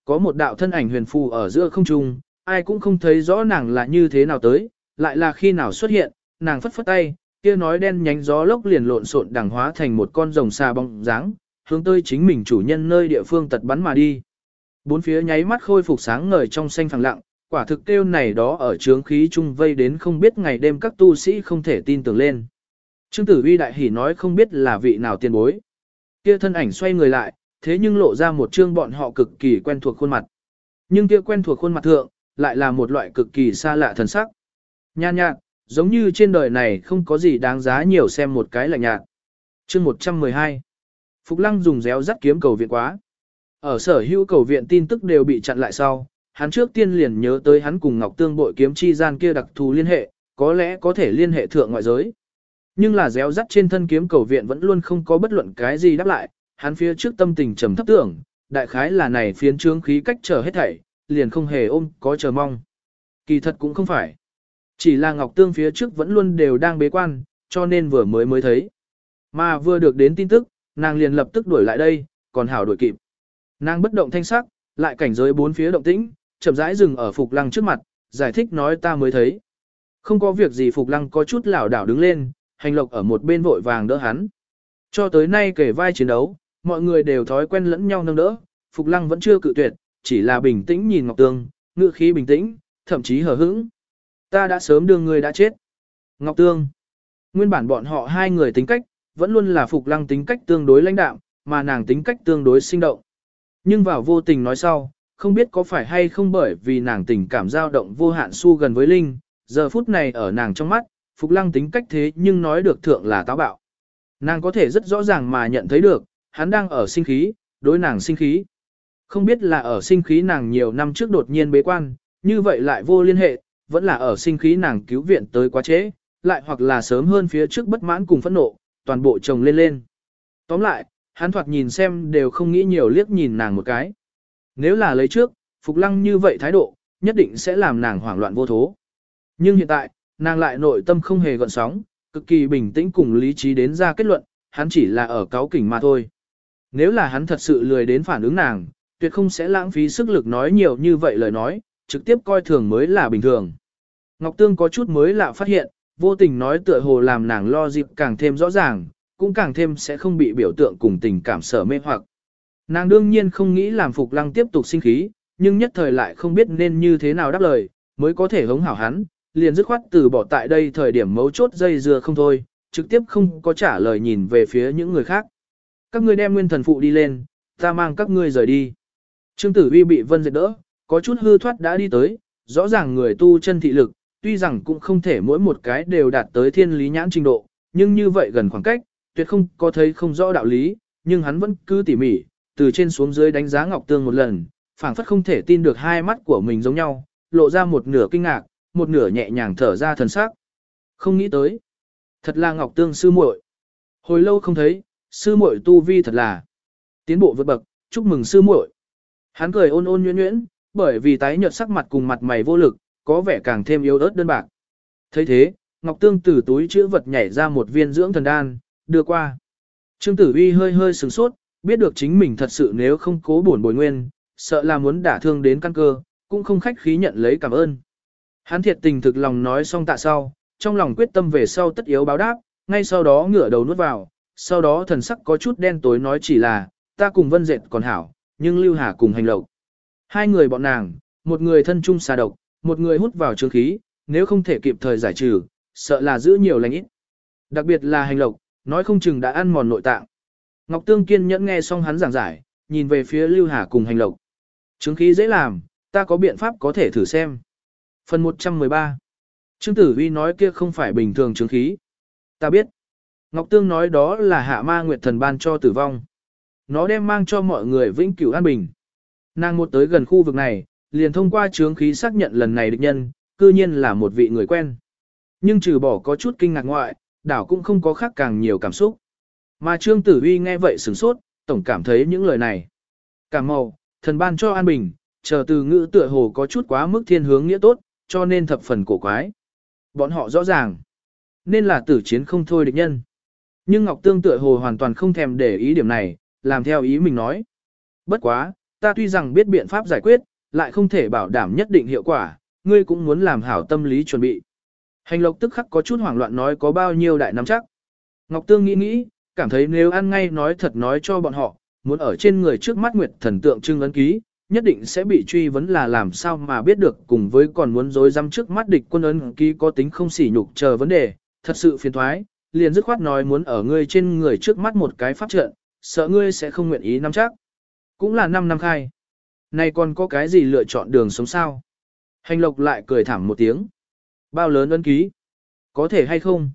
Có một đạo thân ảnh huyền phù ở giữa không trung, ai cũng không thấy rõ nàng là như thế nào tới, lại là khi nào xuất hiện, nàng phất phất tay, kia nói đen nhánh gió lốc liền lộn xộn đằng hóa thành một con rồng xà bóng dáng, hướng tới chính mình chủ nhân nơi địa phương tật bắn mà đi. Bốn phía nháy mắt khôi phục sáng ngời trong xanh phẳng lặng, quả thực kêu này đó ở chướng khí trung vây đến không biết ngày đêm các tu sĩ không thể tin tưởng lên. Trương Tử Uy đại hỉ nói không biết là vị nào tiền bối. Kia thân ảnh xoay người lại, thế nhưng lộ ra một trương bọn họ cực kỳ quen thuộc khuôn mặt. Nhưng kia quen thuộc khuôn mặt thượng, lại là một loại cực kỳ xa lạ thần sắc. Nhàn nhạt, giống như trên đời này không có gì đáng giá nhiều xem một cái lạnh nhạt. Chương 112. Phục Lăng dùng réo rắt kiếm cầu viện quá. Ở sở hữu cầu viện tin tức đều bị chặn lại sau, hắn trước tiên liền nhớ tới hắn cùng Ngọc Tương bội kiếm chi gian kia đặc thù liên hệ, có lẽ có thể liên hệ thượng ngoại giới. Nhưng là réo rắt trên thân kiếm cầu viện vẫn luôn không có bất luận cái gì đáp lại, hắn phía trước tâm tình trầm thấp tưởng, đại khái là này phiến trướng khí cách trở hết thảy, liền không hề ôm có chờ mong. Kỳ thật cũng không phải. Chỉ là Ngọc Tương phía trước vẫn luôn đều đang bế quan, cho nên vừa mới thấy. Mà vừa được đến tin tức, nàng liền lập tức đuổi lại đây, còn hảo đuổi kịp. Nàng bất động thanh sắc, lại cảnh giới bốn phía động tĩnh, chậm rãi dừng ở Phục Lăng trước mặt, giải thích nói ta mới thấy. Không có việc gì Phục Lăng có chút lảo đảo đứng lên, Hành Lộc ở một bên vội vàng đỡ hắn. Cho tới nay kể vai chiến đấu, mọi người đều thói quen lẫn nhau nâng đỡ, Phục Lăng vẫn chưa cự tuyệt, chỉ là bình tĩnh nhìn Ngọc Tương, ngữ khí bình tĩnh, thậm chí hờ hững. Ta đã sớm đưa người đã chết. Ngọc Tương. Nguyên bản bọn họ hai người tính cách, vẫn luôn là Phục Lăng tính cách tương đối lãnh đạm, mà nàng tính cách tương đối sinh động. Nhưng vào vô tình nói sau, không biết có phải hay không bởi vì nàng tình cảm dao động vô hạn su gần với Linh, giờ phút này ở nàng trong mắt, Phục Lăng tính cách thế nhưng nói được thượng là táo bạo. Nàng có thể rất rõ ràng mà nhận thấy được, hắn đang ở sinh khí, đối nàng sinh khí. Không biết là ở sinh khí nàng nhiều năm trước đột nhiên bế quan, như vậy lại vô liên hệ, vẫn là ở sinh khí nàng cứu viện tới quá trễ, lại hoặc là sớm hơn phía trước bất mãn cùng phẫn nộ, toàn bộ chồng lên. Tóm lại, hắn thoạt nhìn xem đều không nghĩ nhiều liếc nhìn nàng một cái. Nếu là lấy trước, Phục Lăng như vậy thái độ, nhất định sẽ làm nàng hoảng loạn vô thố. Nhưng hiện tại, nàng lại nội tâm không hề gợn sóng, cực kỳ bình tĩnh cùng lý trí đến ra kết luận, hắn chỉ là ở cáu kỉnh mà thôi. Nếu là hắn thật sự lười đến phản ứng nàng, tuyệt không sẽ lãng phí sức lực nói nhiều như vậy lời nói, trực tiếp coi thường mới là bình thường. Ngọc Tương có chút mới lạ phát hiện, vô tình nói tựa hồ làm nàng lo dịp càng thêm rõ ràng, cũng càng thêm sẽ không bị biểu tượng cùng tình cảm sở mê hoặc. Nàng đương nhiên không nghĩ làm Phục Lăng tiếp tục sinh khí, nhưng nhất thời lại không biết nên như thế nào đáp lời, mới có thể hống hảo hắn, liền dứt khoát từ bỏ tại đây thời điểm mấu chốt dây dưa không thôi, trực tiếp không có trả lời nhìn về phía những người khác. Các ngươi đem nguyên thần phụ đi lên, ta mang các ngươi rời đi. Trương Tử Uy bị Vân Dệt đỡ, có chút hư thoát đã đi tới, rõ ràng người tu chân thị lực, tuy rằng cũng không thể mỗi một cái đều đạt tới thiên lý nhãn trình độ, nhưng như vậy gần khoảng cách, tuyệt không có thấy không rõ đạo lý, nhưng hắn vẫn cứ tỉ mỉ, từ trên xuống dưới đánh giá Ngọc Tương một lần, phảng phất không thể tin được hai mắt của mình giống nhau, lộ ra một nửa kinh ngạc, một nửa nhẹ nhàng thở ra thần sắc. Không nghĩ tới, thật là Ngọc Tương sư muội. Hồi lâu không thấy, sư muội tu vi thật là tiến bộ vượt bậc, chúc mừng sư muội. Hắn cười ôn ôn nhuyễn nhuyễn, bởi vì tái nhợt sắc mặt cùng mặt mày vô lực, có vẻ càng thêm yếu ớt đơn bạc. Thấy thế, Ngọc Tương từ túi chữ vật nhảy ra một viên dưỡng thần đan, đưa qua. Trương Tử Uy hơi hơi sửng sốt, biết được chính mình thật sự nếu không cố bổn bồi nguyên, sợ là muốn đả thương đến căn cơ, cũng không khách khí nhận lấy cảm ơn. Hắn thiệt tình thực lòng nói xong tạ sau, trong lòng quyết tâm về sau tất yếu báo đáp, ngay sau đó ngửa đầu nuốt vào, sau đó thần sắc có chút đen tối nói chỉ là, ta cùng Vân Dệt còn hảo, nhưng Lưu Hà cùng Hành Lộc. Hai người bọn nàng, một người thân chung xà độc, một người hút vào trướng khí, nếu không thể kịp thời giải trừ, sợ là giữ nhiều lành ít. Đặc biệt là Hành Lộc, nói không chừng đã ăn mòn nội tạng. Ngọc Tương kiên nhẫn nghe xong hắn giảng giải, nhìn về phía Lưu Hà cùng Hành Lộc. Trướng khí dễ làm, ta có biện pháp có thể thử xem. Phần 113. Trương Tử Uy nói kia không phải bình thường trướng khí. Ta biết. Ngọc Tương nói đó là hạ ma nguyệt thần ban cho tử vong. Nó đem mang cho mọi người vĩnh cửu an bình. Nàng một tới gần khu vực này, liền thông qua trướng khí xác nhận lần này địch nhân, cư nhiên là một vị người quen. Nhưng trừ bỏ có chút kinh ngạc ngoại, đảo cũng không có khác càng nhiều cảm xúc. Mà Trương Tử Uy nghe vậy sửng sốt, tổng cảm thấy những lời này. Cảm màu, thần ban cho an bình, chờ từ ngữ tựa hồ có chút quá mức thiên hướng nghĩa tốt, cho nên thập phần cổ quái. Bọn họ rõ ràng, nên là tử chiến không thôi địch nhân. Nhưng Ngọc Tương tựa hồ hoàn toàn không thèm để ý điểm này, làm theo ý mình nói. Bất quá, ta tuy rằng biết biện pháp giải quyết, lại không thể bảo đảm nhất định hiệu quả, ngươi cũng muốn làm hảo tâm lý chuẩn bị. Hành Lộc tức khắc có chút hoảng loạn nói có bao nhiêu đại nắm chắc. Ngọc Tương nghĩ nghĩ, cảm thấy nếu ăn ngay nói thật nói cho bọn họ, muốn ở trên người trước mắt Nguyệt Thần tượng trưng ấn ký, nhất định sẽ bị truy vấn là làm sao mà biết được, cùng với còn muốn dối dám trước mắt địch quân ấn ký có tính không sỉ nhục chờ vấn đề, thật sự phiền thoái, liền dứt khoát nói muốn ở ngươi trên người trước mắt một cái pháp trận, sợ ngươi sẽ không nguyện ý nắm chắc. Cũng là 5 năm khai. Này còn có cái gì lựa chọn đường sống sao? Hành Lộc lại cười thảm một tiếng. Bao lớn ấn ký? Có thể hay không?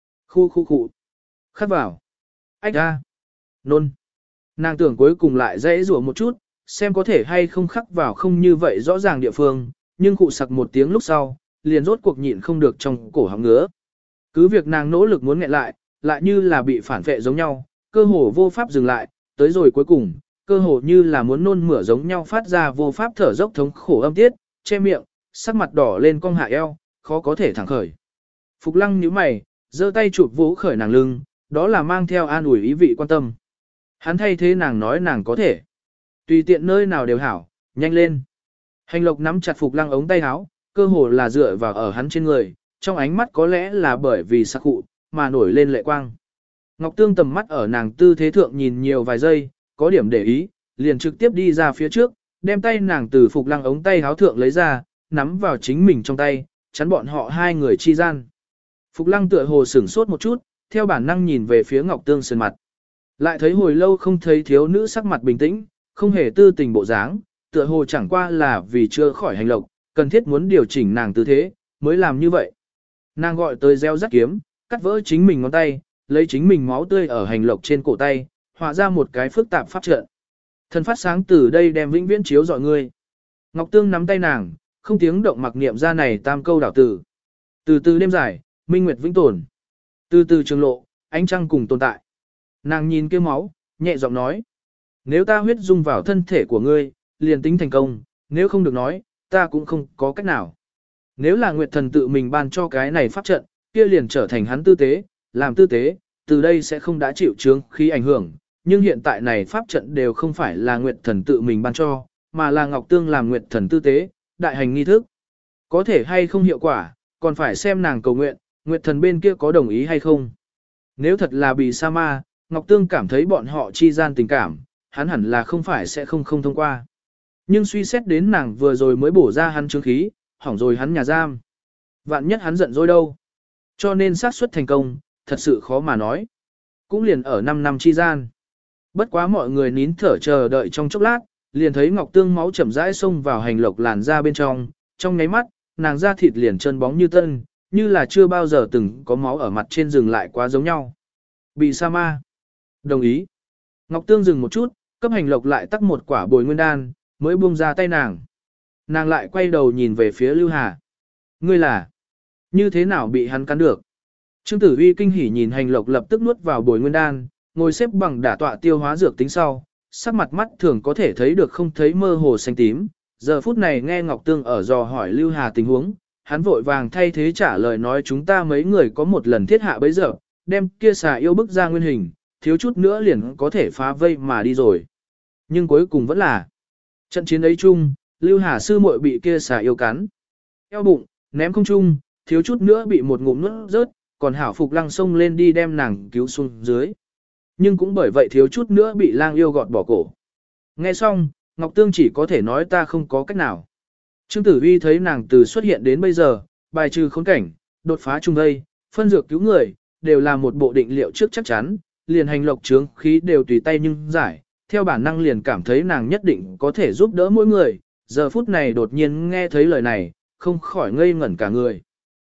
Khu. Khắc vào. Ách ra. Nôn. Nàng tưởng cuối cùng lại dễ rủa một chút, xem có thể hay không khắc vào không như vậy rõ ràng địa phương, nhưng cụ sặc một tiếng lúc sau, liền rốt cuộc nhịn không được trong cổ họng ngứa. Cứ việc nàng nỗ lực muốn nghẹn lại như là bị phản vệ giống nhau, cơ hồ vô pháp dừng lại, tới rồi cuối cùng, cơ hồ như là muốn nôn mửa giống nhau phát ra vô pháp thở dốc thống khổ âm tiết, che miệng, sắc mặt đỏ lên cong hạ eo, khó có thể thẳng khởi. Phục Lăng nhíu mày, giơ tay chụp vỗ khởi nàng lưng, đó là mang theo an ủi ý vị quan tâm. Hắn thay thế nàng nói nàng có thể. Tùy tiện nơi nào đều hảo, nhanh lên. Hành Lộc nắm chặt Phục Lăng ống tay áo, cơ hồ là dựa vào ở hắn trên người, trong ánh mắt có lẽ là bởi vì sắc cụ, mà nổi lên lệ quang. Ngọc Tương tầm mắt ở nàng tư thế thượng nhìn nhiều vài giây, có điểm để ý, liền trực tiếp đi ra phía trước, đem tay nàng từ Phục Lăng ống tay áo thượng lấy ra, nắm vào chính mình trong tay, chắn bọn họ hai người chi gian. Phục Lăng tựa hồ sửng sốt một chút, theo bản năng nhìn về phía Ngọc Tương sườn mặt. Lại thấy hồi lâu không thấy thiếu nữ sắc mặt bình tĩnh, không hề tư tình bộ dáng, tựa hồ chẳng qua là vì chưa khỏi Hành Lộc, cần thiết muốn điều chỉnh nàng tư thế, mới làm như vậy. Nàng gọi tới gieo rắc kiếm, cắt vỡ chính mình ngón tay, lấy chính mình máu tươi ở Hành Lộc trên cổ tay, họa ra một cái phức tạp pháp trận. Thần phát sáng từ đây đem vĩnh viễn chiếu rọi ngươi. Ngọc Tương nắm tay nàng, không tiếng động mặc niệm ra này tam câu đảo tử. Từ từ đêm dài, minh nguyệt vĩnh tồn. Từ từ trường lộ, ánh trăng cùng tồn tại. Nàng nhìn kia máu, nhẹ giọng nói. Nếu ta huyết dung vào thân thể của ngươi, liền tính thành công, nếu không được nói, ta cũng không có cách nào. Nếu là Nguyệt Thần tự mình ban cho cái này pháp trận, kia liền trở thành hắn tư tế, làm tư tế, từ đây sẽ không đã chịu chướng khí ảnh hưởng. Nhưng hiện tại này pháp trận đều không phải là Nguyệt Thần tự mình ban cho, mà là Ngọc Tương làm Nguyệt Thần tư tế, đại hành nghi thức. Có thể hay không hiệu quả, còn phải xem nàng cầu nguyện, Nguyệt Thần bên kia có đồng ý hay không. Nếu thật là bị sa ma, Ngọc Tương cảm thấy bọn họ chi gian tình cảm, hắn hẳn là không phải sẽ không thông qua. Nhưng suy xét đến nàng vừa rồi mới bổ ra hắn chứng khí, hỏng rồi hắn nhà giam. Vạn nhất hắn giận dỗi đâu. Cho nên xác suất thành công, thật sự khó mà nói. Cũng liền ở 5 năm chi gian. Bất quá mọi người nín thở chờ đợi trong chốc lát, liền thấy Ngọc Tương máu chậm rãi xông vào Hành Lộc làn da bên trong nháy mắt, nàng da thịt liền trơn bóng như tân, như là chưa bao giờ từng có máu ở mặt trên rừng lại quá giống nhau. Bị sa ma. Đồng ý. Ngọc Tương dừng một chút, cấp Hành Lộc lại tắc một quả bồi nguyên đan, mới buông ra tay nàng. Nàng lại quay đầu nhìn về phía Lưu Hà. Ngươi là, như thế nào bị hắn cắn được? Trương Tử Uy kinh hỉ nhìn Hành Lộc lập tức nuốt vào bồi nguyên đan, ngồi xếp bằng đả tọa tiêu hóa dược tính sau, sắc mặt mắt thường có thể thấy được không thấy mơ hồ xanh tím. Giờ phút này nghe Ngọc Tương ở dò hỏi Lưu Hà tình huống, hắn vội vàng thay thế trả lời nói chúng ta mấy người có một lần thiết hạ bấy giờ, đem kia xà yêu bức ra nguyên hình, thiếu chút nữa liền có thể phá vây mà đi rồi. Nhưng cuối cùng vẫn là trận chiến ấy chung, Lưu Hà sư muội bị kia xà yêu cắn. Eo bụng, ném không chung, thiếu chút nữa bị một ngụm nuốt rớt, còn hảo Phục Lăng xông lên đi đem nàng cứu xuống dưới. Nhưng cũng bởi vậy thiếu chút nữa bị lang yêu gọt bỏ cổ. Nghe xong, Ngọc Tương chỉ có thể nói ta không có cách nào. Trương Tử Uy thấy nàng từ xuất hiện đến bây giờ, bài trừ khốn cảnh, đột phá trung đây, phân dược cứu người, đều là một bộ định liệu trước chắc chắn, liền hành lộc trướng khí đều tùy tay nhưng giải, theo bản năng liền cảm thấy nàng nhất định có thể giúp đỡ mỗi người, giờ phút này đột nhiên nghe thấy lời này, không khỏi ngây ngẩn cả người.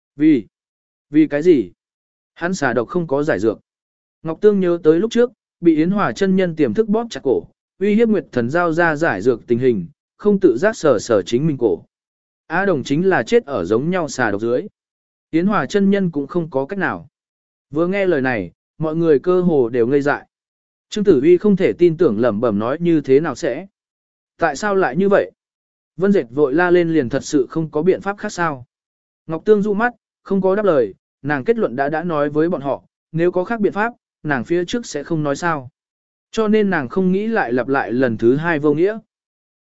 Vì cái gì? Hắn xả độc không có giải dược. Ngọc Tương nhớ tới lúc trước, bị Yến Hòa chân nhân tiềm thức bóp chặt cổ, uy hiếp Nguyệt Thần giao ra giải dược tình hình, không tự giác sở chính mình cổ. Á Đồng chính là chết ở giống nhau xả độc dưới. Yến Hòa chân nhân cũng không có cách nào. Vừa nghe lời này, mọi người cơ hồ đều ngây dại. Trương Tử Uy không thể tin tưởng lẩm bẩm nói như thế nào sẽ. Tại sao lại như vậy? Vân Dệt vội la lên liền thật sự không có biện pháp khác sao. Ngọc Tương du mắt, không có đáp lời, nàng kết luận đã nói với bọn họ, nếu có khác biện pháp, nàng phía trước sẽ không nói sao. Cho nên nàng không nghĩ lại lặp lại lần thứ hai vô nghĩa.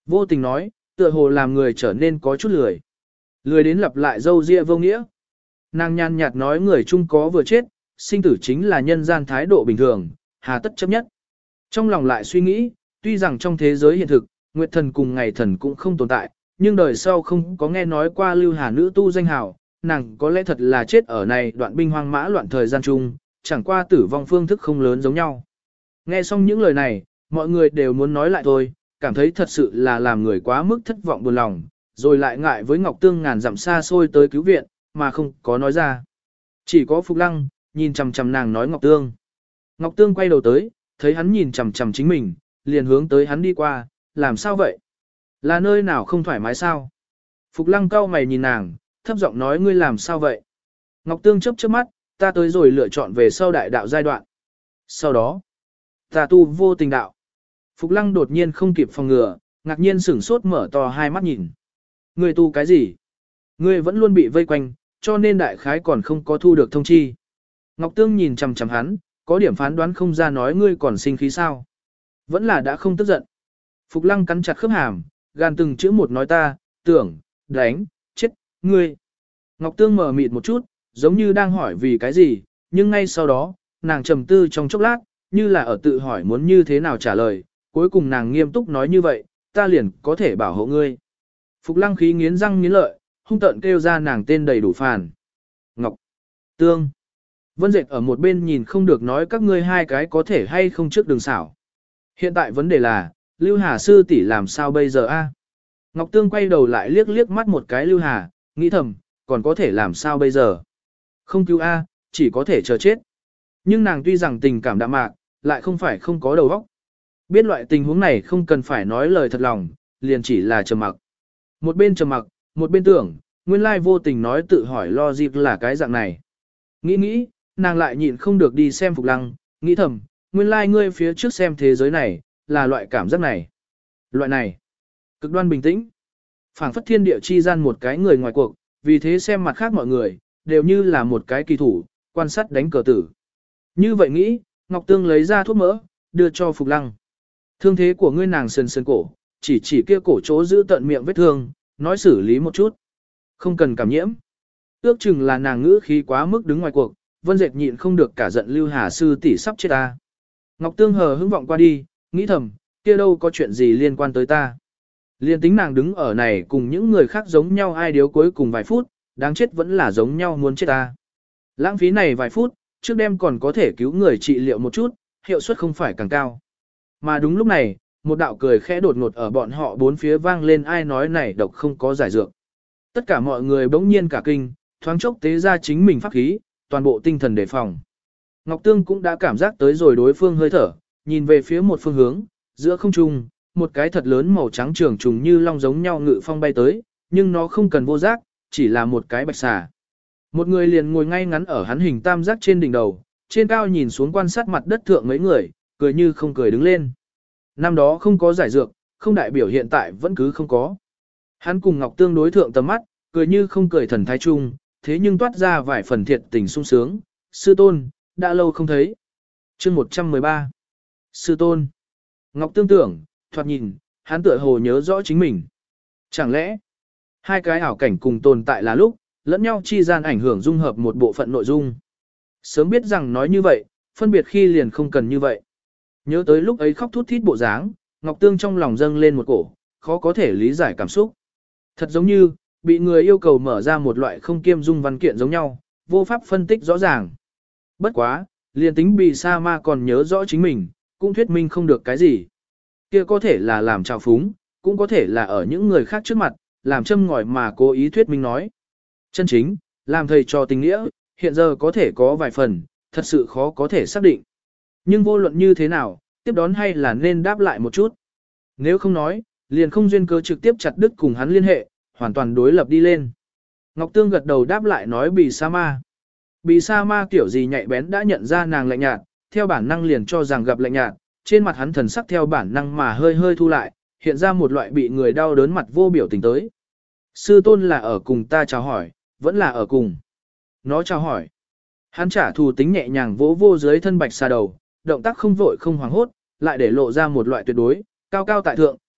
Vô tình nói, tựa hồ làm người trở nên có chút lười. Lười đến lặp lại dâu ria vô nghĩa. Nàng nhàn nhạt nói người chung có vừa chết, sinh tử chính là nhân gian thái độ bình thường, hà tất chấp nhất. Trong lòng lại suy nghĩ, tuy rằng trong thế giới hiện thực, Nguyệt Thần cùng Ngày Thần cũng không tồn tại, nhưng đời sau không có nghe nói qua Lưu Hà nữ tu danh hào, nàng có lẽ thật là chết ở này đoạn binh hoang mã loạn thời gian chung, chẳng qua tử vong phương thức không lớn giống nhau. Nghe xong những lời này, mọi người đều muốn nói lại thôi, cảm thấy thật sự là làm người quá mức thất vọng buồn lòng, rồi lại ngại với Ngọc Tương ngàn dặm xa xôi tới cứu viện, mà không có nói ra. Chỉ có Phục Lăng, nhìn chằm chằm nàng nói Ngọc Tương. Ngọc Tương quay đầu tới, thấy hắn nhìn chằm chằm chính mình, liền hướng tới hắn đi qua, làm sao vậy? Là nơi nào không thoải mái sao? Phục Lăng cau mày nhìn nàng, thấp giọng nói ngươi làm sao vậy? Ngọc Tương chớp chớp mắt, ta tới rồi lựa chọn về sau đại đạo giai đoạn. Sau đó, ta tu vô tình đạo. Phục Lăng đột nhiên không kịp phòng ngừa, ngạc nhiên sửng sốt mở to hai mắt nhìn. Ngươi tu cái gì? Ngươi vẫn luôn bị vây quanh, cho nên đại khái còn không có thu được thông chi. Ngọc Tương nhìn chằm chằm hắn, có điểm phán đoán không ra nói ngươi còn sinh khí sao. Vẫn là đã không tức giận. Phục Lăng cắn chặt khớp hàm, gan từng chữ một nói ta, tưởng, đánh, chết, ngươi. Ngọc Tương mở mịt một chút, giống như đang hỏi vì cái gì, nhưng ngay sau đó, nàng trầm tư trong chốc lát, như là ở tự hỏi muốn như thế nào trả lời, cuối cùng nàng nghiêm túc nói như vậy, ta liền có thể bảo hộ ngươi. Phục Lăng khí nghiến răng nghiến lợi, hung tợn kêu ra nàng tên đầy đủ phàn. Ngọc Tương. Vân Dệt ở một bên nhìn không được nói các ngươi hai cái có thể hay không trước đường xảo. Hiện tại vấn đề là, Lưu Hà sư tỷ làm sao bây giờ a? Ngọc Tương quay đầu lại liếc liếc mắt một cái Lưu Hà, nghĩ thầm, còn có thể làm sao bây giờ? Không cứu a, chỉ có thể chờ chết. Nhưng nàng tuy rằng tình cảm đạm mạc, lại không phải không có đầu óc. Biết loại tình huống này không cần phải nói lời thật lòng, liền chỉ là trầm mặc. Một bên trầm mặc, một bên tưởng, nguyên lai vô tình nói tự hỏi logic là cái dạng này. Nghĩ, nàng lại nhịn không được đi xem Phục Lăng, nghĩ thầm, nguyên lai ngươi phía trước xem thế giới này, là loại cảm giác này. Loại này, cực đoan bình tĩnh. Phảng phất thiên địa chi gian một cái người ngoài cuộc, vì thế xem mặt khác mọi người, đều như là một cái kỳ thủ, quan sát đánh cờ tử. Như vậy nghĩ, Ngọc Tương lấy ra thuốc mỡ, đưa cho Phục Lăng. Thương thế của ngươi nàng sườn cổ, chỉ kia cổ chỗ giữ tận miệng vết thương, nói xử lý một chút. Không cần cảm nhiễm. Ước chừng là nàng ngữ khí quá mức đứng ngoài cuộc, Vân Dệt nhịn không được cả giận Lưu Hà sư tỷ sắp chết ta. Ngọc Tương hờ hững vọng qua đi, nghĩ thầm, kia đâu có chuyện gì liên quan tới ta. Liên tính nàng đứng ở này cùng những người khác giống nhau ai điếu cuối cùng vài phút, đáng chết vẫn là giống nhau muốn chết ta. Lãng phí này vài phút, trước đêm còn có thể cứu người trị liệu một chút, hiệu suất không phải càng cao. Mà đúng lúc này, một đạo cười khẽ đột ngột ở bọn họ bốn phía vang lên ai nói này độc không có giải dược. Tất cả mọi người bỗng nhiên cả kinh, thoáng chốc tế ra chính mình pháp khí, toàn bộ tinh thần đề phòng. Ngọc Tương cũng đã cảm giác tới rồi đối phương hơi thở, nhìn về phía một phương hướng, giữa không trung, một cái thật lớn màu trắng trường trùng như long giống nhau ngự phong bay tới, nhưng nó không cần vô giác, chỉ là một cái bạch xà. Một người liền ngồi ngay ngắn ở hắn hình tam giác trên đỉnh đầu, trên cao nhìn xuống quan sát mặt đất thượng mấy người, cười như không cười đứng lên. Năm đó không có giải dược, không đại biểu hiện tại vẫn cứ không có. Hắn cùng Ngọc Tương đối thượng tầm mắt, cười như không cười thần thái trung, thế nhưng toát ra vài phần thiệt tình sung sướng. Sư tôn, đã lâu không thấy. Chương 113. Sư tôn. Ngọc Tương tưởng, thoạt nhìn, hắn tựa hồ nhớ rõ chính mình. Chẳng lẽ, hai cái ảo cảnh cùng tồn tại là lúc, lẫn nhau chi gian ảnh hưởng dung hợp một bộ phận nội dung. Sớm biết rằng nói như vậy, phân biệt khi liền không cần như vậy. Nhớ tới lúc ấy khóc thút thít bộ dáng, Ngọc Tương trong lòng dâng lên một cổ, khó có thể lý giải cảm xúc. Thật giống như, bị người yêu cầu mở ra một loại không kiêm dung văn kiện giống nhau, vô pháp phân tích rõ ràng. Bất quá, liền tính bị sa ma còn nhớ rõ chính mình, cũng thuyết minh không được cái gì. Kia có thể là làm trào phúng, cũng có thể là ở những người khác trước mặt, làm châm ngòi mà cố ý thuyết minh nói. Chân chính, làm thầy trò tình nghĩa, hiện giờ có thể có vài phần, thật sự khó có thể xác định. Nhưng vô luận như thế nào, tiếp đón hay là nên đáp lại một chút. Nếu không nói, liền không duyên cớ trực tiếp chặt đứt cùng hắn liên hệ, hoàn toàn đối lập đi lên. Ngọc Tương gật đầu đáp lại nói bị sa ma. Bị sa ma kiểu gì nhạy bén đã nhận ra nàng lạnh nhạt, theo bản năng liền cho rằng gặp lạnh nhạt, trên mặt hắn thần sắc theo bản năng mà hơi hơi thu lại, hiện ra một loại bị người đau đớn mặt vô biểu tình tới. Sư tôn là ở cùng ta chào hỏi, vẫn là ở cùng. Nó chào hỏi. Hắn trả thù tính nhẹ nhàng vỗ vô dưới thân bạch xà đầu, động tác không vội không hoảng hốt, lại để lộ ra một loại tuyệt đối, cao cao tại thượng,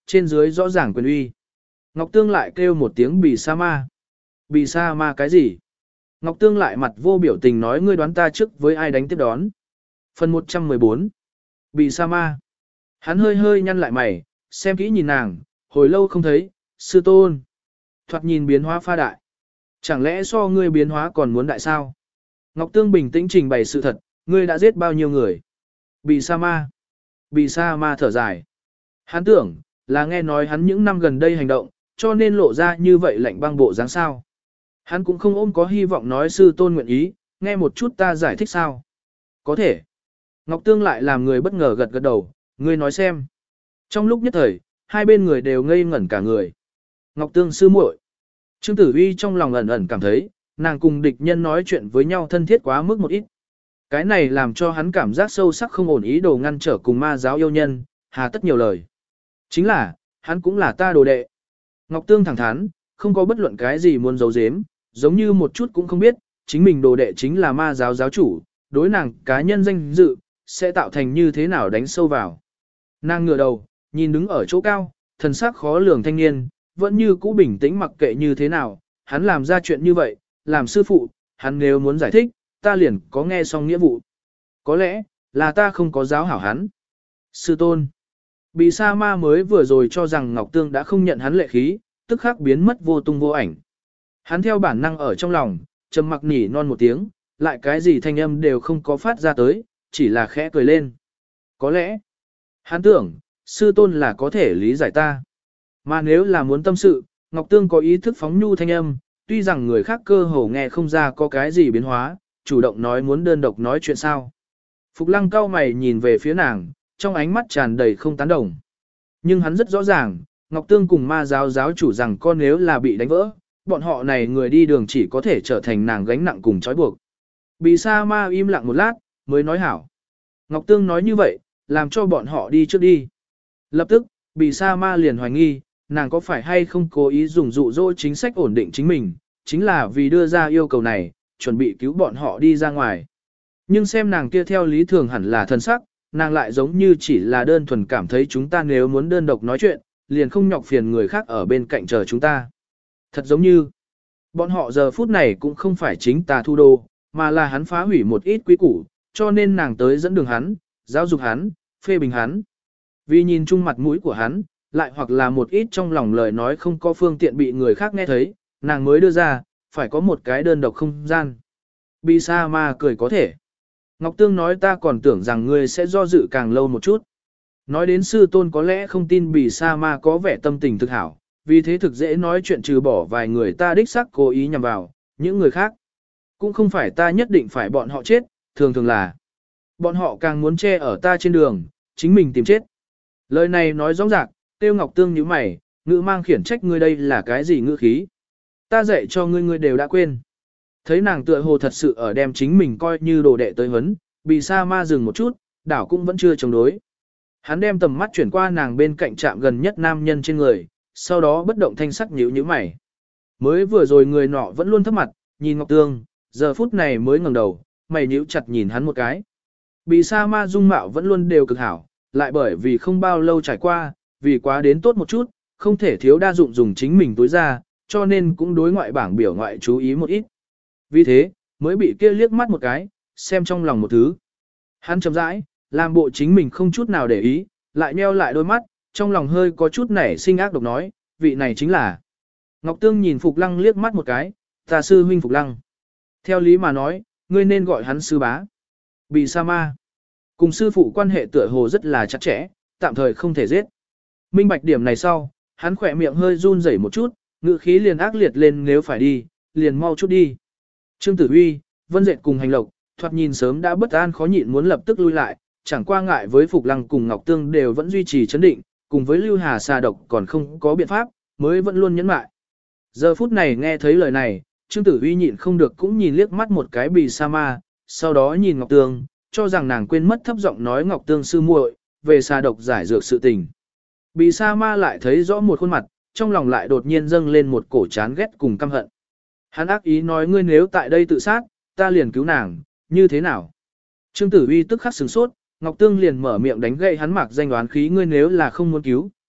trên dưới rõ ràng quyền uy. Ngọc Tương lại kêu một tiếng Bì Sa Ma. Bì Sa Ma cái gì? Ngọc Tương lại mặt vô biểu tình nói ngươi đoán ta trước với ai đánh tiếp đón. Phần 114. Bì Sa Ma. Hắn hơi hơi nhăn lại mày, xem kỹ nhìn nàng, hồi lâu không thấy, sư tôn. Thoạt nhìn biến hóa pha đại. Chẳng lẽ so ngươi biến hóa còn muốn đại sao? Ngọc Tương bình tĩnh trình bày sự thật, ngươi đã giết bao nhiêu người? Bì Sa Ma. Bì Sa Ma thở dài. Hắn tưởng, là nghe nói hắn những năm gần đây hành động, cho nên lộ ra như vậy lạnh băng bộ dáng sao. Hắn cũng không ôm có hy vọng nói sư tôn nguyện ý, nghe một chút ta giải thích sao. Có thể. Ngọc Tương lại làm người bất ngờ gật gật đầu, ngươi nói xem. Trong lúc nhất thời, hai bên người đều ngây ngẩn cả người. Ngọc Tương sư muội. Trương Tử Uy trong lòng ẩn ẩn cảm thấy, nàng cùng địch nhân nói chuyện với nhau thân thiết quá mức một ít. Cái này làm cho hắn cảm giác sâu sắc không ổn ý đồ ngăn trở cùng ma giáo yêu nhân, hà tất nhiều lời. Chính là, hắn cũng là ta đồ đệ. Ngọc Tương thẳng thắn, không có bất luận cái gì muốn giấu giếm, giống như một chút cũng không biết, chính mình đồ đệ chính là ma giáo giáo chủ, đối nàng cá nhân danh dự, sẽ tạo thành như thế nào đánh sâu vào. Nàng ngửa đầu, nhìn đứng ở chỗ cao, thần sắc khó lường thanh niên, vẫn như cũ bình tĩnh mặc kệ như thế nào, hắn làm ra chuyện như vậy, làm sư phụ, hắn nếu muốn giải thích, ta liền có nghe xong nghĩa vụ. Có lẽ, là ta không có giáo hảo hắn. Sư tôn. Bì Sa Ma mới vừa rồi cho rằng Ngọc Tương đã không nhận hắn lệ khí, tức khắc biến mất vô tung vô ảnh. Hắn theo bản năng ở trong lòng, trầm mặc nỉ non một tiếng, lại cái gì thanh âm đều không có phát ra tới, chỉ là khẽ cười lên. Có lẽ, hắn tưởng, sư tôn là có thể lý giải ta. Mà nếu là muốn tâm sự, Ngọc Tương có ý thức phóng nhu thanh âm, tuy rằng người khác cơ hồ nghe không ra có cái gì biến hóa, chủ động nói muốn đơn độc nói chuyện sao. Phục Lăng cau mày nhìn về phía nàng, trong ánh mắt tràn đầy không tán đồng. Nhưng hắn rất rõ ràng, Ngọc Tương cùng ma giáo giáo chủ rằng con nếu là bị đánh vỡ, bọn họ này người đi đường chỉ có thể trở thành nàng gánh nặng cùng trói buộc. Bì Sa Ma im lặng một lát, mới nói hảo. Ngọc Tương nói như vậy, làm cho bọn họ đi trước đi. Lập tức, Bì Sa Ma liền hoài nghi, nàng có phải hay không cố ý dùng dụ dỗ chính sách ổn định chính mình, chính là vì đưa ra yêu cầu này, chuẩn bị cứu bọn họ đi ra ngoài. Nhưng xem nàng kia theo lý thường hẳn là thân sắc, nàng lại giống như chỉ là đơn thuần cảm thấy chúng ta nếu muốn đơn độc nói chuyện, liền không nhọc phiền người khác ở bên cạnh chờ chúng ta. Thật giống như, bọn họ giờ phút này cũng không phải chính tà thu đô, mà là hắn phá hủy một ít quý củ, cho nên nàng tới dẫn đường hắn, giáo dục hắn, phê bình hắn. Vì nhìn chung mặt mũi của hắn, lại hoặc là một ít trong lòng lời nói không có phương tiện bị người khác nghe thấy, nàng mới đưa ra, phải có một cái đơn độc không gian. Bì Sa Ma cười có thể. Ngọc Tương nói ta còn tưởng rằng ngươi sẽ do dự càng lâu một chút. Nói đến sư tôn có lẽ không tin Bì Sa Ma có vẻ tâm tình thực hảo, vì thế thực dễ nói chuyện trừ bỏ vài người ta đích xác cố ý nhằm vào, những người khác. Cũng không phải ta nhất định phải bọn họ chết, thường thường là bọn họ càng muốn che ở ta trên đường, chính mình tìm chết. Lời này nói rõ ràng, Tiêu Ngọc Tương nhíu mày, ngữ mang khiển trách ngươi đây là cái gì ngữ khí. Ta dạy cho ngươi đều đã quên. Thấy nàng tựa hồ thật sự ở đem chính mình coi như đồ đệ tới huấn, Bì Sa Ma dừng một chút, đảo cũng vẫn chưa chống đối. Hắn đem tầm mắt chuyển qua nàng bên cạnh chạm gần nhất nam nhân trên người, sau đó bất động thanh sắc nhíu mày. Mới vừa rồi người nọ vẫn luôn thấp mặt, nhìn Ngọc Tương, giờ phút này mới ngẩng đầu, mày nhíu chặt nhìn hắn một cái. Bì Sa Ma dung mạo vẫn luôn đều cực hảo, lại bởi vì không bao lâu trải qua, vì quá đến tốt một chút, không thể thiếu đa dụng dùng chính mình tối ra, cho nên cũng đối ngoại bảng biểu ngoại chú ý một ít. Vì thế, mới bị kia liếc mắt một cái, xem trong lòng một thứ. Hắn chậm rãi, làm bộ chính mình không chút nào để ý, lại nheo lại đôi mắt, trong lòng hơi có chút nảy sinh ác độc nói, vị này chính là. Ngọc Tương nhìn Phục Lăng liếc mắt một cái, ta sư huynh Phục Lăng. Theo lý mà nói, ngươi nên gọi hắn sư bá. Bì Sa Ma. Cùng sư phụ quan hệ tựa hồ rất là chặt chẽ, tạm thời không thể giết. Minh bạch điểm này sau, hắn khỏe miệng hơi run rẩy một chút, ngữ khí liền ác liệt lên nếu phải đi, liền mau chút đi. Trương Tử Uy, Vân Dệt cùng Hành Lộc, thoạt nhìn sớm đã bất an khó nhịn muốn lập tức lui lại, chẳng qua ngại với Phục Lăng cùng Ngọc Tương đều vẫn duy trì chấn định, cùng với Lưu Hà xà độc còn không có biện pháp, mới vẫn luôn nhẫn mại. Giờ phút này nghe thấy lời này, Trương Tử Uy nhịn không được cũng nhìn liếc mắt một cái Bì Sa Ma, sau đó nhìn Ngọc Tương, cho rằng nàng quên mất thấp giọng nói Ngọc Tương sư muội về xà độc giải dược sự tình. Bì Sa Ma lại thấy rõ một khuôn mặt, trong lòng lại đột nhiên dâng lên một cổ chán ghét cùng căm hận. Hắn ác ý nói ngươi nếu tại đây tự sát, ta liền cứu nàng, như thế nào? Trương Tử Uy tức khắc sửng sốt, Ngọc Tương liền mở miệng đánh gậy hắn mặc danh đoán khí ngươi nếu là không muốn cứu,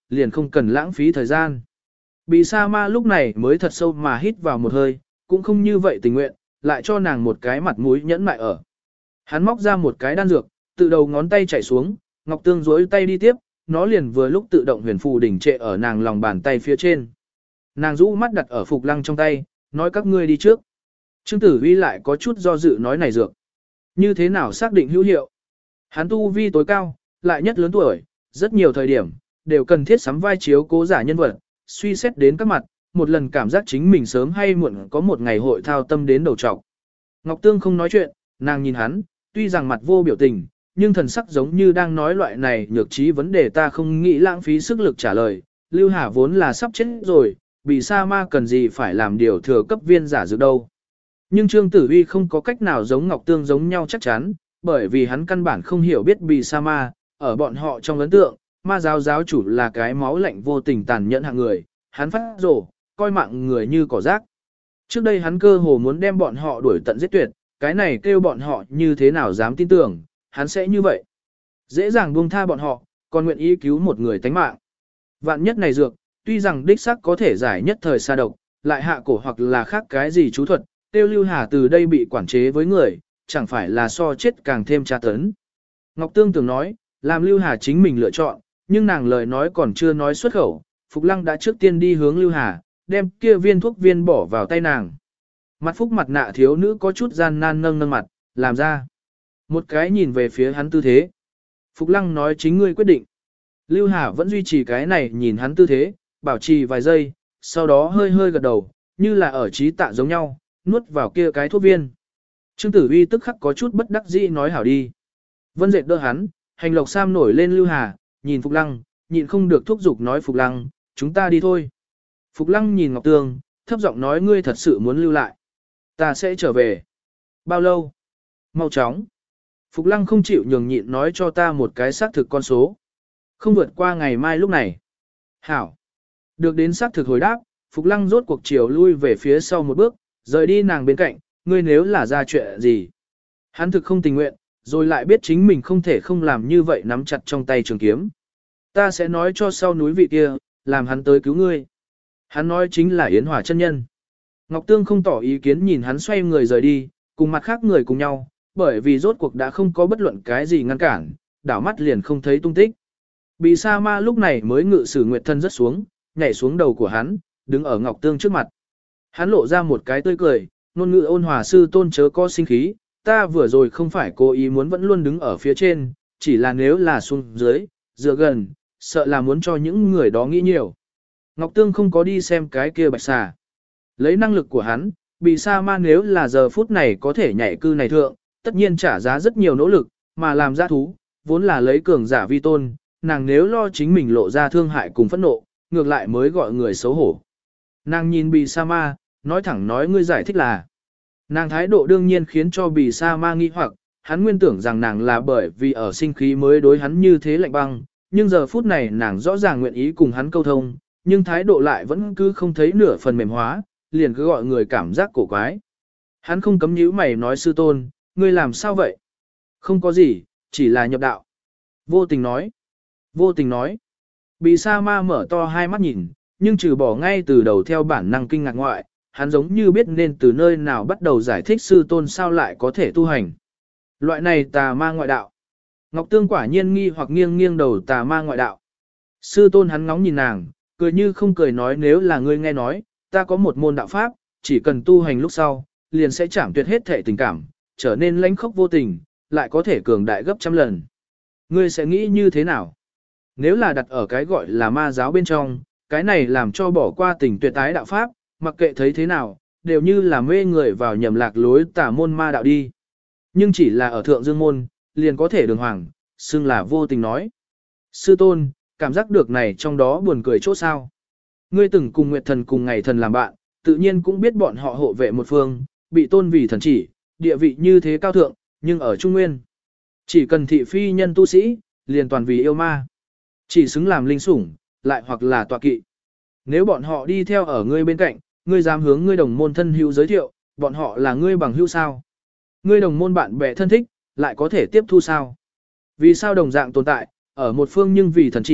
liền không cần lãng phí thời gian. Bì sa ma lúc này mới thật sâu mà hít vào một hơi, cũng không như vậy tình nguyện, lại cho nàng một cái mặt mũi nhẫn mại ở. Hắn móc ra một cái đan dược, tự đầu ngón tay chảy xuống, Ngọc Tương duỗi tay đi tiếp, nó liền vừa lúc tự động huyền phù đỉnh trệ ở nàng lòng bàn tay phía trên. Nàng rũ mắt đặt ở Phục Lăng trong tay, nói các ngươi đi trước. Trương Tử Vi lại có chút do dự nói này dược. Như thế nào xác định hữu hiệu? Hắn tu vi tối cao, lại nhất lớn tuổi, rất nhiều thời điểm, đều cần thiết sắm vai chiếu cố giả nhân vật, suy xét đến các mặt, một lần cảm giác chính mình sớm hay muộn có một ngày hội thao tâm đến đầu trọc. Ngọc Tương không nói chuyện, nàng nhìn hắn, tuy rằng mặt vô biểu tình, nhưng thần sắc giống như đang nói loại này nhược trí vấn đề ta không nghĩ lãng phí sức lực trả lời. Lưu Hà vốn là sắp chết rồi, bị sa ma cần gì phải làm điều thừa cấp viên giả dược đâu. Nhưng Trương Tử Uy không có cách nào giống Ngọc Tương giống nhau chắc chắn, bởi vì hắn căn bản không hiểu biết bị sa ma, ở bọn họ trong ấn tượng, ma giáo giáo chủ là cái máu lạnh vô tình tàn nhẫn hạng người, hắn phát rổ, coi mạng người như cỏ rác. Trước đây hắn cơ hồ muốn đem bọn họ đuổi tận giết tuyệt, cái này kêu bọn họ như thế nào dám tin tưởng, hắn sẽ như vậy. Dễ dàng buông tha bọn họ, còn nguyện ý cứu một người tánh mạng. Vạn nhất này dược, tuy rằng đích xác có thể giải nhất thời xa độc, lại hạ cổ hoặc là khác cái gì chú thuật, tiêu Lưu Hà từ đây bị quản chế với người, chẳng phải là so chết càng thêm tra tấn. Ngọc Tương tưởng nói, làm Lưu Hà chính mình lựa chọn, nhưng nàng lời nói còn chưa nói xuất khẩu, Phục Lăng đã trước tiên đi hướng Lưu Hà, đem kia viên thuốc viên bỏ vào tay nàng. Mặt phúc mặt nạ thiếu nữ có chút gian nan nâng mặt, làm ra. Một cái nhìn về phía hắn tư thế. Phục Lăng nói chính ngươi quyết định. Lưu Hà vẫn duy trì cái này nhìn hắn tư thế, bảo trì vài giây, sau đó hơi hơi gật đầu, như là ở trí tạ giống nhau, nuốt vào kia cái thuốc viên. Trương Tử Uy tức khắc có chút bất đắc dĩ nói hảo đi. Vân Dệt đỡ hắn, hành lộc sam nổi lên Lưu Hà, nhìn Phục Lăng, nhịn không được thúc giục nói Phục Lăng, chúng ta đi thôi. Phục Lăng nhìn Ngọc Tương, thấp giọng nói ngươi thật sự muốn lưu lại. Ta sẽ trở về. Bao lâu? Mau chóng. Phục Lăng không chịu nhường nhịn nói cho ta một cái xác thực con số. Không vượt qua ngày mai lúc này. Hảo. Được đến xác thực hồi đáp, Phục Lăng rốt cuộc chiều lui về phía sau một bước, rời đi nàng bên cạnh, ngươi nếu là ra chuyện gì. Hắn thực không tình nguyện, rồi lại biết chính mình không thể không làm như vậy nắm chặt trong tay trường kiếm. Ta sẽ nói cho sau núi vị kia, làm hắn tới cứu ngươi. Hắn nói chính là Yến Hòa chân nhân. Ngọc Tương không tỏ ý kiến nhìn hắn xoay người rời đi, cùng mặt khác người cùng nhau, bởi vì rốt cuộc đã không có bất luận cái gì ngăn cản, đảo mắt liền không thấy tung tích. Bị sa ma lúc này mới ngự sử nguyệt thân rất xuống, nhảy xuống đầu của hắn, đứng ở Ngọc Tương trước mặt. Hắn lộ ra một cái tươi cười, ngôn ngữ ôn hòa sư tôn chớ có sinh khí, ta vừa rồi không phải cố ý muốn vẫn luôn đứng ở phía trên, chỉ là nếu là xuống dưới, dựa gần, sợ là muốn cho những người đó nghĩ nhiều. Ngọc Tương không có đi xem cái kia bạch xà. Lấy năng lực của hắn, bị sa ma nếu là giờ phút này có thể nhảy cư này thượng, tất nhiên trả giá rất nhiều nỗ lực, mà làm ra thú, vốn là lấy cường giả vi tôn, nàng nếu lo chính mình lộ ra thương hại cùng phẫn nộ, ngược lại mới gọi người xấu hổ. Nàng nhìn bị sa ma, nói thẳng nói ngươi giải thích là. Nàng thái độ đương nhiên khiến cho bị sa ma nghi hoặc, hắn nguyên tưởng rằng nàng là bởi vì ở sinh khí mới đối hắn như thế lạnh băng, nhưng giờ phút này nàng rõ ràng nguyện ý cùng hắn câu thông, nhưng thái độ lại vẫn cứ không thấy nửa phần mềm hóa, liền cứ gọi người cảm giác cổ quái. Hắn không cấm nhíu mày nói sư tôn, ngươi làm sao vậy? Không có gì, chỉ là nhập đạo. Vô tình nói. Vô tình nói. Bị sa ma mở to hai mắt nhìn, nhưng trừ bỏ ngay từ đầu theo bản năng kinh ngạc ngoại, hắn giống như biết nên từ nơi nào bắt đầu giải thích sư tôn sao lại có thể tu hành. Loại này tà ma ngoại đạo. Ngọc Tương quả nhiên nghi hoặc nghiêng nghiêng đầu tà ma ngoại đạo. Sư tôn hắn ngóng nhìn nàng, cười như không cười nói nếu là ngươi nghe nói, ta có một môn đạo pháp, chỉ cần tu hành lúc sau, liền sẽ chảm tuyệt hết thể tình cảm, trở nên lãnh khốc vô tình, lại có thể cường đại gấp trăm lần. Ngươi sẽ nghĩ như thế nào? Nếu là đặt ở cái gọi là ma giáo bên trong, cái này làm cho bỏ qua tình tuyệt tái đạo pháp, mặc kệ thấy thế nào, đều như là mê người vào nhầm lạc lối tà môn ma đạo đi. Nhưng chỉ là ở thượng dương môn, liền có thể đường hoàng, xưng là vô tình nói. Sư tôn, cảm giác được này trong đó buồn cười chỗ sao. Ngươi từng cùng Nguyệt Thần cùng Ngày Thần làm bạn, tự nhiên cũng biết bọn họ hộ vệ một phương, bị tôn vì thần chỉ, địa vị như thế cao thượng, nhưng ở Trung Nguyên. Chỉ cần thị phi nhân tu sĩ, liền toàn vì yêu ma. Chỉ xứng làm linh sủng, lại hoặc là tọa kỵ. Nếu bọn họ đi theo ở ngươi bên cạnh, ngươi dám hướng ngươi đồng môn thân hữu giới thiệu, bọn họ là ngươi bằng hữu sao? Ngươi đồng môn bạn bè thân thích, lại có thể tiếp thu sao? Vì sao đồng dạng tồn tại, ở một phương nhưng vì thần chỉ,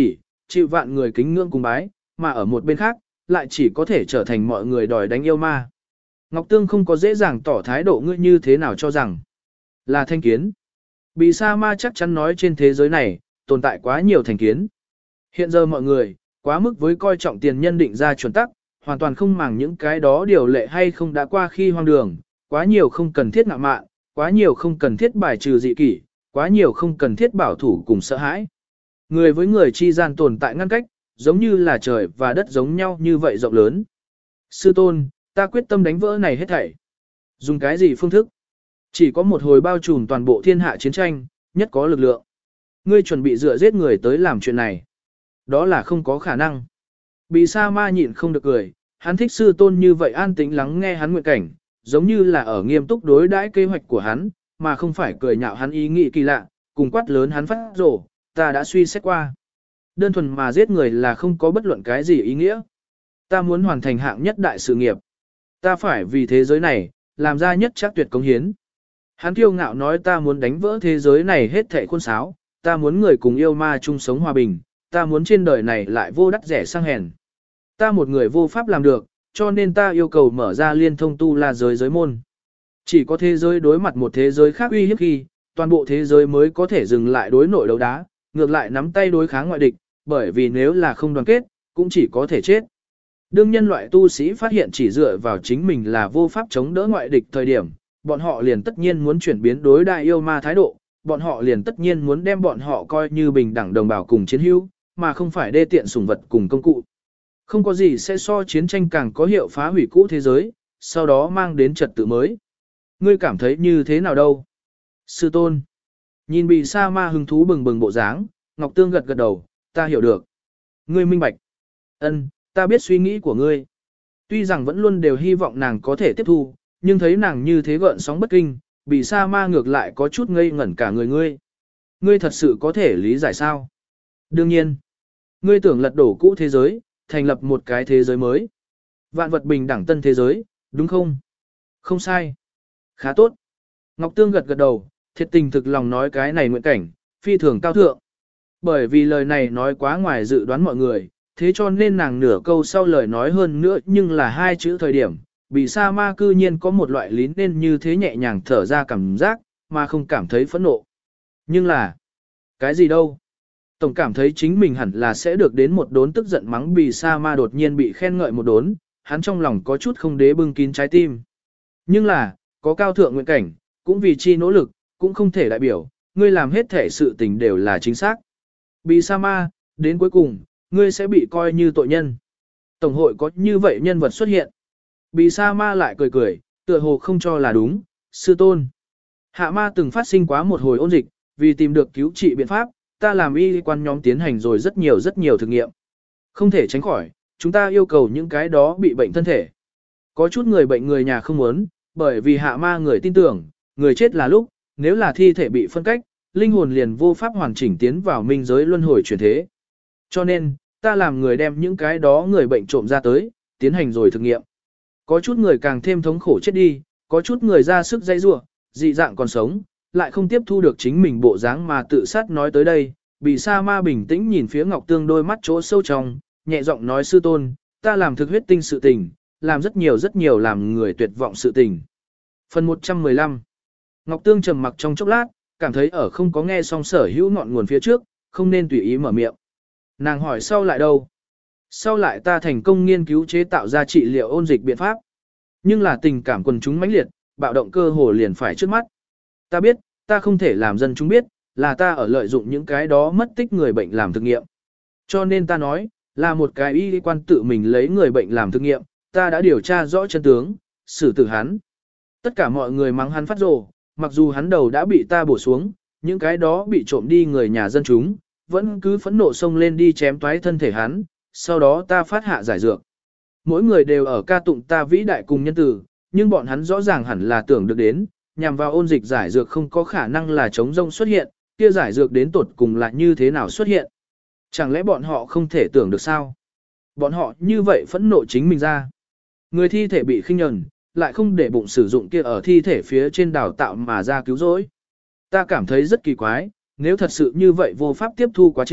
chịu vạn người kính ngưỡng cung bái, mà ở một bên khác, lại chỉ có thể trở thành mọi người đòi đánh yêu ma. Ngọc Tương không có dễ dàng tỏ thái độ ngươi như thế nào cho rằng là thành kiến. Bì Sa Ma chắc chắn nói trên thế giới này, tồn tại quá nhiều thành kiến. Hiện giờ mọi người, quá mức với coi trọng tiền nhân định ra chuẩn tắc, hoàn toàn không màng những cái đó điều lệ hay không đã qua khi hoang đường, quá nhiều không cần thiết ngạo mạn, quá nhiều không cần thiết bài trừ dị kỷ, quá nhiều không cần thiết bảo thủ cùng sợ hãi. Người với người chi gian tồn tại ngăn cách, giống như là trời và đất giống nhau như vậy rộng lớn. Sư tôn, ta quyết tâm đánh vỡ này hết thảy. Dùng cái gì phương thức? Chỉ có một hồi bao trùm toàn bộ thiên hạ chiến tranh, nhất có lực lượng. Ngươi chuẩn bị dựa giết người tới làm chuyện này. Đó là không có khả năng. Bì Sa Ma nhịn không được cười, hắn thích sư tôn như vậy an tĩnh lắng nghe hắn nguyện cảnh, giống như là ở nghiêm túc đối đãi kế hoạch của hắn, mà không phải cười nhạo hắn ý nghĩ kỳ lạ, cùng quát lớn hắn phát rổ, ta đã suy xét qua. Đơn thuần mà giết người là không có bất luận cái gì ý nghĩa. Ta muốn hoàn thành hạng nhất đại sự nghiệp. Ta phải vì thế giới này, làm ra nhất chắc tuyệt cống hiến. Hắn kiêu ngạo nói ta muốn đánh vỡ thế giới này hết thảy khuôn sáo, ta muốn người cùng yêu ma chung sống hòa bình, ta muốn trên đời này lại vô đắt rẻ sang hèn. Ta một người vô pháp làm được, cho nên ta yêu cầu mở ra liên thông tu la giới môn. Chỉ có thế giới đối mặt một thế giới khác uy hiếp khi, toàn bộ thế giới mới có thể dừng lại đối nội đấu đá, ngược lại nắm tay đối kháng ngoại địch, bởi vì nếu là không đoàn kết, cũng chỉ có thể chết. Đương nhân loại tu sĩ phát hiện chỉ dựa vào chính mình là vô pháp chống đỡ ngoại địch thời điểm, bọn họ liền tất nhiên muốn chuyển biến đối đại yêu ma thái độ, bọn họ liền tất nhiên muốn đem bọn họ coi như bình đẳng đồng bào cùng chiến hữu, mà không phải đê tiện sủng vật cùng công cụ. Không có gì sẽ so chiến tranh càng có hiệu phá hủy cũ thế giới, sau đó mang đến trật tự mới. Ngươi cảm thấy như thế nào đâu? Sư tôn. Nhìn Bì Sa Ma hứng thú bừng bừng bộ dáng, Ngọc Tương gật gật đầu, ta hiểu được. Ngươi minh bạch. Ân, ta biết suy nghĩ của ngươi. Tuy rằng vẫn luôn đều hy vọng nàng có thể tiếp thu, nhưng thấy nàng như thế gợn sóng bất kinh, Bì Sa Ma ngược lại có chút ngây ngẩn cả người ngươi. Ngươi thật sự có thể lý giải sao? Đương nhiên. Ngươi tưởng lật đổ cũ thế giới, thành lập một cái thế giới mới. Vạn vật bình đẳng tân thế giới, đúng không? Không sai. Khá tốt. Ngọc Tương gật gật đầu, thiệt tình thực lòng nói cái này nguyện cảnh, phi thường cao thượng. Bởi vì lời này nói quá ngoài dự đoán mọi người, thế cho nên nàng nửa câu sau lời nói hơn nữa nhưng là hai chữ thời điểm, Bì Sa Ma cư nhiên có một loại lín nên như thế nhẹ nhàng thở ra cảm giác, mà không cảm thấy phẫn nộ. Nhưng là, cái gì đâu? Tổng cảm thấy chính mình hẳn là sẽ được đến một đốn tức giận mắng Bì Sa Ma đột nhiên bị khen ngợi một đốn, hắn trong lòng có chút không đế bưng kín trái tim. Nhưng là, có cao thượng nguyện cảnh, cũng vì chi nỗ lực, cũng không thể đại biểu, ngươi làm hết thể sự tình đều là chính xác. Bì Sa Ma, đến cuối cùng, ngươi sẽ bị coi như tội nhân. Tổng hội có như vậy nhân vật xuất hiện. Bì Sa Ma lại cười cười, tựa hồ không cho là đúng, sư tôn. Hạ ma từng phát sinh quá một hồi ôn dịch, vì tìm được cứu trị biện pháp, ta làm y quan nhóm tiến hành rồi rất nhiều thực nghiệm. Không thể tránh khỏi, chúng ta yêu cầu những cái đó bị bệnh thân thể. Có chút người bệnh người nhà không muốn, bởi vì hạ ma người tin tưởng, người chết là lúc, nếu là thi thể bị phân cách, linh hồn liền vô pháp hoàn chỉnh tiến vào minh giới luân hồi chuyển thế. Cho nên, ta làm người đem những cái đó người bệnh trộm ra tới, tiến hành rồi thực nghiệm. Có chút người càng thêm thống khổ chết đi, có chút người ra sức dây rua, dị dạng còn sống, lại không tiếp thu được chính mình bộ dáng mà tự sát nói tới đây. Bì Sa Ma bình tĩnh nhìn phía Ngọc Tương đôi mắt chỗ sâu trong, nhẹ giọng nói sư tôn, ta làm thực huyết tinh sự tình, làm rất nhiều làm người tuyệt vọng sự tình. Phần 115 Ngọc Tương trầm mặc trong chốc lát, cảm thấy ở không có nghe xong sở hữu ngọn nguồn phía trước, không nên tùy ý mở miệng. Nàng hỏi sau lại đâu? Sau lại ta thành công nghiên cứu chế tạo ra trị liệu ôn dịch biện pháp. Nhưng là tình cảm quần chúng mãnh liệt, bạo động cơ hồ liền phải trước mắt. Ta biết, ta không thể làm dân chúng biết, là ta ở lợi dụng những cái đó mất tích người bệnh làm thực nghiệm. Cho nên ta nói, là một cái y quan tự mình lấy người bệnh làm thực nghiệm, ta đã điều tra rõ chân tướng, xử tử hắn. Tất cả mọi người mắng hắn phát rồ, mặc dù hắn đầu đã bị ta bổ xuống, những cái đó bị trộm đi người nhà dân chúng, vẫn cứ phẫn nộ xông lên đi chém toái thân thể hắn, sau đó ta phát hạ giải dược. Mỗi người đều ở ca tụng ta vĩ đại cùng nhân tử, nhưng bọn hắn rõ ràng hẳn là tưởng được đến, nhằm vào ôn dịch giải dược không có khả năng là chống rông xuất hiện, kia giải dược đến tột cùng là như thế nào xuất hiện. Chẳng lẽ bọn họ không thể tưởng được sao? Bọn họ như vậy phẫn nộ chính mình ra. Người thi thể bị khinh nhẫn, lại không để bụng sử dụng kia ở thi thể phía trên đào tạo mà ra cứu rỗi. Ta cảm thấy rất kỳ quái, nếu thật sự như vậy vô pháp tiếp thu quá trình,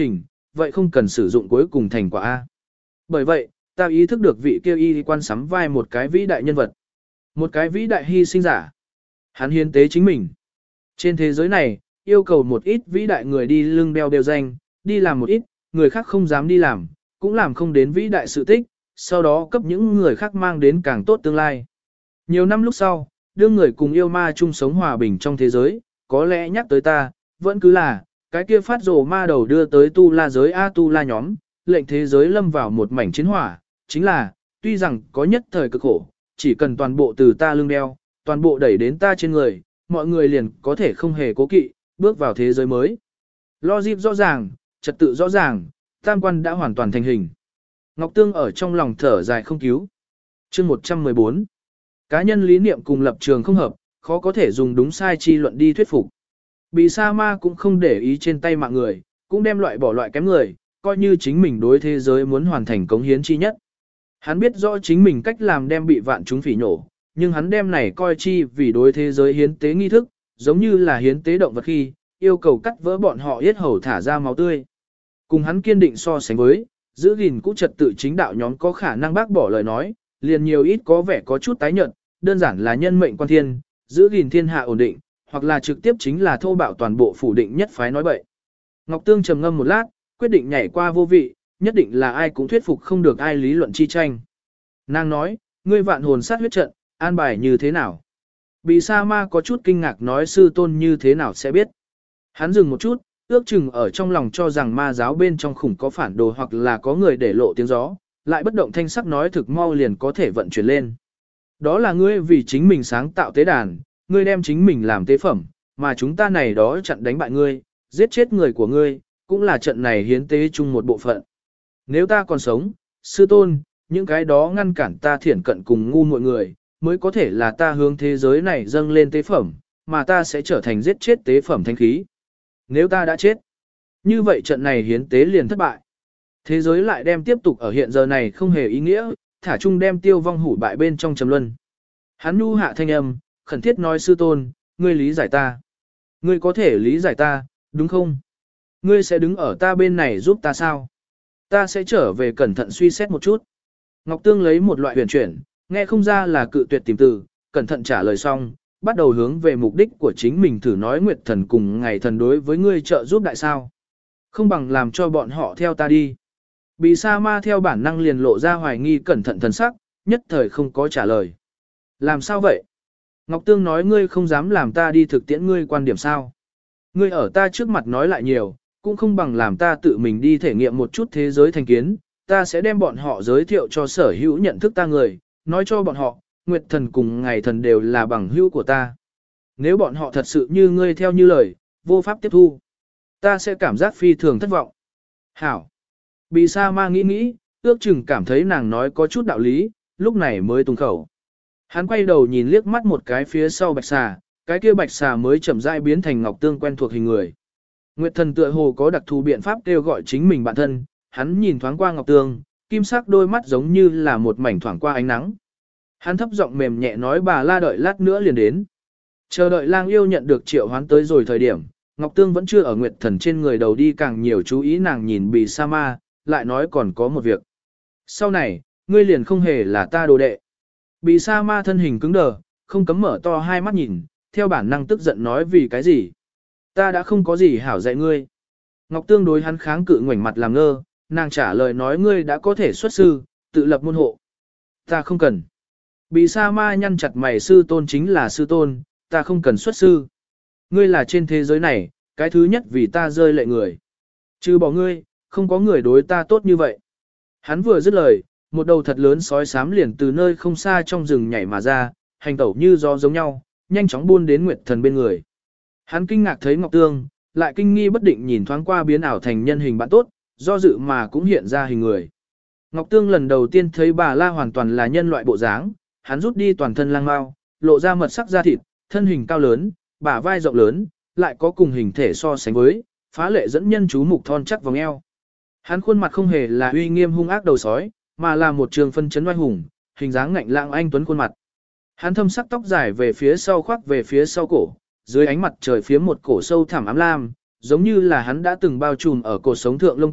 vậy không cần sử dụng cuối cùng thành quả A. Bởi vậy, ta ý thức được vị kia y quan sắm vai một cái vĩ đại nhân vật. Một cái vĩ đại hy sinh giả. Hắn hiến tế chính mình. Trên thế giới này, yêu cầu một ít vĩ đại người đi lưng đeo đeo danh, đi làm một ít, người khác không dám đi làm, cũng làm không đến vĩ đại sự tích, sau đó cấp những người khác mang đến càng tốt tương lai. Nhiều năm lúc sau, đương người cùng yêu ma chung sống hòa bình trong thế giới, có lẽ nhắc tới ta, vẫn cứ là, cái kia phát rồ ma đầu đưa tới tu la giới A tu la nhóm, lệnh thế giới lâm vào một mảnh chiến hỏa, chính là, tuy rằng có nhất thời cực khổ, chỉ cần toàn bộ từ ta lưng đeo, toàn bộ đẩy đến ta trên người, mọi người liền có thể không hề cố kỵ, bước vào thế giới mới. Logic rõ ràng, trật tự rõ ràng, tam quan đã hoàn toàn thành hình. Ngọc Tương ở trong lòng thở dài không cứu. Chương 114. Cá nhân lý niệm cùng lập trường không hợp, khó có thể dùng đúng sai chi luận đi thuyết phục. Bị sa ma cũng không để ý trên tay mạng người, cũng đem loại bỏ loại kém người, coi như chính mình đối thế giới muốn hoàn thành cống hiến chi nhất. Hắn biết rõ chính mình cách làm đem bị vạn chúng phỉ nhổ, nhưng hắn đem này coi chi vì đối thế giới hiến tế nghi thức, giống như là hiến tế động vật khi, yêu cầu cắt vỡ bọn họ yết hầu thả ra máu tươi. Cùng hắn kiên định so sánh với, giữ gìn cũ trật tự chính đạo nhóm có khả năng bác bỏ lời nói, liền nhiều ít có vẻ có chút tái nhợt, đơn giản là nhân mệnh quan thiên, giữ gìn thiên hạ ổn định, hoặc là trực tiếp chính là thô bạo toàn bộ phủ định nhất phái nói bậy. Ngọc Tương trầm ngâm một lát, quyết định nhảy qua vô vị, nhất định là ai cũng thuyết phục không được ai lý luận chi tranh. Nàng nói, ngươi vạn hồn sát huyết trận, an bài như thế nào? Bị sa ma có chút kinh ngạc nói sư tôn như thế nào sẽ biết. Hắn dừng một chút, ước chừng ở trong lòng cho rằng ma giáo bên trong khủng có phản đồ hoặc là có người để lộ tiếng gió, lại bất động thanh sắc nói thực mau liền có thể vận chuyển lên. Đó là ngươi vì chính mình sáng tạo tế đàn, ngươi đem chính mình làm tế phẩm, mà chúng ta này đó chặn đánh bại ngươi, giết chết người của ngươi, cũng là trận này hiến tế chung một bộ phận. Nếu ta còn sống, sư tôn, những cái đó ngăn cản ta thiển cận cùng ngu mọi người, mới có thể là ta hướng thế giới này dâng lên tế phẩm, mà ta sẽ trở thành giết chết tế phẩm thánh khí. Nếu ta đã chết, như vậy trận này hiến tế liền thất bại. Thế giới lại đem tiếp tục ở hiện giờ này không hề ý nghĩa, thả chung đem tiêu vong hủ bại bên trong trầm luân. Hắn nhu hạ thanh âm, khẩn thiết nói sư tôn, ngươi lý giải ta. Ngươi có thể lý giải ta, đúng không? Ngươi sẽ đứng ở ta bên này giúp ta sao? Ta sẽ trở về cẩn thận suy xét một chút. Ngọc Tương lấy một loại huyền chuyển, nghe không ra là cự tuyệt tìm từ, cẩn thận trả lời xong, bắt đầu hướng về mục đích của chính mình thử nói Nguyệt Thần cùng Ngày Thần đối với ngươi trợ giúp đại sao. Không bằng làm cho bọn họ theo ta đi. Bị sa ma theo bản năng liền lộ ra hoài nghi cẩn thận thần sắc, nhất thời không có trả lời. Làm sao vậy? Ngọc Tương nói ngươi không dám làm ta đi thực tiễn ngươi quan điểm sao? Ngươi ở ta trước mặt nói lại nhiều, cũng không bằng làm ta tự mình đi thể nghiệm một chút thế giới thành kiến, ta sẽ đem bọn họ giới thiệu cho sở hữu nhận thức ta người, nói cho bọn họ, Nguyệt Thần cùng Ngày Thần đều là bằng hữu của ta. Nếu bọn họ thật sự như ngươi theo như lời, vô pháp tiếp thu, ta sẽ cảm giác phi thường thất vọng. Hảo. Bị sa ma nghĩ, ước chừng cảm thấy nàng nói có chút đạo lý, lúc này mới tung khẩu. Hắn quay đầu nhìn liếc mắt một cái phía sau bạch xà, cái kia bạch xà mới chậm rãi biến thành Ngọc Tương quen thuộc hình người. Nguyệt Thần tựa hồ có đặc thù biện pháp kêu gọi chính mình bản thân, hắn nhìn thoáng qua Ngọc Tương, kim sắc đôi mắt giống như là một mảnh thoảng qua ánh nắng. Hắn thấp giọng mềm nhẹ nói bà la đợi lát nữa liền đến. Chờ đợi lang yêu nhận được triệu hoán tới rồi thời điểm, Ngọc Tương vẫn chưa ở Nguyệt Thần trên người đầu đi càng nhiều chú ý nàng nhìn Bì Sa Ma, lại nói còn có một việc. Sau này, ngươi liền không hề là ta đồ đệ. Bì Sa Ma thân hình cứng đờ, không cấm mở to hai mắt nhìn, theo bản năng tức giận nói vì cái gì. Ta đã không có gì hảo dạy ngươi. Ngọc Tương đối hắn kháng cự ngoảnh mặt làm ngơ, nàng trả lời nói ngươi đã có thể xuất sư, tự lập môn hộ. Ta không cần. Bì Sa Ma nhăn chặt mày sư tôn chính là sư tôn, ta không cần xuất sư. Ngươi là trên thế giới này, cái thứ nhất vì ta rơi lệ người. Trừ bỏ ngươi, không có người đối ta tốt như vậy. Hắn vừa dứt lời, một đầu thật lớn sói xám liền từ nơi không xa trong rừng nhảy mà ra, hành tẩu như gió giống nhau, nhanh chóng buôn đến Nguyệt Thần bên người. Hắn kinh ngạc thấy Ngọc Tương, lại kinh nghi bất định nhìn thoáng qua biến ảo thành nhân hình bạn tốt, do dự mà cũng hiện ra hình người. Ngọc Tương lần đầu tiên thấy bà la hoàn toàn là nhân loại bộ dáng, hắn rút đi toàn thân lang mao, lộ ra mật sắc da thịt, thân hình cao lớn, bả vai rộng lớn, lại có cùng hình thể so sánh với, phá lệ dẫn nhân chú mục thon chắc vòng eo. Hắn khuôn mặt không hề là uy nghiêm hung ác đầu sói, mà là một trường phân chấn oai hùng, hình dáng ngạnh lãng anh tuấn khuôn mặt. Hắn thâm sắc tóc dài về phía sau khoác về phía sau cổ, dưới ánh mặt trời phía một cổ sâu thẳm ám lam, giống như là hắn đã từng bao trùm ở cổ sống thượng lông tóc,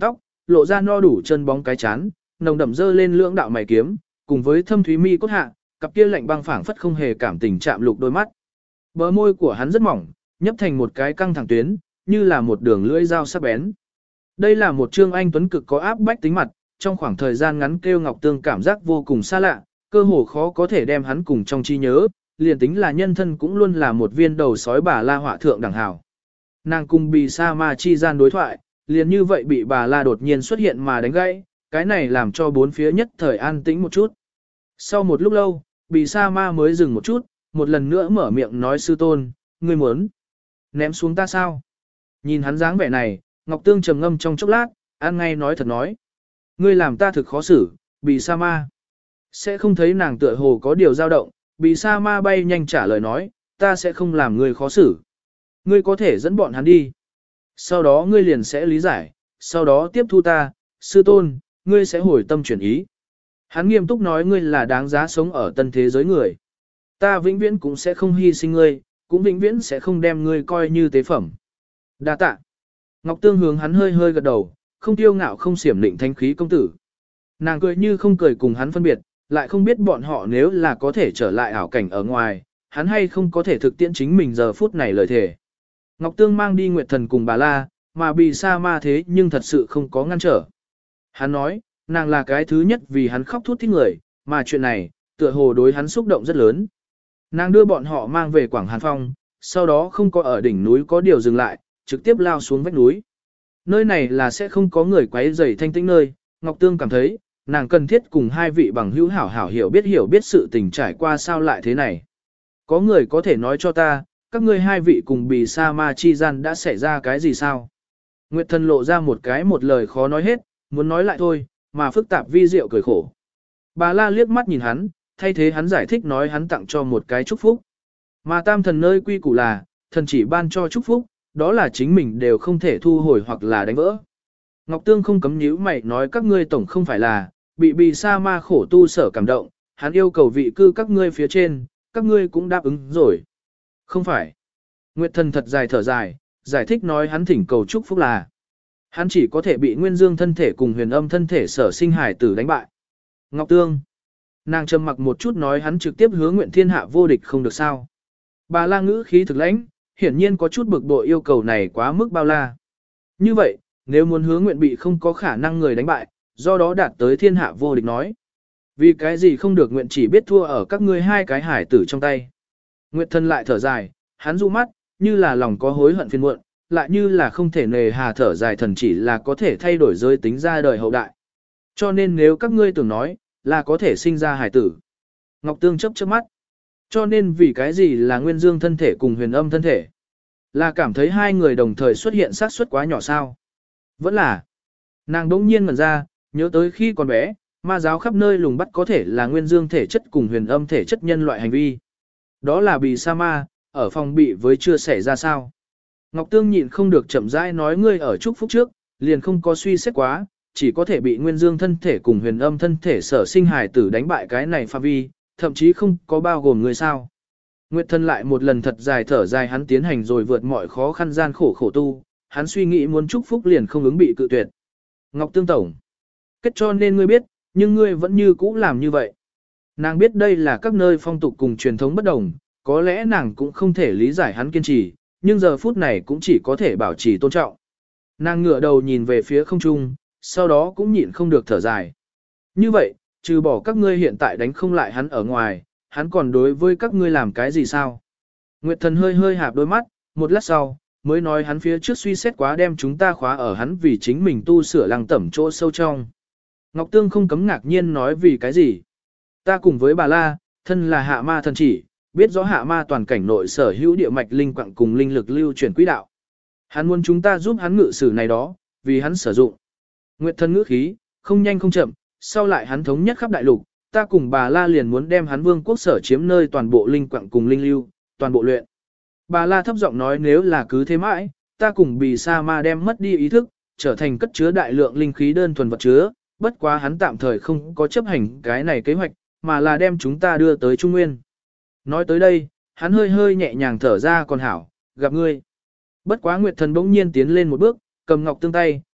lộ ra no đủ chân bóng cái chán, nồng đậm dơ lên lưỡng đạo mày kiếm, cùng với thâm thúy mi cốt hạ, cặp kia lạnh băng phảng phất không hề cảm tình chạm lục đôi mắt. Bờ môi của hắn rất mỏng, nhấp thành một cái căng thẳng tuyến, như là một đường lưỡi dao sắc bén. Đây là một trương anh tuấn cực có áp bách tính mặt, trong khoảng thời gian ngắn kêu Ngọc Tương cảm giác vô cùng xa lạ, cơ hồ khó có thể đem hắn cùng trong trí nhớ, liền tính là nhân thân cũng luôn là một viên đầu sói bà la họa thượng đẳng hào. Nàng cùng Bì Sa Ma chi gian đối thoại, liền như vậy bị bà la đột nhiên xuất hiện mà đánh gãy, cái này làm cho bốn phía nhất thời an tĩnh một chút. Sau một lúc lâu, Bì Sa Ma mới dừng một chút, một lần nữa mở miệng nói sư tôn, ngươi muốn ném xuống ta sao? Nhìn hắn dáng vẻ này, Ngọc Tương trầm ngâm trong chốc lát, ăn ngay nói thật nói. Ngươi làm ta thực khó xử, Bì Sa Ma. Sẽ không thấy nàng tựa hồ có điều dao động, Bì Sa Ma bay nhanh trả lời nói, ta sẽ không làm ngươi khó xử. Ngươi có thể dẫn bọn hắn đi. Sau đó ngươi liền sẽ lý giải, sau đó tiếp thu ta, sư tôn, ngươi sẽ hồi tâm chuyển ý. Hắn nghiêm túc nói ngươi là đáng giá sống ở tân thế giới người. Ta vĩnh viễn cũng sẽ không hy sinh ngươi, cũng vĩnh viễn sẽ không đem ngươi coi như tế phẩm. Đa tạ. Ngọc Tương hướng hắn hơi hơi gật đầu, không tiêu ngạo không xiểm lịnh thanh khí công tử. Nàng cười như không cười cùng hắn phân biệt, lại không biết bọn họ nếu là có thể trở lại ảo cảnh ở ngoài, hắn hay không có thể thực tiễn chính mình giờ phút này lời thề. Ngọc Tương mang đi Nguyệt Thần cùng bà La, mà Bì Sa Ma thế nhưng thật sự không có ngăn trở. Hắn nói, nàng là cái thứ nhất vì hắn khóc thút thít người, mà chuyện này, tựa hồ đối hắn xúc động rất lớn. Nàng đưa bọn họ mang về Quảng Hàn Phong, sau đó không có ở đỉnh núi có điều dừng lại, trực tiếp lao xuống vách núi. Nơi này là sẽ không có người quấy rầy thanh tĩnh nơi, Ngọc Tương cảm thấy, nàng cần thiết cùng hai vị bằng hữu hảo hiểu biết sự tình trải qua sao lại thế này. Có người có thể nói cho ta, các ngươi hai vị cùng Bì Sa Ma chi gian đã xảy ra cái gì sao? Nguyệt Thần lộ ra một lời khó nói hết, muốn nói lại thôi, mà phức tạp vi diệu cười khổ. Bà La liếc mắt nhìn hắn, thay thế hắn giải thích nói hắn tặng cho một cái chúc phúc. Mà tam thần nơi quy củ là, thần chỉ ban cho chúc phúc, đó là chính mình đều không thể thu hồi hoặc là đánh vỡ. Ngọc Tương không cấm nhíu mày nói các ngươi tổng không phải là, bị Bì Sa Ma khổ tu sở cảm động, hắn yêu cầu vị cư các ngươi phía trên, các ngươi cũng đáp ứng rồi. Không phải. Nguyệt Thần thật dài thở dài, giải thích nói hắn thỉnh cầu chúc phúc là, hắn chỉ có thể bị Nguyên Dương thân thể cùng Huyền Âm thân thể sở sinh hải tử đánh bại. Ngọc Tương. Nàng trầm mặc một chút nói hắn trực tiếp hứa nguyện thiên hạ vô địch không được sao. Bà La ngữ khí thực lãnh, hiển nhiên có chút bực bội yêu cầu này quá mức bao la. Như vậy, nếu muốn hứa nguyện bị không có khả năng người đánh bại, do đó đạt tới thiên hạ vô địch nói. Vì cái gì không được nguyện chỉ biết thua ở các ngươi hai cái hải tử trong tay. Nguyệt Thần lại thở dài, hắn du mắt, như là lòng có hối hận phiền muộn, lại như là không thể nề hà thở dài thần chỉ là có thể thay đổi giới tính ra đời hậu đại. Cho nên nếu các ngươi tưởng nói, là có thể sinh ra hải tử. Ngọc Tương chớp chớp mắt. Cho nên vì cái gì là Nguyên Dương thân thể cùng Huyền Âm thân thể? Là cảm thấy hai người đồng thời xuất hiện xác suất quá nhỏ sao? Vẫn là. Nàng đỗng nhiên ngẩn ra, nhớ tới khi còn bé, ma giáo khắp nơi lùng bắt có thể là Nguyên Dương thể chất cùng Huyền Âm thể chất nhân loại hành vi. Đó là Bì Sa Ma, ở phòng bị với chưa xảy ra sao. Ngọc Tương nhịn không được chậm rãi nói ngươi ở chúc phúc trước, liền không có suy xét quá, chỉ có thể bị Nguyên Dương thân thể cùng Huyền Âm thân thể sở sinh hài tử đánh bại cái này phạm vi, thậm chí không có bao gồm người sao. Nguyệt Thần lại một lần thật dài thở dài hắn tiến hành rồi vượt mọi khó khăn gian khổ tu, hắn suy nghĩ muốn chúc phúc liền không ứng bị cự tuyệt. Ngọc Tương tổng, kết cho nên ngươi biết, nhưng ngươi vẫn như cũ làm như vậy. Nàng biết đây là các nơi phong tục cùng truyền thống bất đồng, có lẽ nàng cũng không thể lý giải hắn kiên trì, nhưng giờ phút này cũng chỉ có thể bảo trì tôn trọng. Nàng ngửa đầu nhìn về phía không trung, sau đó cũng nhịn không được thở dài. Như vậy, trừ bỏ các ngươi hiện tại đánh không lại hắn ở ngoài, hắn còn đối với các ngươi làm cái gì sao? Nguyệt Thần hơi hơi hạp đôi mắt, một lát sau, mới nói hắn phía trước suy xét quá đem chúng ta khóa ở hắn vì chính mình tu sửa lăng tẩm chỗ sâu trong. Ngọc Tương không cấm ngạc nhiên nói vì cái gì? Ta cùng với bà La, thân là hạ ma thần chỉ, biết rõ hạ ma toàn cảnh nội sở hữu địa mạch linh quặng cùng linh lực lưu chuyển quỹ đạo. Hắn muốn chúng ta giúp hắn ngự sử này đó, vì hắn sử dụng. Nguyệt Thần ngữ khí, không nhanh không chậm, sau lại hắn thống nhất khắp đại lục, ta cùng bà La liền muốn đem hắn vương quốc sở chiếm nơi toàn bộ linh quặng cùng linh lưu, toàn bộ luyện. Bà La thấp giọng nói nếu là cứ thế mãi, ta cùng Bì Sa Ma đem mất đi ý thức, trở thành cất chứa đại lượng linh khí đơn thuần vật chứa, bất quá hắn tạm thời không có chấp hành cái này kế hoạch, mà là đem chúng ta đưa tới Trung Nguyên. Nói tới đây, hắn hơi hơi nhẹ nhàng thở ra còn hảo, gặp ngươi. Bất quá Nguyệt Thần bỗng nhiên tiến lên một bước, cầm Ngọc Tương tay,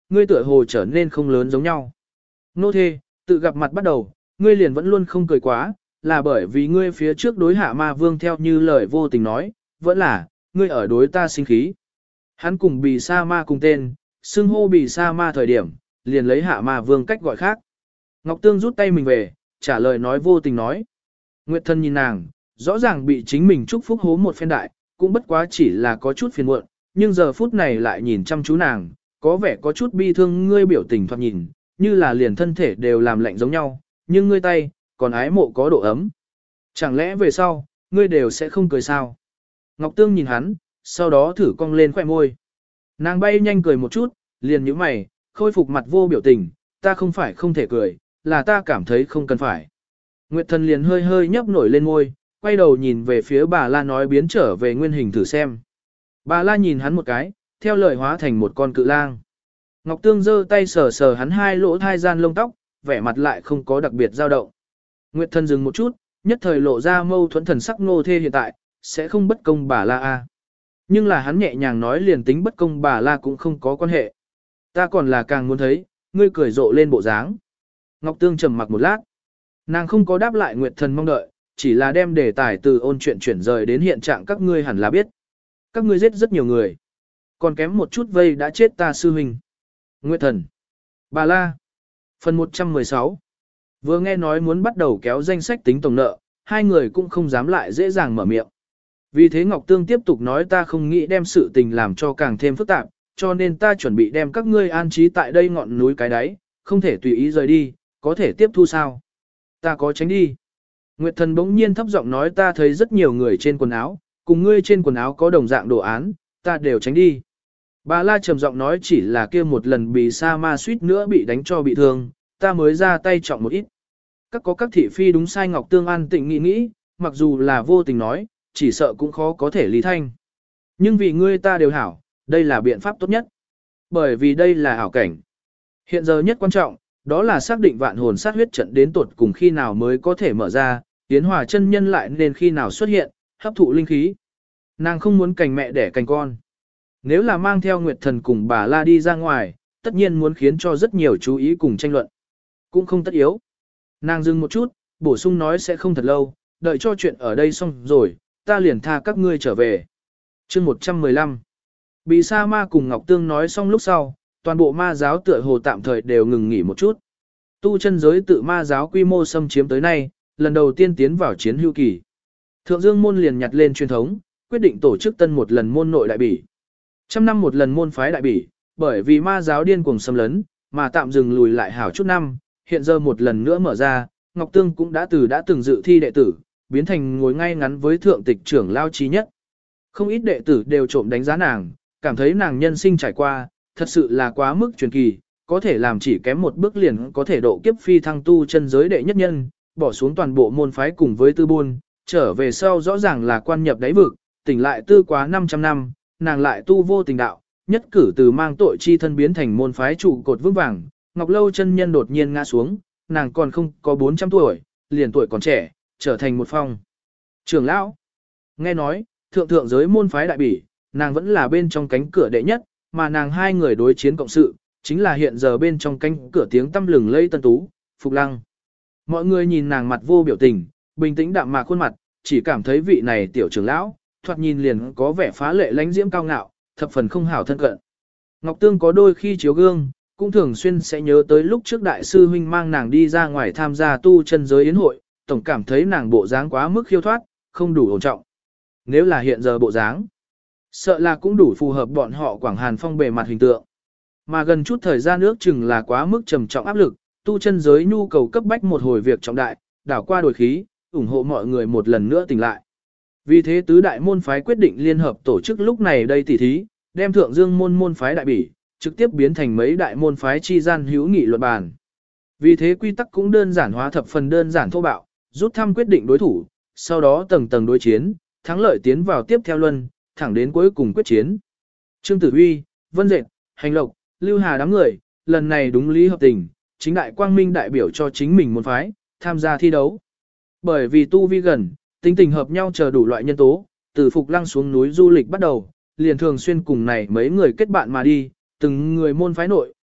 ngươi tựa hồ trở nên không lớn giống nhau. Nô thê, tự gặp mặt bắt đầu, ngươi liền vẫn luôn không cười quá, là bởi vì ngươi phía trước đối hạ ma vương theo như lời vô tình nói, vẫn là, ngươi ở đối ta sinh khí. Hắn cùng bì sa ma cùng tên, xưng hô bì sa ma thời điểm, liền lấy hạ ma vương cách gọi khác. Ngọc Tương rút tay mình về, trả lời nói vô tình nói. Nguyệt Thần nhìn nàng, rõ ràng bị chính mình chúc phúc hố một phen đại, cũng bất quá chỉ là có chút phiền muộn, nhưng giờ phút này lại nhìn chăm chú nàng, có vẻ có chút bi thương, ngươi biểu tình thoạt nhìn, như là liền thân thể đều làm lạnh giống nhau, nhưng ngươi tay, còn ái mộ có độ ấm. Chẳng lẽ về sau, ngươi đều sẽ không cười sao? Ngọc Tương nhìn hắn, sau đó thử cong lên khóe môi. Nàng bay nhanh cười một chút, liền nhíu mày, khôi phục mặt vô biểu tình, ta không phải không thể cười, là ta cảm thấy không cần phải. Nguyệt Thần liền hơi hơi nhấp nổi lên môi, quay đầu nhìn về phía bà La nói biến trở về nguyên hình thử xem. Bà La nhìn hắn một cái, theo lời hóa thành một con cự lang. Ngọc Tương giơ tay sờ sờ hắn hai lỗ thai gian lông tóc, vẻ mặt lại không có đặc biệt dao động. Nguyệt Thần dừng một chút, nhất thời lộ ra mâu thuẫn thần sắc nô thê hiện tại, sẽ không bất công bà La a. Nhưng là hắn nhẹ nhàng nói liền tính bất công bà La cũng không có quan hệ. Ta còn là càng muốn thấy, ngươi cười rộ lên bộ dáng. Ngọc Tương trầm mặc một lát. Nàng không có đáp lại Nguyệt Thần mong đợi, chỉ là đem đề tài từ ôn chuyện chuyển rời đến hiện trạng các ngươi hẳn là biết. Các ngươi giết rất nhiều người. Còn kém một chút vây đã chết ta sư huynh. Nguyệt Thần. Bà La. Phần 116. Vừa nghe nói muốn bắt đầu kéo danh sách tính tổng nợ, hai người cũng không dám lại dễ dàng mở miệng. Vì thế Ngọc Tương tiếp tục nói ta không nghĩ đem sự tình làm cho càng thêm phức tạp, cho nên ta chuẩn bị đem các ngươi an trí tại đây ngọn núi cái đáy, không thể tùy ý rời đi, có thể tiếp thu sao? Ta có tránh đi. Nguyệt Thần bỗng nhiên thấp giọng nói ta thấy rất nhiều người trên quần áo, cùng ngươi trên quần áo có đồng dạng đồ án, ta đều tránh đi. Bà La trầm giọng nói chỉ là kia một lần bị sa ma suýt nữa bị đánh cho bị thương, ta mới ra tay trọng một ít. Các thị phi đúng sai Ngọc Tương an tịnh nghĩ nghĩ, mặc dù là vô tình nói, chỉ sợ cũng khó có thể lý thanh. Nhưng vì ngươi ta đều hảo, đây là biện pháp tốt nhất. Bởi vì đây là ảo cảnh. Hiện giờ nhất quan trọng, đó là xác định vạn hồn sát huyết trận đến tột cùng khi nào mới có thể mở ra, tiến hòa chân nhân lại nên khi nào xuất hiện, hấp thụ linh khí. Nàng không muốn cành mẹ đẻ cành con. Nếu là mang theo Nguyệt Thần cùng bà La đi ra ngoài, tất nhiên muốn khiến cho rất nhiều chú ý cùng tranh luận. Cũng không tất yếu. Nàng dừng một chút, bổ sung nói sẽ không thật lâu, đợi cho chuyện ở đây xong rồi, ta liền tha các ngươi trở về. Chương 115. Bị Sa Ma cùng Ngọc Tương nói xong lúc sau, toàn bộ ma giáo tựa hồ tạm thời đều ngừng nghỉ một chút. Tu chân giới tự ma giáo quy mô xâm chiếm tới nay, lần đầu tiên tiến vào chiến hữu kỳ. Thượng Dương môn liền nhặt lên truyền thống, quyết định tổ chức tân một lần môn nội đại bỉ. Trăm năm một lần môn phái đại bỉ, bởi vì ma giáo điên cuồng xâm lấn, mà tạm dừng lùi lại hảo chút năm, hiện giờ một lần nữa mở ra, Ngọc Tương cũng đã từng dự thi đệ tử, biến thành ngồi ngay ngắn với thượng tịch trưởng lao trí nhất. Không ít đệ tử đều trộm đánh giá nàng, cảm thấy nàng nhân sinh trải qua, thật sự là quá mức truyền kỳ, có thể làm chỉ kém một bước liền có thể độ kiếp phi thăng tu chân giới đệ nhất nhân, bỏ xuống toàn bộ môn phái cùng với tư buôn, trở về sau rõ ràng là quan nhập đáy vực, tỉnh lại tư quá 500 năm, nàng lại tu vô tình đạo, nhất cử từ mang tội chi thân biến thành môn phái trụ cột vững vàng, Ngọc Lâu chân nhân đột nhiên ngã xuống, nàng còn không có 400 tuổi, liền tuổi còn trẻ, trở thành một phong trưởng lão. Nghe nói, thượng giới môn phái đại bỉ, nàng vẫn là bên trong cánh cửa đệ nhất, mà nàng hai người đối chiến cộng sự, chính là hiện giờ bên trong cánh cửa tiếng tăm lừng lây tân tú, Phục Lăng. Mọi người nhìn nàng mặt vô biểu tình, bình tĩnh đạm mạc khuôn mặt, chỉ cảm thấy vị này tiểu trưởng lão, thoạt nhìn liền có vẻ phá lệ lãnh diễm cao ngạo, thập phần không hảo thân cận. Ngọc Tương có đôi khi chiếu gương, cũng thường xuyên sẽ nhớ tới lúc trước đại sư huynh mang nàng đi ra ngoài tham gia tu chân giới yến hội, tổng cảm thấy nàng bộ dáng quá mức khiêu thoát, không đủ ổn trọng. Nếu là hiện giờ bộ dáng, sợ là cũng đủ phù hợp bọn họ Quảng Hàn Phong bề mặt hình tượng. Mà gần chút thời gian ước chừng là quá mức trầm trọng áp lực, tu chân giới nhu cầu cấp bách một hồi việc trọng đại, đảo qua đổi khí, ủng hộ mọi người một lần nữa tỉnh lại. Vì thế tứ đại môn phái quyết định liên hợp tổ chức lúc này đây tỉ thí, đem Thượng Dương môn phái đại bỉ, trực tiếp biến thành mấy đại môn phái chi gian hữu nghị luận bàn. Vì thế quy tắc cũng đơn giản hóa thập phần đơn giản thô bạo, rút thăm quyết định đối thủ, sau đó tầng tầng đối chiến, thắng lợi tiến vào tiếp theo luân, thẳng đến cuối cùng quyết chiến. Trương Tử Huy, Vân Dệt, Hành Lộc, Lưu Hà đám người, lần này đúng lý hợp tình, chính đại quang minh đại biểu cho chính mình môn phái, tham gia thi đấu. Bởi vì tu vi gần, tính tình hợp nhau chờ đủ loại nhân tố, từ Phục Lăng xuống núi du lịch bắt đầu, liền thường xuyên cùng này mấy người kết bạn mà đi, từng người môn phái nội,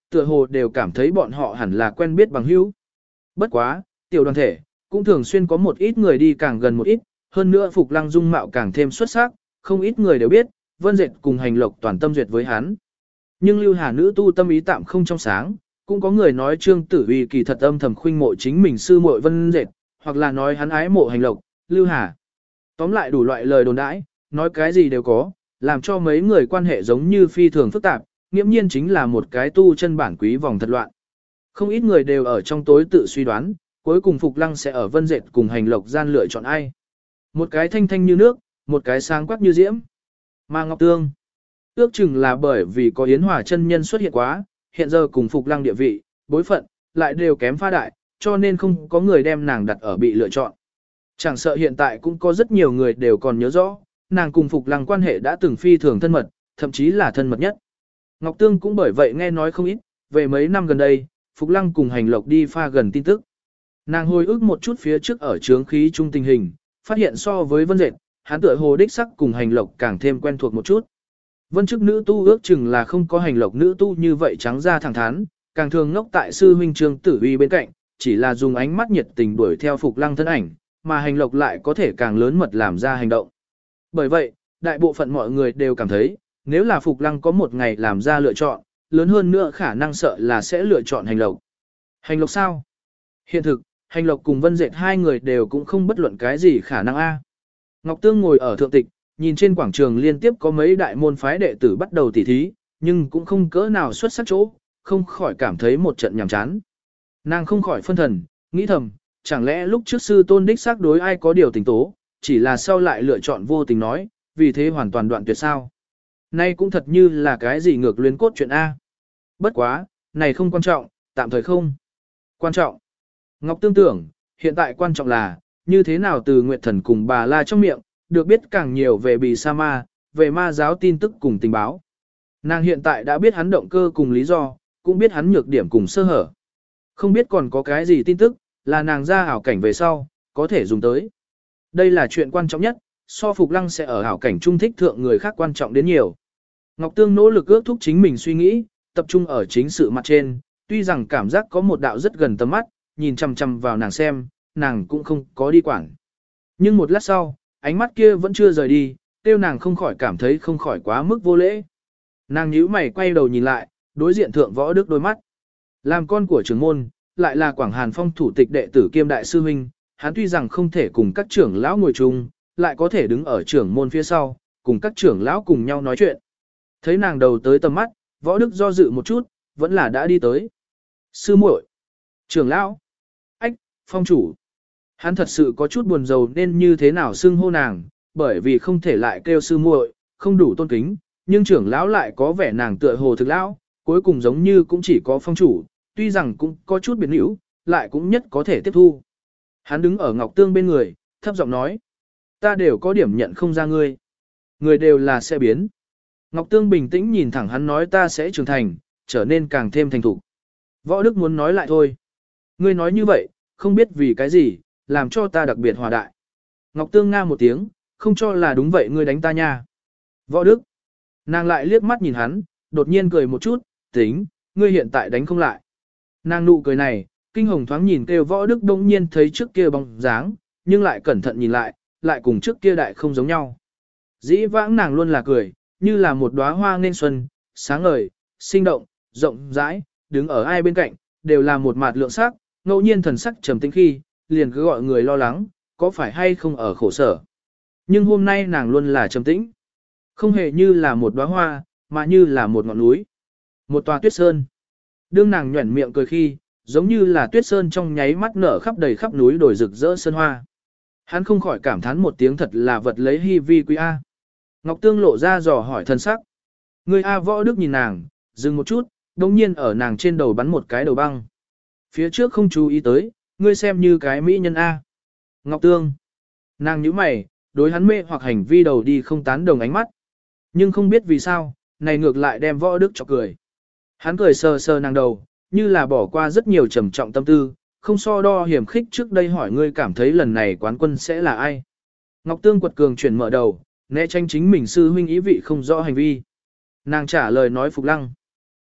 tựa hồ đều cảm thấy bọn họ hẳn là quen biết bằng hữu. Bất quá, tiểu đoàn thể, cũng thường xuyên có một ít người đi càng gần một ít, hơn nữa Phục Lăng dung mạo càng thêm xuất sắc, không ít người đều biết, Vân Dệt cùng Hành Lộc toàn tâm duyệt với hắn. Nhưng Lưu Hà nữ tu tâm ý tạm không trong sáng, cũng có người nói Trương Tử Uy kỳ thật âm thầm khuynh mộ chính mình sư muội Vân Dệt, hoặc là nói hắn ái mộ Hành Lộc, Lưu Hà. Tóm lại đủ loại lời đồn đãi, nói cái gì đều có, làm cho mấy người quan hệ giống như phi thường phức tạp, nghiễm nhiên chính là một cái tu chân bản quý vòng thật loạn. Không ít người đều ở trong tối tự suy đoán, cuối cùng Phục Lăng sẽ ở Vân Dệt cùng Hành Lộc gian lựa chọn ai. Một cái thanh thanh như nước, một cái sáng quắc như diễm. Mà Ngọc Tương, ước chừng là bởi vì có Yến Hòa chân nhân xuất hiện quá, hiện giờ cùng Phục Lăng địa vị, bối phận, lại đều kém pha đại, cho nên không có người đem nàng đặt ở bị lựa chọn. Chẳng sợ hiện tại cũng có rất nhiều người đều còn nhớ rõ, nàng cùng Phục Lăng quan hệ đã từng phi thường thân mật, thậm chí là thân mật nhất. Ngọc Tương cũng bởi vậy nghe nói không ít, về mấy năm gần đây, Phục Lăng cùng Hành Lộc đi pha gần tin tức. Nàng hồi ức một chút phía trước ở trướng khí trung tình hình, phát hiện so với Vân Dệt, hắn tựa hồ đích sắc cùng Hành Lộc càng thêm quen thuộc một chút. Vân chức nữ tu ước chừng là không có Hành Lộc nữ tu như vậy trắng ra thẳng thắn, càng thường ngốc tại sư huynh Trương Tử Uy bên cạnh, chỉ là dùng ánh mắt nhiệt tình đuổi theo Phục Lăng thân ảnh, mà Hành Lộc lại có thể càng lớn mật làm ra hành động. Bởi vậy, đại bộ phận mọi người đều cảm thấy, nếu là Phục Lăng có một ngày làm ra lựa chọn, lớn hơn nữa khả năng sợ là sẽ lựa chọn Hành Lộc. Hành Lộc sao? Hiện thực, Hành Lộc cùng Vân Dệt hai người đều cũng không bất luận cái gì khả năng A. Ngọc Tương ngồi ở thượng tịch, nhìn trên quảng trường liên tiếp có mấy đại môn phái đệ tử bắt đầu tỉ thí, nhưng cũng không cỡ nào xuất sắc chỗ, không khỏi cảm thấy một trận nhàm chán. Nàng không khỏi phân thần, nghĩ thầm, chẳng lẽ lúc trước sư tôn đích xác đối ai có điều tình tố, chỉ là sau lại lựa chọn vô tình nói, vì thế hoàn toàn đoạn tuyệt sao. Nay cũng thật như là cái gì ngược luyến cốt chuyện A. Bất quá, này không quan trọng, tạm thời không. Quan trọng. Ngọc Tương tưởng, hiện tại quan trọng là, như thế nào từ Nguyệt Thần cùng bà La trong miệng, được biết càng nhiều về Bì Sa Ma, về ma giáo tin tức cùng tình báo. Nàng hiện tại đã biết hắn động cơ cùng lý do, cũng biết hắn nhược điểm cùng sơ hở. Không biết còn có cái gì tin tức, là nàng ra ảo cảnh về sau, có thể dùng tới. Đây là chuyện quan trọng nhất, so Phục Lăng sẽ ở ảo cảnh trung thích thượng người khác quan trọng đến nhiều. Ngọc Tương nỗ lực ước thúc chính mình suy nghĩ, tập trung ở chính sự mặt trên, tuy rằng cảm giác có một đạo rất gần tầm mắt, nhìn chằm chằm vào nàng xem, nàng cũng không có đi quản. Nhưng một lát sau, ánh mắt kia vẫn chưa rời đi, tiêu nàng không khỏi cảm thấy không khỏi quá mức vô lễ. Nàng nhíu mày quay đầu nhìn lại, đối diện thượng Võ Đức đôi mắt. Làm con của trưởng môn, lại là Quảng Hàn Phong thủ tịch đệ tử kiêm đại sư huynh, hắn tuy rằng không thể cùng các trưởng lão ngồi chung, lại có thể đứng ở trưởng môn phía sau, cùng các trưởng lão cùng nhau nói chuyện. Thấy nàng đầu tới tầm mắt, Võ Đức do dự một chút, vẫn là đã đi tới. Sư muội, trưởng lão, ách, phong chủ. Hắn thật sự có chút buồn rầu nên như thế nào xưng hô nàng, bởi vì không thể lại kêu sư muội, không đủ tôn kính, nhưng trưởng lão lại có vẻ nàng tựa hồ thực lão, cuối cùng giống như cũng chỉ có phong chủ, tuy rằng cũng có chút biến hữu, lại cũng nhất có thể tiếp thu. Hắn đứng ở Ngọc Tương bên người, thấp giọng nói, ta đều có điểm nhận không ra ngươi. Người đều là sẽ biến. Ngọc Tương bình tĩnh nhìn thẳng hắn nói ta sẽ trưởng thành, trở nên càng thêm thành thục. Võ Đức muốn nói lại thôi. Ngươi nói như vậy, không biết vì cái gì, làm cho ta đặc biệt hòa đại. Ngọc Tương nga một tiếng, không cho là đúng vậy ngươi đánh ta nha. Võ Đức. Nàng lại liếc mắt nhìn hắn, đột nhiên cười một chút, tính, ngươi hiện tại đánh không lại. Nàng nụ cười này, kinh hồng thoáng nhìn kêu Võ Đức đông nhiên thấy trước kia bóng dáng, nhưng lại cẩn thận nhìn lại cùng trước kia đại không giống nhau. Dĩ vãng nàng luôn là cười, như là một đóa hoa nên xuân, sáng ngời, sinh động, rộng rãi, đứng ở ai bên cạnh, đều là một mặt lượng sắc, ngẫu nhiên thần sắc trầm tĩnh khi, liền cứ gọi người lo lắng, có phải hay không ở khổ sở. Nhưng hôm nay nàng luôn là trầm tĩnh, không hề như là một đóa hoa, mà như là một ngọn núi, một tòa tuyết sơn. Đương nàng nhuẩn miệng cười khi, giống như là tuyết sơn trong nháy mắt nở khắp đầy khắp núi đồi rực rỡ sơn hoa. Hắn không khỏi cảm thán một tiếng thật là vật lấy hy vi quý A. Ngọc Tương lộ ra dò hỏi thân sắc. Người A Võ Đức nhìn nàng, dừng một chút, đồng nhiên ở nàng trên đầu bắn một cái đầu băng. Phía trước không chú ý tới, ngươi xem như cái mỹ nhân A. Ngọc Tương. Nàng nhíu mày, đối hắn mê hoặc hành vi đầu đi không tán đồng ánh mắt. Nhưng không biết vì sao, này ngược lại đem Võ Đức chọc cười. Hắn cười sờ sờ nàng đầu, như là bỏ qua rất nhiều trầm trọng tâm tư, không so đo hiểm khích trước đây hỏi ngươi cảm thấy lần này quán quân sẽ là ai. Ngọc Tương quật cường chuyển mở đầu, né tranh chính mình sư huynh ý vị không rõ hành vi. Nàng trả lời nói Phục Lăng.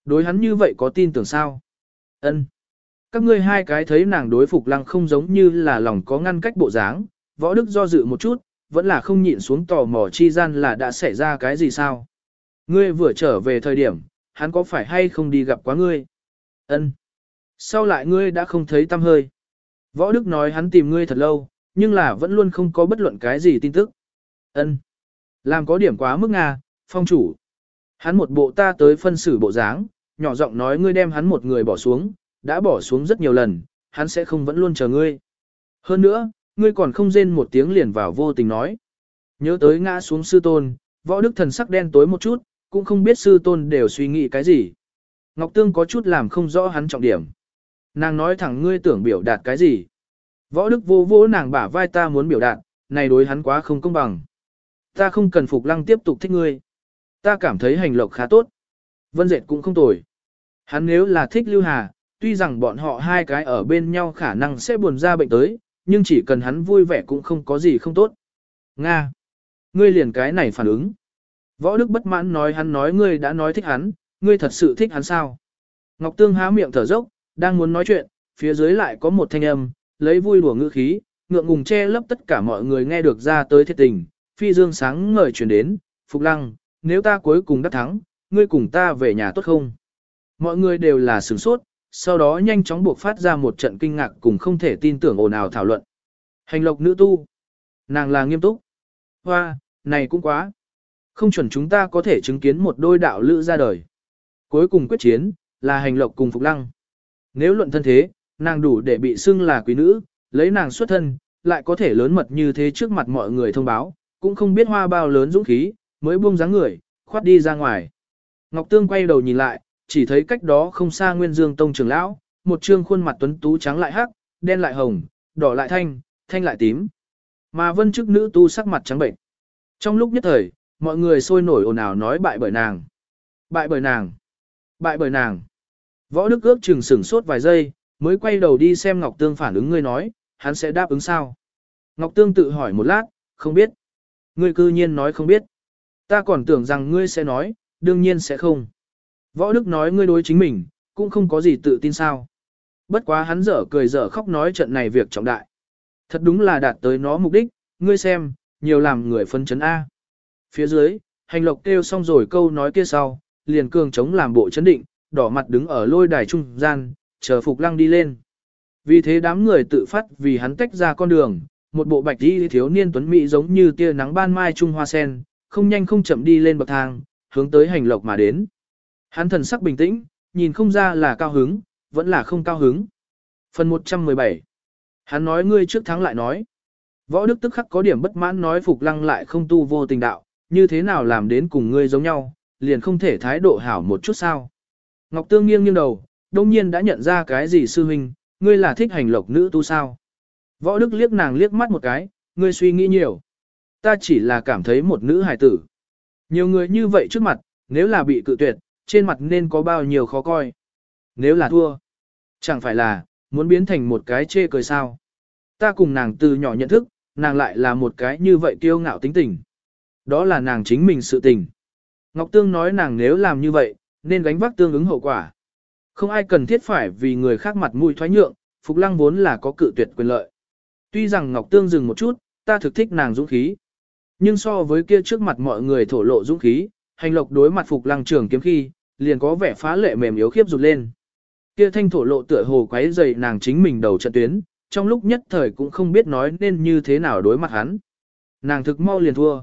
Đối hắn như vậy có tin tưởng sao? Ân. Các ngươi hai cái thấy nàng đối Phục Lăng không giống như là lòng có ngăn cách bộ dáng, Võ Đức do dự một chút, vẫn là không nhịn xuống tò mò chi gian là đã xảy ra cái gì sao? Ngươi vừa trở về thời điểm, hắn có phải hay không đi gặp quá ngươi? Ân. Sau lại ngươi đã không thấy tăm hơi. Võ Đức nói hắn tìm ngươi thật lâu, nhưng là vẫn luôn không có bất luận cái gì tin tức. Ân. Làm có điểm quá mức Nga, phong chủ. Hắn một bộ ta tới phân xử bộ dáng, nhỏ giọng nói ngươi đem hắn một người bỏ xuống, đã bỏ xuống rất nhiều lần, hắn sẽ không vẫn luôn chờ ngươi. Hơn nữa, ngươi còn không rên một tiếng liền vào vô tình nói. Nhớ tới ngã xuống sư tôn, Võ Đức thần sắc đen tối một chút, cũng không biết sư tôn đều suy nghĩ cái gì. Ngọc Tương có chút làm không rõ hắn trọng điểm. Nàng nói thẳng ngươi tưởng biểu đạt cái gì. Võ Đức vô vô nàng bả vai ta muốn biểu đạt, này đối hắn quá không công bằng. Ta không cần Phục Lăng tiếp tục thích ngươi. Ta cảm thấy hành lộc khá tốt. Vân Dệt cũng không tồi. Hắn nếu là thích Lưu Hà, tuy rằng bọn họ hai cái ở bên nhau khả năng sẽ buồn ra bệnh tới, nhưng chỉ cần hắn vui vẻ cũng không có gì không tốt. Nga! Ngươi liền cái này phản ứng. Võ Đức bất mãn nói hắn nói ngươi đã nói thích hắn, ngươi thật sự thích hắn sao? Ngọc Tương há miệng thở dốc, đang muốn nói chuyện, phía dưới lại có một thanh âm, lấy vui đùa ngữ khí, ngượng ngùng che lấp tất cả mọi người nghe được ra tới thiệt tình, phi dương sáng ngời truyền đến, Phục Lăng, nếu ta cuối cùng đắc thắng, ngươi cùng ta về nhà tốt không? Mọi người đều là sửng sốt, sau đó nhanh chóng buộc phát ra một trận kinh ngạc cùng không thể tin tưởng ồn ào thảo luận. Hành lộc nữ tu. Nàng là nghiêm túc. Hoa, này cũng quá. Không chuẩn chúng ta có thể chứng kiến một đôi đạo lữ ra đời. Cuối cùng quyết chiến, là hành lộc cùng Phục Lăng. Nếu luận thân thế, nàng đủ để bị xưng là quý nữ, lấy nàng xuất thân, lại có thể lớn mật như thế trước mặt mọi người thông báo, cũng không biết hoa bao lớn dũng khí, mới buông dáng người, khoát đi ra ngoài. Ngọc Tương quay đầu nhìn lại, chỉ thấy cách đó không xa Nguyên Dương Tông trưởng lão, một trương khuôn mặt tuấn tú trắng lại hắc, đen lại hồng, đỏ lại thanh, thanh lại tím. Mà Vân Chức nữ tu sắc mặt trắng bệnh. Trong lúc nhất thời, mọi người sôi nổi ồn ào nói bại bởi nàng. Bại bởi nàng. Bại bởi nàng. Võ Đức ước chừng sửng sốt vài giây, mới quay đầu đi xem Ngọc Tương phản ứng ngươi nói, hắn sẽ đáp ứng sao. Ngọc Tương tự hỏi một lát, không biết. Ngươi cư nhiên nói không biết. Ta còn tưởng rằng ngươi sẽ nói, đương nhiên sẽ không. Võ Đức nói ngươi đối chính mình, cũng không có gì tự tin sao. Bất quá hắn dở cười dở khóc nói trận này việc trọng đại. Thật đúng là đạt tới nó mục đích, ngươi xem, nhiều làm người phân chấn A. Phía dưới, hành lộc kêu xong rồi câu nói kia sau, liền cường chống làm bộ chấn định, đỏ mặt đứng ở lôi đài trung gian, chờ Phục Lăng đi lên. Vì thế đám người tự phát vì hắn tách ra con đường, một bộ bạch y thiếu niên tuấn mỹ giống như tia nắng ban mai trung hoa sen, không nhanh không chậm đi lên bậc thang, hướng tới hành lộc mà đến. Hắn thần sắc bình tĩnh, nhìn không ra là cao hứng, vẫn là không cao hứng. Phần 117. Hắn nói ngươi trước thắng lại nói. Võ Đức tức khắc có điểm bất mãn nói Phục Lăng lại không tu vô tình đạo, như thế nào làm đến cùng ngươi giống nhau, liền không thể thái độ hảo một chút sao. Ngọc Tương nghiêng nghiêng đầu, đông nhiên đã nhận ra cái gì sư huynh, ngươi là thích hành lộc nữ tu sao. Võ Đức liếc nàng liếc mắt một cái, ngươi suy nghĩ nhiều. Ta chỉ là cảm thấy một nữ hài tử. Nhiều người như vậy trước mặt, nếu là bị cự tuyệt, trên mặt nên có bao nhiêu khó coi. Nếu là thua, chẳng phải là, muốn biến thành một cái chê cười sao. Ta cùng nàng từ nhỏ nhận thức, nàng lại là một cái như vậy kiêu ngạo tính tình. Đó là nàng chính mình sự tình. Ngọc Tương nói nàng nếu làm như vậy, nên gánh vác tương ứng hậu quả. Không ai cần thiết phải vì người khác mặt mũi thoái nhượng, Phục Lăng vốn là có cự tuyệt quyền lợi. Tuy rằng Ngọc Tương dừng một chút, ta thực thích nàng dũng khí. Nhưng so với kia trước mặt mọi người thổ lộ dũng khí, hành lộc đối mặt Phục Lăng trường kiếm khi, liền có vẻ phá lệ mềm yếu khiếp rụt lên. Kia thanh thổ lộ tựa hồ quấy dày nàng chính mình đầu trận tuyến, trong lúc nhất thời cũng không biết nói nên như thế nào đối mặt hắn. Nàng thực mau liền thua.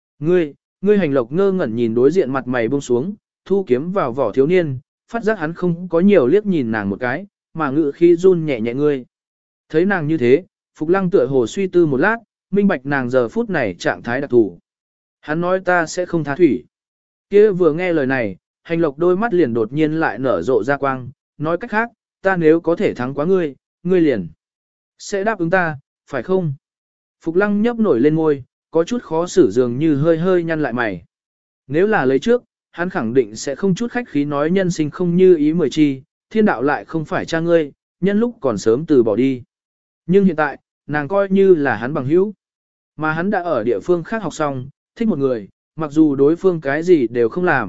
Ngươi hành lộc ngơ ngẩn nhìn đối diện mặt mày buông xuống, thu kiếm vào vỏ thiếu niên, phát giác hắn không có nhiều liếc nhìn nàng một cái, mà ngự khi run nhẹ nhẹ ngươi. Thấy nàng như thế, Phục Lăng tựa hồ suy tư một lát, minh bạch nàng giờ phút này trạng thái đặc thù. Hắn nói ta sẽ không tha thủy. Kia vừa nghe lời này, hành lộc đôi mắt liền đột nhiên lại nở rộ ra quang, nói cách khác, ta nếu có thể thắng quá ngươi, ngươi liền sẽ đáp ứng ta, phải không? Phục Lăng nhấp nổi lên môi, có chút khó xử dường như hơi hơi nhăn lại mày. Nếu là lấy trước, hắn khẳng định sẽ không chút khách khí nói nhân sinh không như ý mười chi, thiên đạo lại không phải cha ngươi, nhân lúc còn sớm từ bỏ đi. Nhưng hiện tại, nàng coi như là hắn bằng hữu. Mà hắn đã ở địa phương khác học xong, thích một người, mặc dù đối phương cái gì đều không làm,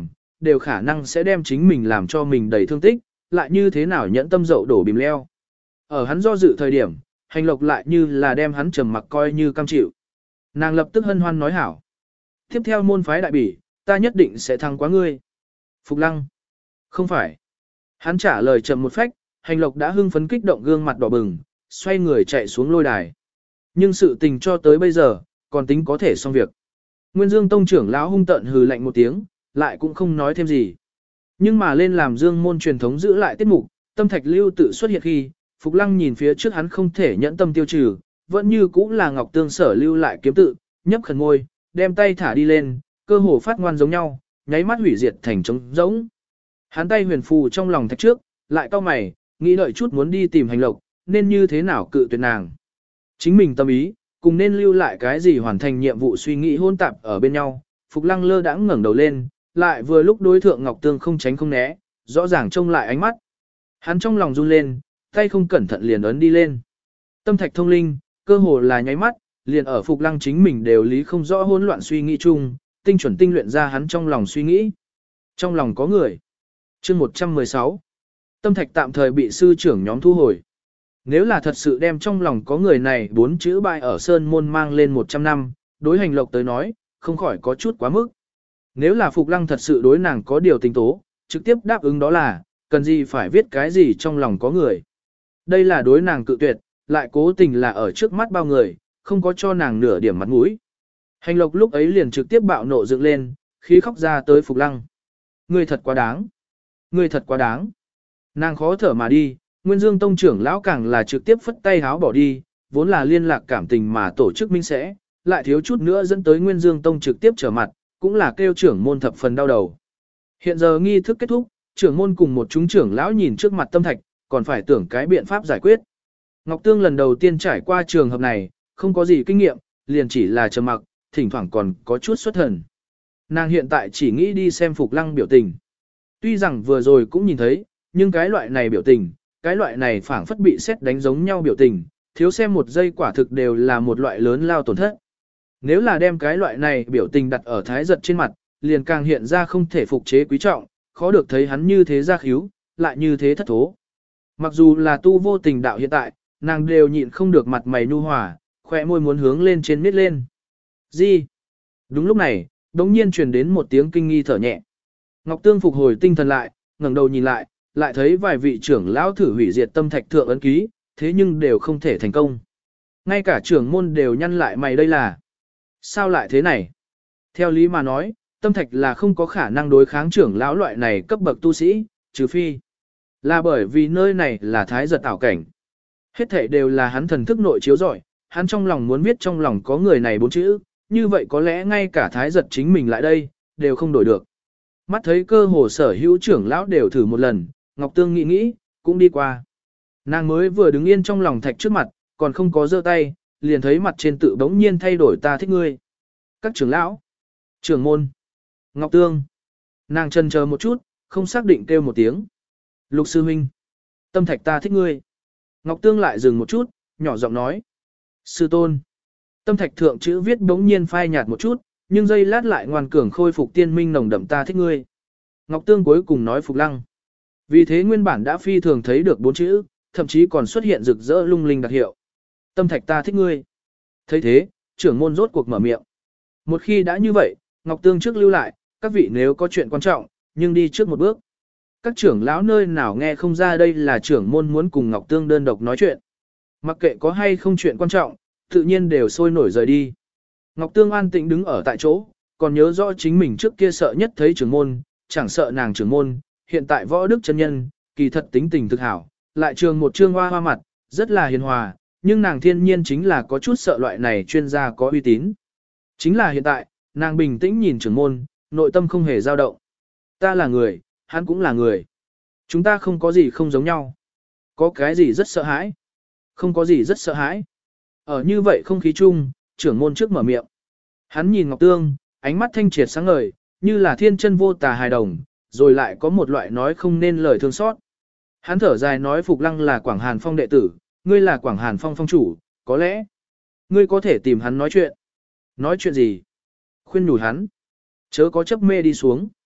đều khả năng sẽ đem chính mình làm cho mình đầy thương tích, lại như thế nào nhẫn tâm dậu đổ bìm leo. Ở hắn do dự thời điểm, Hành Lộc lại như là đem hắn trầm mặc coi như cam chịu. Nàng lập tức hân hoan nói hảo. Tiếp theo môn phái đại bỉ, ta nhất định sẽ thắng quá ngươi. Phục Lăng. Không phải. Hắn trả lời chậm một phách, Hành Lộc đã hưng phấn kích động gương mặt đỏ bừng, xoay người chạy xuống lôi đài. Nhưng sự tình cho tới bây giờ, còn tính có thể xong việc. Nguyên Dương Tông trưởng lão hung tợn hừ lạnh một tiếng, lại cũng không nói thêm gì. Nhưng mà lên làm Dương môn truyền thống giữ lại tiết mục, Tâm Thạch Lưu tự xuất hiện khi, Phục Lăng nhìn phía trước hắn không thể nhẫn tâm tiêu trừ, vẫn như cũng là Ngọc Tương sở lưu lại kiếm tự, nhấp khẩn môi, đem tay thả đi lên, cơ hồ phát ngoan giống nhau, nháy mắt hủy diệt thành trống rỗng. Hắn tay huyền phù trong lòng thạch trước, lại cau mày, nghĩ đợi chút muốn đi tìm Hành Lộc, nên như thế nào cự tuyệt nàng. Chính mình tâm ý, cùng nên lưu lại cái gì hoàn thành nhiệm vụ suy nghĩ hôn tạp ở bên nhau. Phục Lăng lơ đãng ngẩng đầu lên, lại vừa lúc đối thượng Ngọc Tương không tránh không né, rõ ràng trông lại ánh mắt. Hắn trong lòng run lên, tay không cẩn thận liền ấn đi lên. Tâm thạch thông linh, cơ hồ là nháy mắt, liền ở Phục Lăng chính mình đều lý không rõ hỗn loạn suy nghĩ chung, tinh chuẩn tinh luyện ra hắn trong lòng suy nghĩ. Trong lòng có người. Chương 116. Tâm thạch tạm thời bị sư trưởng nhóm thu hồi. Nếu là thật sự đem trong lòng có người này 4 chữ bại ở Sơn Môn mang lên 100 năm, đối Hành Lộc tới nói, không khỏi có chút quá mức. Nếu là Phục Lăng thật sự đối nàng có điều tình tố, trực tiếp đáp ứng đó là, cần gì phải viết cái gì trong lòng có người. Đây là đối nàng cự tuyệt, lại cố tình là ở trước mắt bao người, không có cho nàng nửa điểm mặt mũi. Hành Lộc lúc ấy liền trực tiếp bạo nộ dựng lên, khí khóc ra tới Phục Lăng. Ngươi thật quá đáng. Ngươi thật quá đáng. Nàng khó thở mà đi, Nguyên Dương Tông trưởng lão càng là trực tiếp phất tay háo bỏ đi, vốn là liên lạc cảm tình mà tổ chức minh sẽ, lại thiếu chút nữa dẫn tới Nguyên Dương Tông trực tiếp trở mặt, cũng là kêu trưởng môn thập phần đau đầu. Hiện giờ nghi thức kết thúc, trưởng môn cùng một chúng trưởng lão nhìn trước mặt Tâm Thạch, còn phải tưởng cái biện pháp giải quyết. Ngọc Tương lần đầu tiên trải qua trường hợp này, không có gì kinh nghiệm, liền chỉ là trầm mặc, thỉnh thoảng còn có chút xuất thần. Nàng hiện tại chỉ nghĩ đi xem Phục Lăng biểu tình. Tuy rằng vừa rồi cũng nhìn thấy, nhưng cái loại này biểu tình, cái loại này phảng phất bị xét đánh giống nhau biểu tình, thiếu xem một giây quả thực đều là một loại lớn lao tổn thất. Nếu là đem cái loại này biểu tình đặt ở Thái Giật trên mặt, liền càng hiện ra không thể phục chế quý trọng, khó được thấy hắn như thế ra khíu, lại như thế thất thố. Mặc dù là tu vô tình đạo hiện tại, nàng đều nhịn không được mặt mày nhu hòa, khỏe môi muốn hướng lên trên miết lên. Gì? Đúng lúc này, đống nhiên truyền đến một tiếng kinh nghi thở nhẹ. Ngọc Tương phục hồi tinh thần lại, ngẩng đầu nhìn lại thấy vài vị trưởng lão thử hủy diệt Tâm Thạch thượng ấn ký, thế nhưng đều không thể thành công. Ngay cả trưởng môn đều nhăn lại mày đây là. Sao lại thế này? Theo lý mà nói, Tâm Thạch là không có khả năng đối kháng trưởng lão loại này cấp bậc tu sĩ, trừ phi. Là bởi vì nơi này là Thái Giật ảo cảnh. Hết thể đều là hắn thần thức nội chiếu giỏi, hắn trong lòng muốn biết trong lòng có người này 4 chữ, như vậy có lẽ ngay cả Thái Giật chính mình lại đây, đều không đổi được. Mắt thấy cơ hồ sở hữu trưởng lão đều thử một lần, Ngọc Tương nghĩ, cũng đi qua. Nàng mới vừa đứng yên trong lòng thạch trước mặt, còn không có giơ tay, liền thấy mặt trên tự bỗng nhiên thay đổi ta thích ngươi. Các trưởng lão, trưởng môn, Ngọc Tương. Nàng chần chờ một chút, không xác định kêu một tiếng. Lục sư huynh, Tâm Thạch ta thích ngươi. Ngọc Tương lại dừng một chút, nhỏ giọng nói. Sư tôn. Tâm Thạch thượng chữ viết bỗng nhiên phai nhạt một chút, nhưng giây lát lại ngoan cường khôi phục tiên minh nồng đậm ta thích ngươi. Ngọc Tương cuối cùng nói Phục Lăng. Vì thế nguyên bản đã phi thường thấy được 4 chữ, thậm chí còn xuất hiện rực rỡ lung linh đặc hiệu. Tâm Thạch ta thích ngươi. Thấy thế, trưởng môn rốt cuộc mở miệng. Một khi đã như vậy, Ngọc Tương trước lưu lại, các vị nếu có chuyện quan trọng, nhưng đi trước một bước. Các trưởng lão nơi nào nghe không ra đây là trưởng môn muốn cùng Ngọc Tương đơn độc nói chuyện. Mặc kệ có hay không chuyện quan trọng, tự nhiên đều sôi nổi rời đi. Ngọc Tương an tĩnh đứng ở tại chỗ, còn nhớ rõ chính mình trước kia sợ nhất thấy trưởng môn, chẳng sợ nàng trưởng môn, hiện tại võ đức chân nhân, kỳ thật tính tình thực hảo, lại trường một trương hoa hoa mặt, rất là hiền hòa, nhưng nàng thiên nhiên chính là có chút sợ loại này chuyên gia có uy tín. Chính là hiện tại, nàng bình tĩnh nhìn trưởng môn, nội tâm không hề dao động. Ta là người, hắn cũng là người. Chúng ta không có gì không giống nhau. Có cái gì rất sợ hãi. Không có gì rất sợ hãi. Ở như vậy không khí chung, trưởng môn trước mở miệng. Hắn nhìn Ngọc Tương, ánh mắt thanh triệt sáng ngời, như là thiên chân vô tà hài đồng, rồi lại có một loại nói không nên lời thương xót. Hắn thở dài nói Phục Lăng là Quảng Hàn Phong đệ tử, ngươi là Quảng Hàn Phong phong chủ, có lẽ ngươi có thể tìm hắn nói chuyện. Nói chuyện gì? Khuyên nhủ hắn. Chớ có chấp mê đi xuống.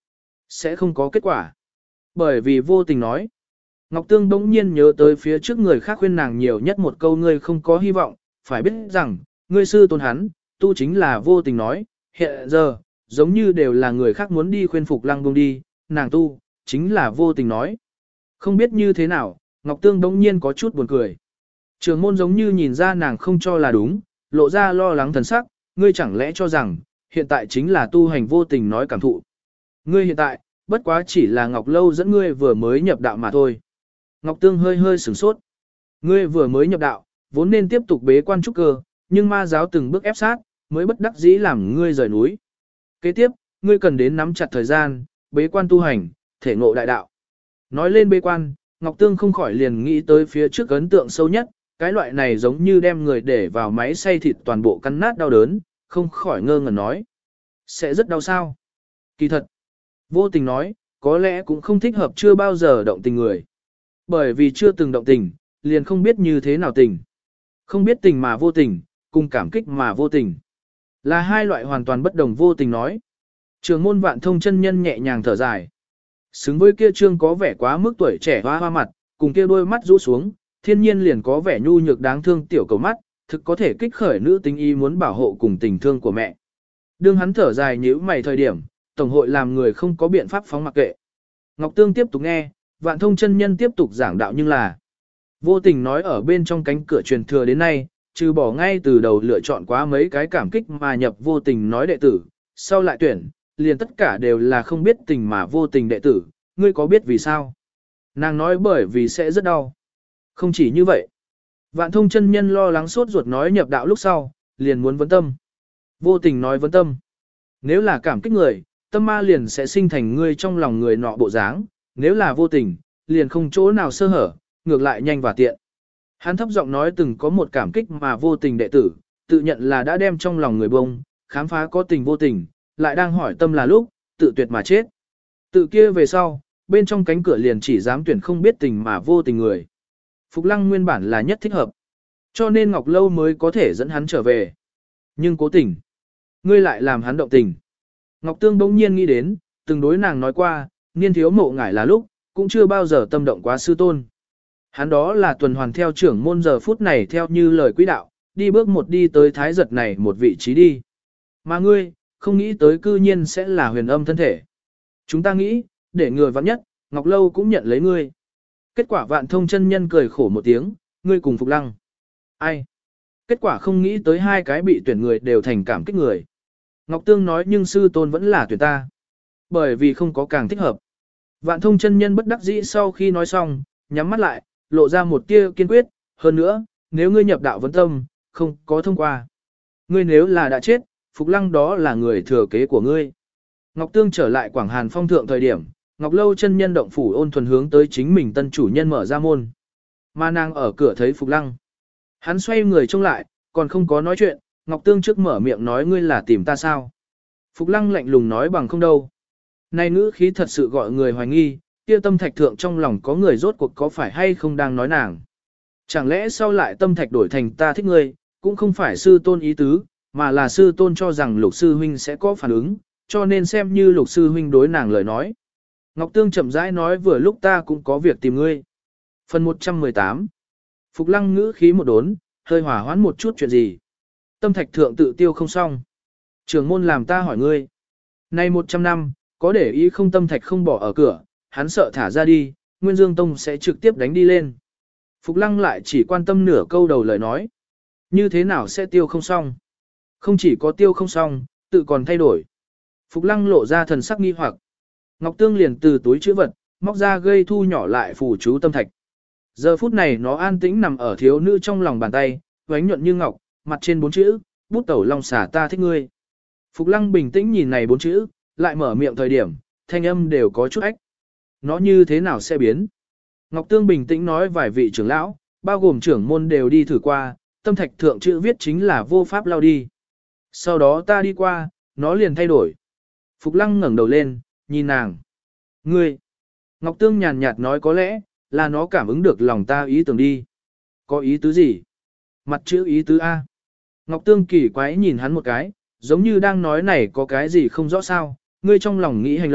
Sẽ không có kết quả. Bởi vì vô tình nói. Ngọc Tương bỗng nhiên nhớ tới phía trước người khác khuyên nàng nhiều nhất một câu ngươi không có hy vọng, phải biết rằng, ngươi sư tôn hắn, tu chính là vô tình nói, hiện giờ, giống như đều là người khác muốn đi khuyên Phục Lăng buông đi, nàng tu, chính là vô tình nói. Không biết như thế nào, Ngọc Tương bỗng nhiên có chút buồn cười. Trường môn giống như nhìn ra nàng không cho là đúng, lộ ra lo lắng thần sắc, ngươi chẳng lẽ cho rằng, hiện tại chính là tu hành vô tình nói cảm thụ. Ngươi hiện tại, bất quá chỉ là Ngọc Lâu dẫn ngươi vừa mới nhập đạo mà thôi. Ngọc Tương hơi hơi sửng sốt. Ngươi vừa mới nhập đạo, vốn nên tiếp tục bế quan trúc cơ, nhưng ma giáo từng bước ép sát, mới bất đắc dĩ làm ngươi rời núi. Kế tiếp, ngươi cần đến nắm chặt thời gian, bế quan tu hành, thể ngộ đại đạo. Nói lên bế quan, Ngọc Tương không khỏi liền nghĩ tới phía trước ấn tượng sâu nhất, cái loại này giống như đem người để vào máy xay thịt toàn bộ cắn nát đau đớn, không khỏi ngơ ngẩn nói. Sẽ rất đau sao? Kỳ thật. Vô tình nói, có lẽ cũng không thích hợp chưa bao giờ động tình người. Bởi vì chưa từng động tình, liền không biết như thế nào tình. Không biết tình mà vô tình, cùng cảm kích mà vô tình. Là hai loại hoàn toàn bất đồng vô tình nói. Trường môn Vạn Thông chân nhân nhẹ nhàng thở dài. Xứng với kia trương có vẻ quá mức tuổi trẻ hoa hoa mặt, cùng kia đôi mắt rũ xuống, thiên nhiên liền có vẻ nhu nhược đáng thương tiểu cầu mắt, thực có thể kích khởi nữ tính ý muốn bảo hộ cùng tình thương của mẹ. Đương hắn thở dài nhíu mày thời điểm, tổng hội làm người không có biện pháp phóng mặc kệ. Ngọc Tương tiếp tục nghe, Vạn Thông chân nhân tiếp tục giảng đạo nhưng là vô tình nói ở bên trong cánh cửa truyền thừa đến nay, trừ bỏ ngay từ đầu lựa chọn quá mấy cái cảm kích mà nhập vô tình nói đệ tử, sau lại tuyển, liền tất cả đều là không biết tình mà vô tình đệ tử, ngươi có biết vì sao? Nàng nói bởi vì sẽ rất đau. Không chỉ như vậy. Vạn Thông chân nhân lo lắng sốt ruột nói nhập đạo lúc sau, liền muốn vấn tâm. Vô tình nói vấn tâm. Nếu là cảm kích người, tâm ma liền sẽ sinh thành ngươi trong lòng người nọ bộ dáng, nếu là vô tình, liền không chỗ nào sơ hở, ngược lại nhanh và tiện. Hắn thấp giọng nói từng có một cảm kích mà vô tình đệ tử, tự nhận là đã đem trong lòng người bông, khám phá có tình vô tình, lại đang hỏi tâm là lúc, tự tuyệt mà chết. Tự kia về sau, bên trong cánh cửa liền chỉ dám tuyển không biết tình mà vô tình người. Phục Lăng nguyên bản là nhất thích hợp, cho nên Ngọc Lâu mới có thể dẫn hắn trở về. Nhưng cố tình, ngươi lại làm hắn động tình. Ngọc Tương bỗng nhiên nghĩ đến, từng đối nàng nói qua, niên thiếu mộ ngải là lúc, cũng chưa bao giờ tâm động quá sư tôn. Hắn đó là tuần hoàn theo trưởng môn giờ phút này theo như lời quý đạo, đi bước một đi tới thái giật này một vị trí đi. Mà ngươi, không nghĩ tới cư nhiên sẽ là huyền âm thân thể. Chúng ta nghĩ, để người vắng nhất, Ngọc Lâu cũng nhận lấy ngươi. Kết quả Vạn Thông chân nhân cười khổ một tiếng, ngươi cùng Phục Lăng. Ai? Kết quả không nghĩ tới hai cái bị tuyển người đều thành cảm kích người. Ngọc Tương nói nhưng sư tôn vẫn là tuyển ta. Bởi vì không có càng thích hợp. Vạn Thông chân nhân bất đắc dĩ sau khi nói xong, nhắm mắt lại, lộ ra một tia kiên quyết, hơn nữa, nếu ngươi nhập đạo vấn tâm, không có thông qua. Ngươi nếu là đã chết, Phục Lăng đó là người thừa kế của ngươi. Ngọc Tương trở lại Quảng Hàn Phong thượng thời điểm, Ngọc Lâu chân nhân động phủ ôn thuần hướng tới chính mình tân chủ nhân mở ra môn. Mà nàng ở cửa thấy Phục Lăng. Hắn xoay người trông lại, còn không có nói chuyện, Ngọc Tương trước mở miệng nói ngươi là tìm ta sao. Phục Lăng lạnh lùng nói bằng không đâu. Này ngữ khí thật sự gọi người hoài nghi, kia tâm thạch thượng trong lòng có người rốt cuộc có phải hay không đang nói nàng. Chẳng lẽ sau lại tâm thạch đổi thành ta thích ngươi, cũng không phải sư tôn ý tứ, mà là sư tôn cho rằng lục sư huynh sẽ có phản ứng, cho nên xem như lục sư huynh đối nàng lời nói. Ngọc Tương chậm rãi nói vừa lúc ta cũng có việc tìm ngươi. Phần 118 Phục Lăng ngữ khí một đốn, hơi hỏa hoãn một chút chuyện gì. Tâm thạch thượng tự tiêu không xong. Trưởng môn làm ta hỏi ngươi. Nay 100 năm, có để ý không tâm thạch không bỏ ở cửa, hắn sợ thả ra đi, Nguyên Dương Tông sẽ trực tiếp đánh đi lên. Phục Lăng lại chỉ quan tâm nửa câu đầu lời nói. Như thế nào sẽ tiêu không xong? Không chỉ có tiêu không xong, tự còn thay đổi. Phục Lăng lộ ra thần sắc nghi hoặc. Ngọc Tương liền từ túi chữ vật, móc ra gây thu nhỏ lại phù chú tâm thạch. Giờ phút này nó an tĩnh nằm ở thiếu nữ trong lòng bàn tay, vánh nhuận như ngọc, mặt trên 4 chữ, bút tẩu long xả ta thích ngươi. Phục Lăng bình tĩnh nhìn này 4 chữ, lại mở miệng thời điểm, thanh âm đều có chút ách. Nó như thế nào sẽ biến? Ngọc Tương bình tĩnh nói vài vị trưởng lão, bao gồm trưởng môn đều đi thử qua, tâm thạch thượng chữ viết chính là vô pháp lao đi. Sau đó ta đi qua, nó liền thay đổi. Phục Lăng ngẩng đầu lên, nhìn nàng. Ngươi! Ngọc Tương nhàn nhạt nói có lẽ, là nó cảm ứng được lòng ta ý tưởng đi. Có ý tứ gì? Mặt chữ ý tứ A. Ngọc Tương kỳ quái nhìn hắn một cái, giống như đang nói này có cái gì không rõ sao, ngươi trong lòng nghĩ hành lộc,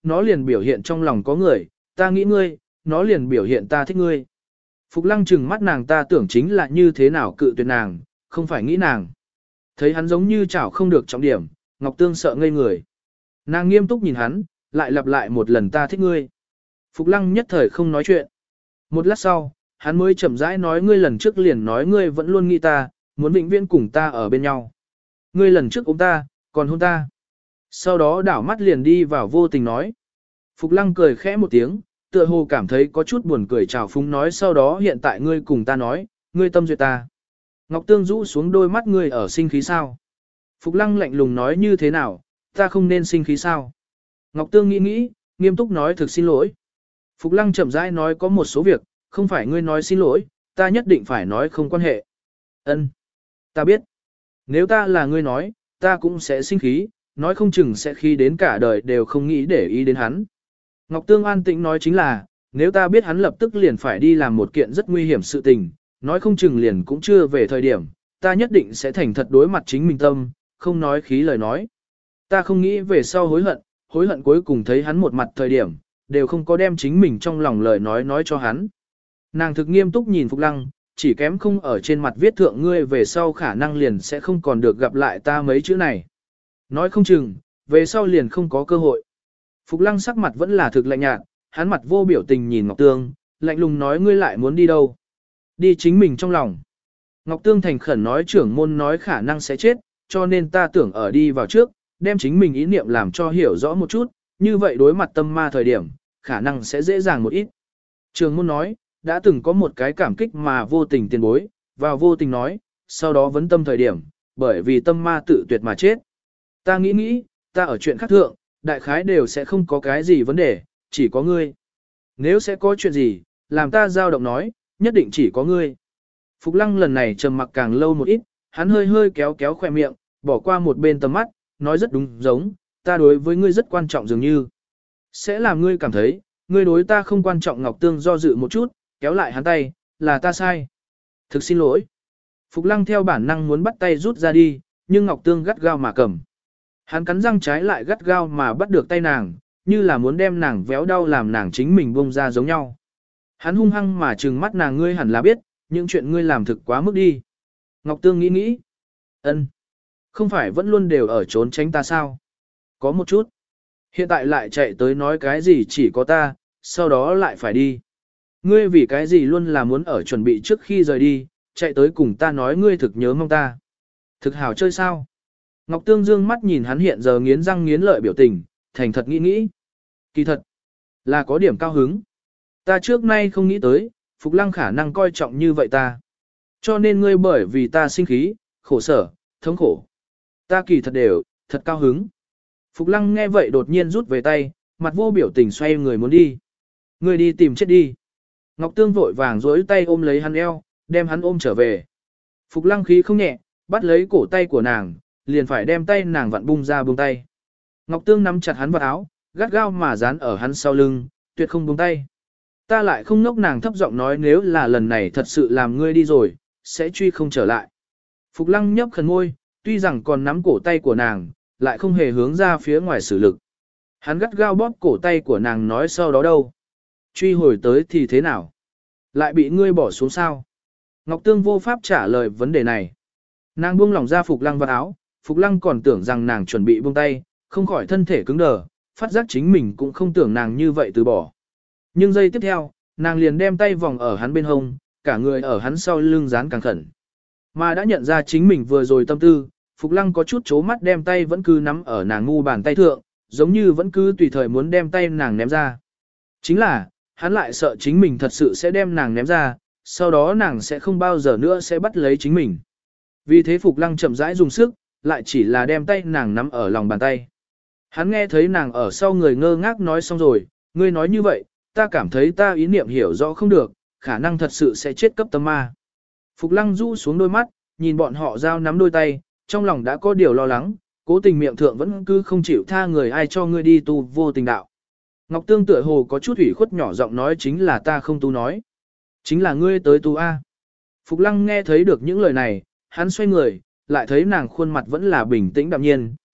nó liền biểu hiện trong lòng có người, ta nghĩ ngươi, nó liền biểu hiện ta thích ngươi. Phục Lăng trừng mắt nàng, ta tưởng chính là như thế nào cự tuyệt nàng, không phải nghĩ nàng. Thấy hắn giống như chảo không được trọng điểm, Ngọc Tương sợ ngây người. Nàng nghiêm túc nhìn hắn, lại lặp lại một lần ta thích ngươi. Phục Lăng nhất thời không nói chuyện. Một lát sau, hắn mới chậm rãi nói ngươi lần trước liền nói ngươi vẫn luôn nghĩ ta, muốn vĩnh viễn cùng ta ở bên nhau. Ngươi lần trước ôm ta, còn hôn ta. Sau đó đảo mắt liền đi vào vô tình nói. Phục Lăng cười khẽ một tiếng, tựa hồ cảm thấy có chút buồn cười trào phúng nói sau đó hiện tại ngươi cùng ta nói, ngươi tâm duyệt ta. Ngọc Tương rũ xuống đôi mắt ngươi ở sinh khí sao. Phục Lăng lạnh lùng nói như thế nào, ta không nên sinh khí sao. Ngọc Tương nghĩ nghĩ, nghiêm túc nói thực xin lỗi. Phục Lăng chậm rãi nói có một số việc, không phải ngươi nói xin lỗi, ta nhất định phải nói không quan hệ. Ân, ta biết. Nếu ta là ngươi nói, ta cũng sẽ sinh khí, nói không chừng sẽ khi đến cả đời đều không nghĩ để ý đến hắn. Ngọc Tương an tĩnh nói chính là, nếu ta biết hắn lập tức liền phải đi làm một kiện rất nguy hiểm sự tình, nói không chừng liền cũng chưa về thời điểm, ta nhất định sẽ thành thật đối mặt chính mình tâm, không nói khí lời nói. Ta không nghĩ về sau hối hận cuối cùng thấy hắn một mặt thời điểm, đều không có đem chính mình trong lòng lời nói cho hắn. Nàng thực nghiêm túc nhìn Phục Lăng, chỉ kém không ở trên mặt viết thượng ngươi về sau khả năng liền sẽ không còn được gặp lại ta mấy chữ này. Nói không chừng, về sau liền không có cơ hội. Phục Lăng sắc mặt vẫn là thực lạnh nhạt, hắn mặt vô biểu tình nhìn Ngọc Tương, lạnh lùng nói ngươi lại muốn đi đâu. Đi chính mình trong lòng. Ngọc Tương thành khẩn nói trưởng môn nói khả năng sẽ chết, cho nên ta tưởng ở đi vào trước, đem chính mình ý niệm làm cho hiểu rõ một chút, như vậy đối mặt tâm ma thời điểm, khả năng sẽ dễ dàng một ít. Trưởng môn nói, đã từng có một cái cảm kích mà vô tình tiền bối, vào vô tình nói, sau đó vấn tâm thời điểm, bởi vì tâm ma tự tuyệt mà chết. Ta nghĩ, ta ở chuyện khác thượng, đại khái đều sẽ không có cái gì vấn đề, chỉ có ngươi. Nếu sẽ có chuyện gì, làm ta dao động nói, nhất định chỉ có ngươi. Phục Lăng lần này trầm mặc càng lâu một ít, hắn hơi kéo khoe miệng, bỏ qua một bên tầm mắt, nói rất đúng giống, ta đối với ngươi rất quan trọng dường như. Sẽ làm ngươi cảm thấy, ngươi đối ta không quan trọng. Ngọc Tương do dự một chút, kéo lại hắn tay, là ta sai. Thực xin lỗi. Phục Lăng theo bản năng muốn bắt tay rút ra đi, nhưng Ngọc Tương gắt gao mà cầm. Hắn cắn răng trái lại gắt gao mà bắt được tay nàng, như là muốn đem nàng véo đau làm nàng chính mình bông ra giống nhau. Hắn hung hăng mà trừng mắt nàng ngươi hẳn là biết, những chuyện ngươi làm thực quá mức đi. Ngọc Tương nghĩ. Ân, không phải vẫn luôn đều ở trốn tránh ta sao? Có một chút. Hiện tại lại chạy tới nói cái gì chỉ có ta, sau đó lại phải đi. Ngươi vì cái gì luôn là muốn ở chuẩn bị trước khi rời đi, chạy tới cùng ta nói ngươi thực nhớ mong ta. Thực hảo chơi sao? Ngọc Tương dương mắt nhìn hắn hiện giờ nghiến răng nghiến lợi biểu tình, thành thật nghĩ. Kỳ thật, là có điểm cao hứng. Ta trước nay không nghĩ tới, Phục Lăng khả năng coi trọng như vậy ta. Cho nên ngươi bởi vì ta sinh khí, khổ sở, thống khổ. Ta kỳ thật đều, thật cao hứng. Phục Lăng nghe vậy đột nhiên rút về tay, mặt vô biểu tình xoay người muốn đi. Ngươi đi tìm chết đi. Ngọc Tương vội vàng duỗi tay ôm lấy hắn eo, đem hắn ôm trở về. Phục Lăng khí không nhẹ, bắt lấy cổ tay của nàng, liền phải đem tay nàng vặn bung ra buông tay. Ngọc Tương nắm chặt hắn vào áo, gắt gao mà dán ở hắn sau lưng, tuyệt không buông tay. Ta lại không ngốc, nàng thấp giọng nói nếu là lần này thật sự làm ngươi đi rồi, sẽ truy không trở lại. Phục Lăng nhấp khẩn môi, tuy rằng còn nắm cổ tay của nàng, lại không hề hướng ra phía ngoài sử lực. Hắn gắt gao bóp cổ tay của nàng nói sau đó đâu. Truy hồi tới thì thế nào? Lại bị ngươi bỏ xuống sao? Ngọc Tương vô pháp trả lời vấn đề này. Nàng buông lỏng ra Phục Lăng vào áo, Phục Lăng còn tưởng rằng nàng chuẩn bị buông tay, không khỏi thân thể cứng đờ, phát giác chính mình cũng không tưởng nàng như vậy từ bỏ. Nhưng giây tiếp theo, nàng liền đem tay vòng ở hắn bên hông, cả người ở hắn sau lưng dán càng khẩn. Mà đã nhận ra chính mình vừa rồi tâm tư, Phục Lăng có chút chố mắt đem tay vẫn cứ nắm ở nàng ngu bàn tay thượng, giống như vẫn cứ tùy thời muốn đem tay nàng ném ra. Chính là, hắn lại sợ chính mình thật sự sẽ đem nàng ném ra, sau đó nàng sẽ không bao giờ nữa sẽ bắt lấy chính mình. Vì thế Phục Lăng chậm rãi dùng sức, lại chỉ là đem tay nàng nắm ở lòng bàn tay. Hắn nghe thấy nàng ở sau người ngơ ngác nói xong rồi, ngươi nói như vậy, ta cảm thấy ta ý niệm hiểu rõ không được, khả năng thật sự sẽ chết cấp tâm ma. Phục Lăng rũ xuống đôi mắt, nhìn bọn họ giao nắm đôi tay, trong lòng đã có điều lo lắng, cố tình miệng thượng vẫn cứ không chịu tha người ai cho ngươi đi tu vô tình đạo. Ngọc Tương tựa hồ có chút ủy khuất nhỏ giọng nói chính là ta không tu nói. Chính là ngươi tới tu A. Phục Lăng nghe thấy được những lời này, hắn xoay người, lại thấy nàng khuôn mặt vẫn là bình tĩnh đạm nhiên,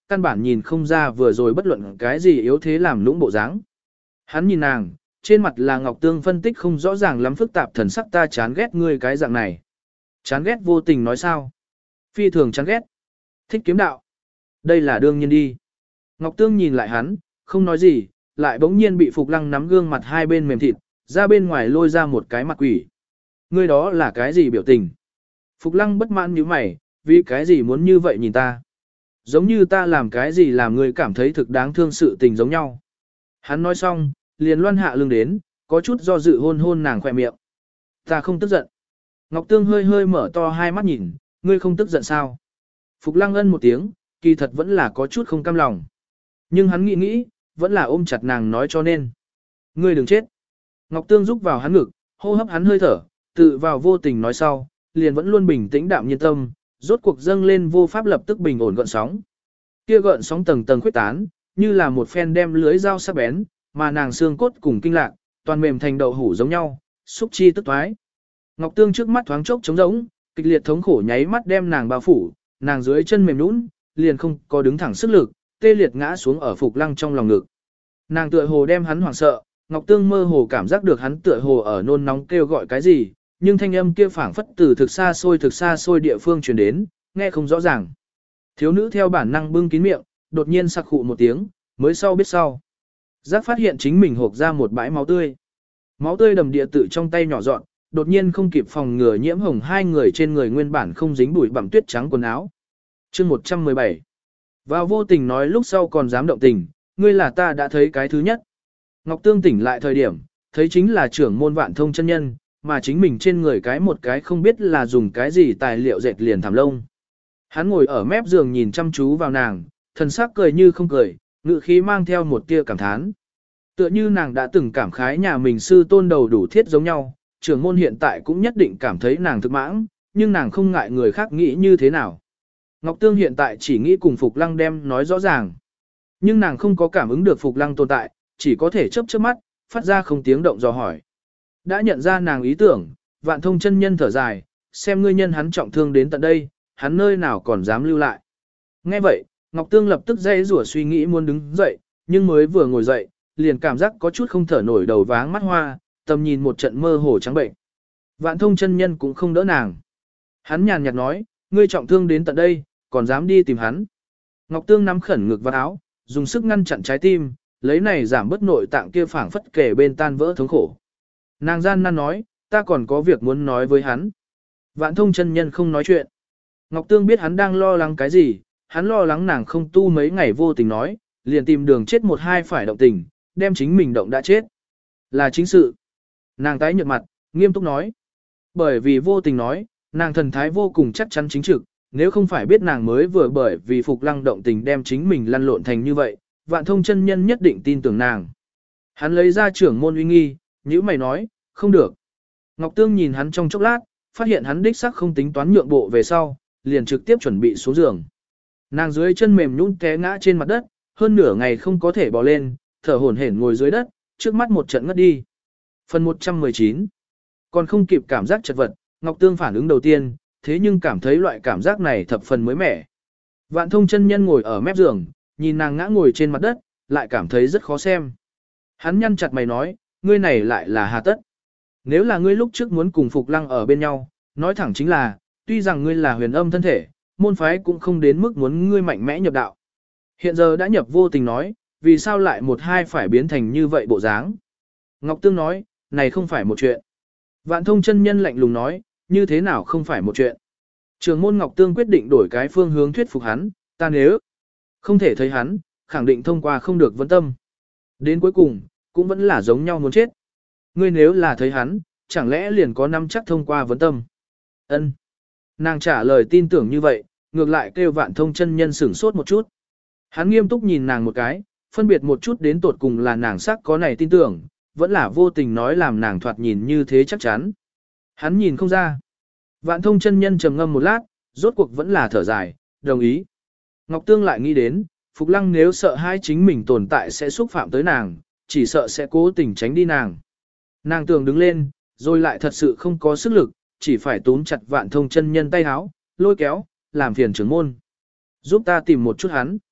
căn bản nhìn không ra vừa rồi bất luận cái gì yếu thế làm lũng bộ dáng. Hắn nhìn nàng, trên mặt là Ngọc Tương phân tích không rõ ràng lắm phức tạp thần sắc ta chán ghét ngươi cái dạng này. Chán ghét vô tình nói sao? Phi thường chán ghét. Thích kiếm đạo. Đây là đương nhiên đi. Ngọc Tương nhìn lại hắn, không nói gì, lại bỗng nhiên bị Phục Lăng nắm gương mặt hai bên mềm thịt, ra bên ngoài lôi ra một cái mặt quỷ. Ngươi đó là cái gì biểu tình? Phục Lăng bất mãn như mày, vì cái gì muốn như vậy nhìn ta? Giống như ta làm cái gì làm ngươi cảm thấy thực đáng thương sự tình giống nhau. Hắn nói xong, liền loan hạ lưng đến, có chút do dự hôn hôn nàng khỏe miệng. Ta không tức giận. Ngọc Tương hơi hơi mở to hai mắt nhìn, ngươi không tức giận sao? Phục Lăng ân một tiếng, kỳ thật vẫn là có chút không cam lòng. Nhưng hắn nghĩ nghĩ, vẫn là ôm chặt nàng nói cho nên. Ngươi đừng chết. Ngọc Tương rúc vào hắn ngực, hô hấp hắn hơi thở, tự vào vô tình nói sau, liền vẫn luôn bình tĩnh đạm nhiên tâm, rốt cuộc dâng lên vô pháp lập tức bình ổn gợn sóng. Kia gợn sóng tầng tầng khuyết tán, như là một phen đem lưới dao sắc bén, mà nàng xương cốt cùng kinh lạc, toàn mềm thành đậu hủ giống nhau, xúc chi tức toái. Ngọc Tương trước mắt thoáng chốc trống rỗng, kịch liệt thống khổ nháy mắt đem nàng bao phủ, nàng dưới chân mềm nhũn, liền không có đứng thẳng sức lực, tê liệt ngã xuống ở Phục Lăng trong lòng ngực. Nàng tựa hồ đem hắn hoảng sợ, Ngọc Tương mơ hồ cảm giác được hắn tựa hồ ở nôn nóng kêu gọi cái gì, nhưng thanh âm kia phảng phất từ thực xa xôi địa phương truyền đến, nghe không rõ ràng. Thiếu nữ theo bản năng bưng kín miệng, đột nhiên sặc khụ một tiếng, mới sau biết sau. Giác phát hiện chính mình hộc ra một bãi máu tươi. Máu tươi đầm địa tự trong tay nhỏ dọn, đột nhiên không kịp phòng ngừa nhiễm hồng hai người trên người nguyên bản không dính bụi bặm tuyết trắng quần áo. Chương 117. Vào vô tình nói lúc sau còn dám động tình, ngươi là ta đã thấy cái thứ nhất. Ngọc Tương tỉnh lại thời điểm, thấy chính là trưởng môn Vạn Thông chân nhân, mà chính mình trên người cái một cái không biết là dùng cái gì tài liệu dệt liền thảm lông. Hắn ngồi ở mép giường nhìn chăm chú vào nàng, thần sắc cười như không cười, ngữ khí mang theo một tia cảm thán. Tựa như nàng đã từng cảm khái nhà mình sư tôn đầu đủ thiết giống nhau, trưởng môn hiện tại cũng nhất định cảm thấy nàng thực mãng, nhưng nàng không ngại người khác nghĩ như thế nào. Ngọc Tương hiện tại chỉ nghĩ cùng Phục Lăng đem nói rõ ràng. Nhưng nàng không có cảm ứng được Phục Lăng tồn tại, chỉ có thể chớp chớp mắt, phát ra không tiếng động dò hỏi. Đã nhận ra nàng ý tưởng, Vạn Thông chân nhân thở dài, xem ngươi nhân hắn trọng thương đến tận đây, hắn nơi nào còn dám lưu lại. Nghe vậy, Ngọc Tương lập tức dây rủa suy nghĩ muốn đứng dậy, nhưng mới vừa ngồi dậy, liền cảm giác có chút không thở nổi đầu váng mắt hoa, tầm nhìn một trận mơ hồ trắng bệnh. Vạn Thông chân nhân cũng không đỡ nàng. Hắn nhàn nhạt nói, ngươi trọng thương đến tận đây, còn dám đi tìm hắn. Ngọc Tương nắm khẩn ngực vào áo, dùng sức ngăn chặn trái tim, lấy này giảm bớt nội tạng kia phảng phất kể bên tan vỡ thống khổ. Nàng gian nan nói, ta còn có việc muốn nói với hắn. Vạn Thông chân nhân không nói chuyện. Ngọc Tương biết hắn đang lo lắng cái gì, hắn lo lắng nàng không tu mấy ngày vô tình nói, liền tìm đường chết một hai phải động tình, đem chính mình động đã chết. Là chính sự. Nàng tái nhợt mặt, nghiêm túc nói. Bởi vì vô tình nói, nàng thần thái vô cùng chắc chắn chính trực, nếu không phải biết nàng mới vừa bởi vì Phục Lăng động tình đem chính mình lăn lộn thành như vậy, Vạn Thông chân nhân nhất định tin tưởng nàng. Hắn lấy ra trưởng môn uy nghi, nhữ mày nói, không được. Ngọc Tương nhìn hắn trong chốc lát, phát hiện hắn đích sắc không tính toán nhượng bộ về sau, liền trực tiếp chuẩn bị xuống giường. Nàng dưới chân mềm nhũn té ngã trên mặt đất, hơn nửa ngày không có thể bò lên, thở hổn hển ngồi dưới đất, trước mắt một trận ngất đi. Phần 119. Còn không kịp cảm giác chật vật, Ngọc Tương phản ứng đầu tiên, thế nhưng cảm thấy loại cảm giác này thập phần mới mẻ. Vạn Thông chân nhân ngồi ở mép giường, nhìn nàng ngã ngồi trên mặt đất, lại cảm thấy rất khó xem. Hắn nhăn chặt mày nói, ngươi này lại là hà tất. Nếu là ngươi lúc trước muốn cùng Phục Lăng ở bên nhau, nói thẳng chính là, tuy rằng ngươi là huyền âm thân thể, môn phái cũng không đến mức muốn ngươi mạnh mẽ nhập đạo. Hiện giờ đã nhập vô tình nói, vì sao lại một hai phải biến thành như vậy bộ dáng. Ngọc Tương nói, này không phải một chuyện. Vạn Thông chân nhân lạnh lùng nói, như thế nào không phải một chuyện. Trường môn Ngọc Tương quyết định đổi cái phương hướng thuyết phục hắn, ta nếu không thể thấy hắn, khẳng định thông qua không được vấn tâm. Đến cuối cùng, cũng vẫn là giống nhau muốn chết. Ngươi nếu là thấy hắn, chẳng lẽ liền có năm chắc thông qua vấn tâm. Ân. Nàng trả lời tin tưởng như vậy, ngược lại kêu Vạn Thông chân nhân sửng sốt một chút. Hắn nghiêm túc nhìn nàng một cái, phân biệt một chút đến tột cùng là nàng sắc có này tin tưởng, vẫn là vô tình nói làm nàng thoạt nhìn như thế chắc chắn. Hắn nhìn không ra. Vạn Thông chân nhân trầm ngâm một lát, rốt cuộc vẫn là thở dài, đồng ý. Ngọc Tương lại nghĩ đến, Phục Lăng nếu sợ hai chính mình tồn tại sẽ xúc phạm tới nàng, chỉ sợ sẽ cố tình tránh đi nàng. Nàng tưởng đứng lên, rồi lại thật sự không có sức lực, chỉ phải túm chặt Vạn Thông chân nhân tay háo, lôi kéo, làm phiền trưởng môn. Giúp ta tìm một chút hắn.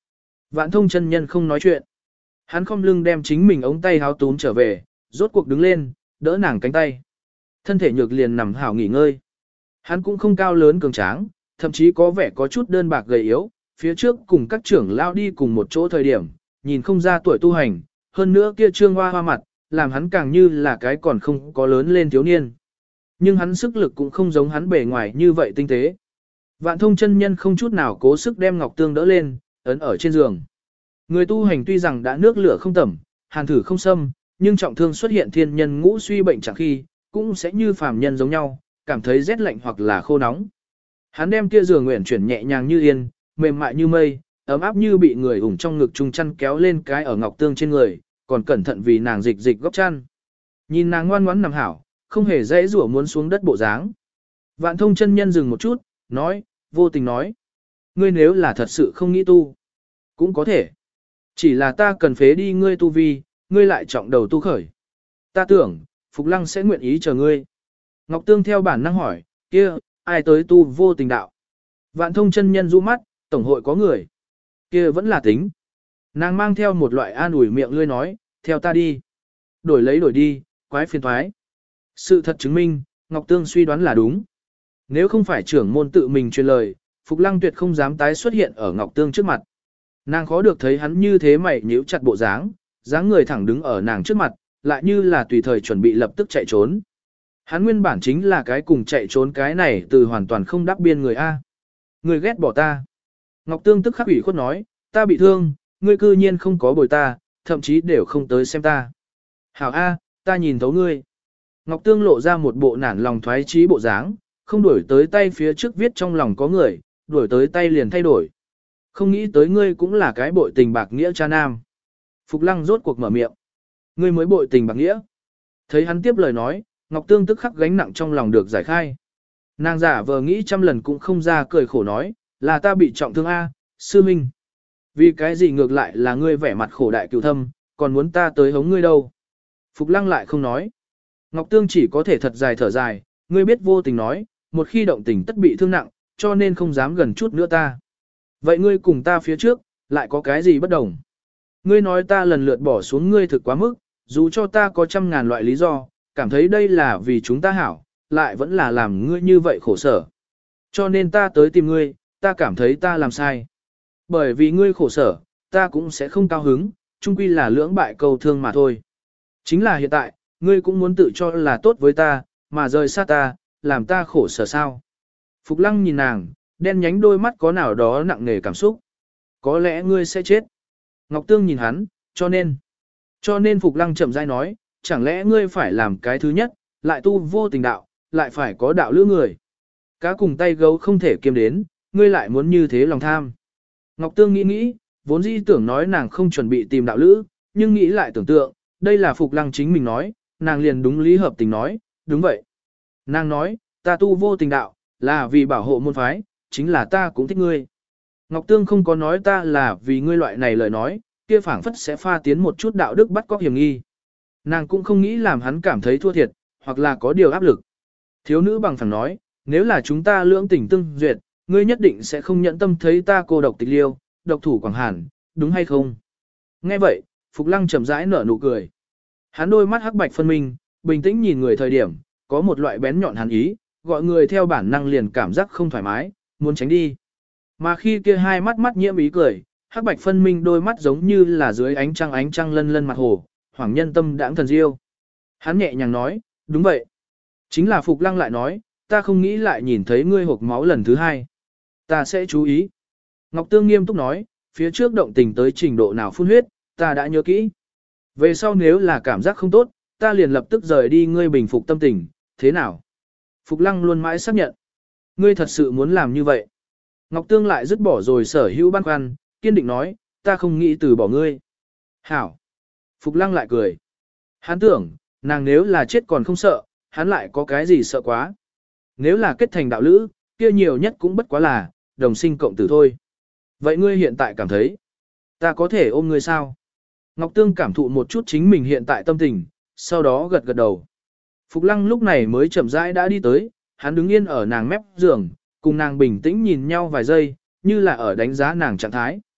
Vạn Thông chân nhân không nói chuyện. Hắn khom lưng đem chính mình ống tay háo túm trở về, rốt cuộc đứng lên, đỡ nàng cánh tay. Thân thể nhược liền nằm hảo nghỉ ngơi. Hắn cũng không cao lớn cường tráng, thậm chí có vẻ có chút đơn bạc gầy yếu, phía trước cùng các trưởng lao đi cùng một chỗ thời điểm, nhìn không ra tuổi tu hành, hơn nữa kia trương hoa hoa mặt, làm hắn càng như là cái còn không có lớn lên thiếu niên. Nhưng hắn sức lực cũng không giống hắn bề ngoài như vậy tinh tế. Vạn Thông chân nhân không chút nào cố sức đem Ngọc Tương đỡ lên, ấn ở trên giường. Người tu hành tuy rằng đã nước lửa không tẩm, hàn thử không xâm, nhưng trọng thương xuất hiện thiên nhân ngũ suy bệnh chẳng khi, cũng sẽ như phàm nhân giống nhau, cảm thấy rét lạnh hoặc là khô nóng. Hắn đem kia giường nguyện chuyển nhẹ nhàng như yên, mềm mại như mây, ấm áp như bị người ủng trong ngực trung chăn kéo lên cái ở Ngọc Tương trên người, còn cẩn thận vì nàng dịch dịch góc chăn. Nhìn nàng ngoan ngoãn nằm hảo, không hề dễ rủa muốn xuống đất bộ dáng. Vạn Thông chân nhân dừng một chút, nói, vô tình nói. Ngươi nếu là thật sự không nghĩ tu, cũng có thể. Chỉ là ta cần phế đi ngươi tu vi, ngươi lại trọng đầu tu khởi. Ta tưởng, Phục Lăng sẽ nguyện ý chờ ngươi. Ngọc Tương theo bản năng hỏi, kia, ai tới tu vô tình đạo? Vạn Thông chân nhân rũ mắt, tổng hội có người. Kia vẫn là tính. Nàng mang theo một loại an ủi miệng lươi nói, theo ta đi. Đổi đi, quái phiền thoái. Sự thật chứng minh, Ngọc Tương suy đoán là đúng. Nếu không phải trưởng môn tự mình truyền lời, Phục Lăng tuyệt không dám tái xuất hiện ở Ngọc Tương trước mặt. Nàng khó được thấy hắn như thế mày nhíu chặt bộ dáng, dáng người thẳng đứng ở nàng trước mặt, lại như là tùy thời chuẩn bị lập tức chạy trốn. Hắn nguyên bản chính là cái cùng chạy trốn cái này từ hoàn toàn không đáp biên người A. Người ghét bỏ ta. Ngọc Tương tức khắc ủy khuất nói, ta bị thương, ngươi cư nhiên không có bồi ta, thậm chí đều không tới xem ta. Hảo A, ta nhìn thấu ngươi. Ngọc Tương lộ ra một bộ nản lòng thoái chí bộ dáng, không đuổi tới tay phía trước viết trong lòng có người, đuổi tới tay liền thay đổi. Không nghĩ tới ngươi cũng là cái bội tình bạc nghĩa cha nam. Phục Lăng rốt cuộc mở miệng. Ngươi mới bội tình bạc nghĩa. Thấy hắn tiếp lời nói, Ngọc Tương tức khắc gánh nặng trong lòng được giải khai. Nàng giả vờ nghĩ trăm lần cũng không ra cười khổ nói, là ta bị trọng thương A, sư minh. Vì cái gì ngược lại là ngươi vẻ mặt khổ đại cựu thâm, còn muốn ta tới hống ngươi đâu. Phục Lăng lại không nói. Ngọc Tương chỉ có thể thật dài thở dài, ngươi biết vô tình nói, một khi động tình tất bị thương nặng, cho nên không dám gần chút nữa ta. Vậy ngươi cùng ta phía trước, lại có cái gì bất đồng? Ngươi nói ta lần lượt bỏ xuống ngươi thực quá mức, dù cho ta có trăm ngàn loại lý do, cảm thấy đây là vì chúng ta hảo, lại vẫn là làm ngươi như vậy khổ sở. Cho nên ta tới tìm ngươi, ta cảm thấy ta làm sai. Bởi vì ngươi khổ sở, ta cũng sẽ không cao hứng, chung quy là lưỡng bại cầu thương mà thôi. Chính là hiện tại, ngươi cũng muốn tự cho là tốt với ta, mà rời xa ta, làm ta khổ sở sao. Phục Lăng nhìn nàng, đen nhánh đôi mắt có nào đó nặng nề cảm xúc. Có lẽ ngươi sẽ chết. Ngọc Tương nhìn hắn, cho nên Phục Lăng chậm rãi nói, chẳng lẽ ngươi phải làm cái thứ nhất, lại tu vô tình đạo, lại phải có đạo lữ người. Cá cùng tay gấu không thể kiêm đến, ngươi lại muốn như thế lòng tham. Ngọc Tương nghĩ, vốn dĩ tưởng nói nàng không chuẩn bị tìm đạo lữ, nhưng nghĩ lại tưởng tượng, đây là Phục Lăng chính mình nói, nàng liền đúng lý hợp tình nói, đúng vậy. Nàng nói, ta tu vô tình đạo, là vì bảo hộ môn phái, chính là ta cũng thích ngươi. Ngọc Tương không có nói ta là vì ngươi loại này lời nói, kia phảng phất sẽ pha tiến một chút đạo đức bắt cóc hiểm nghi. Nàng cũng không nghĩ làm hắn cảm thấy thua thiệt, hoặc là có điều áp lực. Thiếu nữ bằng phẳng nói, nếu là chúng ta lưỡng tình tương duyệt, ngươi nhất định sẽ không nhận tâm thấy ta cô độc tịch liêu, độc thủ quảng hàn, đúng hay không? Nghe vậy, Phục Lăng chậm rãi nở nụ cười. Hắn đôi mắt hắc bạch phân minh, bình tĩnh nhìn người thời điểm, có một loại bén nhọn hàn ý, gọi người theo bản năng liền cảm giác không thoải mái, muốn tránh đi. Mà khi kia hai mắt mắt nhiễm ý cười, hắc bạch phân minh đôi mắt giống như là dưới ánh trăng lân lân mặt hồ, hoàng nhân tâm đãng thần diêu. Hắn nhẹ nhàng nói, đúng vậy. Chính là Phục Lăng lại nói, ta không nghĩ lại nhìn thấy ngươi hộc máu lần thứ hai. Ta sẽ chú ý. Ngọc Tương nghiêm túc nói, phía trước động tình tới trình độ nào phun huyết, ta đã nhớ kỹ. Về sau nếu là cảm giác không tốt, ta liền lập tức rời đi ngươi bình phục tâm tình, thế nào? Phục Lăng luôn mãi xác nhận. Ngươi thật sự muốn làm như vậy. Ngọc Tương lại dứt bỏ rồi sở hữu băn khoăn, kiên định nói, ta không nghĩ từ bỏ ngươi. Hảo. Phục Lăng lại cười. Hắn tưởng, nàng nếu là chết còn không sợ, hắn lại có cái gì sợ quá. Nếu là kết thành đạo lữ, kia nhiều nhất cũng bất quá là, đồng sinh cộng tử thôi. Vậy ngươi hiện tại cảm thấy, ta có thể ôm ngươi sao? Ngọc Tương cảm thụ một chút chính mình hiện tại tâm tình, sau đó gật gật đầu. Phục Lăng lúc này mới chậm rãi đã đi tới, hắn đứng yên ở nàng mép giường, cùng nàng bình tĩnh nhìn nhau vài giây, như là ở đánh giá nàng trạng thái.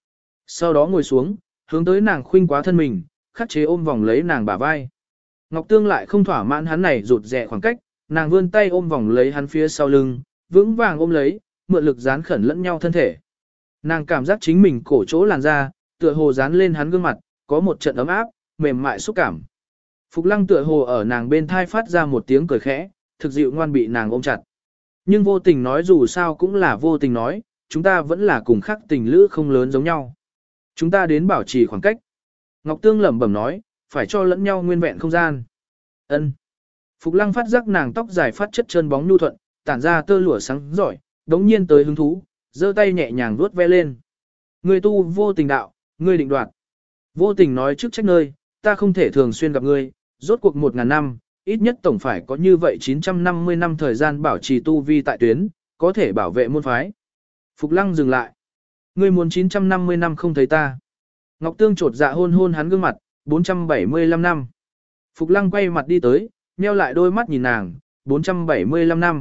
Sau đó ngồi xuống, hướng tới nàng khuynh quá thân mình, khắc chế ôm vòng lấy nàng bả vai. Ngọc Tương lại không thỏa mãn hắn này rụt rè khoảng cách, nàng vươn tay ôm vòng lấy hắn phía sau lưng, vững vàng ôm lấy, mượn lực dán khẩn lẫn nhau thân thể. Nàng cảm giác chính mình cổ chỗ làn da, tựa hồ dán lên hắn gương mặt, có một trận ấm áp, mềm mại xúc cảm. Phục Lăng tựa hồ ở nàng bên thai phát ra một tiếng cười khẽ, thực dịu ngoan bị nàng ôm chặt. Nhưng vô tình nói dù sao cũng là vô tình nói, chúng ta vẫn là cùng khác tình lữ không lớn giống nhau. Chúng ta đến bảo trì khoảng cách. Ngọc Tương lẩm bẩm nói, phải cho lẫn nhau nguyên vẹn không gian. Ân. Phục Lăng phát giác nàng tóc dài phát chất chân bóng nhu thuận, tản ra tơ lụa sáng giỏi, đống nhiên tới hứng thú, giơ tay nhẹ nhàng vuốt ve lên. Ngươi tu vô tình đạo, ngươi định đoạt. Vô tình nói trước trách nơi, ta không thể thường xuyên gặp ngươi, rốt cuộc 1000 năm, ít nhất tổng phải có như vậy 950 năm thời gian bảo trì tu vi tại tuyến, có thể bảo vệ môn phái. Phục Lăng dừng lại. Ngươi muốn 950 năm không thấy ta. Ngọc Tương trột dạ hôn hôn hắn gương mặt, 475 năm. Phục Lăng quay mặt đi tới, nheo lại đôi mắt nhìn nàng, 475 năm.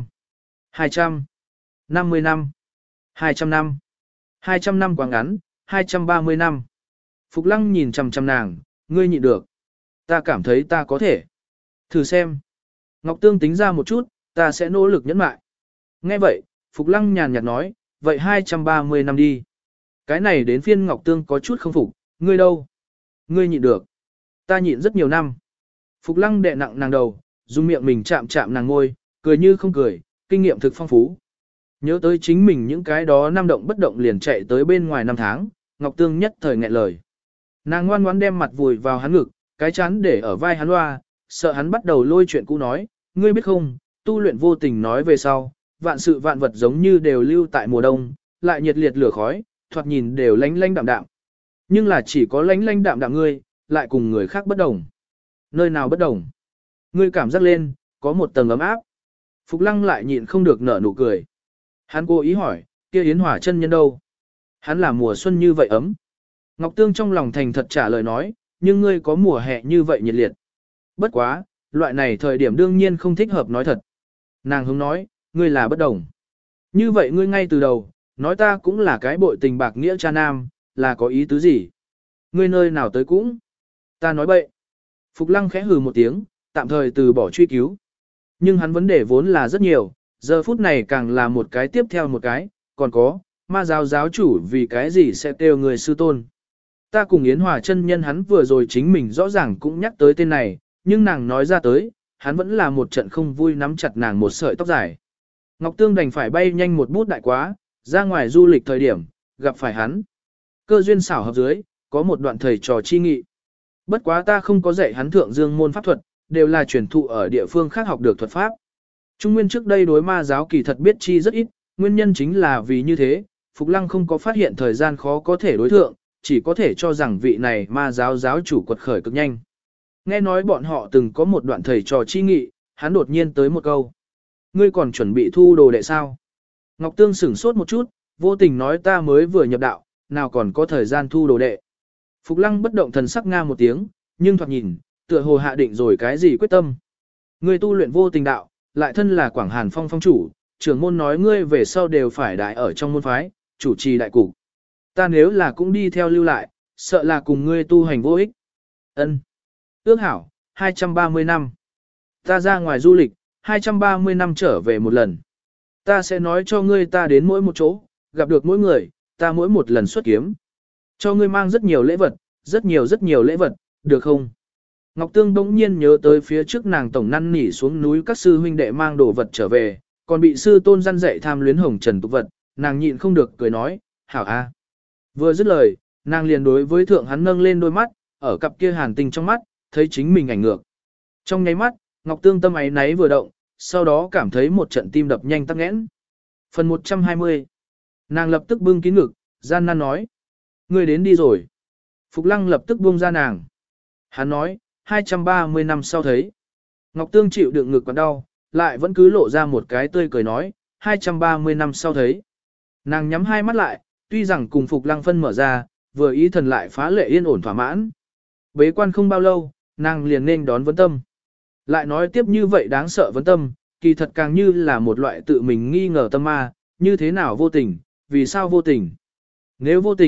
250 năm. 200 năm. 200 năm quá ngắn, 230 năm. Phục Lăng nhìn chằm chằm nàng, ngươi nhịn được. Ta cảm thấy ta có thể. Thử xem. Ngọc Tương tính ra một chút, ta sẽ nỗ lực nhẫn mại. Nghe vậy, Phục Lăng nhàn nhạt nói, vậy 230 năm đi. Cái này đến phiên Ngọc Tương có chút không phục, ngươi đâu? Ngươi nhịn được. Ta nhịn rất nhiều năm. Phục Lăng đè nặng nàng đầu, dùng miệng mình chạm chạm nàng ngôi, cười như không cười, kinh nghiệm thực phong phú. Nhớ tới chính mình những cái đó năm động bất động liền chạy tới bên ngoài năm tháng, Ngọc Tương nhất thời nghẹn lời. Nàng ngoan ngoãn đem mặt vùi vào hắn ngực, cái chán để ở vai hắn loa, sợ hắn bắt đầu lôi chuyện cũ nói, ngươi biết không, tu luyện vô tình nói về sau, vạn sự vạn vật giống như đều lưu tại mùa đông, lại nhiệt liệt lửa khói, thoạt nhìn đều lánh lánh đạm đạm. Nhưng là chỉ có lánh lánh đạm đạm ngươi, lại cùng người khác bất đồng. Nơi nào bất đồng? Ngươi cảm giác lên, có một tầng ấm áp. Phục Lăng lại nhịn không được nở nụ cười. Hắn cố ý hỏi, kia Yến Hỏa chân nhân đâu? Hắn là mùa xuân như vậy ấm. Ngọc Tương trong lòng thành thật trả lời nói, nhưng ngươi có mùa hè như vậy nhiệt liệt. Bất quá, loại này thời điểm đương nhiên không thích hợp nói thật. Nàng hướng nói, ngươi là bất đồng. Như vậy ngươi ngay từ đầu, nói ta cũng là cái bội tình bạc nghĩa cha nam, là có ý tứ gì? Ngươi nơi nào tới cũng. Ta nói bậy. Phục Lăng khẽ hừ một tiếng, tạm thời từ bỏ truy cứu. Nhưng hắn vấn đề vốn là rất nhiều, giờ phút này càng là một cái tiếp theo một cái, còn có, ma giáo giáo chủ vì cái gì sẽ kêu người sư tôn. Ta cùng Yến Hòa chân nhân hắn vừa rồi chính mình rõ ràng cũng nhắc tới tên này, nhưng nàng nói ra tới, hắn vẫn là một trận không vui nắm chặt nàng một sợi tóc dài. Ngọc Tương đành phải bay nhanh một bút đại quá, ra ngoài du lịch thời điểm, gặp phải hắn. Cơ duyên xảo hợp dưới, có một đoạn thầy trò chi nghị. Bất quá ta không có dạy hắn thượng dương môn pháp thuật, đều là truyền thụ ở địa phương khác học được thuật pháp. Trung Nguyên trước đây đối ma giáo kỳ thật biết chi rất ít, nguyên nhân chính là vì như thế, Phục Lăng không có phát hiện thời gian khó có thể đối thượng, chỉ có thể cho rằng vị này ma giáo giáo chủ quật khởi cực nhanh. Nghe nói bọn họ từng có một đoạn thầy trò chi nghị, hắn đột nhiên tới một câu. Ngươi còn chuẩn bị thu đồ đệ sao? Ngọc Tương sửng sốt một chút, vô tình nói ta mới vừa nhập đạo, nào còn có thời gian thu đồ đệ. Phục Lăng bất động thần sắc nga một tiếng, nhưng thoạt nhìn, tựa hồ hạ định rồi cái gì quyết tâm. Ngươi tu luyện vô tình đạo, lại thân là Quảng Hàn Phong phong chủ, trưởng môn nói ngươi về sau đều phải đại ở trong môn phái, chủ trì đại cục. Ta nếu là cũng đi theo lưu lại, sợ là cùng ngươi tu hành vô ích. Ân. Ước hảo, 230 năm. Ta ra ngoài du lịch, 230 năm trở về một lần. Ta sẽ nói cho ngươi ta đến mỗi một chỗ, gặp được mỗi người, ta mỗi một lần xuất kiếm. Cho ngươi mang rất nhiều lễ vật, rất nhiều lễ vật, được không? Ngọc Tương bỗng nhiên nhớ tới phía trước nàng tổng năn nỉ xuống núi các sư huynh đệ mang đồ vật trở về, còn bị sư tôn răn dạy tham luyến hồng trần tục vật, nàng nhịn không được cười nói, hảo a. Vừa dứt lời, nàng liền đối với thượng hắn nâng lên đôi mắt, ở cặp kia hàn tình trong mắt, thấy chính mình ảnh ngược. Trong nháy mắt, Ngọc Tương tâm ấy náy vừa động, sau đó cảm thấy một trận tim đập nhanh tắc nghẽn. Phần 120. Nàng lập tức bưng kín ngực, gian nan nói. Ngươi đến đi rồi. Phục Lăng lập tức buông ra nàng. Hắn nói, 230 năm sau thấy. Ngọc Tương chịu đựng ngực còn đau, lại vẫn cứ lộ ra một cái tươi cười nói, 230 năm sau thấy. Nàng nhắm hai mắt lại, tuy rằng cùng Phục Lăng phân mở ra, vừa ý thần lại phá lệ yên ổn thỏa mãn. Bế quan không bao lâu, nàng liền nên đón vấn tâm. Lại nói tiếp như vậy đáng sợ vấn tâm, kỳ thật càng như là một loại tự mình nghi ngờ tâm ma, như thế nào vô tình, vì sao vô tình. Nếu vô tình,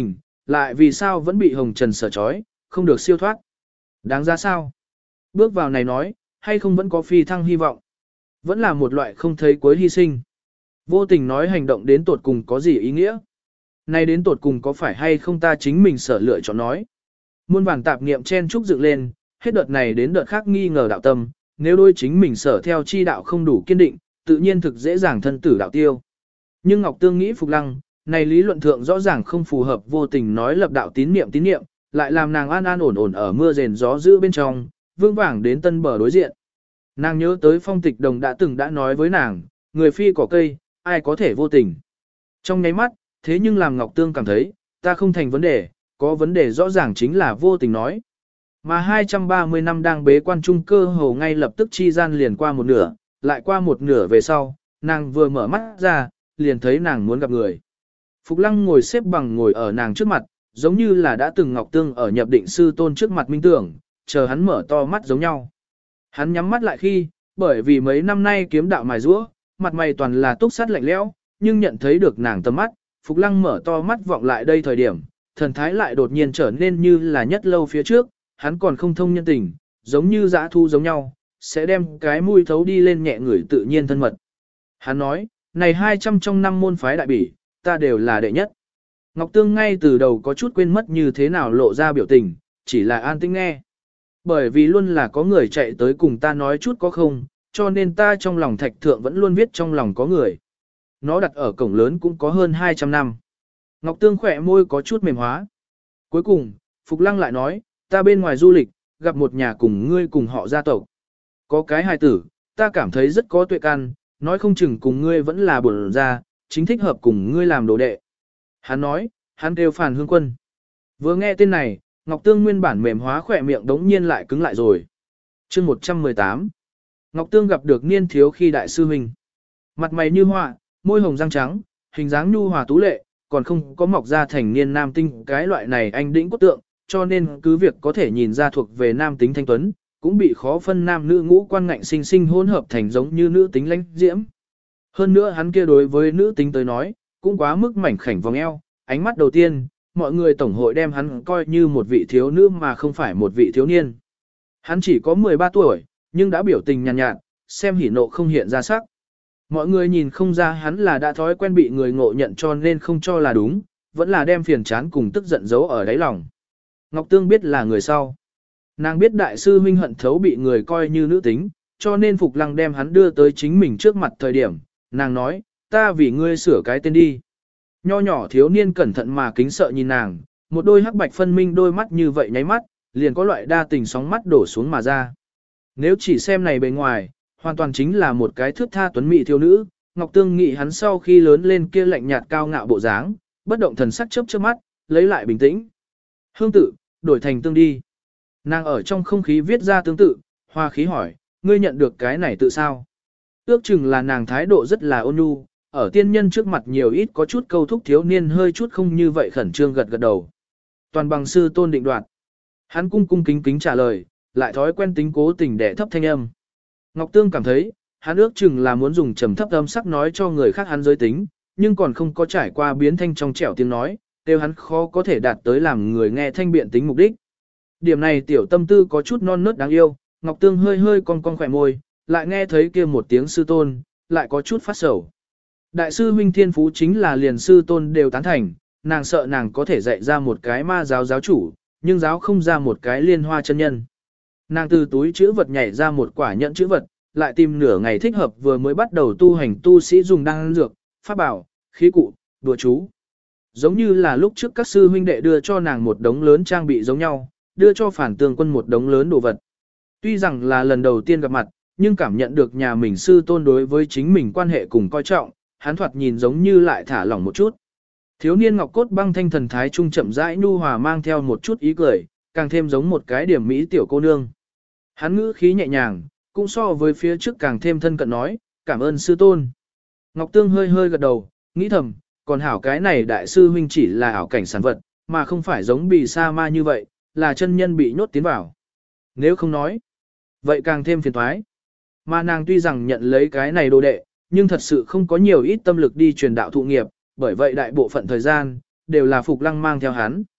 Lại vì sao vẫn bị hồng trần sở trói, không được siêu thoát? Đáng ra sao? Bước vào này nói, hay không vẫn có phi thăng hy vọng? Vẫn là một loại không thấy cuối hy sinh. Vô tình nói hành động đến tột cùng có gì ý nghĩa? Này đến tột cùng có phải hay không ta chính mình sở lựa chọn nói? Muôn vàn tạp niệm chen trúc dựng lên, hết đợt này đến đợt khác nghi ngờ đạo tâm, nếu đôi chính mình sở theo chi đạo không đủ kiên định, tự nhiên thực dễ dàng thân tử đạo tiêu. Nhưng Ngọc Tương nghĩ Phục Lăng, này lý luận thượng rõ ràng không phù hợp vô tình nói lập đạo tín niệm, lại làm nàng an an ổn ổn ở mưa rền gió dữ bên trong, vương vàng đến tân bờ đối diện. Nàng nhớ tới Phong Tịch Đồng đã nói với nàng, người phi cỏ cây, ai có thể vô tình. Trong nháy mắt, thế nhưng làm Ngọc Tương cảm thấy, ta không thành vấn đề, có vấn đề rõ ràng chính là vô tình nói. Mà 230 năm đang bế quan trung cơ hồ ngay lập tức chi gian liền qua một nửa, lại qua một nửa về sau, nàng vừa mở mắt ra, liền thấy nàng muốn gặp người. Phục Lăng ngồi xếp bằng ngồi ở nàng trước mặt, giống như là đã từng Ngọc Tương ở nhập định sư tôn trước mặt minh tưởng, chờ hắn mở to mắt giống nhau. Hắn nhắm mắt lại khi, bởi vì mấy năm nay kiếm đạo mài giũa, mặt mày toàn là túc sát lạnh lẽo, nhưng nhận thấy được nàng tầm mắt, Phục Lăng mở to mắt vọng lại đây thời điểm, thần thái lại đột nhiên trở nên như là nhất lâu phía trước, hắn còn không thông nhân tình, giống như dã thu giống nhau, sẽ đem cái mũi thấu đi lên nhẹ người tự nhiên thân mật. Hắn nói, này 200 trong năm môn phái đại bỉ, ta đều là đệ nhất. Ngọc Tương ngay từ đầu có chút quên mất như thế nào lộ ra biểu tình, chỉ là an tĩnh nghe. Bởi vì luôn là có người chạy tới cùng ta nói chút có không, cho nên ta trong lòng thạch thượng vẫn luôn viết trong lòng có người. Nó đặt ở cổng lớn cũng có hơn 200 năm. Ngọc Tương khỏe môi có chút mềm hóa. Cuối cùng, Phục Lăng lại nói, ta bên ngoài du lịch, gặp một nhà cùng ngươi cùng họ gia tộc. Có cái hài tử, ta cảm thấy rất có tuệ căn, nói không chừng cùng ngươi vẫn là bổn ra, chính thích hợp cùng ngươi làm đồ đệ. Hắn nói, hắn kêu Phàn Hương Quân. Vừa nghe tên này, Ngọc Tương nguyên bản mềm hóa khỏe miệng đống nhiên lại cứng lại rồi. Chương 118 Ngọc Tương gặp được niên thiếu khi đại sư huynh. Mặt mày như họa, môi hồng răng trắng, hình dáng nhu hòa tú lệ, còn không có mọc ra thành niên nam tinh cái loại này anh đĩnh cốt tượng, cho nên cứ việc có thể nhìn ra thuộc về nam tính thanh tuấn, cũng bị khó phân nam nữ ngũ quan ngạnh sinh sinh hỗn hợp thành giống như nữ tính lãnh diễm. Hơn nữa hắn kia đối với nữ tính tới nói, cũng quá mức mảnh khảnh vòng eo, ánh mắt đầu tiên, mọi người tổng hội đem hắn coi như một vị thiếu nữ mà không phải một vị thiếu niên. Hắn chỉ có 13 tuổi, nhưng đã biểu tình nhàn nhạt, xem hỉ nộ không hiện ra sắc. Mọi người nhìn không ra hắn là đã thói quen bị người ngộ nhận cho nên không cho là đúng, vẫn là đem phiền chán cùng tức giận giấu ở đáy lòng. Ngọc Tương biết là người sau. Nàng biết đại sư huynh hận thấu bị người coi như nữ tính, cho nên Phục Lăng đem hắn đưa tới chính mình trước mặt thời điểm. Nàng nói, ta vì ngươi sửa cái tên đi. Nho nhỏ thiếu niên cẩn thận mà kính sợ nhìn nàng, một đôi hắc bạch phân minh đôi mắt như vậy nháy mắt, liền có loại đa tình sóng mắt đổ xuống mà ra. Nếu chỉ xem này bề ngoài, hoàn toàn chính là một cái thước tha tuấn mỹ thiếu nữ, Ngọc Tương nghĩ hắn sau khi lớn lên kia lạnh nhạt cao ngạo bộ dáng, bất động thần sắc chớp chớp mắt, lấy lại bình tĩnh. Hương tự, đổi thành tương đi. Nàng ở trong không khí viết ra tương tự, hoa khí hỏi, ngươi nhận được cái này tự sao? Ước chừng là nàng thái độ rất là ôn nhu, ở tiên nhân trước mặt nhiều ít có chút câu thúc thiếu niên hơi chút không như vậy khẩn trương gật gật đầu. Toàn bằng sư tôn định đoạt. Hắn cung cung kính kính trả lời, lại thói quen tính cố tình để thấp thanh âm. Ngọc Tương cảm thấy, hắn ước chừng là muốn dùng trầm thấp âm sắc nói cho người khác hắn giới tính, nhưng còn không có trải qua biến thanh trong trẻo tiếng nói, đều hắn khó có thể đạt tới làm người nghe thanh biện tính mục đích. Điểm này tiểu tâm tư có chút non nớt đáng yêu, Ngọc Tương hơi hơi cong cong khỏe môi, lại nghe thấy kia một tiếng sư tôn, lại có chút phát sầu. Đại sư huynh thiên phú chính là liền sư tôn đều tán thành, nàng sợ nàng có thể dạy ra một cái ma giáo giáo chủ, nhưng giáo không ra một cái liên hoa chân nhân. Nàng từ túi chữ vật nhảy ra một quả nhẫn chữ vật, lại tìm nửa ngày thích hợp vừa mới bắt đầu tu hành tu sĩ dùng đan dược, pháp bảo, khí cụ, đùa chú. Giống như là lúc trước các sư huynh đệ đưa cho nàng một đống lớn trang bị giống nhau, đưa cho Phản Tường Quân một đống lớn đồ vật. Tuy rằng là lần đầu tiên gặp mặt, nhưng cảm nhận được nhà mình sư tôn đối với chính mình quan hệ cùng coi trọng, hắn thoạt nhìn giống như lại thả lỏng một chút. Thiếu niên ngọc cốt băng thanh thần thái trung chậm rãi nhu hòa mang theo một chút ý cười, càng thêm giống một cái điểm mỹ tiểu cô nương. Hắn ngữ khí nhẹ nhàng, cũng so với phía trước càng thêm thân cận nói, cảm ơn sư tôn. Ngọc Tương hơi hơi gật đầu, nghĩ thầm, còn hảo cái này đại sư huynh chỉ là ảo cảnh sản vật, mà không phải giống bị sa ma như vậy, là chân nhân bị nhốt tiến vào. Nếu không nói, vậy càng thêm phiền toái. Mà nàng tuy rằng nhận lấy cái này đồ đệ, nhưng thật sự không có nhiều ít tâm lực đi truyền đạo thụ nghiệp, bởi vậy đại bộ phận thời gian, đều là Phục Lăng mang theo hắn.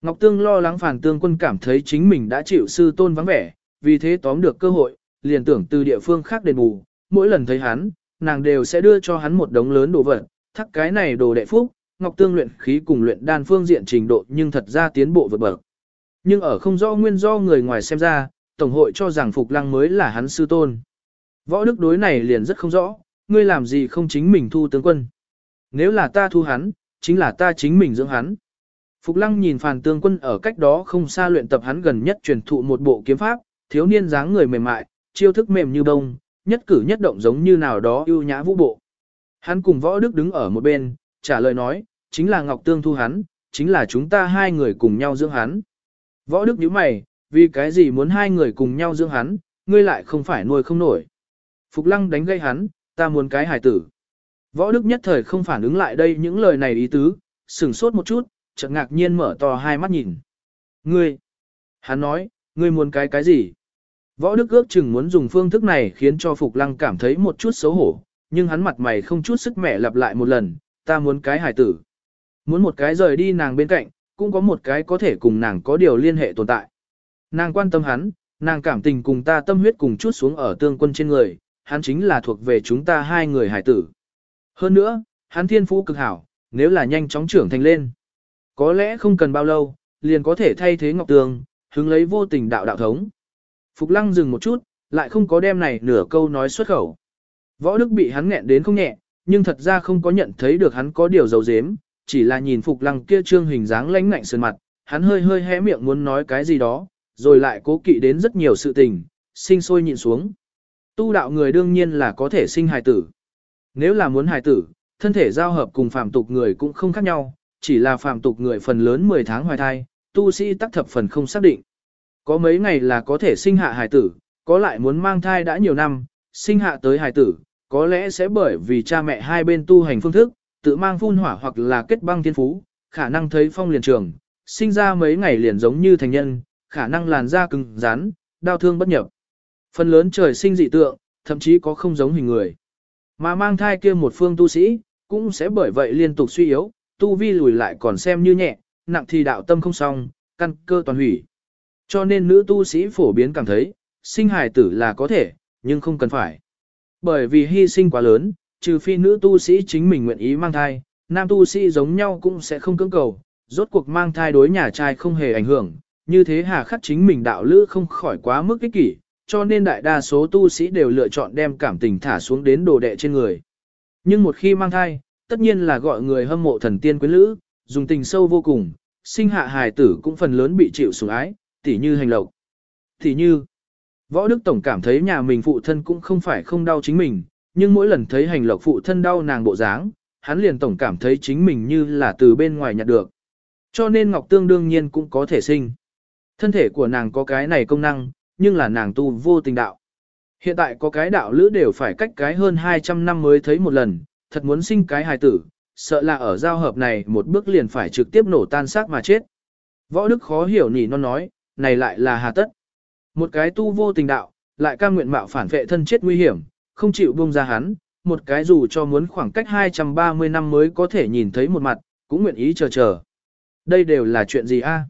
Ngọc Tương lo lắng Phàn Tương Quân cảm thấy chính mình đã chịu sư tôn vắng vẻ, vì thế tóm được cơ hội, liền tưởng từ địa phương khác đền bù, mỗi lần thấy hắn, nàng đều sẽ đưa cho hắn một đống lớn đồ vật, thắc cái này đồ đệ phúc, Ngọc Tương luyện khí cùng luyện đan phương diện trình độ nhưng thật ra tiến bộ vượt bậc. Nhưng ở không rõ nguyên do người ngoài xem ra, Tổng hội cho rằng Phục Lăng mới là hắn sư tôn. Võ Đức đối này liền rất không rõ, ngươi làm gì không chính mình thu tướng quân. Nếu là ta thu hắn, chính là ta chính mình dưỡng hắn. Phục Lăng nhìn Phàn Tương Quân ở cách đó không xa luyện tập hắn gần nhất truyền thụ một bộ kiếm pháp, thiếu niên dáng người mềm mại, chiêu thức mềm như bông, nhất cử nhất động giống như nào đó ưu nhã vũ bộ. Hắn cùng Võ Đức đứng ở một bên, trả lời nói, chính là Ngọc Tương thu hắn, chính là chúng ta hai người cùng nhau dưỡng hắn. Võ Đức nhíu mày, vì cái gì muốn hai người cùng nhau dưỡng hắn, ngươi lại không phải nuôi không nổi. Phục Lăng đánh gây hắn, ta muốn cái hài tử. Võ Đức nhất thời không phản ứng lại đây những lời này ý tứ, sửng sốt một chút, chợt ngạc nhiên mở to hai mắt nhìn. Ngươi, hắn nói, ngươi muốn cái gì? Võ Đức ước chừng muốn dùng phương thức này khiến cho Phục Lăng cảm thấy một chút xấu hổ, nhưng hắn mặt mày không chút sức mẻ lặp lại một lần, ta muốn cái hài tử. Muốn một cái rời đi nàng bên cạnh, cũng có một cái có thể cùng nàng có điều liên hệ tồn tại. Nàng quan tâm hắn, nàng cảm tình cùng ta tâm huyết cùng chút xuống ở Tương Quân trên người, hắn chính là thuộc về chúng ta hai người hài tử. Hơn nữa, hắn thiên phú cực hảo, nếu là nhanh chóng trưởng thành lên. Có lẽ không cần bao lâu, liền có thể thay thế Ngọc Tương, hứng lấy vô tình đạo thống. Phục Lăng dừng một chút, lại không có đem này nửa câu nói xuất khẩu. Võ Đức bị hắn nghẹn đến không nhẹ, nhưng thật ra không có nhận thấy được hắn có điều giấu giếm, chỉ là nhìn Phục Lăng kia trương hình dáng lãnh ngạnh sườn mặt, hắn hơi hé miệng muốn nói cái gì đó, rồi lại cố kỵ đến rất nhiều sự tình, sinh sôi nhịn xuống. Tu đạo người đương nhiên là có thể sinh hài tử. Nếu là muốn hài tử, thân thể giao hợp cùng phàm tục người cũng không khác nhau, chỉ là phàm tục người phần lớn 10 tháng hoài thai, tu sĩ tắc thập phần không xác định. Có mấy ngày là có thể sinh hạ hài tử, có lại muốn mang thai đã nhiều năm, sinh hạ tới hài tử, có lẽ sẽ bởi vì cha mẹ hai bên tu hành phương thức, tự mang phun hỏa hoặc là kết băng thiên phú, khả năng thấy phong liền trường, sinh ra mấy ngày liền giống như thành nhân, khả năng làn da cứng rắn, đau thương bất nhập. Phần lớn trời sinh dị tượng, thậm chí có không giống hình người. Mà mang thai kia một phương tu sĩ, cũng sẽ bởi vậy liên tục suy yếu, tu vi lùi lại còn xem như nhẹ, nặng thì đạo tâm không xong, căn cơ toàn hủy. Cho nên nữ tu sĩ phổ biến cảm thấy, sinh hài tử là có thể, nhưng không cần phải. Bởi vì hy sinh quá lớn, trừ phi nữ tu sĩ chính mình nguyện ý mang thai, nam tu sĩ giống nhau cũng sẽ không cưỡng cầu, rốt cuộc mang thai đối nhà trai không hề ảnh hưởng, như thế hà khắc chính mình đạo lữ không khỏi quá mức ích kỷ, cho nên đại đa số tu sĩ đều lựa chọn đem cảm tình thả xuống đến đồ đệ trên người. Nhưng một khi mang thai, tất nhiên là gọi người hâm mộ thần tiên quyến lữ, dùng tình sâu vô cùng, sinh hạ hài tử cũng phần lớn bị chịu sủng ái, tỉ như hành lộc. Tỉ như, Võ Đức Tổng cảm thấy nhà mình phụ thân cũng không phải không đau chính mình, nhưng mỗi lần thấy hành lộc phụ thân đau nàng bộ dáng, hắn liền tổng cảm thấy chính mình như là từ bên ngoài nhặt được. Cho nên Ngọc Tương đương nhiên cũng có thể sinh. Thân thể của nàng có cái này công năng, nhưng là nàng tu vô tình đạo. Hiện tại có cái đạo lữ đều phải cách cái hơn 200 năm mới thấy một lần, thật muốn sinh cái hài tử, sợ là ở giao hợp này một bước liền phải trực tiếp nổ tan xác mà chết. Võ Đức khó hiểu nỉ non nói, này lại là hà tất. Một cái tu vô tình đạo, lại cam nguyện mạo phản vệ thân chết nguy hiểm, không chịu buông ra hắn, một cái dù cho muốn khoảng cách 230 năm mới có thể nhìn thấy một mặt, cũng nguyện ý chờ. Đây đều là chuyện gì a?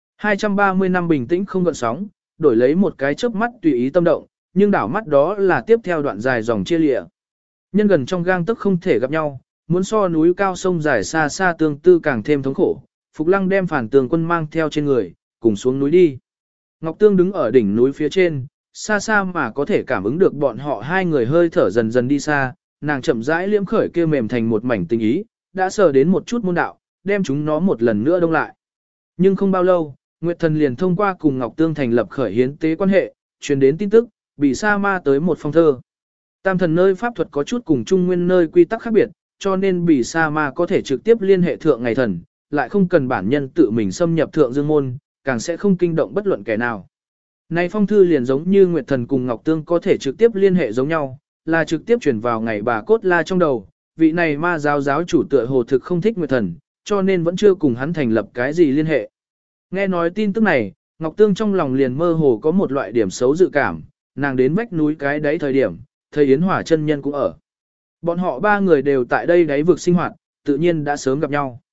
230 năm bình tĩnh không gợn sóng, đổi lấy một cái chớp mắt tùy ý tâm động, nhưng đảo mắt đó là tiếp theo đoạn dài dòng chia lịa. Nhân gần trong gang tức không thể gặp nhau, muốn so núi cao sông dài xa xa tương tư càng thêm thống khổ. Phục Lăng đem Phàn Tương Quân mang theo trên người, cùng xuống núi đi. Ngọc Tương đứng ở đỉnh núi phía trên, xa xa mà có thể cảm ứng được bọn họ hai người hơi thở dần dần đi xa, nàng chậm rãi liễm khởi kia mềm thành một mảnh tình ý, đã sờ đến một chút môn đạo, đem chúng nó một lần nữa đông lại. Nhưng không bao lâu, Nguyệt Thần liền thông qua cùng Ngọc Tương thành lập khởi hiến tế quan hệ, truyền đến tin tức, bị sa ma tới một phong thơ. Tam thần nơi pháp thuật có chút cùng trung nguyên nơi quy tắc khác biệt, cho nên bị sa ma có thể trực tiếp liên hệ thượng ngày thần, lại không cần bản nhân tự mình xâm nhập thượng dương môn, càng sẽ không kinh động bất luận kẻ nào. Này phong thư liền giống như Nguyệt Thần cùng Ngọc Tương có thể trực tiếp liên hệ giống nhau, là trực tiếp chuyển vào ngày bà cốt la trong đầu, vị này ma giáo chủ tựa hồ thực không thích Nguyệt Thần, cho nên vẫn chưa cùng hắn thành lập cái gì liên hệ. Nghe nói tin tức này, Ngọc Tương trong lòng liền mơ hồ có một loại điểm xấu dự cảm, nàng đến vách núi cái đáy thời điểm, thầy Yến Hỏa chân nhân cũng ở. Bọn họ ba người đều tại đây đáy vực sinh hoạt, tự nhiên đã sớm gặp nhau.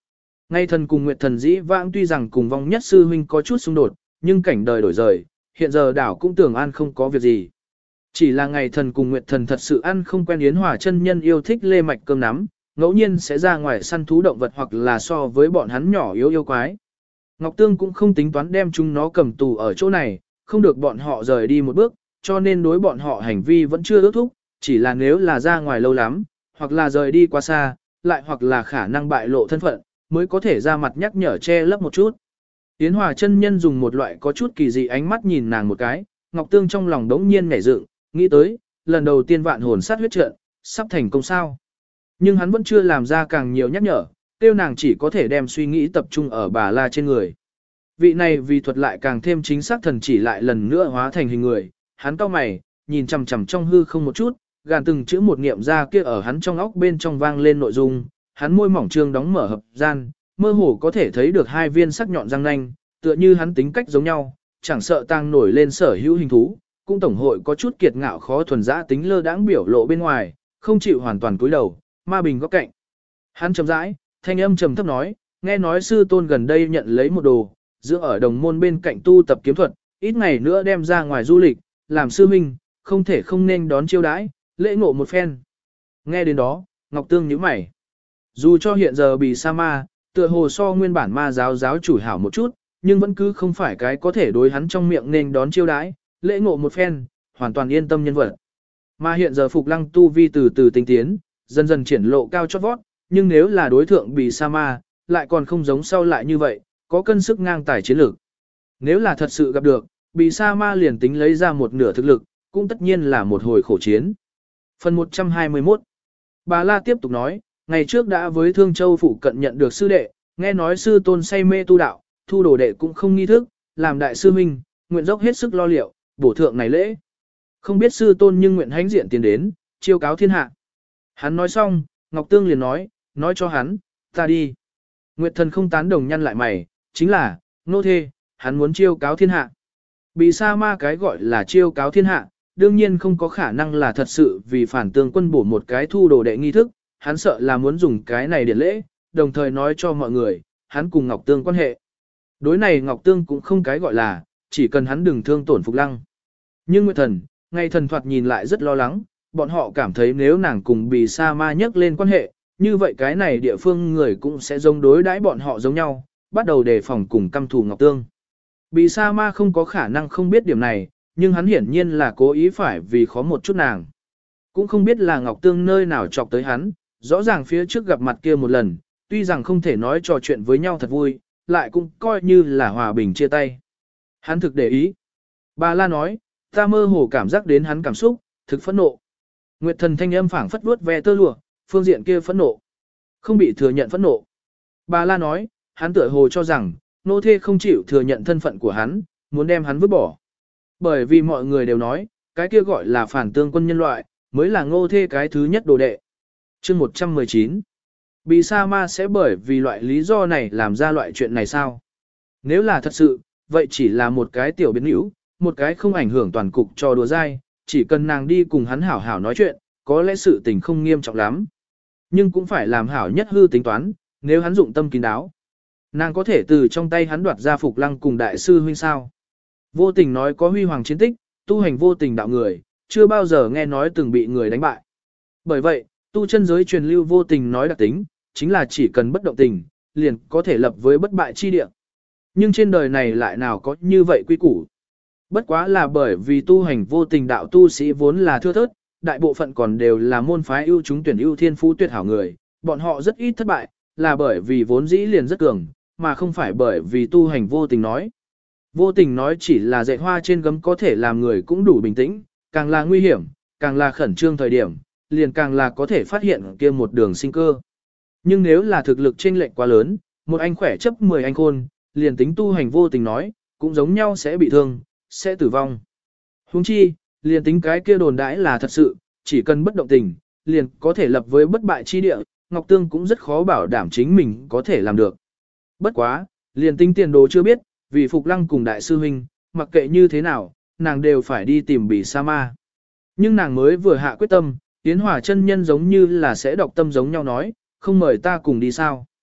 Ngay thần cùng Nguyệt thần dĩ vãng tuy rằng cùng vong nhất sư huynh có chút xung đột, nhưng cảnh đời đổi rời, hiện giờ đảo cũng tưởng an không có việc gì. Chỉ là ngày thần cùng Nguyệt thần thật sự ăn không quen Yến Hòa chân nhân yêu thích lê mạch cơm nắm, ngẫu nhiên sẽ ra ngoài săn thú động vật hoặc là so với bọn hắn nhỏ yêu quái. Ngọc Tương cũng không tính toán đem chúng nó cầm tù ở chỗ này, không được bọn họ rời đi một bước, cho nên đối bọn họ hành vi vẫn chưa ước thúc, chỉ là nếu là ra ngoài lâu lắm, hoặc là rời đi quá xa, lại hoặc là khả năng bại lộ thân phận, mới có thể ra mặt nhắc nhở che lấp một chút. Yến Hòa chân nhân dùng một loại có chút kỳ dị ánh mắt nhìn nàng một cái, Ngọc Tương trong lòng đống nhiên nhảy dựng, nghĩ tới, lần đầu tiên vạn hồn sát huyết trận, sắp thành công sao. Nhưng hắn vẫn chưa làm ra càng nhiều nhắc nhở, tiêu nàng chỉ có thể đem suy nghĩ tập trung ở bà La trên người. Vị này vì thuật lại càng thêm chính xác thần chỉ lại lần nữa hóa thành hình người, hắn cau mày, nhìn chằm chằm trong hư không một chút, gàn từng chữ một niệm ra kia ở hắn trong óc bên trong vang lên nội dung, hắn môi mỏng trương đóng mở hợp gian, mơ hồ có thể thấy được hai viên sắc nhọn răng nanh, tựa như hắn tính cách giống nhau, chẳng sợ tăng nổi lên sở hữu hình thú, cũng tổng hội có chút kiệt ngạo khó thuần dã tính lơ đãng biểu lộ bên ngoài, không chịu hoàn toàn cúi đầu, ma bình góc cạnh. Hắn chậm rãi, thanh âm trầm thấp nói, nghe nói sư tôn gần đây nhận lấy một đồ, dưỡng ở đồng môn bên cạnh tu tập kiếm thuật, ít ngày nữa đem ra ngoài du lịch, làm sư huynh, không thể không nên đón chiêu đãi, lễ ngộ một phen. Nghe đến đó, Ngọc Tương nhíu mày. Dù cho hiện giờ bị sa ma, tựa hồ so nguyên bản ma giáo chủ hảo một chút, nhưng vẫn cứ không phải cái có thể đối hắn trong miệng nên đón chiêu đãi, lễ ngộ một phen, hoàn toàn yên tâm nhân vật. Mà hiện giờ Phục Lăng tu vi từ từ tinh tiến, dần dần triển lộ cao chót vót, nhưng nếu là đối thượng bị sa ma, lại còn không giống sau lại như vậy, có cân sức ngang tài chiến lược. Nếu là thật sự gặp được, bị sa ma liền tính lấy ra một nửa thực lực, cũng tất nhiên là một hồi khổ chiến. Phần 121 Bà La tiếp tục nói, ngày trước đã với Thương Châu phụ cận nhận được sư đệ, nghe nói sư tôn say mê tu đạo, thu đồ đệ cũng không nghi thức, làm đại sư minh, nguyện dốc hết sức lo liệu, bổ thượng này lễ. Không biết sư tôn nhưng nguyện hãnh diện tiến đến, chiêu cáo thiên hạ. Hắn nói xong, Ngọc Tương liền nói cho hắn, ta đi. Nguyệt thần không tán đồng nhăn lại mày, chính là, nô thê, hắn muốn chiêu cáo thiên hạ. Bị sa ma cái gọi là chiêu cáo thiên hạ, đương nhiên không có khả năng là thật sự vì phản tương quân bổ một cái thu đồ đệ nghi thức, hắn sợ là muốn dùng cái này điển lễ, đồng thời nói cho mọi người, hắn cùng Ngọc Tương quan hệ. Đối này Ngọc Tương cũng không cái gọi là, chỉ cần hắn đừng thương tổn Phục Lăng. Nhưng Nguyệt thần, ngay thần thoạt nhìn lại rất lo lắng, bọn họ cảm thấy nếu nàng cùng Bì Sa Ma nhắc lên quan hệ, như vậy cái này địa phương người cũng sẽ giống đối đãi bọn họ giống nhau, bắt đầu đề phòng cùng căm thù Ngọc Tương. Bì Sa Ma không có khả năng không biết điểm này, nhưng hắn hiển nhiên là cố ý phải vì khó một chút nàng. Cũng không biết là Ngọc Tương nơi nào chọc tới hắn, rõ ràng phía trước gặp mặt kia một lần, tuy rằng không thể nói trò chuyện với nhau thật vui, lại cũng coi như là hòa bình chia tay. Hắn thực để ý. Bà La nói, ta mơ hồ cảm giác đến hắn cảm xúc, thực phẫn nộ. Nguyệt thần thanh âm phảng phất vuốt ve tơ lụa, phương diện kia phẫn nộ. Không bị thừa nhận phẫn nộ. Bà La nói, hắn tựa hồ cho rằng, nô thê không chịu thừa nhận thân phận của hắn, muốn đem hắn vứt bỏ. Bởi vì mọi người đều nói, cái kia gọi là phản tương quân nhân loại, mới là ngô thê cái thứ nhất đồ đệ. Chương 119 Bì Sa Ma sẽ bởi vì loại lý do này làm ra loại chuyện này sao? Nếu là thật sự, vậy chỉ là một cái tiểu biến hữu, một cái không ảnh hưởng toàn cục cho đùa dai, chỉ cần nàng đi cùng hắn hảo hảo nói chuyện, có lẽ sự tình không nghiêm trọng lắm. Nhưng cũng phải làm hảo nhất hư tính toán, nếu hắn dụng tâm kín đáo. Nàng có thể từ trong tay hắn đoạt ra Phục Lăng cùng đại sư huynh sao? Vô tình nói có huy hoàng chiến tích, tu hành vô tình đạo người, chưa bao giờ nghe nói từng bị người đánh bại. Bởi vậy, tu chân giới truyền lưu vô tình nói đặc tính, chính là chỉ cần bất động tình, liền có thể lập với bất bại chi địa. Nhưng trên đời này lại nào có như vậy quy củ. Bất quá là bởi vì tu hành vô tình đạo tu sĩ vốn là thưa thớt, đại bộ phận còn đều là môn phái ưu chúng tuyển ưu thiên phú tuyệt hảo người, bọn họ rất ít thất bại, là bởi vì vốn dĩ liền rất cường, mà không phải bởi vì tu hành vô tình nói. Vô tình nói chỉ là dạy hoa trên gấm có thể làm người cũng đủ bình tĩnh, càng là nguy hiểm, càng là khẩn trương thời điểm, liền càng là có thể phát hiện kia một đường sinh cơ. Nhưng nếu là thực lực chênh lệch quá lớn, một anh khỏe chấp 10 anh khôn, liền tính tu hành vô tình nói, cũng giống nhau sẽ bị thương, sẽ tử vong. Huống chi, liền tính cái kia đồn đãi là thật sự, chỉ cần bất động tình, liền có thể lập với bất bại chi địa, Ngọc Tương cũng rất khó bảo đảm chính mình có thể làm được. Bất quá, liền tính tiền đồ chưa biết, vì Phục Lăng cùng đại sư huynh, mặc kệ như thế nào, nàng đều phải đi tìm Bì Sa Ma. Nhưng nàng mới vừa hạ quyết tâm, Yến Hòa chân nhân giống như là sẽ đọc tâm giống nhau nói, không mời ta cùng đi sao.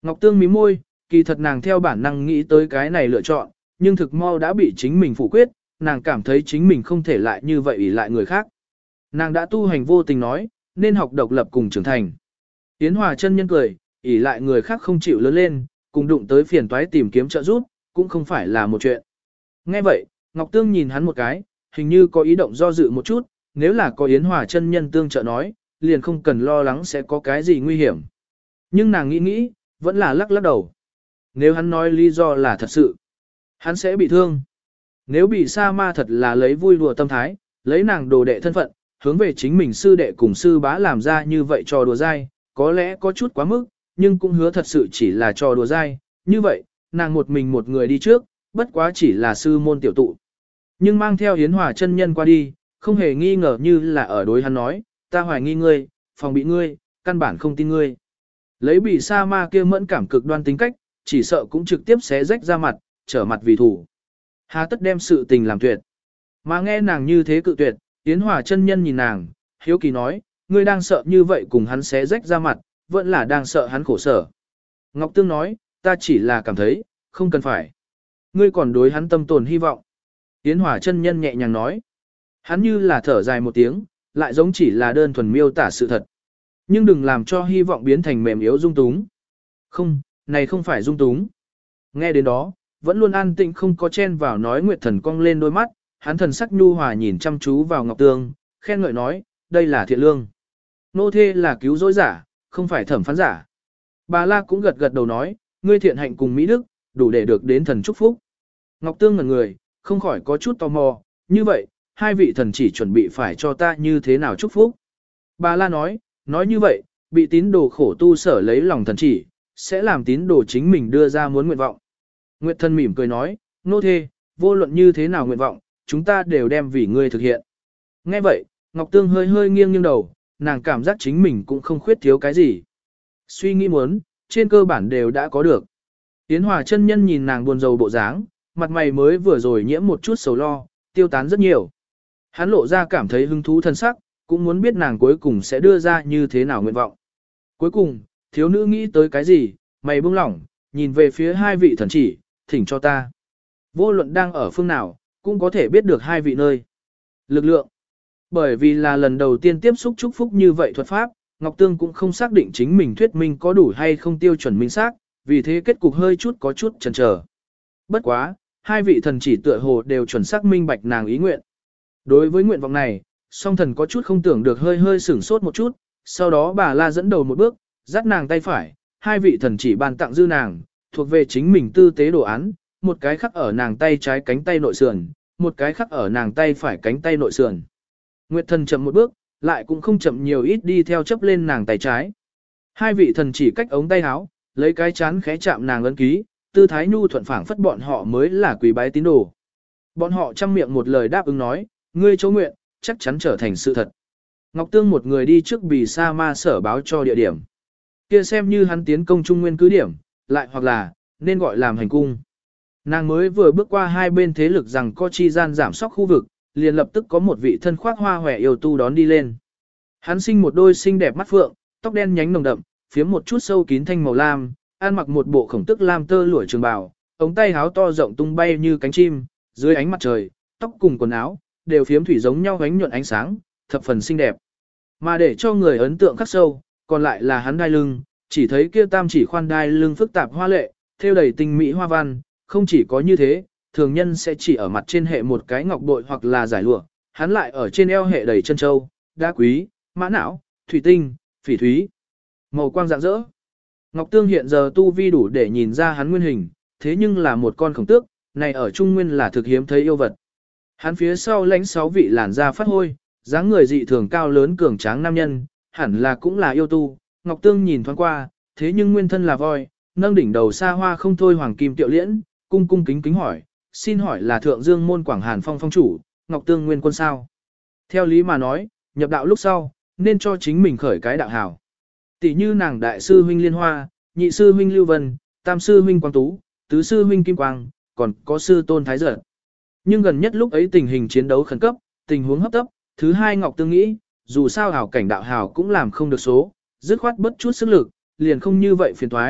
Ngọc Tương mím môi, kỳ thật nàng theo bản năng nghĩ tới cái này lựa chọn, nhưng thực mau đã bị chính mình phủ quyết, nàng cảm thấy chính mình không thể lại như vậy ỷ lại người khác. Nàng đã tu hành vô tình nói, nên học độc lập cùng trưởng thành. Yến Hòa chân nhân cười, ỷ lại người khác không chịu lớn lên, cùng đụng tới phiền toái tìm kiếm trợ giúp, cũng không phải là một chuyện. Nghe vậy, Ngọc Tương nhìn hắn một cái, hình như có ý động do dự một chút, nếu là có Yến Hòa chân nhân tương trợ nói, liền không cần lo lắng sẽ có cái gì nguy hiểm. Nhưng nàng nghĩ nghĩ, vẫn là lắc lắc đầu. Nếu hắn nói lý do là thật sự, hắn sẽ bị thương. Nếu bị sa ma thật là lấy vui đùa tâm thái, lấy nàng đồ đệ thân phận, hướng về chính mình sư đệ cùng sư bá làm ra như vậy trò đùa dai, có lẽ có chút quá mức, nhưng cũng hứa thật sự chỉ là trò đùa dai. Như vậy, nàng một mình một người đi trước, bất quá chỉ là sư môn tiểu tụ. Nhưng mang theo Yến Hòa chân nhân qua đi, không hề nghi ngờ như là ở đối hắn nói, ta hoài nghi ngươi, phòng bị ngươi, căn bản không tin ngươi. Lấy bị sa ma kia mẫn cảm cực đoan tính cách, chỉ sợ cũng trực tiếp xé rách ra mặt, trở mặt vì thủ. Hà tất đem sự tình làm tuyệt. Mà nghe nàng như thế cự tuyệt, Yến Hòa chân nhân nhìn nàng, hiếu kỳ nói, ngươi đang sợ như vậy cùng hắn xé rách ra mặt, vẫn là đang sợ hắn khổ sở. Ngọc Tương nói, ta chỉ là cảm thấy, không cần phải. Ngươi còn đối hắn tâm tồn hy vọng. Yến Hòa chân nhân nhẹ nhàng nói. Hắn như là thở dài một tiếng, lại giống chỉ là đơn thuần miêu tả sự thật. Nhưng đừng làm cho hy vọng biến thành mềm yếu dung túng. Không, này không phải dung túng. Nghe đến đó, vẫn luôn an tĩnh không có chen vào nói Nguyệt Thần cong lên đôi mắt, hắn thần sắc nhu hòa nhìn chăm chú vào Ngọc Tương, khen ngợi nói, đây là thiện lương. Nô thê là cứu rỗi giả, không phải thẩm phán giả. Bà La cũng gật gật đầu nói, ngươi thiện hạnh cùng Mỹ Đức, đủ để được đến thần chúc phúc. Ngọc Tương ngẩn người, không khỏi có chút tò mò, như vậy, hai vị thần chỉ chuẩn bị phải cho ta như thế nào chúc phúc. Bà La nói như vậy, bị tín đồ khổ tu sở lấy lòng thần chỉ, sẽ làm tín đồ chính mình đưa ra muốn nguyện vọng. Nguyệt Thần mỉm cười nói, nô thê, vô luận như thế nào nguyện vọng, chúng ta đều đem vì ngươi thực hiện. Nghe vậy, Ngọc Tương hơi hơi nghiêng đầu, nàng cảm giác chính mình cũng không khuyết thiếu cái gì. Suy nghĩ muốn, trên cơ bản đều đã có được. Yến Hòa chân nhân nhìn nàng buồn rầu bộ dáng, mặt mày mới vừa rồi nhiễm một chút sầu lo, tiêu tán rất nhiều. Hắn lộ ra cảm thấy hứng thú thân sắc, cũng muốn biết nàng cuối cùng sẽ đưa ra như thế nào nguyện vọng. Cuối cùng, thiếu nữ nghĩ tới cái gì, mày buông lỏng, nhìn về phía hai vị thần chỉ, thỉnh cho ta. Vô luận đang ở phương nào, cũng có thể biết được hai vị nơi. Lực lượng. Bởi vì là lần đầu tiên tiếp xúc chúc phúc như vậy thuật pháp, Ngọc Tương cũng không xác định chính mình thuyết minh có đủ hay không tiêu chuẩn minh xác, vì thế kết cục hơi chút có chút chần chờ. Bất quá, hai vị thần chỉ tựa hồ đều chuẩn xác minh bạch nàng ý nguyện. Đối với nguyện vọng này, song thần có chút không tưởng được hơi hơi sửng sốt một chút, sau đó bà La dẫn đầu một bước, dắt nàng tay phải, hai vị thần chỉ ban tặng dư nàng, thuộc về chính mình tư tế đồ án, một cái khắc ở nàng tay trái cánh tay nội sườn, một cái khắc ở nàng tay phải cánh tay nội sườn. Nguyệt Thần chậm một bước, lại cũng không chậm nhiều ít đi theo chấp lên nàng tay trái. Hai vị thần chỉ cách ống tay áo, lấy cái chán khẽ chạm nàng ấn ký, tư thái nhu thuận phảng phất bọn họ mới là quỳ bái tín đồ. Bọn họ trăm miệng một lời đáp ứng nói, ngươi chỗ nguyện, chắc chắn trở thành sự thật. Ngọc Tương một người đi trước bì sa ma sở báo cho địa điểm. Kia xem như hắn tiến công trung nguyên cứ điểm, lại hoặc là, nên gọi làm hành cung. Nàng mới vừa bước qua hai bên thế lực rằng có chi gian giảm sóc khu vực, liền lập tức có một vị thân khoác hoa hòe yêu tu đón đi lên. Hắn sinh một đôi xinh đẹp mắt phượng, tóc đen nhánh nồng đậm, phiếm một chút sâu kín thanh màu lam, ăn mặc một bộ khổng tức lam tơ lụa trường bào, ống tay áo to rộng tung bay như cánh chim, dưới ánh mặt trời, tóc cùng quần áo đều phiếm thủy giống nhau ánh nhuận ánh sáng, thập phần xinh đẹp. Mà để cho người ấn tượng khắc sâu, còn lại là hắn đai lưng, chỉ thấy kia tam chỉ khoan đai lưng phức tạp hoa lệ, thêu đầy tinh mỹ hoa văn, không chỉ có như thế, thường nhân sẽ chỉ ở mặt trên hệ một cái ngọc bội hoặc là giải lụa, hắn lại ở trên eo hệ đầy chân châu, đá quý, mã não, thủy tinh, phỉ thúy, màu quang rạng rỡ. Ngọc Tương hiện giờ tu vi đủ để nhìn ra hắn nguyên hình, thế nhưng là một con khổng tước, này ở Trung Nguyên là thực hiếm thấy yêu vật. Hắn phía sau lãnh 6 vị làn da phát hôi, dáng người dị thường cao lớn cường tráng nam nhân, hẳn là cũng là yêu tu. Ngọc Tương nhìn thoáng qua, thế nhưng nguyên thân là voi, nâng đỉnh đầu xa hoa không thôi hoàng kim tiệu liễn, cung cung kính kính hỏi, xin hỏi là Thượng Dương môn Quảng Hàn Phong phong chủ, Ngọc Tương nguyên quân sao? Theo lý mà nói, nhập đạo lúc sau, nên cho chính mình khởi cái đạo hảo. Tỷ như nàng đại sư huynh Liên Hoa, nhị sư huynh Lưu Vân, tam sư huynh Quang Tú, tứ sư huynh Kim Quang, còn có sư tôn Thái Giật. Nhưng gần nhất lúc ấy tình hình chiến đấu khẩn cấp, tình huống hấp tấp, thứ hai Ngọc Tương nghĩ, dù sao hảo cảnh đạo hảo cũng làm không được số, dứt khoát bất chút sức lực, liền không như vậy phiền toái,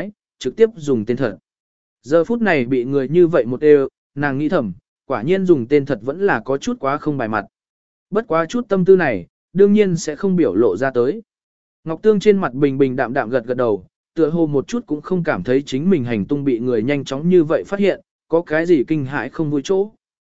trực tiếp dùng tên thật. Giờ phút này bị người như vậy một đều, nàng nghĩ thầm, quả nhiên dùng tên thật vẫn là có chút quá không bài mặt. Bất quá chút tâm tư này, đương nhiên sẽ không biểu lộ ra tới. Ngọc Tương trên mặt bình bình đạm đạm gật gật đầu, tựa hồ một chút cũng không cảm thấy chính mình hành tung bị người nhanh chóng như vậy phát hiện, có cái gì kinh hãi không vui chỗ.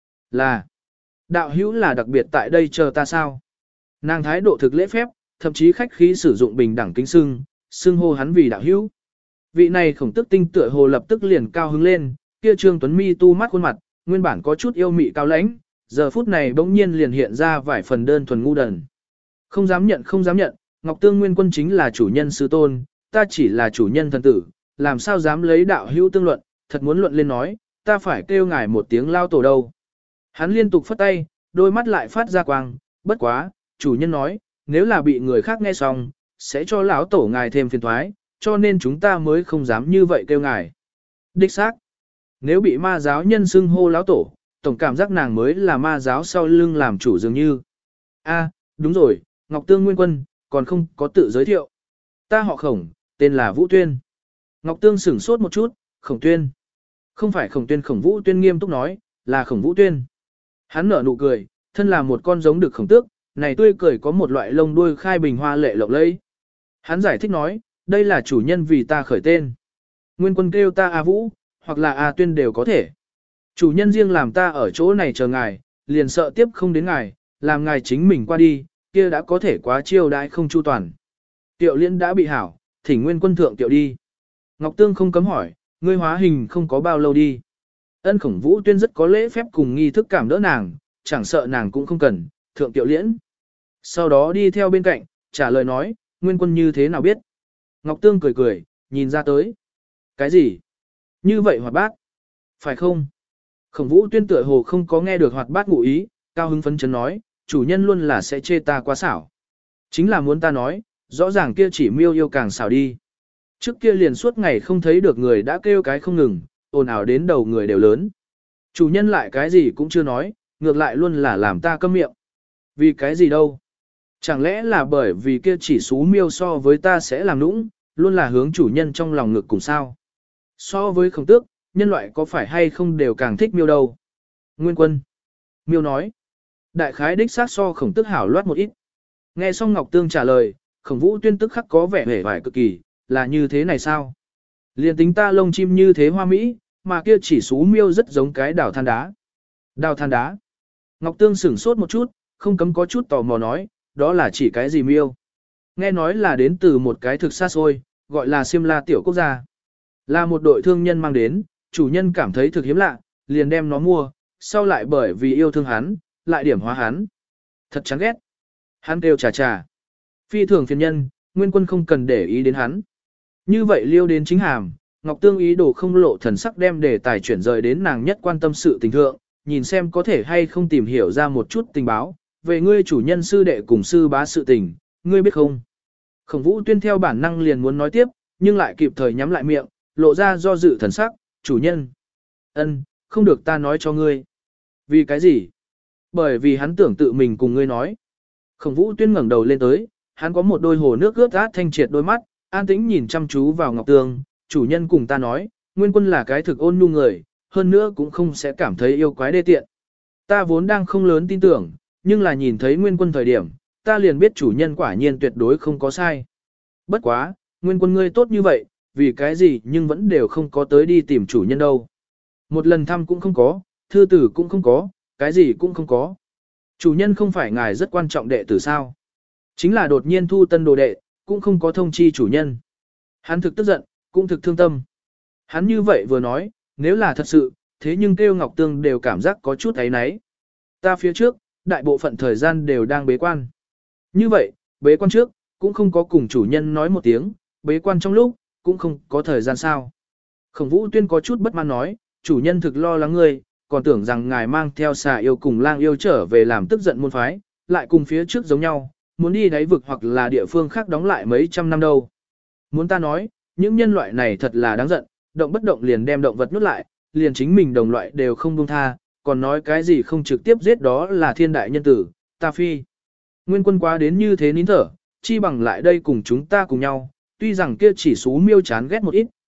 Là, đạo hữu là đặc biệt tại đây chờ ta sao? Nàng thái độ thực lễ phép, thậm chí khách khí sử dụng bình đẳng kính xưng hô hắn vì đạo hữu. Vị này Khổng Tước Tinh tựa hồ lập tức liền cao hứng lên, kia Trương Tuấn Mi tu mắt khuôn mặt, nguyên bản có chút yêu mị cao lãnh, giờ phút này bỗng nhiên liền hiện ra vài phần đơn thuần ngu đần. Không dám nhận, Ngọc Tương Nguyên Quân chính là chủ nhân sư tôn, ta chỉ là chủ nhân thần tử, làm sao dám lấy đạo hữu tương luận, thật muốn luận lên nói, ta phải kêu ngài một tiếng lao tổ đâu. Hắn liên tục phất tay, đôi mắt lại phát ra quang, bất quá, chủ nhân nói, nếu là bị người khác nghe xong, sẽ cho lão tổ ngài thêm phiền toái, cho nên chúng ta mới không dám như vậy kêu ngài. Đích xác, nếu bị ma giáo nhân xưng hô lão tổ, tổng cảm giác nàng mới là ma giáo sau lưng làm chủ dường như. A, đúng rồi, Ngọc Tương Nguyên Quân, còn không có tự giới thiệu. Ta họ Khổng, tên là Vũ Tuyên. Ngọc Tương sửng sốt một chút, Khổng Tuyên. Không phải Khổng Tuyên, Khổng Vũ Tuyên nghiêm túc nói, là Khổng Vũ Tuyên. Hắn nở nụ cười, thân là một con giống được khổng tước, này tươi cười có một loại lông đuôi khai bình hoa lệ lộng lẫy. Hắn giải thích nói, đây là chủ nhân vì ta khởi tên. Nguyên Quân kêu ta A Vũ, hoặc là A Tuyên đều có thể. Chủ nhân riêng làm ta ở chỗ này chờ ngài, liền sợ tiếp không đến ngài, làm ngài chính mình qua đi, kia đã có thể quá chiêu đãi không chu toàn. Tiệu Liễn đã bị hảo, thỉnh Nguyên Quân thượng tiệu đi. Ngọc Tương không cấm hỏi, ngươi hóa hình không có bao lâu đi. Ân Khổng Vũ Tuyên rất có lễ phép cùng nghi thức cảm đỡ nàng, chẳng sợ nàng cũng không cần, thượng Tiệu Liễn. Sau đó đi theo bên cạnh, trả lời nói, Nguyên Quân như thế nào biết. Ngọc Tương cười cười, nhìn ra tới. Cái gì? Như vậy hoạt bát? Phải không? Khổng Vũ Tuyên tựa hồ không có nghe được hoạt bát ngụ ý, cao hứng phấn chấn nói, chủ nhân luôn là sẽ chê ta quá xảo. Chính là muốn ta nói, rõ ràng kia chỉ miêu yêu càng xảo đi. Trước kia liền suốt ngày không thấy được người đã kêu cái không ngừng, ồn ào đến đầu người đều lớn. Chủ nhân lại cái gì cũng chưa nói, ngược lại luôn là làm ta câm miệng. Vì cái gì đâu? Chẳng lẽ là bởi vì kia chỉ xú miêu so với ta sẽ làm nũng, luôn là hướng chủ nhân trong lòng ngực cùng sao? So với Khổng Tước, nhân loại có phải hay không đều càng thích miêu đâu? Nguyên Quân. Miêu nói. Đại khái đích xác so Khổng Tước hảo loát một ít. Nghe xong Ngọc Tương trả lời, Khổng Vũ Tuyên tức khắc có vẻ hề vải cực kỳ, là như thế này sao? Liên tính ta lông chim như thế hoa mỹ, mà kia chỉ xú miêu rất giống cái đào than đá. Đào than đá. Ngọc Tương sửng sốt một chút, không cấm có chút tò mò nói, đó là chỉ cái gì miêu? Nghe nói là đến từ một cái thực xa xôi, gọi là Simla tiểu quốc gia. Là một đội thương nhân mang đến, chủ nhân cảm thấy thực hiếm lạ, liền đem nó mua, sau lại bởi vì yêu thương hắn, lại điểm hóa hắn. Thật chán ghét. Hắn kêu trà. Phi thường phiền nhân, Nguyên Quân không cần để ý đến hắn. Như vậy liêu đến chính hàm, Ngọc Tương ý đồ không lộ thần sắc đem đề tài chuyển rời đến nàng nhất quan tâm sự tình thượng, nhìn xem có thể hay không tìm hiểu ra một chút tình báo, về ngươi chủ nhân sư đệ cùng sư bá sự tình, ngươi biết không? Khổng Vũ Tuyên theo bản năng liền muốn nói tiếp, nhưng lại kịp thời nhắm lại miệng, lộ ra do dự thần sắc, chủ nhân. Không được ta nói cho ngươi. Vì cái gì? Bởi vì hắn tưởng tự mình cùng ngươi nói. Khổng Vũ Tuyên ngẩng đầu lên tới, hắn có một đôi hồ nước ướt át thanh triệt đôi mắt, an tĩnh nhìn chăm chú vào Ngọc Tương, chủ nhân cùng ta nói, Nguyên Quân là cái thực ôn nhu người, hơn nữa cũng không sẽ cảm thấy yêu quái đê tiện. Ta vốn đang không lớn tin tưởng, nhưng là nhìn thấy Nguyên Quân thời điểm, ta liền biết chủ nhân quả nhiên tuyệt đối không có sai. Bất quá, Nguyên Quân ngươi tốt như vậy, vì cái gì nhưng vẫn đều không có tới đi tìm chủ nhân đâu. Một lần thăm cũng không có, thư tử cũng không có, cái gì cũng không có. Chủ nhân không phải ngài rất quan trọng đệ tử sao. Chính là đột nhiên thu tân đồ đệ, cũng không có thông chi chủ nhân. Hắn thực tức giận, cũng thực thương tâm. Hắn như vậy vừa nói, nếu là thật sự, thế nhưng kêu Ngọc Tương đều cảm giác có chút ấy náy. Ta phía trước, đại bộ phận thời gian đều đang bế quan. Như vậy, bế quan trước, cũng không có cùng chủ nhân nói một tiếng, bế quan trong lúc, cũng không có thời gian sao. Khổng Vũ Tuyên có chút bất mãn nói, chủ nhân thực lo lắng ngươi, còn tưởng rằng ngài mang theo xà yêu cùng lang yêu trở về làm tức giận môn phái, lại cùng phía trước giống nhau, muốn đi đáy vực hoặc là địa phương khác đóng lại mấy trăm năm đâu. Muốn ta nói, những nhân loại này thật là đáng giận, động bất động liền đem động vật nuốt lại, liền chính mình đồng loại đều không buông tha, còn nói cái gì không trực tiếp giết đó là thiên đại nhân tử, ta phi. Nguyên Quân quá đến như thế nín thở, chi bằng lại đây cùng chúng ta cùng nhau, tuy rằng kia chỉ xú miêu chán ghét một ít,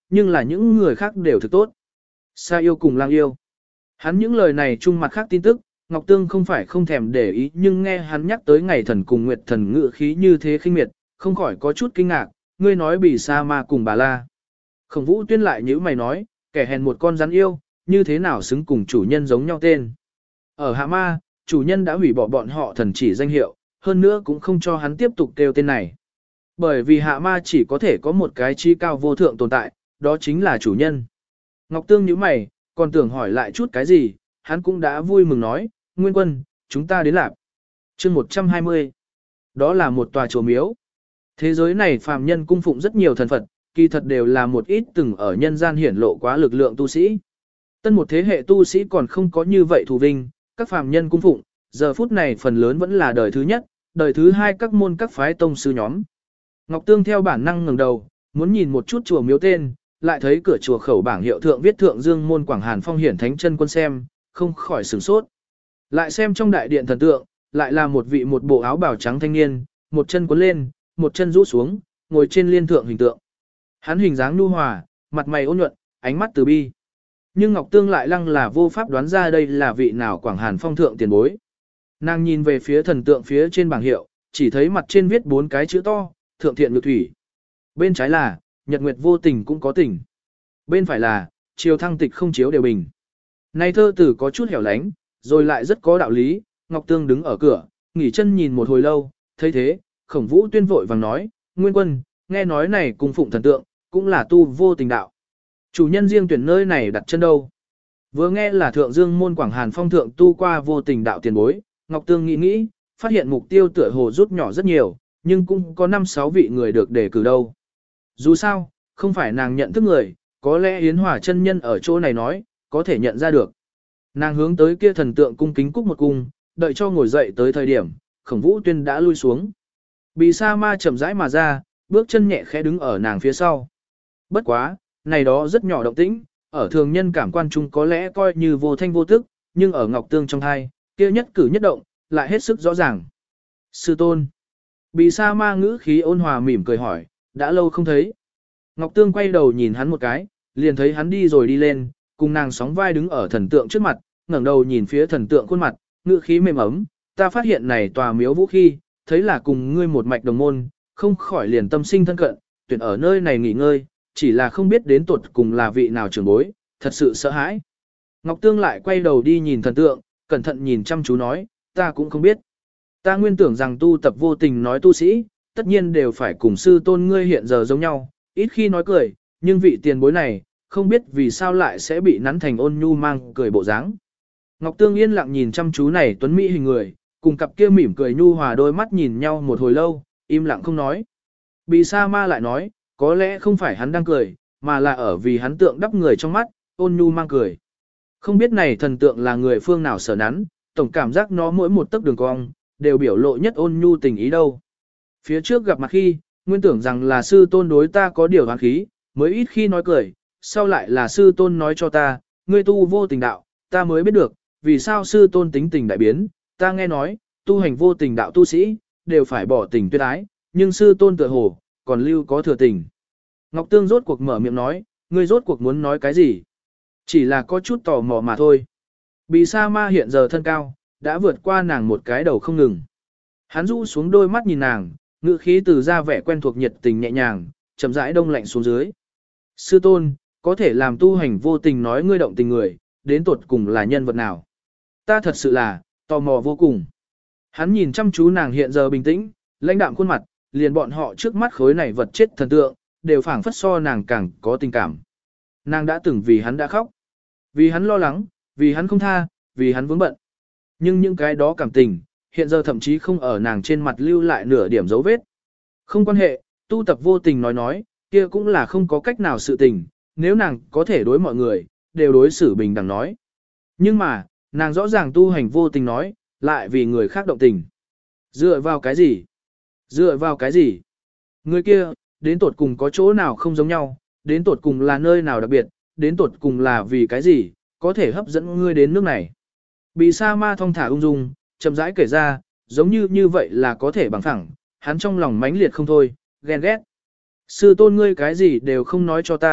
nhưng là những người khác đều thực tốt. Sa yêu cùng lang yêu. Hắn những lời này chung mặt khác tin tức, Ngọc Tương không phải không thèm để ý nhưng nghe hắn nhắc tới ngày thần cùng nguyệt thần ngự khí như thế khinh miệt, không khỏi có chút kinh ngạc, ngươi nói Bỉ Sa Ma cùng bà La. Khổng Vũ Tuyên lại nhíu mày nói, kẻ hèn một con rắn yêu, như thế nào xứng cùng chủ nhân giống nhau tên. Ở Hạ Ma, chủ nhân đã hủy bỏ bọn họ thần chỉ danh hiệu, hơn nữa cũng không cho hắn tiếp tục kêu tên này. Bởi vì Hạ Ma chỉ có thể có một cái chi cao vô thượng tồn tại, đó chính là chủ nhân. Ngọc Tương nhíu mày, còn tưởng hỏi lại chút cái gì, hắn cũng đã vui mừng nói, Nguyên Quân, chúng ta đến lạc. Chương 120. Đó là một tòa chùa miếu. Thế giới này phàm nhân cung phụng rất nhiều thần Phật, kỳ thật đều là một ít từng ở nhân gian hiển lộ quá lực lượng tu sĩ. Tân một thế hệ tu sĩ còn không có như vậy thù vinh, các phàm nhân cung phụng, giờ phút này phần lớn vẫn là đời thứ nhất, đời thứ hai các môn các phái tông sư nhóm. Ngọc Tương theo bản năng ngẩng đầu, muốn nhìn một chút chùa miếu tên, lại thấy cửa chùa khẩu bảng hiệu thượng viết Thượng Dương môn Quảng Hàn Phong hiển thánh chân quân xem, không khỏi sửng sốt. Lại xem trong đại điện thần tượng, lại là một vị một bộ áo bào trắng thanh niên, một chân cuốn lên, một chân rũ xuống, ngồi trên liên thượng hình tượng. Hắn hình dáng nhu hòa, mặt mày ôn nhuận, ánh mắt từ bi. Nhưng Ngọc Tương lại lăng là vô pháp đoán ra đây là vị nào Quảng Hàn Phong thượng tiền bối. Nàng nhìn về phía thần tượng phía trên bảng hiệu, chỉ thấy mặt trên viết 4 cái chữ to, Thượng Thiện Nhược Thủy. Bên trái là, Nhật Nguyệt vô tình cũng có tình. Bên phải là, chiều thăng tịch không chiếu đều bình. Này thơ tử có chút hẻo lánh, rồi lại rất có đạo lý, Ngọc Tương đứng ở cửa, nghỉ chân nhìn một hồi lâu, thấy thế, Khổng Vũ Tuyên vội vàng nói, Nguyên Quân, nghe nói này cung phụng thần tượng, cũng là tu vô tình đạo. Chủ nhân riêng tuyển nơi này đặt chân đâu. Vừa nghe là Thượng Dương môn Quảng Hàn Phong thượng tu qua vô tình đạo tiền bối, Ngọc Tương nghĩ nghĩ, phát hiện mục tiêu tựa hồ rút nhỏ rất nhiều, nhưng cũng có 5-6 vị người được đề cử đâu. Dù sao, không phải nàng nhận thức người, có lẽ Yến Hòa chân nhân ở chỗ này nói, có thể nhận ra được. Nàng hướng tới kia thần tượng cung kính cúc một cung, đợi cho ngồi dậy tới thời điểm, Khổng Vũ Tuyên đã lui xuống. Bỉ Sa Ma chậm rãi mà ra, bước chân nhẹ khẽ đứng ở nàng phía sau. Bất quá, này đó rất nhỏ động tĩnh, ở thường nhân cảm quan chung có lẽ coi như vô thanh vô tức, nhưng ở Ngọc Tương trong thai, kia nhất cử nhất động, lại hết sức rõ ràng. Sư tôn. Bỉ Sa Ma ngữ khí ôn hòa mỉm cười hỏi, đã lâu không thấy. Ngọc Tương quay đầu nhìn hắn một cái, liền thấy hắn đi rồi đi lên, cùng nàng sóng vai đứng ở thần tượng trước mặt, ngẩng đầu nhìn phía thần tượng khuôn mặt, ngữ khí mềm ấm, ta phát hiện này tòa miếu vũ khi, thấy là cùng ngươi một mạch đồng môn, không khỏi liền tâm sinh thân cận, tuyển ở nơi này nghỉ ngơi, chỉ là không biết đến tuột cùng là vị nào trưởng bối, thật sự sợ hãi. Ngọc Tương lại quay đầu đi nhìn thần tượng, cẩn thận nhìn chăm chú nói, ta cũng không biết. Ta nguyên tưởng rằng tu tập vô tình nói tu sĩ, tất nhiên đều phải cùng sư tôn ngươi hiện giờ giống nhau, ít khi nói cười, nhưng vị tiền bối này, không biết vì sao lại sẽ bị nắn thành ôn nhu mang cười bộ dáng. Ngọc Tương yên lặng nhìn chăm chú này tuấn mỹ hình người, cùng cặp kia mỉm cười nhu hòa đôi mắt nhìn nhau một hồi lâu, im lặng không nói. Bỉ Sa Ma lại nói, có lẽ không phải hắn đang cười, mà là ở vì hắn tượng đắp người trong mắt, ôn nhu mang cười. Không biết này thần tượng là người phương nào sở nắn, tổng cảm giác nó mỗi một tấc đường cong, đều biểu lộ nhất ôn nhu tình ý đâu. Phía trước gặp mặt khi, nguyên tưởng rằng là sư tôn đối ta có điều hoán khí, mới ít khi nói cười, sau lại là sư tôn nói cho ta, ngươi tu vô tình đạo, ta mới biết được, vì sao sư tôn tính tình đại biến, ta nghe nói, tu hành vô tình đạo tu sĩ, đều phải bỏ tình tuyệt ái, nhưng sư tôn tựa hồ, còn lưu có thừa tình. Ngọc Tương rốt cuộc mở miệng nói, ngươi rốt cuộc muốn nói cái gì? Chỉ là có chút tò mò mà thôi. Bỉ Sa Ma hiện giờ thân cao, đã vượt qua nàng một cái đầu không ngừng. Hắn rũ xuống đôi mắt nhìn nàng, ngữ khí từ ra vẻ quen thuộc nhiệt tình nhẹ nhàng, chậm rãi đông lạnh xuống dưới. Sư tôn, có thể làm tu hành vô tình nói ngươi động tình người, đến tuột cùng là nhân vật nào? Ta thật sự là, tò mò vô cùng. Hắn nhìn chăm chú nàng hiện giờ bình tĩnh, lãnh đạm khuôn mặt, liền bọn họ trước mắt khối này vật chết thần tượng, đều phảng phất so nàng càng có tình cảm. Nàng đã từng vì hắn đã khóc, vì hắn lo lắng, vì hắn không tha, vì hắn vướng bận. Nhưng những cái đó cảm tình, hiện giờ thậm chí không ở nàng trên mặt lưu lại nửa điểm dấu vết. Không quan hệ, tu tập vô tình nói, kia cũng là không có cách nào sự tình, nếu nàng có thể đối mọi người, đều đối xử bình đẳng nói. Nhưng mà, nàng rõ ràng tu hành vô tình nói, lại vì người khác động tình. Dựa vào cái gì? Dựa vào cái gì? Người kia, đến tột cùng có chỗ nào không giống nhau, đến tột cùng là nơi nào đặc biệt, đến tột cùng là vì cái gì, có thể hấp dẫn ngươi đến nước này. Bỉ Sa Ma thong thả ung dung, chậm rãi kể ra, giống như vậy là có thể bằng phẳng, hắn trong lòng mãnh liệt không thôi, ghen ghét. Sư tôn ngươi cái gì đều không nói cho ta,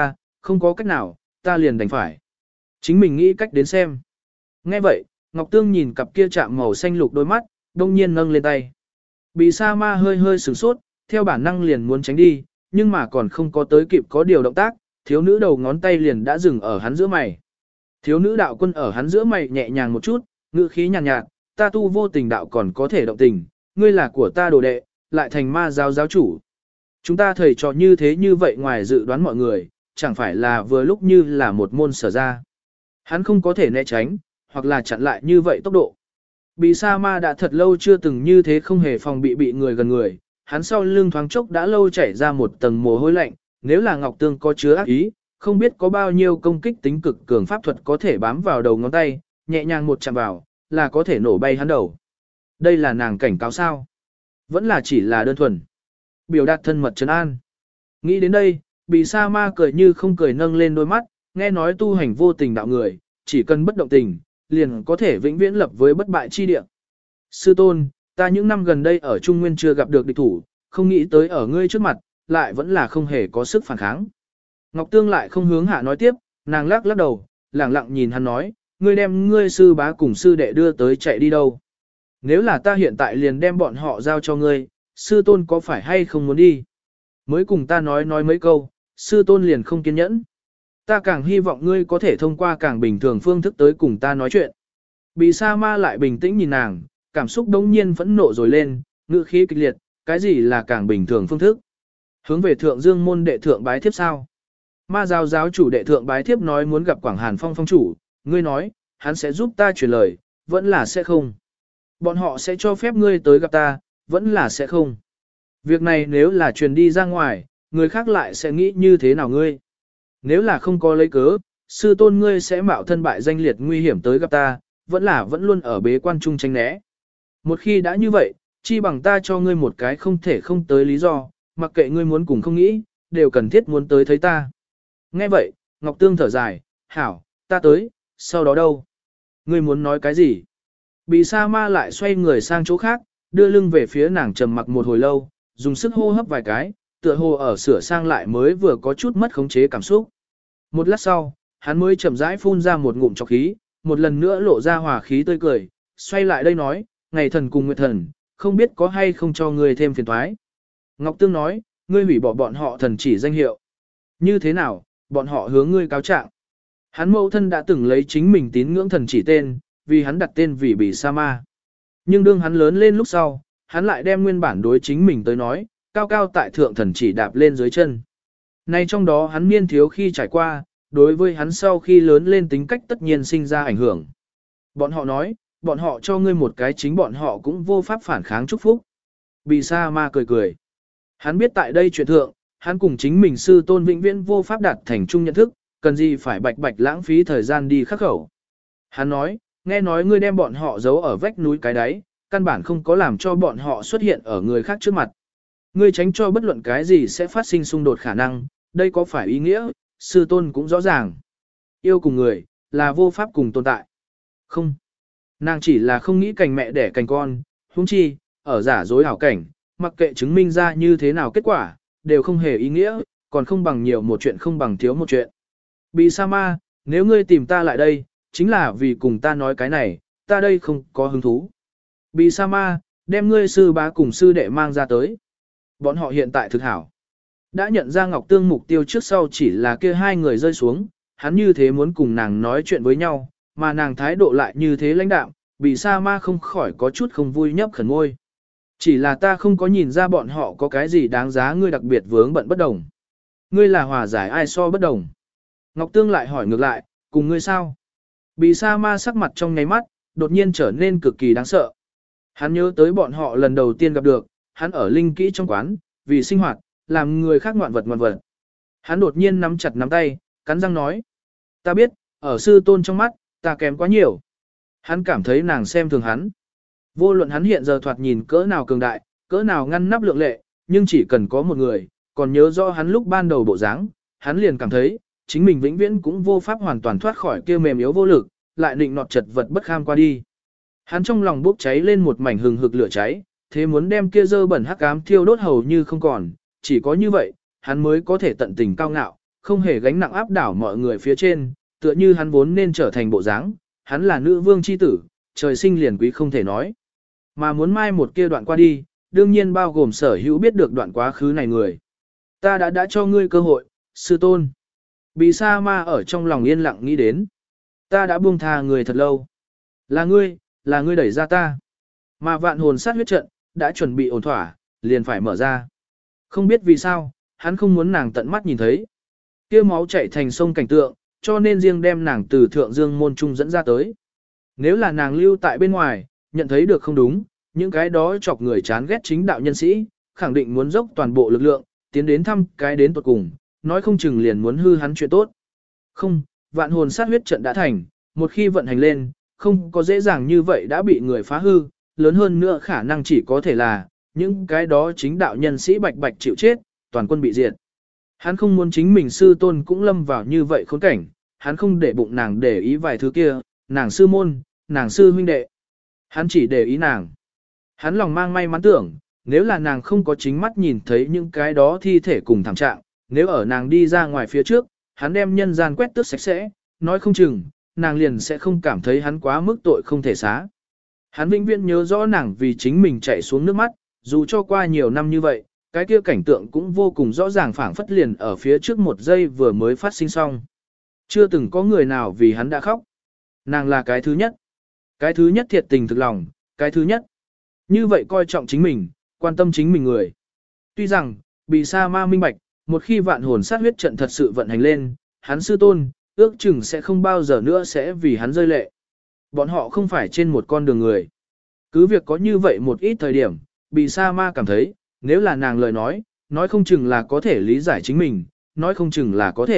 không có cách nào, ta liền đành phải. Chính mình nghĩ cách đến xem. Nghe vậy, Ngọc Tương nhìn cặp kia chạm màu xanh lục đôi mắt, đông nhiên nâng lên tay. Bị sa ma hơi hơi sửng sốt, theo bản năng liền muốn tránh đi, nhưng mà còn không có tới kịp có điều động tác, thiếu nữ đầu ngón tay liền đã dừng ở hắn giữa mày. Thiếu nữ đạo quân ở hắn giữa mày nhẹ nhàng một chút, ngữ khí nhàn nhạt, ta tu vô tình đạo còn có thể động tình, ngươi là của ta đồ đệ, lại thành ma giáo giáo chủ. Chúng ta thầy trò như thế như vậy ngoài dự đoán mọi người, chẳng phải là vừa lúc như là một môn sở ra. Hắn không có thể né tránh, hoặc là chặn lại như vậy tốc độ. Bị sa ma đã thật lâu chưa từng như thế không hề phòng bị người gần người, hắn sau lưng thoáng chốc đã lâu chảy ra một tầng mồ hôi lạnh, nếu là Ngọc Tương có chứa ác ý, không biết có bao nhiêu công kích tính cực cường pháp thuật có thể bám vào đầu ngón tay, nhẹ nhàng một chạm vào, là có thể nổ bay hắn đầu. Đây là nàng cảnh cáo sao? Vẫn là chỉ là đơn thuần. Biểu đạt thân mật trấn an. Nghĩ đến đây, bị sa ma cười như không cười nâng lên đôi mắt, nghe nói tu hành vô tình đạo người, chỉ cần bất động tình, liền có thể vĩnh viễn lập với bất bại chi địa. Sư tôn, ta những năm gần đây ở Trung Nguyên chưa gặp được địch thủ, không nghĩ tới ở ngươi trước mặt, lại vẫn là không hề có sức phản kháng. Ngọc Tương lại không hướng hạ nói tiếp, nàng lắc lắc đầu, lẳng lặng nhìn hắn nói, ngươi đem ngươi sư bá cùng sư đệ đưa tới chạy đi đâu. Nếu là ta hiện tại liền đem bọn họ giao cho ngươi, sư tôn có phải hay không muốn đi? Mới cùng ta nói mấy câu, sư tôn liền không kiên nhẫn. Ta càng hy vọng ngươi có thể thông qua càng bình thường phương thức tới cùng ta nói chuyện. Bị sa ma lại bình tĩnh nhìn nàng, cảm xúc đống nhiên phẫn nộ rồi lên, ngữ khí kịch liệt, cái gì là càng bình thường phương thức? Hướng về thượng dương môn đệ thượng bái thiếp sao? Ma giáo giáo chủ đệ thượng bái thiếp nói muốn gặp Quảng Hàn Phong phong chủ, ngươi nói, hắn sẽ giúp ta truyền lời, vẫn là sẽ không. Bọn họ sẽ cho phép ngươi tới gặp ta, vẫn là sẽ không. Việc này nếu là truyền đi ra ngoài, người khác lại sẽ nghĩ như thế nào ngươi? Nếu là không có lấy cớ, sư tôn ngươi sẽ mạo thân bại danh liệt nguy hiểm tới gặp ta, vẫn luôn ở bế quan trung tránh né. Một khi đã như vậy, chi bằng ta cho ngươi một cái không thể không tới lý do, mặc kệ ngươi muốn cùng không nghĩ, đều cần thiết muốn tới thấy ta. Nghe vậy, Ngọc Tương thở dài, hảo, ta tới, sau đó đâu? Ngươi muốn nói cái gì? Bị sa ma lại xoay người sang chỗ khác, đưa lưng về phía nàng trầm mặc một hồi lâu, dùng sức hô hấp vài cái, tựa hồ ở sửa sang lại mới vừa có chút mất khống chế cảm xúc. Một lát sau, hắn mới chậm rãi phun ra một ngụm trọc khí, một lần nữa lộ ra hòa khí tươi cười, xoay lại đây nói, ngày thần cùng nguyệt thần, không biết có hay không cho ngươi thêm phiền toái. Ngọc Tương nói, ngươi hủy bỏ bọn họ thần chỉ danh hiệu. Như thế nào, bọn họ hướng ngươi cáo trạng. Hắn mẫu thân đã từng lấy chính mình tín ngưỡng thần chỉ tên, vì hắn đặt tên vì Bỉ Sa Ma. Nhưng đương hắn lớn lên lúc sau, hắn lại đem nguyên bản đối chính mình tới nói, cao cao tại thượng thần chỉ đạp lên dưới chân. Nay trong đó hắn niên thiếu khi trải qua, đối với hắn sau khi lớn lên tính cách tất nhiên sinh ra ảnh hưởng. Bọn họ nói, bọn họ cho ngươi một cái chính bọn họ cũng vô pháp phản kháng chúc phúc. Bỉ Sa Ma cười cười. Hắn biết tại đây chuyện thượng, hắn cùng chính mình sư tôn vĩnh viễn vô pháp đạt thành chung nhận thức, cần gì phải bạch bạch lãng phí thời gian đi khắc khẩu. Hắn nói, nghe nói ngươi đem bọn họ giấu ở vách núi cái đáy, căn bản không có làm cho bọn họ xuất hiện ở người khác trước mặt. Ngươi tránh cho bất luận cái gì sẽ phát sinh xung đột khả năng, đây có phải ý nghĩa, sư tôn cũng rõ ràng. Yêu cùng người, là vô pháp cùng tồn tại. Không. Nàng chỉ là không nghĩ cành mẹ đẻ cành con, huống chi, ở giả dối hảo cảnh, mặc kệ chứng minh ra như thế nào kết quả, đều không hề ý nghĩa, còn không bằng nhiều một chuyện không bằng thiếu một chuyện. Bỉ Sa Ma, nếu ngươi tìm ta lại đây, chính là vì cùng ta nói cái này, ta đây không có hứng thú. Bỉ Sa Ma, đem ngươi sư bá cùng sư đệ mang ra tới. Bọn họ hiện tại thực hảo. Đã nhận ra Ngọc Tương mục tiêu trước sau chỉ là kia hai người rơi xuống, hắn như thế muốn cùng nàng nói chuyện với nhau, mà nàng thái độ lại như thế lãnh đạm, Bỉ Sa Ma không khỏi có chút không vui nhấp khẩn môi. Chỉ là ta không có nhìn ra bọn họ có cái gì đáng giá ngươi đặc biệt vướng bận bất đồng. Ngươi là hòa giải ai so bất đồng. Ngọc Tương lại hỏi ngược lại, cùng ngươi sao? Bỉ Sa Ma sắc mặt trong nháy mắt, đột nhiên trở nên cực kỳ đáng sợ. Hắn nhớ tới bọn họ lần đầu tiên gặp được, hắn ở linh kỹ trong quán, vì sinh hoạt, làm người khác ngoạn vật. Hắn đột nhiên nắm chặt nắm tay, cắn răng nói. Ta biết, ở sư tôn trong mắt, ta kém quá nhiều. Hắn cảm thấy nàng xem thường hắn. Vô luận hắn hiện giờ thoạt nhìn cỡ nào cường đại, cỡ nào ngăn nắp lượng lệ, nhưng chỉ cần có một người, còn nhớ rõ hắn lúc ban đầu bộ dáng, hắn liền cảm thấy, chính mình vĩnh viễn cũng vô pháp hoàn toàn thoát khỏi kia mềm yếu vô lực, lại định nọt chật vật bất kham qua đi. Hắn trong lòng bốc cháy lên một mảnh hừng hực lửa cháy, thế muốn đem kia dơ bẩn hắc ám thiêu đốt hầu như không còn, chỉ có như vậy, hắn mới có thể tận tình cao ngạo, không hề gánh nặng áp đảo mọi người phía trên, tựa như hắn vốn nên trở thành bộ dáng, hắn là nữ vương chi tử, trời sinh liền quý không thể nói. Mà muốn mai một kia đoạn qua đi, đương nhiên bao gồm sở hữu biết được đoạn quá khứ này người. Ta đã cho ngươi cơ hội, sư tôn. Bì sa ma ở trong lòng yên lặng nghĩ đến. Ta đã buông tha người thật lâu. Là ngươi đẩy ra ta. Mà vạn hồn sát huyết trận, đã chuẩn bị ổn thỏa, liền phải mở ra. Không biết vì sao, hắn không muốn nàng tận mắt nhìn thấy. Kia máu chảy thành sông cảnh tượng, cho nên riêng đem nàng từ thượng dương môn trung dẫn ra tới. Nếu là nàng lưu tại bên ngoài, nhận thấy được không đúng, những cái đó chọc người chán ghét chính đạo nhân sĩ, khẳng định muốn dốc toàn bộ lực lượng, tiến đến thăm cái đến tuột cùng, nói không chừng liền muốn hư hắn chuyện tốt. Không, vạn hồn sát huyết trận đã thành, một khi vận hành lên, không có dễ dàng như vậy đã bị người phá hư, lớn hơn nữa khả năng chỉ có thể là, những cái đó chính đạo nhân sĩ bạch bạch chịu chết, toàn quân bị diệt. Hắn không muốn chính mình sư tôn cũng lâm vào như vậy khốn cảnh, hắn không để bụng nàng để ý vài thứ kia, nàng sư môn, nàng sư huynh đệ. Hắn chỉ để ý nàng. Hắn lòng mang may mắn tưởng, nếu là nàng không có chính mắt nhìn thấy những cái đó thi thể cùng thảm trạng, nếu ở nàng đi ra ngoài phía trước, hắn đem nhân gian quét tước sạch sẽ, nói không chừng, nàng liền sẽ không cảm thấy hắn quá mức tội không thể xá. Hắn vĩnh viễn nhớ rõ nàng vì chính mình chạy xuống nước mắt, dù cho qua nhiều năm như vậy, cái kia cảnh tượng cũng vô cùng rõ ràng phảng phất liền ở phía trước một giây vừa mới phát sinh xong. Chưa từng có người nào vì hắn đã khóc. Nàng là cái thứ nhất. Cái thứ nhất thiệt tình thực lòng, cái thứ nhất. Như vậy coi trọng chính mình, quan tâm chính mình người. Tuy rằng, bị sa ma minh bạch, một khi vạn hồn sát huyết trận thật sự vận hành lên, hắn sư tôn, ước chừng sẽ không bao giờ nữa sẽ vì hắn rơi lệ. Bọn họ không phải trên một con đường người. Cứ việc có như vậy một ít thời điểm, bị sa ma cảm thấy, nếu là nàng lời nói không chừng là có thể lý giải chính mình, nói không chừng là có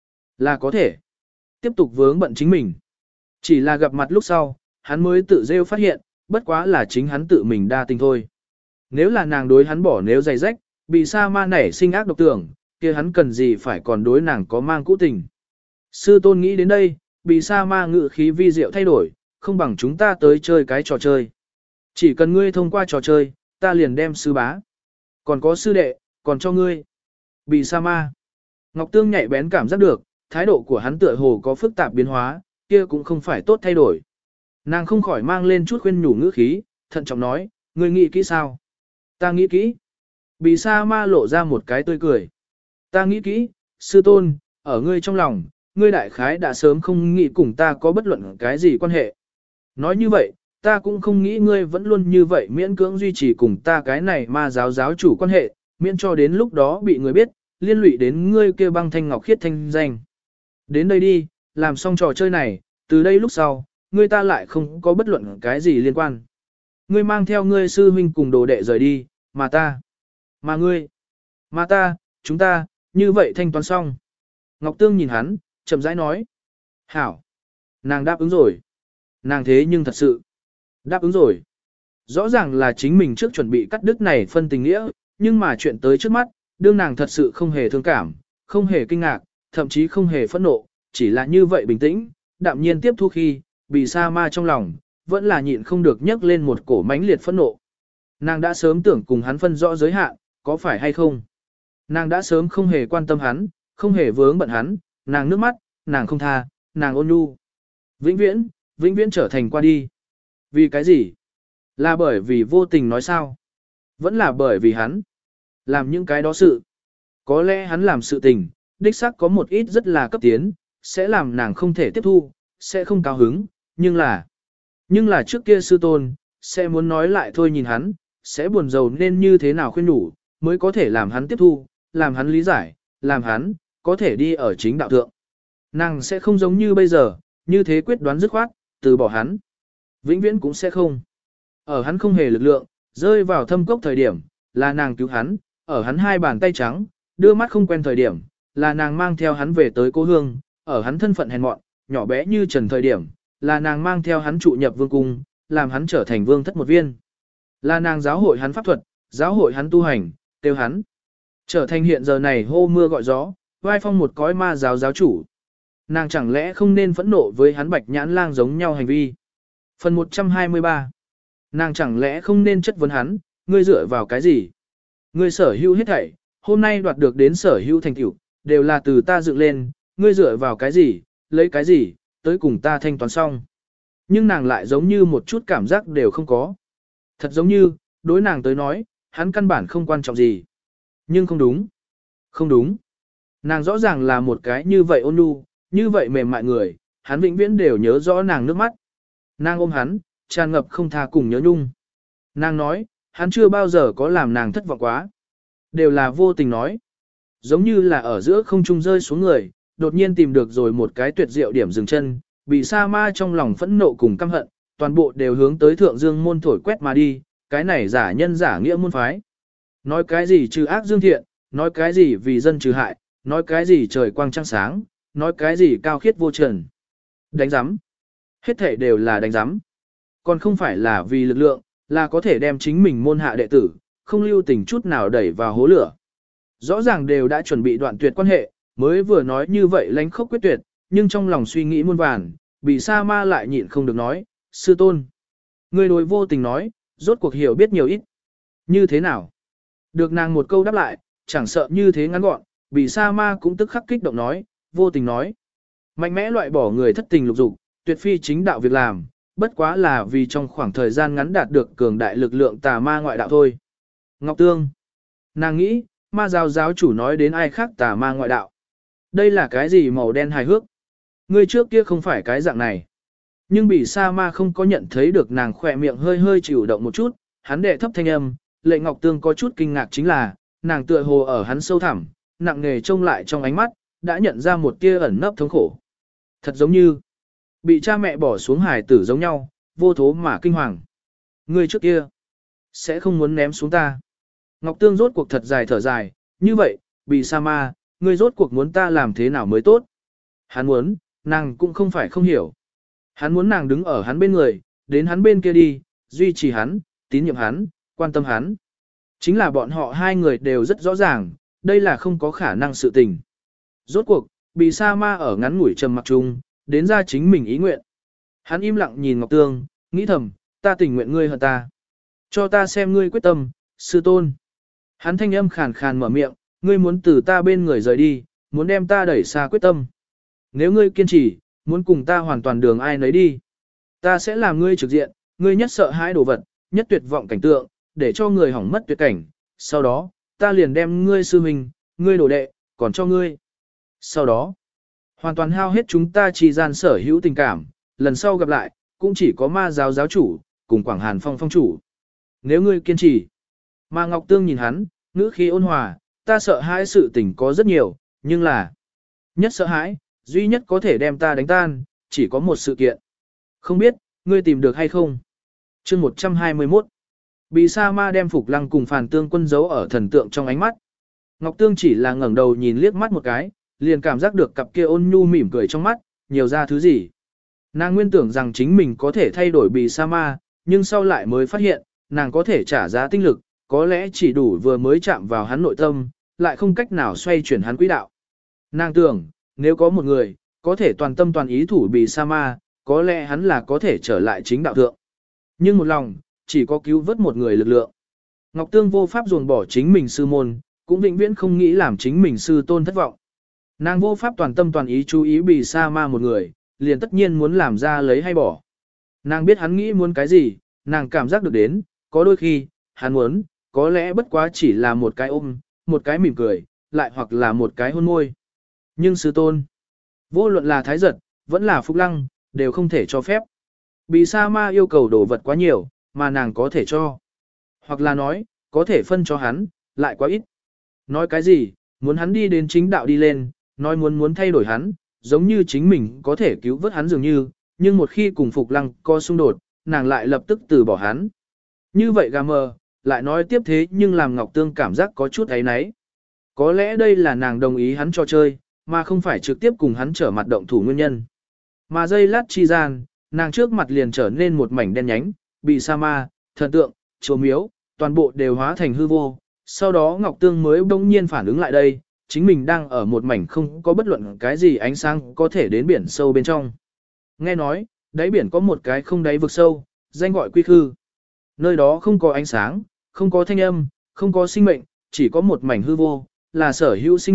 thể. Tiếp tục vướng bận chính mình. Chỉ là gặp mặt lúc sau, hắn mới tự rêu phát hiện, bất quá là chính hắn tự mình đa tình thôi. Nếu là nàng đối hắn bỏ nếu dày rách, bị sa ma nảy sinh ác độc tưởng, kia hắn cần gì phải còn đối nàng có mang cũ tình. Sư tôn nghĩ đến đây, bị sa ma ngự khí vi diệu thay đổi, không bằng chúng ta tới chơi cái trò chơi. Chỉ cần ngươi thông qua trò chơi, ta liền đem sư bá. Còn có sư đệ, còn cho ngươi. Bị sa ma. Ngọc Tương nhạy bén cảm giác được, thái độ của hắn tựa hồ có phức tạp biến hóa, kia cũng không phải tốt thay đổi. Nàng không khỏi mang lên chút khuyên nhủ ngữ khí, thận trọng nói, ngươi nghĩ kỹ sao? Ta nghĩ kỹ. Bị sa ma lộ ra một cái tươi cười. Ta nghĩ kỹ, sư tôn, ở ngươi trong lòng, ngươi đại khái đã sớm không nghĩ cùng ta có bất luận cái gì quan hệ. Nói như vậy, ta cũng không nghĩ ngươi vẫn luôn như vậy miễn cưỡng duy trì cùng ta cái này ma giáo chủ quan hệ, miễn cho đến lúc đó bị người biết, liên lụy đến ngươi kêu băng thanh ngọc khiết thanh danh. Đến đây đi, làm xong trò chơi này, từ đây lúc sau, ngươi ta lại không có bất luận cái gì liên quan. Ngươi mang theo ngươi sư huynh cùng đồ đệ rời đi, mà ta, mà ngươi, mà ta, chúng ta, như vậy thanh toán xong. Ngọc Tương nhìn hắn, chậm rãi nói. Hảo. Nàng đáp ứng rồi. Nàng thế nhưng thật sự. Đáp ứng rồi. Rõ ràng là chính mình trước chuẩn bị cắt đứt này phân tình nghĩa, nhưng mà chuyện tới trước mắt, đương nàng thật sự không hề thương cảm, không hề kinh ngạc, thậm chí không hề phẫn nộ, chỉ là như vậy bình tĩnh, đạm nhiên tiếp thu khi, bị sa ma trong lòng, vẫn là nhịn không được nhấc lên một cổ mãnh liệt phẫn nộ. Nàng đã sớm tưởng cùng hắn phân rõ giới hạn, có phải hay không? Nàng đã sớm không hề quan tâm hắn, không hề vướng bận hắn, nàng nước mắt, nàng không tha, nàng ôn nhu. Vĩnh viễn trở thành qua đi. Vì cái gì? Là bởi vì vô tình nói sao? Vẫn là bởi vì hắn làm những cái đó sự. Có lẽ hắn làm sự tình, đích xác có một ít rất là cấp tiến, sẽ làm nàng không thể tiếp thu, sẽ không cao hứng, nhưng là trước kia sư tôn, sẽ muốn nói lại thôi nhìn hắn, sẽ buồn rầu nên như thế nào khuyên nhủ, mới có thể làm hắn tiếp thu, làm hắn lý giải, làm hắn có thể đi ở chính đạo thượng. Nàng sẽ không giống như bây giờ, như thế quyết đoán dứt khoát, từ bỏ hắn. Vĩnh viễn cũng sẽ không. Ở hắn không hề lực lượng, rơi vào thâm cốc thời điểm, là nàng cứu hắn, ở hắn hai bàn tay trắng, đưa mắt không quen thời điểm, là nàng mang theo hắn về tới cố hương, ở hắn thân phận hèn mọn, nhỏ bé như trần thời điểm, là nàng mang theo hắn trụ nhập vương cung, làm hắn trở thành vương thất một viên. Là nàng giáo hội hắn pháp thuật, giáo hội hắn tu hành, tiêu hắn trở thành hiện giờ này hô mưa gọi gió, vai phong một cõi ma giáo giáo chủ. Nàng chẳng lẽ không nên phẫn nộ với hắn bạch nhãn lang giống nhau hành vi. Phần 123. Nàng chẳng lẽ không nên chất vấn hắn, ngươi dựa vào cái gì? Ngươi sở hữu hết thảy, hôm nay đoạt được đến sở hữu thành tựu, đều là từ ta dựng lên, ngươi dựa vào cái gì, lấy cái gì, tới cùng ta thanh toán xong. Nhưng nàng lại giống như một chút cảm giác đều không có. Thật giống như, đối nàng tới nói, hắn căn bản không quan trọng gì. Nhưng không đúng. Không đúng. Nàng rõ ràng là một cái như vậy ôn nhu, như vậy mềm mại người, hắn vĩnh viễn đều nhớ rõ nàng nước mắt. Nàng ôm hắn, tràn ngập không tha cùng nhớ nhung. Nàng nói, hắn chưa bao giờ có làm nàng thất vọng quá. Đều là vô tình nói. Giống như là ở giữa không trung rơi xuống người, đột nhiên tìm được rồi một cái tuyệt diệu điểm dừng chân, bị sa ma trong lòng phẫn nộ cùng căm hận, toàn bộ đều hướng tới thượng dương môn thổi quét mà đi, cái này giả nhân giả nghĩa môn phái. Nói cái gì trừ ác dương thiện, nói cái gì vì dân trừ hại, nói cái gì trời quang trăng sáng, nói cái gì cao khiết vô trần. Đánh giám. Hết thể đều là đánh giám. Còn không phải là vì lực lượng, là có thể đem chính mình môn hạ đệ tử, không lưu tình chút nào đẩy vào hố lửa. Rõ ràng đều đã chuẩn bị đoạn tuyệt quan hệ, mới vừa nói như vậy lánh khốc quyết tuyệt, nhưng trong lòng suy nghĩ muôn vàn, bị sa ma lại nhịn không được nói, sư tôn. Người đối vô tình nói, rốt cuộc hiểu biết nhiều ít. Như thế nào? Được nàng một câu đáp lại, chẳng sợ như thế ngắn gọn, bị sa ma cũng tức khắc kích động nói, vô tình nói. Mạnh mẽ loại bỏ người thất tình lục dục, tuyệt phi chính đạo việc làm, bất quá là vì trong khoảng thời gian ngắn đạt được cường đại lực lượng tà ma ngoại đạo thôi. Ngọc Tương. Nàng nghĩ, ma giáo giáo chủ nói đến ai khác tà ma ngoại đạo. Đây là cái gì màu đen hài hước? Người trước kia không phải cái dạng này. Nhưng bị sa ma không có nhận thấy được nàng khỏe miệng hơi hơi chịu động một chút, hắn đệ thấp thanh âm, lệ Ngọc Tương có chút kinh ngạc chính là, nàng tựa hồ ở hắn sâu thẳm, nặng nề trông lại trong ánh mắt, đã nhận ra một tia ẩn nấp thống khổ. Thật giống như, bị cha mẹ bỏ xuống hài tử giống nhau, vô thố mà kinh hoàng. Người trước kia, sẽ không muốn ném xuống ta. Ngọc Tương rốt cuộc thật dài thở dài, như vậy, bị sa ma, ngươi rốt cuộc muốn ta làm thế nào mới tốt. Hắn muốn, nàng cũng không phải không hiểu. Hắn muốn nàng đứng ở hắn bên người, đến hắn bên kia đi, duy trì hắn, tín nhiệm hắn, quan tâm hắn. Chính là bọn họ hai người đều rất rõ ràng, đây là không có khả năng sự tình. Rốt cuộc, bị sa ma ở ngắn ngủi trầm mặc chung, đến ra chính mình ý nguyện. Hắn im lặng nhìn Ngọc Tương, nghĩ thầm, ta tình nguyện ngươi hận ta. Cho ta xem ngươi quyết tâm, sư tôn. Hắn thanh âm khàn khàn mở miệng, ngươi muốn từ ta bên người rời đi, muốn đem ta đẩy xa quyết tâm. Nếu ngươi kiên trì, muốn cùng ta hoàn toàn đường ai nấy đi. Ta sẽ làm ngươi trực diện, ngươi nhất sợ hãi đồ vật, nhất tuyệt vọng cảnh tượng, để cho người hỏng mất tuyệt cảnh. Sau đó, ta liền đem ngươi sư huynh, ngươi đồ đệ, còn cho ngươi. Sau đó, hoàn toàn hao hết chúng ta chỉ gian sở hữu tình cảm, lần sau gặp lại, cũng chỉ có ma giáo giáo chủ, cùng Quảng Hàn Phong phong chủ. Nếu ngươi kiên trì, mà Ngọc Tương nhìn hắn, ngữ khí ôn hòa, ta sợ hãi sự tình có rất nhiều, nhưng là nhất sợ hãi, duy nhất có thể đem ta đánh tan, chỉ có một sự kiện. Không biết, ngươi tìm được hay không? Chương 121. Bị sa ma đem Phục Lăng cùng Phàn Tương Quân giấu ở thần tượng trong ánh mắt. Ngọc Tương chỉ là ngẩng đầu nhìn liếc mắt một cái, liền cảm giác được cặp kia ôn nhu mỉm cười trong mắt, nhiều ra thứ gì. Nàng nguyên tưởng rằng chính mình có thể thay đổi bị sa ma, nhưng sau lại mới phát hiện, nàng có thể trả giá tinh lực, có lẽ chỉ đủ vừa mới chạm vào hắn nội tâm, lại không cách nào xoay chuyển hắn quỹ đạo. Nàng tưởng, nếu có một người, có thể toàn tâm toàn ý thủ bị sa ma, có lẽ hắn là có thể trở lại chính đạo thượng. Nhưng một lòng, chỉ có cứu vớt một người lực lượng. Ngọc Tương vô pháp dồn bỏ chính mình sư môn, cũng vĩnh viễn không nghĩ làm chính mình sư tôn thất vọng. Nàng vô pháp toàn tâm toàn ý chú ý bị sa ma một người, liền tất nhiên muốn làm ra lấy hay bỏ. Nàng biết hắn nghĩ muốn cái gì, nàng cảm giác được đến, có đôi khi, hắn muốn, có lẽ bất quá chỉ là một cái ôm, một cái mỉm cười, lại hoặc là một cái hôn môi. Nhưng sư tôn, vô luận là thái giật, vẫn là Phục Lăng, đều không thể cho phép. Bị sa ma yêu cầu đồ vật quá nhiều, mà nàng có thể cho. Hoặc là nói, có thể phân cho hắn, lại quá ít. Nói cái gì, muốn hắn đi đến chính đạo đi lên, nói muốn thay đổi hắn, giống như chính mình có thể cứu vớt hắn dường như, nhưng một khi cùng Phục Lăng có xung đột, nàng lại lập tức từ bỏ hắn. Như vậy gà mờ, lại nói tiếp thế nhưng làm Ngọc Tương cảm giác có chút ấy náy. Có lẽ đây là nàng đồng ý hắn cho chơi, mà không phải trực tiếp cùng hắn trở mặt động thủ nguyên nhân. Mà giây lát chi gian, nàng trước mặt liền trở nên một mảnh đen nhánh, bị sa ma, thần tượng, chùa miếu, toàn bộ đều hóa thành hư vô. Sau đó Ngọc Tương mới bỗng nhiên phản ứng lại đây, chính mình đang ở một mảnh không có bất luận cái gì ánh sáng có thể đến biển sâu bên trong. Nghe nói, đáy biển có một cái không đáy vực sâu, danh gọi quy khư. Nơi đó không có ánh sáng, không có thanh âm, không có sinh mệnh, chỉ có một mảnh hư vô, là sở hữu sinh mệnh,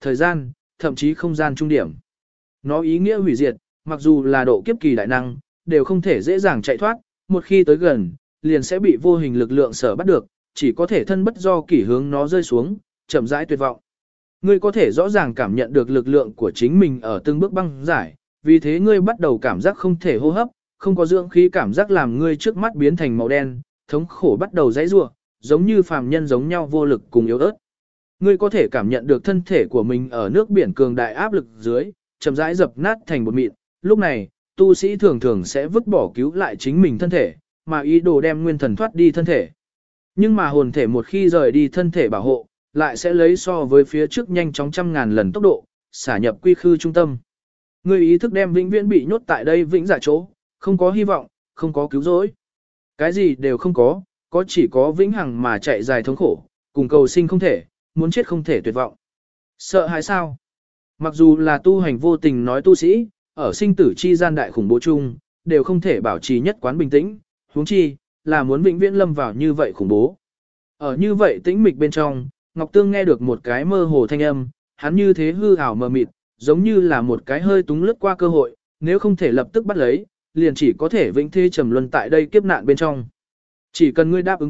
thời gian, thậm chí không gian trung điểm. Nó ý nghĩa hủy diệt, mặc dù là độ kiếp kỳ đại năng, đều không thể dễ dàng chạy thoát, một khi tới gần, liền sẽ bị vô hình lực lượng sở bắt được, chỉ có thể thân bất do kỷ hướng nó rơi xuống, chậm rãi tuyệt vọng. Ngươi có thể rõ ràng cảm nhận được lực lượng của chính mình ở từng bước băng giải, vì thế ngươi bắt đầu cảm giác không thể hô hấp, không có dưỡng khí cảm giác làm ngươi trước mắt biến thành màu đen, thống khổ bắt đầu dãy rủa, giống như phàm nhân giống nhau vô lực cùng yếu ớt. Ngươi có thể cảm nhận được thân thể của mình ở nước biển cường đại áp lực dưới, chậm rãi dập nát thành bột mịn. Lúc này, tu sĩ thường thường sẽ vứt bỏ cứu lại chính mình thân thể, mà ý đồ đem nguyên thần thoát đi thân thể. Nhưng mà hồn thể một khi rời đi thân thể bảo hộ, lại sẽ lấy so với phía trước nhanh chóng trăm ngàn lần tốc độ, xả nhập quy khư trung tâm. Ngươi ý thức đem vĩnh viễn bị nhốt tại đây vĩnh dạ chỗ, không có hy vọng, không có cứu rỗi. Cái gì đều không có chỉ có vĩnh hằng mà chạy dài thống khổ, cùng cầu sinh không thể, muốn chết không thể tuyệt vọng. Sợ hãi sao? Mặc dù là tu hành vô tình nói tu sĩ, ở sinh tử chi gian đại khủng bố chung, đều không thể bảo trì nhất quán bình tĩnh, huống chi, là muốn vĩnh viễn lâm vào như vậy khủng bố. Ở như vậy tĩnh mịch bên trong, Ngọc Tương nghe được một cái mơ hồ thanh âm, hắn như thế hư ảo mờ mịt, giống như là một cái hơi túng lướt qua cơ hội, nếu không thể lập tức bắt lấy, liền chỉ có thể vĩnh thế trầm luân tại đây kiếp nạn bên trong. Chỉ cần ngươi đáp ứng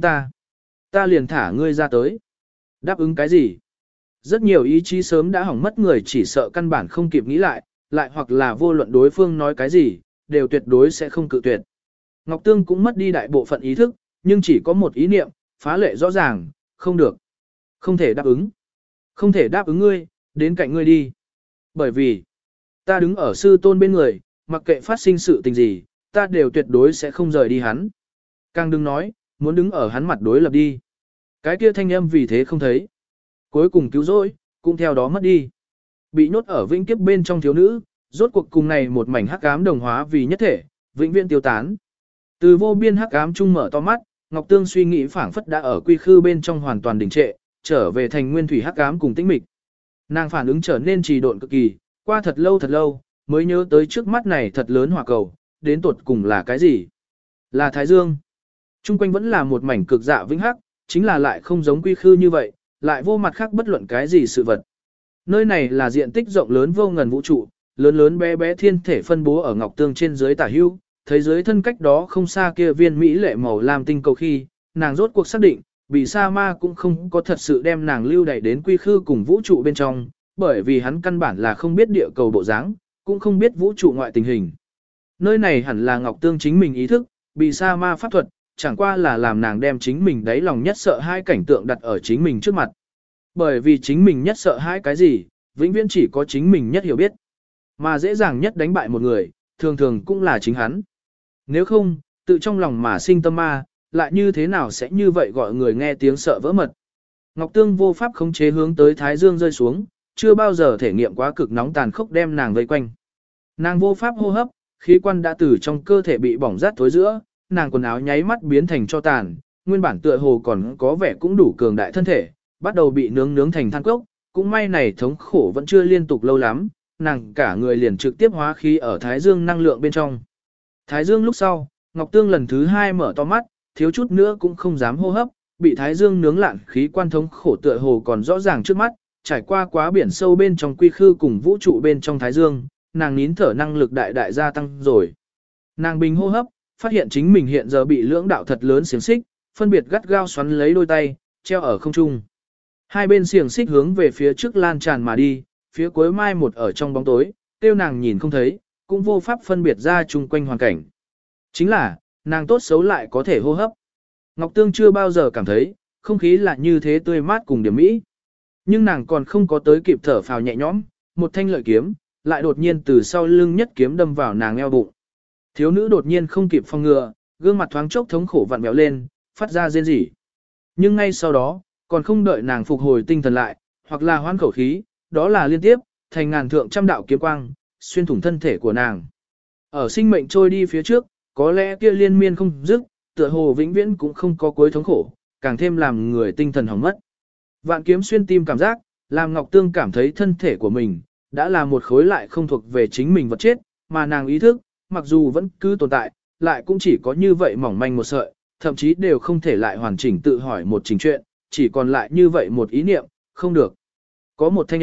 ta liền thả ngươi ra tới. Đáp ứng cái gì? Rất nhiều ý chí sớm đã hỏng mất người chỉ sợ căn bản không kịp nghĩ lại hoặc là vô luận đối phương nói cái gì, đều tuyệt đối sẽ không cự tuyệt. Ngọc Tương cũng mất đi đại bộ phận ý thức, nhưng chỉ có một ý niệm, phá lệ rõ ràng, không được. Không thể đáp ứng. Không thể đáp ứng ngươi, đến cạnh ngươi đi. Bởi vì, ta đứng ở sư tôn bên người, mặc kệ phát sinh sự tình gì, ta đều tuyệt đối sẽ không rời đi hắn. Càng đừng nói, muốn đứng ở hắn mặt đối lập đi. Cái kia thanh âm vì thế không thấy. Cuối cùng cứu rỗi, cũng theo đó mất đi. Bị nhốt ở vĩnh kiếp bên trong thiếu nữ, rốt cuộc cùng này một mảnh hắc ám đồng hóa vì nhất thể, vĩnh viễn tiêu tán. Từ vô biên hắc ám trung mở to mắt, Ngọc Tương suy nghĩ phảng phất đã ở quy khư bên trong hoàn toàn đình trệ, trở về thành nguyên thủy hắc ám cùng tĩnh mịch. Nàng phản ứng trở nên trì độn cực kỳ, qua thật lâu, mới nhớ tới trước mắt này thật lớn hỏa cầu, đến tuột cùng là cái gì? Là Thái Dương. Trung quanh vẫn là một mảnh cực dạ vĩnh hắc, chính là lại không giống quy khư như vậy, lại vô mặt khác bất luận cái gì sự vật. Nơi này là diện tích rộng lớn vô ngần vũ trụ, lớn bé bé thiên thể phân bố ở Ngọc Tương trên dưới tả hữu, thấy dưới thân cách đó không xa kia viên mỹ lệ màu lam tinh cầu khi, nàng rốt cuộc xác định, bị sa ma cũng không có thật sự đem nàng lưu đẩy đến quy khư cùng vũ trụ bên trong, bởi vì hắn căn bản là không biết địa cầu bộ dáng, cũng không biết vũ trụ ngoại tình hình. Nơi này hẳn là Ngọc Tương chính mình ý thức, bị sa ma pháp thuật, chẳng qua là làm nàng đem chính mình đáy lòng nhất sợ hai cảnh tượng đặt ở chính mình trước mặt. Bởi vì chính mình nhất sợ hãi cái gì, vĩnh viễn chỉ có chính mình nhất hiểu biết. Mà dễ dàng nhất đánh bại một người, thường thường cũng là chính hắn. Nếu không, tự trong lòng mà sinh tâm ma, lại như thế nào sẽ như vậy gọi người nghe tiếng sợ vỡ mật. Ngọc Tương vô pháp khống chế hướng tới Thái Dương rơi xuống, chưa bao giờ thể nghiệm quá cực nóng tàn khốc đem nàng vây quanh. Nàng vô pháp hô hấp, khí quan đã từ trong cơ thể bị bỏng rát thối giữa, nàng quần áo nháy mắt biến thành cho tàn, nguyên bản tựa hồ còn có vẻ cũng đủ cường đại thân thể, bắt đầu bị nướng thành than cốc, cũng may này thống khổ vẫn chưa liên tục lâu lắm, nàng cả người liền trực tiếp hóa khí ở Thái Dương năng lượng bên trong. Thái Dương lúc sau, Ngọc Tương lần thứ hai mở to mắt, thiếu chút nữa cũng không dám hô hấp, bị Thái Dương nướng lạn khí quan thống khổ tựa hồ còn rõ ràng trước mắt, trải qua quá biển sâu bên trong quy khư cùng vũ trụ bên trong Thái Dương, nàng nín thở năng lực đại gia tăng rồi. Nàng bình hô hấp, phát hiện chính mình hiện giờ bị lưỡng đạo thật lớn xiềng xích, phân biệt gắt gao xoắn lấy đôi tay, treo ở không trung. Hai bên xiềng xích hướng về phía trước lan tràn mà đi, phía cuối mai một ở trong bóng tối, tiêu nàng nhìn không thấy, cũng vô pháp phân biệt ra chung quanh hoàn cảnh. Chính là, nàng tốt xấu lại có thể hô hấp. Ngọc Tương chưa bao giờ cảm thấy, không khí là như thế tươi mát cùng điểm mỹ. Nhưng nàng còn không có tới kịp thở phào nhẹ nhõm, một thanh lợi kiếm, lại đột nhiên từ sau lưng nhất kiếm đâm vào nàng eo bụng. Thiếu nữ đột nhiên không kịp phòng ngừa, gương mặt thoáng chốc thống khổ vặn vẹo lên, phát ra rên rỉ. Nhưng ngay sau đó, còn không đợi nàng phục hồi tinh thần lại, hoặc là hoán khẩu khí, đó là liên tiếp, thành ngàn thượng trăm đạo kiếm quang, xuyên thủng thân thể của nàng. Ở sinh mệnh trôi đi phía trước, có lẽ kia liên miên không dứt, tựa hồ vĩnh viễn cũng không có cuối thống khổ, càng thêm làm người tinh thần hỏng mất. Vạn kiếm xuyên tim cảm giác, làm Ngọc Tương cảm thấy thân thể của mình, đã là một khối lại không thuộc về chính mình vật chết, mà nàng ý thức, mặc dù vẫn cứ tồn tại, lại cũng chỉ có như vậy mỏng manh một sợi, thậm chí đều không thể lại hoàn chỉnh tự hỏi một trình chuyện, chỉ còn lại như vậy một ý niệm, không được. Có một thanh âm,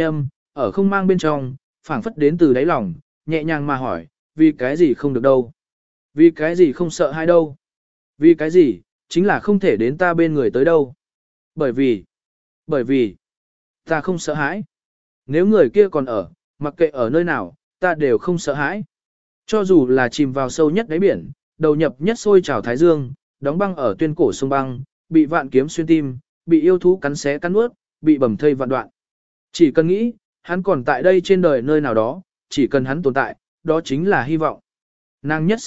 ở không mang bên trong, phảng phất đến từ đáy lòng, nhẹ nhàng mà hỏi, vì cái gì không được đâu? Vì cái gì không sợ hai đâu? Vì cái gì, chính là không thể đến ta bên người tới đâu? Bởi vì, ta không sợ hãi. Nếu người kia còn ở, mặc kệ ở nơi nào, ta đều không sợ hãi. Cho dù là chìm vào sâu nhất đáy biển, đầu nhập nhất sôi trào thái dương, đóng băng ở tuyên cổ sông băng, bị vạn kiếm xuyên tim, bị yêu thú cắn xé cắn nuốt, bị bầm thây vạn đoạn. Chỉ cần nghĩ, hắn còn tại đây trên đời nơi nào đó, chỉ cần hắn tồn tại, đó chính là hy vọng. Nàng nhất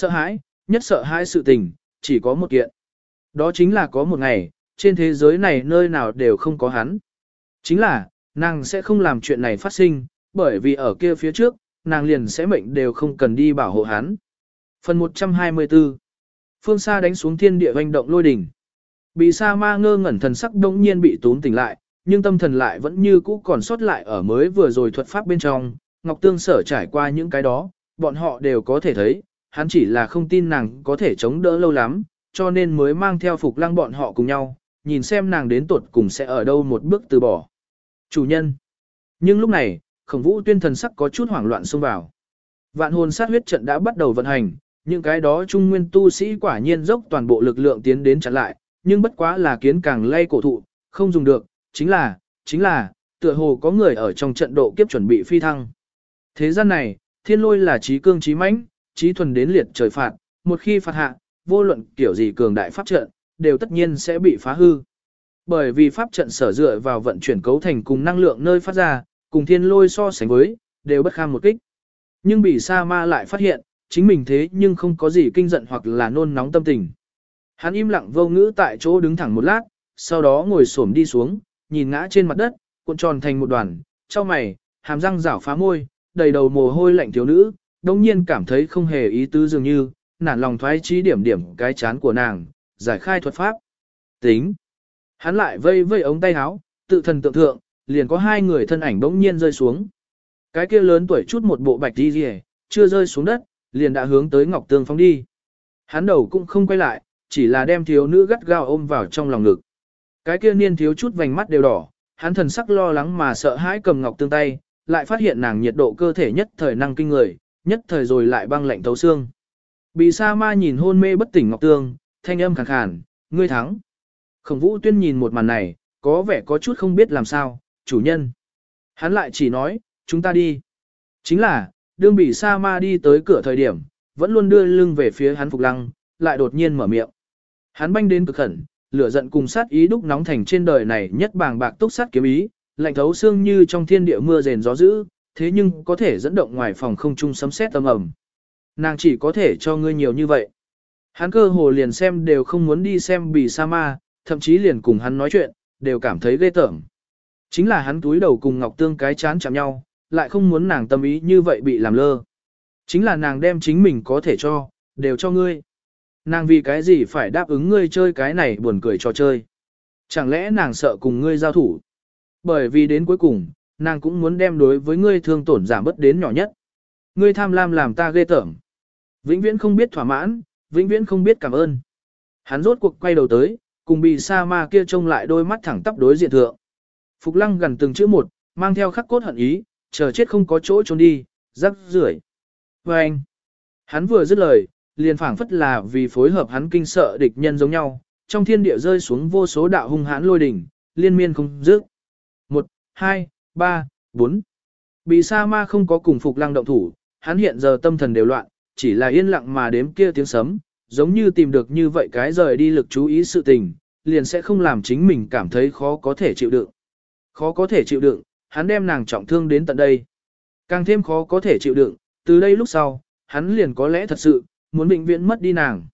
sợ hãi sự tình, chỉ có một kiện. Đó chính là có một ngày, trên thế giới này nơi nào đều không có hắn. Chính là, nàng sẽ không làm chuyện này phát sinh, bởi vì ở kia phía trước, nàng liền sẽ mệnh đều không cần đi bảo hộ hắn. Phần 124 Phương xa đánh xuống thiên địa hoành động lôi đỉnh. Bị sa ma ngơ ngẩn thần sắc đông nhiên bị tốn tỉnh lại, nhưng tâm thần lại vẫn như cũ còn sót lại ở mới vừa rồi thuật pháp bên trong. Ngọc Tương Sở trải qua những cái đó, bọn họ đều có thể thấy, hắn chỉ là không tin nàng có thể chống đỡ lâu lắm, cho nên mới mang theo Phục Lăng bọn họ cùng nhau, nhìn xem nàng đến tuột cùng sẽ ở đâu một bước từ bỏ. Chủ nhân. Nhưng lúc này, Khổng Vũ Tuyên thần sắc có chút hoảng loạn xông vào. Vạn hồn sát huyết trận đã bắt đầu vận hành, những cái đó trung nguyên tu sĩ quả nhiên dốc toàn bộ lực lượng tiến đến chặn lại, nhưng bất quá là kiến càng lay cổ thụ, không dùng được, chính là, tựa hồ có người ở trong trận độ kiếp chuẩn bị phi thăng. Thế gian này, thiên lôi là trí cương trí mãnh, trí thuần đến liệt trời phạt, một khi phạt hạ, vô luận kiểu gì cường đại pháp trận, đều tất nhiên sẽ bị phá hư. Bởi vì pháp trận sở dựa vào vận chuyển cấu thành cùng năng lượng nơi phát ra, cùng thiên lôi so sánh với, đều bất kham một kích. Nhưng bị sa ma lại phát hiện, chính mình thế nhưng không có gì kinh giận hoặc là nôn nóng tâm tình. Hắn im lặng vô ngữ tại chỗ đứng thẳng một lát, sau đó ngồi xổm đi xuống, nhìn ngã trên mặt đất, cuộn tròn thành một đoàn, trao mày, hàm răng rảo phá môi, đầy đầu mồ hôi lạnh thiếu nữ, đồng nhiên cảm thấy không hề ý tứ dường như, nản lòng thoái chí điểm điểm cái chán của nàng, giải khai thuật pháp. Tính. Hắn lại vây vây ống tay áo, tự thần tượng thượng, liền có hai người thân ảnh bỗng nhiên rơi xuống. Cái kia lớn tuổi chút một bộ bạch đi rìa, chưa rơi xuống đất, liền đã hướng tới Ngọc Tương phóng đi. Hắn đầu cũng không quay lại, chỉ là đem thiếu nữ gắt gao ôm vào trong lòng ngực. Cái kia niên thiếu chút vành mắt đều đỏ, hắn thần sắc lo lắng mà sợ hãi cầm Ngọc Tương tay, lại phát hiện nàng nhiệt độ cơ thể nhất thời năng kinh người, nhất thời rồi lại băng lạnh thấu xương. Bị sa ma nhìn hôn mê bất tỉnh Ngọc Tương, thanh âm khàn khàn, ngươi thắng. Khổng Vũ Tuyên nhìn một màn này, có vẻ có chút không biết làm sao, chủ nhân. Hắn lại chỉ nói, chúng ta đi. Chính là, đương bị sa ma đi tới cửa thời điểm, vẫn luôn đưa lưng về phía hắn Phục Lăng, lại đột nhiên mở miệng. Hắn banh đến cực khẩn, lửa giận cùng sát ý đúc nóng thành trên đời này nhất bàng bạc túc sát kiếm ý, lạnh thấu xương như trong thiên địa mưa rền gió dữ, thế nhưng có thể dẫn động ngoài phòng không trung sấm sét âm ầm. Nàng chỉ có thể cho ngươi nhiều như vậy. Hắn cơ hồ liền xem đều không muốn đi xem Bì Sa Ma, thậm chí liền cùng hắn nói chuyện, đều cảm thấy ghê tởm. Chính là hắn túi đầu cùng Ngọc Tương cái chán chạm nhau, lại không muốn nàng tâm ý như vậy bị làm lơ. Chính là nàng đem chính mình có thể cho, đều cho ngươi. Nàng vì cái gì phải đáp ứng ngươi chơi cái này buồn cười trò chơi. Chẳng lẽ nàng sợ cùng ngươi giao thủ? Bởi vì đến cuối cùng, nàng cũng muốn đem đối với ngươi thương tổn giảm bớt đến nhỏ nhất. Ngươi tham lam làm ta ghê tởm. Vĩnh viễn không biết thỏa mãn, vĩnh viễn không biết cảm ơn. Hắn rốt cuộc quay đầu tới, cùng Bì Sa Ma kia trông lại đôi mắt thẳng tắp đối diện thượng. Phục Lăng gần từng chữ một, mang theo khắc cốt hận ý, chờ chết không có chỗ trốn đi, rắc rưởi. Và anh, hắn vừa dứt lời, liền phảng phất là vì phối hợp hắn kinh sợ địch nhân giống nhau, trong thiên địa rơi xuống vô số đạo hung hãn lôi đỉnh, liên miên không dứt. 1, 2, 3, 4. Bì Sa Ma không có cùng Phục Lăng động thủ, hắn hiện giờ tâm thần đều loạn, chỉ là yên lặng mà đếm kia tiếng sấm, giống như tìm được như vậy cái rời đi lực chú ý sự tình, liền sẽ không làm chính mình cảm thấy khó có thể chịu đựng. Khó có thể chịu đựng, hắn đem nàng trọng thương đến tận đây. Càng thêm khó có thể chịu đựng, từ đây lúc sau, hắn liền có lẽ thật sự, muốn bệnh viện mất đi nàng.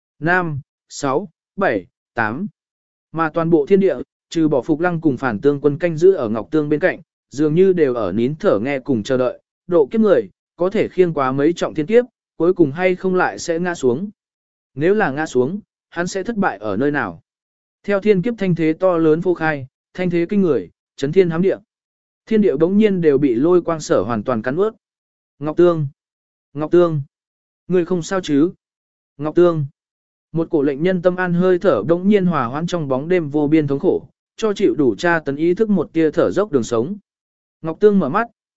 5, 6, 7, 8. Mà toàn bộ thiên địa, trừ bỏ Phục Lăng cùng Phản Tương quân canh giữ ở Ngọc Tương bên cạnh, dường như đều ở nín thở nghe cùng chờ đợi, độ kiếp người, có thể khiêng quá mấy trọng thiên kiếp, cuối cùng hay không lại sẽ ngã xuống. Nếu là ngã xuống, hắn sẽ thất bại ở nơi nào? Theo thiên kiếp thanh thế to lớn vô khai, thanh thế kinh người, chấn thiên hám địa. Thiên địa bỗng nhiên đều bị lôi quang sở hoàn toàn cắn ướt. Ngọc Tương! Ngọc Tương! Người không sao chứ? Ngọc Tương! Một cổ lệnh nhân tâm an hơi thở bỗng nhiên hòa hoãn trong bóng đêm vô biên thống khổ, cho chịu đủ tra tấn ý thức một tia thở dốc đường sống. Ngọc Tương mở mắt,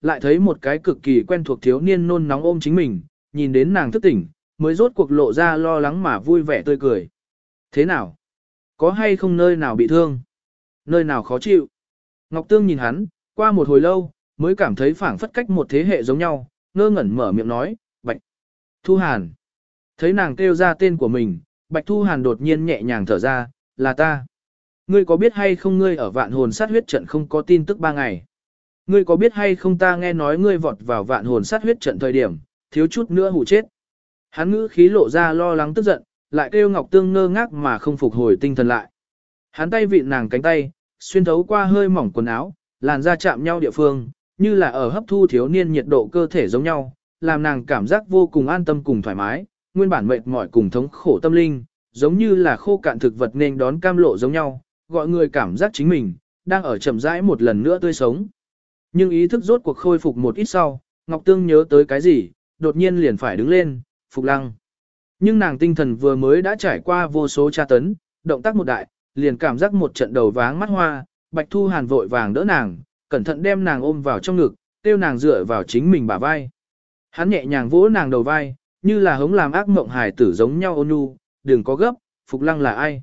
lại thấy một cái cực kỳ quen thuộc thiếu niên nôn nóng ôm chính mình, nhìn đến nàng thức tỉnh, mới rốt cuộc lộ ra lo lắng mà vui vẻ tươi cười. Thế nào? Có hay không nơi nào bị thương? Nơi nào khó chịu? Ngọc Tương nhìn hắn, qua một hồi lâu, mới cảm thấy phảng phất cách một thế hệ giống nhau, ngơ ngẩn mở miệng nói, Bạch Thu Hàn. Thấy nàng kêu ra tên của mình, Bạch Thu Hàn đột nhiên nhẹ nhàng thở ra, là ta. Ngươi có biết hay không ngươi ở vạn hồn sát huyết trận không có tin tức 3 ngày? Ngươi có biết hay không ta nghe nói ngươi vọt vào vạn hồn sát huyết trận thời điểm, thiếu chút nữa hù chết. Hắn ngữ khí lộ ra lo lắng tức giận, lại kêu Ngọc Tương ngơ ngác mà không phục hồi tinh thần lại. Hắn tay vịn nàng cánh tay, xuyên thấu qua hơi mỏng quần áo, làn da chạm nhau địa phương, như là ở hấp thu thiếu niên nhiệt độ cơ thể giống nhau, làm nàng cảm giác vô cùng an tâm cùng thoải mái, nguyên bản mệt mỏi cùng thống khổ tâm linh, giống như là khô cạn thực vật nên đón cam lộ giống nhau, gọi người cảm giác chính mình đang ở chậm rãi một lần nữa tươi sống. Nhưng ý thức rốt cuộc khôi phục một ít sau, Ngọc Tương nhớ tới cái gì, đột nhiên liền phải đứng lên, Phục Lăng. Nhưng nàng tinh thần vừa mới đã trải qua vô số tra tấn, động tác một đại, liền cảm giác một trận đầu váng mắt hoa, Bạch Thu Hàn vội vàng đỡ nàng, cẩn thận đem nàng ôm vào trong ngực, tiêu nàng dựa vào chính mình bả vai. Hắn nhẹ nhàng vỗ nàng đầu vai, như là hống làm ác mộng hài tử giống nhau ôn nhu, đừng có gấp, Phục Lăng là ai?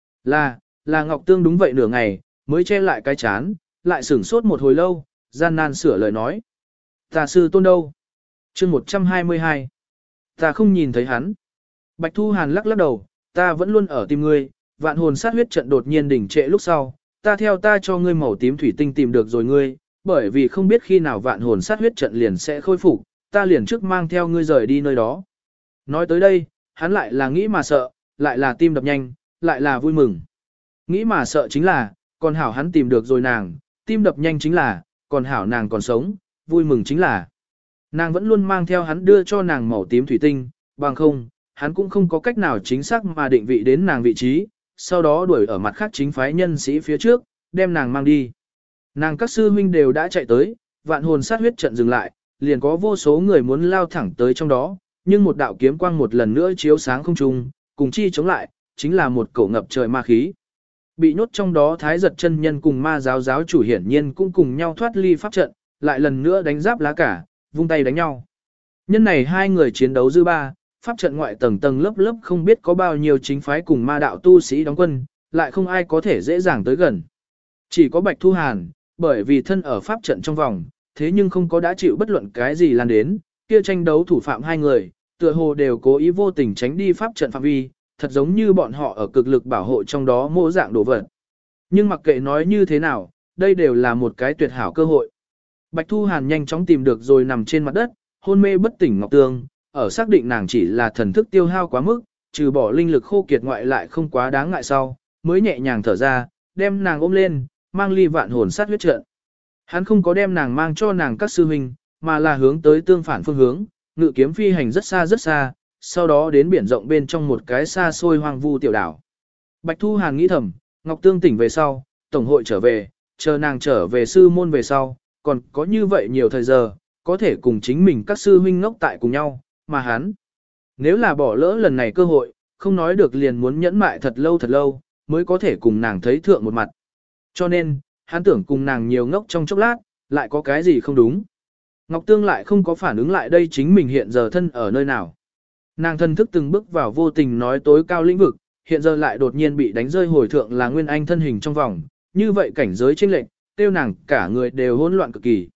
Là Ngọc Tương đúng vậy nửa ngày, mới che lại cái chán, lại sửng sốt một hồi lâu, gian nan sửa lời nói. Ta sư tôn đâu? Chương 122. Ta không nhìn thấy hắn. Bạch Thu Hàn lắc lắc đầu, ta vẫn luôn ở tìm ngươi, vạn hồn sát huyết trận đột nhiên đỉnh trệ lúc sau, ta theo ta cho ngươi màu tím thủy tinh tìm được rồi ngươi, bởi vì không biết khi nào vạn hồn sát huyết trận liền sẽ khôi phục, ta liền trước mang theo ngươi rời đi nơi đó. Nói tới đây, hắn lại là nghĩ mà sợ, lại là tim đập nhanh, lại là vui mừng. Nghĩ mà sợ chính là, còn hảo hắn tìm được rồi nàng, tim đập nhanh chính là, còn hảo nàng còn sống, vui mừng chính là. Nàng vẫn luôn mang theo hắn đưa cho nàng màu tím thủy tinh, bằng không, hắn cũng không có cách nào chính xác mà định vị đến nàng vị trí, sau đó đuổi ở mặt khác chính phái nhân sĩ phía trước, đem nàng mang đi. Nàng các sư huynh đều đã chạy tới, vạn hồn sát huyết trận dừng lại, liền có vô số người muốn lao thẳng tới trong đó, nhưng một đạo kiếm quang một lần nữa chiếu sáng không trung, cùng chi chống lại, chính là một cổ ngập trời ma khí. Bị nhốt trong đó Thái Giật chân nhân cùng ma giáo giáo chủ hiển nhiên cũng cùng nhau thoát ly pháp trận, lại lần nữa đánh giáp lá cả, vung tay đánh nhau. Nhân này hai người chiến đấu dư ba, pháp trận ngoại tầng tầng lớp lớp không biết có bao nhiêu chính phái cùng ma đạo tu sĩ đóng quân, lại không ai có thể dễ dàng tới gần. Chỉ có Bạch Thu Hàn, bởi vì thân ở pháp trận trong vòng, thế nhưng không có đã chịu bất luận cái gì lan đến, kia tranh đấu thủ phạm hai người, tựa hồ đều cố ý vô tình tránh đi pháp trận phạm vi, thật giống như bọn họ ở cực lực bảo hộ trong đó mỗi dạng đồ vật. Nhưng mặc kệ nói như thế nào, đây đều là một cái tuyệt hảo cơ hội. Bạch Thu Hàn nhanh chóng tìm được rồi nằm trên mặt đất, hôn mê bất tỉnh Ngọc Tương, ở xác định nàng chỉ là thần thức tiêu hao quá mức, trừ bỏ linh lực khô kiệt ngoại lại không quá đáng ngại sau, mới nhẹ nhàng thở ra, đem nàng ôm lên, mang ly vạn hồn sát huyết trận. Hắn không có đem nàng mang cho nàng các sư huynh, mà là hướng tới tương phản phương hướng, ngự kiếm phi hành rất xa, sau đó đến biển rộng bên trong một cái xa xôi hoang vu tiểu đảo. Bạch Thu Hàn nghĩ thầm, Ngọc Tương tỉnh về sau, tổng hội trở về, chờ nàng trở về sư môn về sau, còn có như vậy nhiều thời giờ, có thể cùng chính mình các sư huynh ngốc tại cùng nhau, mà hắn, nếu là bỏ lỡ lần này cơ hội, không nói được liền muốn nhẫn mại thật lâu, mới có thể cùng nàng thấy thượng một mặt. Cho nên, hắn tưởng cùng nàng nhiều ngốc trong chốc lát, lại có cái gì không đúng. Ngọc Tương lại không có phản ứng lại đây chính mình hiện giờ thân ở nơi nào. Nàng thân thức từng bước vào vô tình nói tối cao lĩnh vực, hiện giờ lại đột nhiên bị đánh rơi hồi thượng là Nguyên Anh thân hình trong vòng, như vậy cảnh giới chênh lệch, tiêu nàng cả người đều hỗn loạn cực kỳ.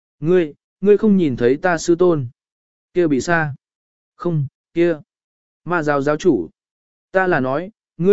Ngươi không nhìn thấy ta sư tôn. Kia bị xa. Không, kia. Ma giáo giáo chủ. Ta là nói,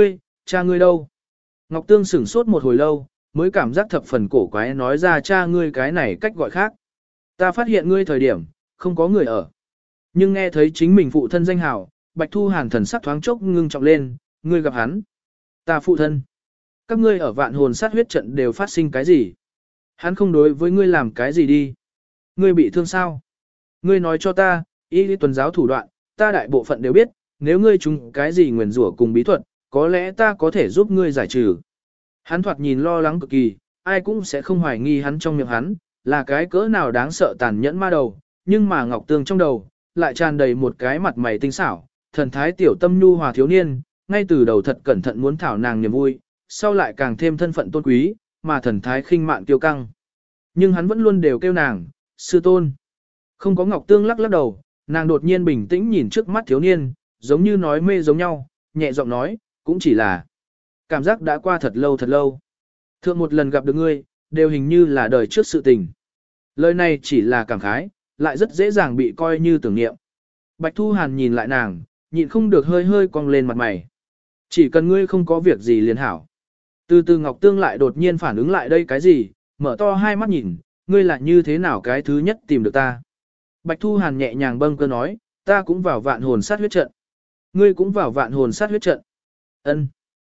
cha ngươi đâu? Ngọc Tương sửng sốt một hồi lâu, mới cảm giác thập phần cổ quái nói ra cha ngươi cái này cách gọi khác. Ta phát hiện ngươi thời điểm, không có người ở. Nhưng nghe thấy chính mình phụ thân danh hào, Bạch Thu Hàn thần sắc thoáng chốc ngưng trọng lên, ngươi gặp hắn. Ta phụ thân. Các ngươi ở vạn hồn sát huyết trận đều phát sinh cái gì? Hắn không đối với ngươi làm cái gì đi. Ngươi bị thương sao? Ngươi nói cho ta, y lý tuần giáo thủ đoạn, ta đại bộ phận đều biết, nếu ngươi trúng cái gì nguyền rủa cùng bí thuật, có lẽ ta có thể giúp ngươi giải trừ. Hắn thoạt nhìn lo lắng cực kỳ, ai cũng sẽ không hoài nghi hắn trong miệng hắn, là cái cỡ nào đáng sợ tàn nhẫn ma đầu, nhưng mà Ngọc Tương trong đầu, lại tràn đầy một cái mặt mày tinh xảo, thần thái tiểu tâm nhu hòa thiếu niên, ngay từ đầu thật cẩn thận muốn thảo nàng niềm vui, sau lại càng thêm thân phận tôn quý, mà thần thái khinh mạn kiêu căng. Nhưng hắn vẫn luôn đều kêu nàng, Sư tôn. Không có Ngọc Tương lắc lắc đầu, nàng đột nhiên bình tĩnh nhìn trước mắt thiếu niên, giống như nói mê giống nhau, nhẹ giọng nói, cũng chỉ là cảm giác đã qua thật lâu thật lâu. Thượng một lần gặp được ngươi, đều hình như là đời trước sự tình. Lời này chỉ là cảm khái, lại rất dễ dàng bị coi như tưởng niệm. Bạch Thu Hàn nhìn lại nàng, nhịn không được hơi hơi cong lên mặt mày. Chỉ cần ngươi không có việc gì liền hảo. Từ từ Ngọc Tương lại đột nhiên phản ứng lại đây cái gì, mở to hai mắt nhìn, ngươi là như thế nào cái thứ nhất tìm được ta. Bạch Thu Hàn nhẹ nhàng bâng cơ nói, ta cũng vào vạn hồn sát huyết trận. Ngươi cũng vào vạn hồn sát huyết trận. Ân.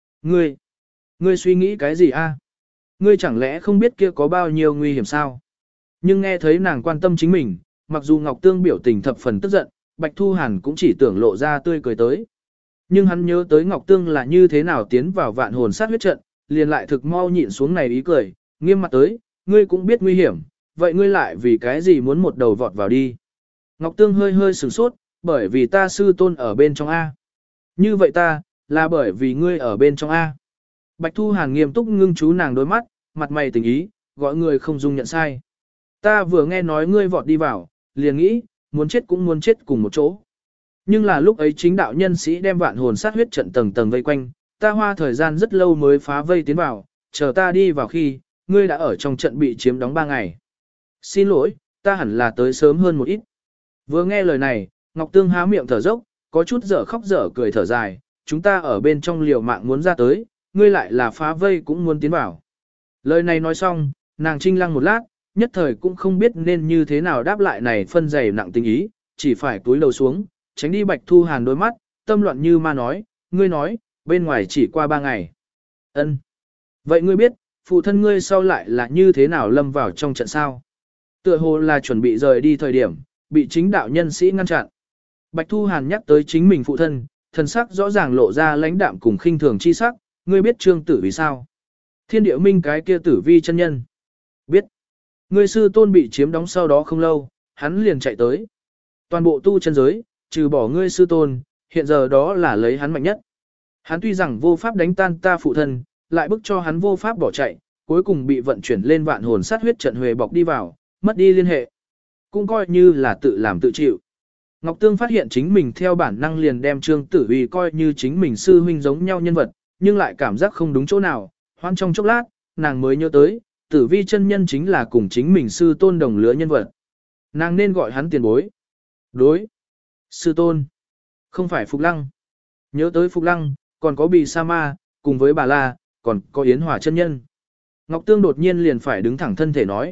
Ngươi suy nghĩ cái gì a? Ngươi chẳng lẽ không biết kia có bao nhiêu nguy hiểm sao? Nhưng nghe thấy nàng quan tâm chính mình, mặc dù Ngọc Tương biểu tình thập phần tức giận, Bạch Thu Hàn cũng chỉ tưởng lộ ra tươi cười tới. Nhưng hắn nhớ tới Ngọc Tương là như thế nào tiến vào vạn hồn sát huyết trận, liền lại thực mau nhịn xuống này ý cười, nghiêm mặt tới, ngươi cũng biết nguy hiểm, vậy ngươi lại vì cái gì muốn một đầu vọt vào đi. Ngọc Tương hơi hơi sửng sốt, bởi vì ta sư tôn ở bên trong A. Như vậy ta, là bởi vì ngươi ở bên trong A. Bạch Thu Hàn nghiêm túc ngưng chú nàng đôi mắt, mặt mày tình ý, gọi người không dung nhận sai. Ta vừa nghe nói ngươi vọt đi vào, liền nghĩ, muốn chết cũng muốn chết cùng một chỗ. Nhưng là lúc ấy chính đạo nhân sĩ đem vạn hồn sát huyết trận tầng tầng vây quanh, ta hoa thời gian rất lâu mới phá vây tiến vào, chờ ta đi vào khi, ngươi đã ở trong trận bị chiếm đóng 3 ngày. Xin lỗi, ta hẳn là tới sớm hơn một ít. Vừa nghe lời này, Ngọc Tương há miệng thở dốc, có chút dở khóc dở cười thở dài, chúng ta ở bên trong liều mạng muốn ra tới, ngươi lại là phá vây cũng muốn tiến vào. Lời này nói xong, nàng trinh lăng một lát, nhất thời cũng không biết nên như thế nào đáp lại này phân dày nặng tình ý, chỉ phải túi đầu xuống, tránh đi Bạch Thu Hàn đôi mắt, tâm loạn như ma nói, ngươi nói, bên ngoài chỉ qua 3 ngày. Ân. Vậy ngươi biết, phụ thân ngươi sau lại là như thế nào lâm vào trong trận sao? Tựa hồ là chuẩn bị rời đi thời điểm, bị chính đạo nhân sĩ ngăn chặn. Bạch Thu Hàn nhắc tới chính mình phụ thân, thần sắc rõ ràng lộ ra lãnh đạm cùng khinh thường chi sắc, ngươi biết Trương Tử vì sao? Thiên Điệu Minh cái kia Tử Vi chân nhân. Biết. Ngươi sư tôn bị chiếm đóng sau đó không lâu, hắn liền chạy tới. Toàn bộ tu chân giới, trừ bỏ ngươi sư tôn, hiện giờ đó là lấy hắn mạnh nhất. Hắn tuy rằng vô pháp đánh tan ta phụ thân, lại bức cho hắn vô pháp bỏ chạy, cuối cùng bị vận chuyển lên vạn hồn sát huyết trận huề bọc đi vào, mất đi liên hệ. Cũng coi như là tự làm tự chịu. Ngọc Tương phát hiện chính mình theo bản năng liền đem Trương Tử Uy coi như chính mình sư huynh giống nhau nhân vật, nhưng lại cảm giác không đúng chỗ nào, hoan trong chốc lát, nàng mới nhớ tới, Tử Vi chân nhân chính là cùng chính mình sư tôn đồng lứa nhân vật. Nàng nên gọi hắn tiền bối. Đối. Sư tôn. Không phải Phục Lăng. Nhớ tới Phục Lăng, còn có Bì Sa Ma, cùng với bà La, còn có Yến Hòa chân nhân. Ngọc Tương đột nhiên liền phải đứng thẳng thân thể nói,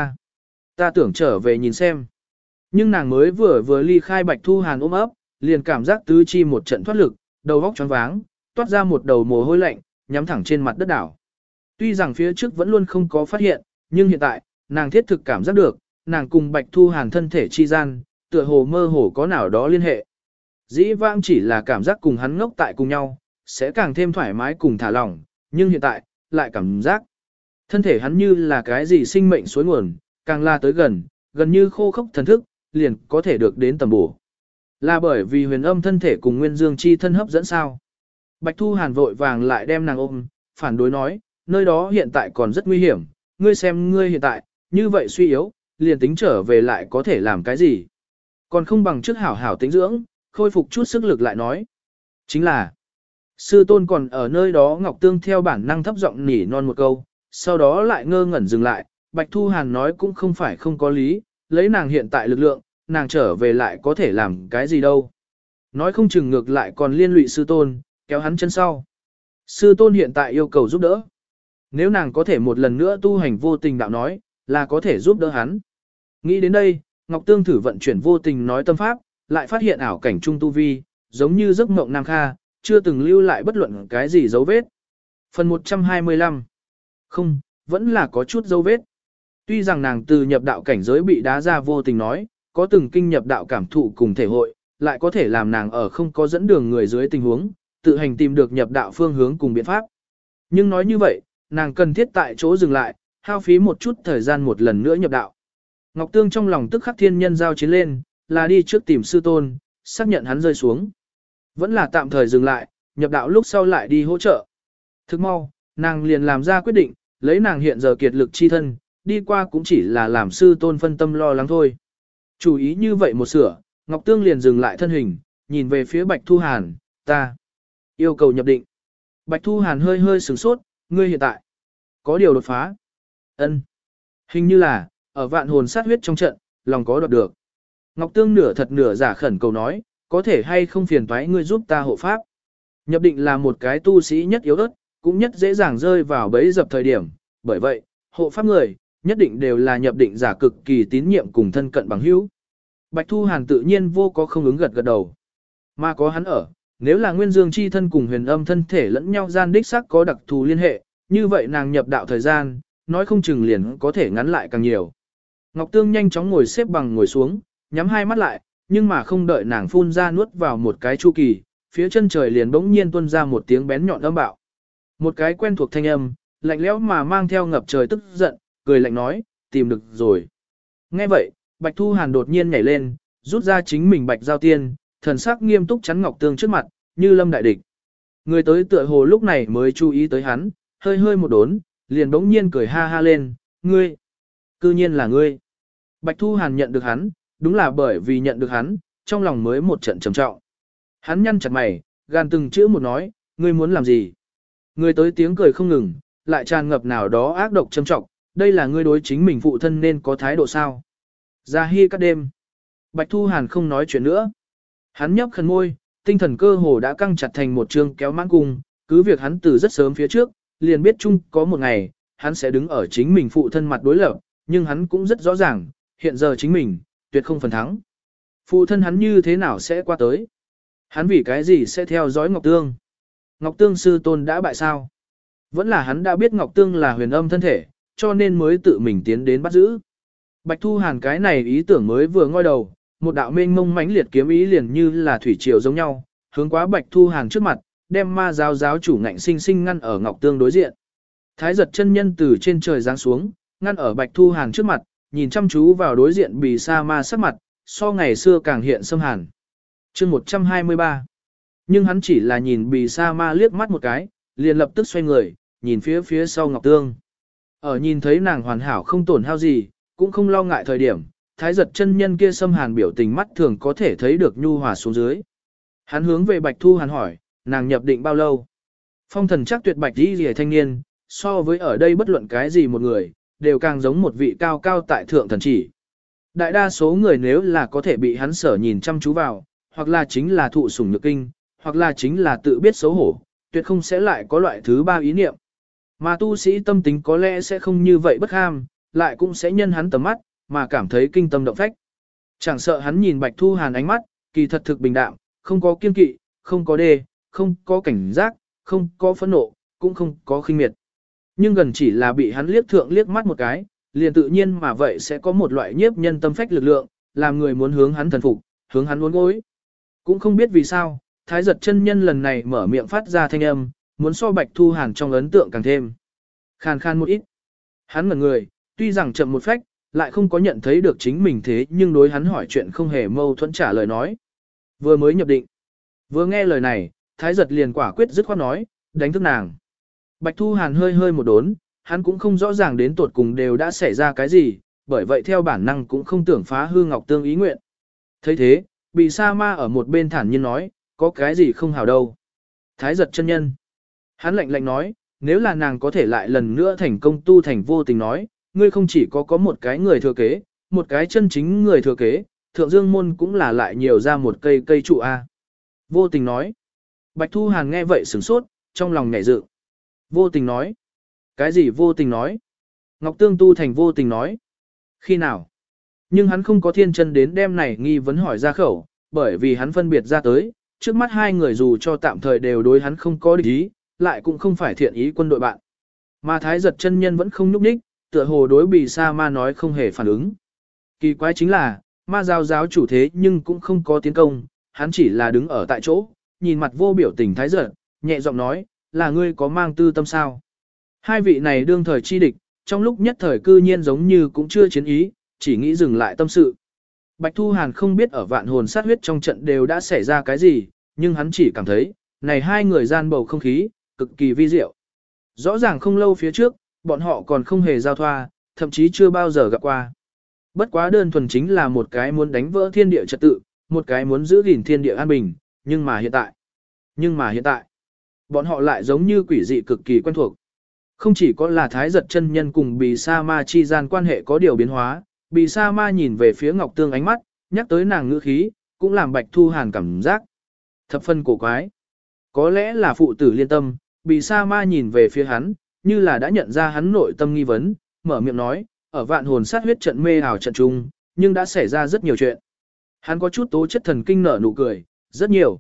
ta tưởng trở về nhìn xem. Nhưng nàng mới vừa ly khai Bạch Thu Hàn ôm ấp, liền cảm giác tứ chi một trận thoát lực, đầu óc choáng váng, toát ra một đầu mồ hôi lạnh, nhắm thẳng trên mặt đất đảo. Tuy rằng phía trước vẫn luôn không có phát hiện, nhưng hiện tại, nàng thiết thực cảm giác được, nàng cùng Bạch Thu Hàn thân thể chi gian, tựa hồ mơ hồ có nào đó liên hệ. Dĩ vãng chỉ là cảm giác cùng hắn ngốc tại cùng nhau, sẽ càng thêm thoải mái cùng thả lỏng, nhưng hiện tại, lại cảm giác thân thể hắn như là cái gì sinh mệnh suối nguồn, càng la tới gần như khô khốc thần thức, liền có thể được đến tầm bổ. Là bởi vì huyền âm thân thể cùng nguyên dương chi thân hấp dẫn sao. Bạch Thu Hàn vội vàng lại đem nàng ôm, phản đối nói, nơi đó hiện tại còn rất nguy hiểm, ngươi xem ngươi hiện tại, như vậy suy yếu, liền tính trở về lại có thể làm cái gì. Còn không bằng trước hảo hảo tĩnh dưỡng, khôi phục chút sức lực lại nói. Chính là, sư tôn còn ở nơi đó. Ngọc Tương theo bản năng thấp giọng nỉ non một câu, sau đó lại ngơ ngẩn dừng lại. Bạch Thu Hàn nói cũng không phải không có lý, lấy nàng hiện tại lực lượng, nàng trở về lại có thể làm cái gì đâu. Nói không chừng ngược lại còn liên lụy sư tôn, kéo hắn chân sau. Sư tôn hiện tại yêu cầu giúp đỡ. Nếu nàng có thể một lần nữa tu hành vô tình đạo nói, là có thể giúp đỡ hắn. Nghĩ đến đây, Ngọc Tương thử vận chuyển vô tình nói tâm pháp, lại phát hiện ảo cảnh trung tu vi, giống như giấc mộng Nam Kha, chưa từng lưu lại bất luận cái gì dấu vết. Phần 125. Không, vẫn là có chút dấu vết. Tuy rằng nàng từ nhập đạo cảnh giới bị đá ra vô tình nói, có từng kinh nhập đạo cảm thụ cùng thể hội, lại có thể làm nàng ở không có dẫn đường người dưới tình huống, tự hành tìm được nhập đạo phương hướng cùng biện pháp. Nhưng nói như vậy, nàng cần thiết tại chỗ dừng lại, hao phí một chút thời gian một lần nữa nhập đạo. Ngọc Tương trong lòng tức khắc thiên nhân giao chiến lên, là đi trước tìm sư tôn, xác nhận hắn rơi xuống. Vẫn là tạm thời dừng lại, nhập đạo lúc sau lại đi hỗ trợ. Thức mau, nàng liền làm ra quyết định, lấy nàng hiện giờ kiệt lực chi thân, đi qua cũng chỉ là làm sư tôn phân tâm lo lắng thôi. Chủ ý như vậy một sửa, Ngọc Tương liền dừng lại thân hình, nhìn về phía Bạch Thu Hàn, ta yêu cầu nhập định. Bạch Thu Hàn hơi hơi sửng sốt, ngươi hiện tại có điều đột phá. Ân, hình như là ở vạn hồn sát huyết trong trận, lòng có đoạt được. Ngọc Tương nửa thật nửa giả khẩn cầu nói, có thể hay không phiền toái ngươi giúp ta hộ pháp. Nhập định là một cái tu sĩ nhất yếu ớt, cũng nhất dễ dàng rơi vào bẫy dập thời điểm, bởi vậy, hộ pháp người, nhất định đều là nhập định giả cực kỳ tín nhiệm cùng thân cận bằng hữu. Bạch Thu Hàn tự nhiên vô có không ứng gật gật đầu. Mà có hắn ở, nếu là Nguyên Dương chi thân cùng huyền âm thân thể lẫn nhau gian đích xác có đặc thù liên hệ, như vậy nàng nhập đạo thời gian, nói không chừng liền có thể ngắn lại càng nhiều. Ngọc Tương nhanh chóng ngồi xếp bằng ngồi xuống, nhắm hai mắt lại, nhưng mà không đợi nàng phun ra nuốt vào một cái chu kỳ, phía chân trời liền bỗng nhiên tuôn ra một tiếng bén nhọn âm bạo. Một cái quen thuộc thanh âm, lạnh lẽo mà mang theo ngập trời tức giận, cười lạnh nói, tìm được rồi. Nghe vậy, Bạch Thu Hàn đột nhiên nhảy lên, rút ra chính mình Bạch Giao Tiên, thần sắc nghiêm túc chắn Ngọc Tương trước mặt, như lâm đại địch. Người tới tựa hồ lúc này mới chú ý tới hắn, hơi hơi một đốn, liền bỗng nhiên cười ha ha lên, ngươi, cư nhiên là ngươi. Bạch Thu Hàn nhận được hắn, đúng là bởi vì nhận được hắn, trong lòng mới một trận trầm trọng. Hắn nhăn chặt mày, gan từng chữ một nói, ngươi muốn làm gì? Người tới tiếng cười không ngừng, lại tràn ngập nào đó ác độc châm trọng, đây là ngươi đối chính mình phụ thân nên có thái độ sao? Ra hi các đêm. Bạch Thu Hàn không nói chuyện nữa. Hắn nhấp khẩn môi, tinh thần cơ hồ đã căng chặt thành một chương kéo mãn cung, cứ việc hắn từ rất sớm phía trước, liền biết chung có một ngày, hắn sẽ đứng ở chính mình phụ thân mặt đối lập, nhưng hắn cũng rất rõ ràng, hiện giờ chính mình, tuyệt không phần thắng. Phụ thân hắn như thế nào sẽ qua tới? Hắn vì cái gì sẽ theo dõi Ngọc Tương? Ngọc Tương sư tôn đã bại sao? Vẫn là hắn đã biết Ngọc Tương là huyền âm thân thể, cho nên mới tự mình tiến đến bắt giữ. Bạch Thu Hàn cái này ý tưởng mới vừa ngoi đầu, một đạo mênh mông mãnh liệt kiếm ý liền như là thủy triều giống nhau, hướng quá Bạch Thu Hàn trước mặt, đem ma giáo giáo chủ ngạnh sinh sinh ngăn ở Ngọc Tương đối diện. Thái giật chân nhân từ trên trời giáng xuống, ngăn ở Bạch Thu Hàn trước mặt, nhìn chăm chú vào đối diện Bì Sa Ma sắc mặt, so ngày xưa càng hiện xâm hàn. Chương 123. Nhưng hắn chỉ là nhìn Bì Sa Ma liếc mắt một cái, liền lập tức xoay người, nhìn phía sau Ngọc Tương. Ở nhìn thấy nàng hoàn hảo không tổn hao gì, cũng không lo ngại thời điểm, thái giật chân nhân kia xâm hàn biểu tình mắt thường có thể thấy được nhu hòa xuống dưới. Hắn hướng về Bạch Thu Hàn hỏi, nàng nhập định bao lâu? Phong thần chắc tuyệt bạch đi rìa thanh niên, so với ở đây bất luận cái gì một người, đều càng giống một vị cao cao tại thượng thần chỉ. Đại đa số người nếu là có thể bị hắn sở nhìn chăm chú vào, hoặc là chính là thụ sủng nhược kinh, hoặc là chính là tự biết xấu hổ, tuyệt không sẽ lại có loại thứ ba ý niệm. Mà tu sĩ tâm tính có lẽ sẽ không như vậy bất ham, lại cũng sẽ nhân hắn tầm mắt, mà cảm thấy kinh tâm động phách. Chẳng sợ hắn nhìn Bạch Thu Hàn ánh mắt, kỳ thật thực bình đạm, không có kiên kỵ, không có đê, không có cảnh giác, không có phẫn nộ, cũng không có khinh miệt. Nhưng gần chỉ là bị hắn liếc thượng liếc mắt một cái, liền tự nhiên mà vậy sẽ có một loại nhiếp nhân tâm phách lực lượng, làm người muốn hướng hắn thần phục, hướng hắn uốn gối. Cũng không biết vì sao, thái giật chân nhân lần này mở miệng phát ra thanh âm, muốn so Bạch Thu Hàn trong ấn tượng càng thêm khàn khan một ít. Hắn ngẩn người, tuy rằng chậm một phách, lại không có nhận thấy được chính mình thế nhưng đối hắn hỏi chuyện không hề mâu thuẫn trả lời nói. Vừa mới nhập định. Vừa nghe lời này, thái giật liền quả quyết dứt khoát nói, đánh thức nàng. Bạch Thu Hàn hơi hơi một đốn, hắn cũng không rõ ràng đến tột cùng đều đã xảy ra cái gì, bởi vậy theo bản năng cũng không tưởng phá hư Ngọc Tương ý nguyện. Thấy thế, bị sa ma ở một bên thản nhiên nói, có cái gì không hảo đâu. Thái giật chân nhân. Hắn lạnh lạnh nói, nếu là nàng có thể lại lần nữa thành công tu thành vô tình nói, ngươi không chỉ có một cái người thừa kế, một cái chân chính người thừa kế, thượng dương môn cũng là lại nhiều ra một cây trụ A. Vô tình nói. Bạch Thu Hàn nghe vậy sửng sốt, trong lòng nhảy dựng. Vô tình nói. Cái gì vô tình nói? Ngọc Tương tu thành vô tình nói. Khi nào? Nhưng hắn không có thiên chân đến đêm này nghi vấn hỏi ra khẩu, bởi vì hắn phân biệt ra tới, trước mắt hai người dù cho tạm thời đều đối hắn không có địch ý, lại cũng không phải thiện ý quân đội bạn. Mà thái giật chân nhân vẫn không nhúc nhích, tựa hồ đối Bì Sa Ma nói không hề phản ứng. Kỳ quái chính là, ma giáo giáo chủ thế nhưng cũng không có tiến công, hắn chỉ là đứng ở tại chỗ, nhìn mặt vô biểu tình thái giật, nhẹ giọng nói, là ngươi có mang tư tâm sao? Hai vị này đương thời chi địch, trong lúc nhất thời cư nhiên giống như cũng chưa chiến ý, chỉ nghĩ dừng lại tâm sự. Bạch Thu Hàn không biết ở vạn hồn sát huyết trong trận đều đã xảy ra cái gì, nhưng hắn chỉ cảm thấy, này hai người gian bầu không khí, cực kỳ vi diệu. Rõ ràng không lâu phía trước, bọn họ còn không hề giao thoa, thậm chí chưa bao giờ gặp qua. Bất quá đơn thuần chính là một cái muốn đánh vỡ thiên địa trật tự, một cái muốn giữ gìn thiên địa an bình, nhưng mà hiện tại, bọn họ lại giống như quỷ dị cực kỳ quen thuộc. Không chỉ có là Thái Giật chân nhân cùng Bì Sa Ma chi gian quan hệ có điều biến hóa, Bì Sa Ma nhìn về phía Ngọc Tương ánh mắt, nhắc tới nàng ngữ khí, cũng làm Bạch Thu Hàn cảm giác thập phân cổ quái. Có lẽ là phụ tử liên tâm, Bì Sa Ma nhìn về phía hắn, như là đã nhận ra hắn nội tâm nghi vấn, mở miệng nói, ở vạn hồn sát huyết trận mê ảo trận chung, nhưng đã xảy ra rất nhiều chuyện. Hắn có chút tố chất thần kinh nở nụ cười, rất nhiều,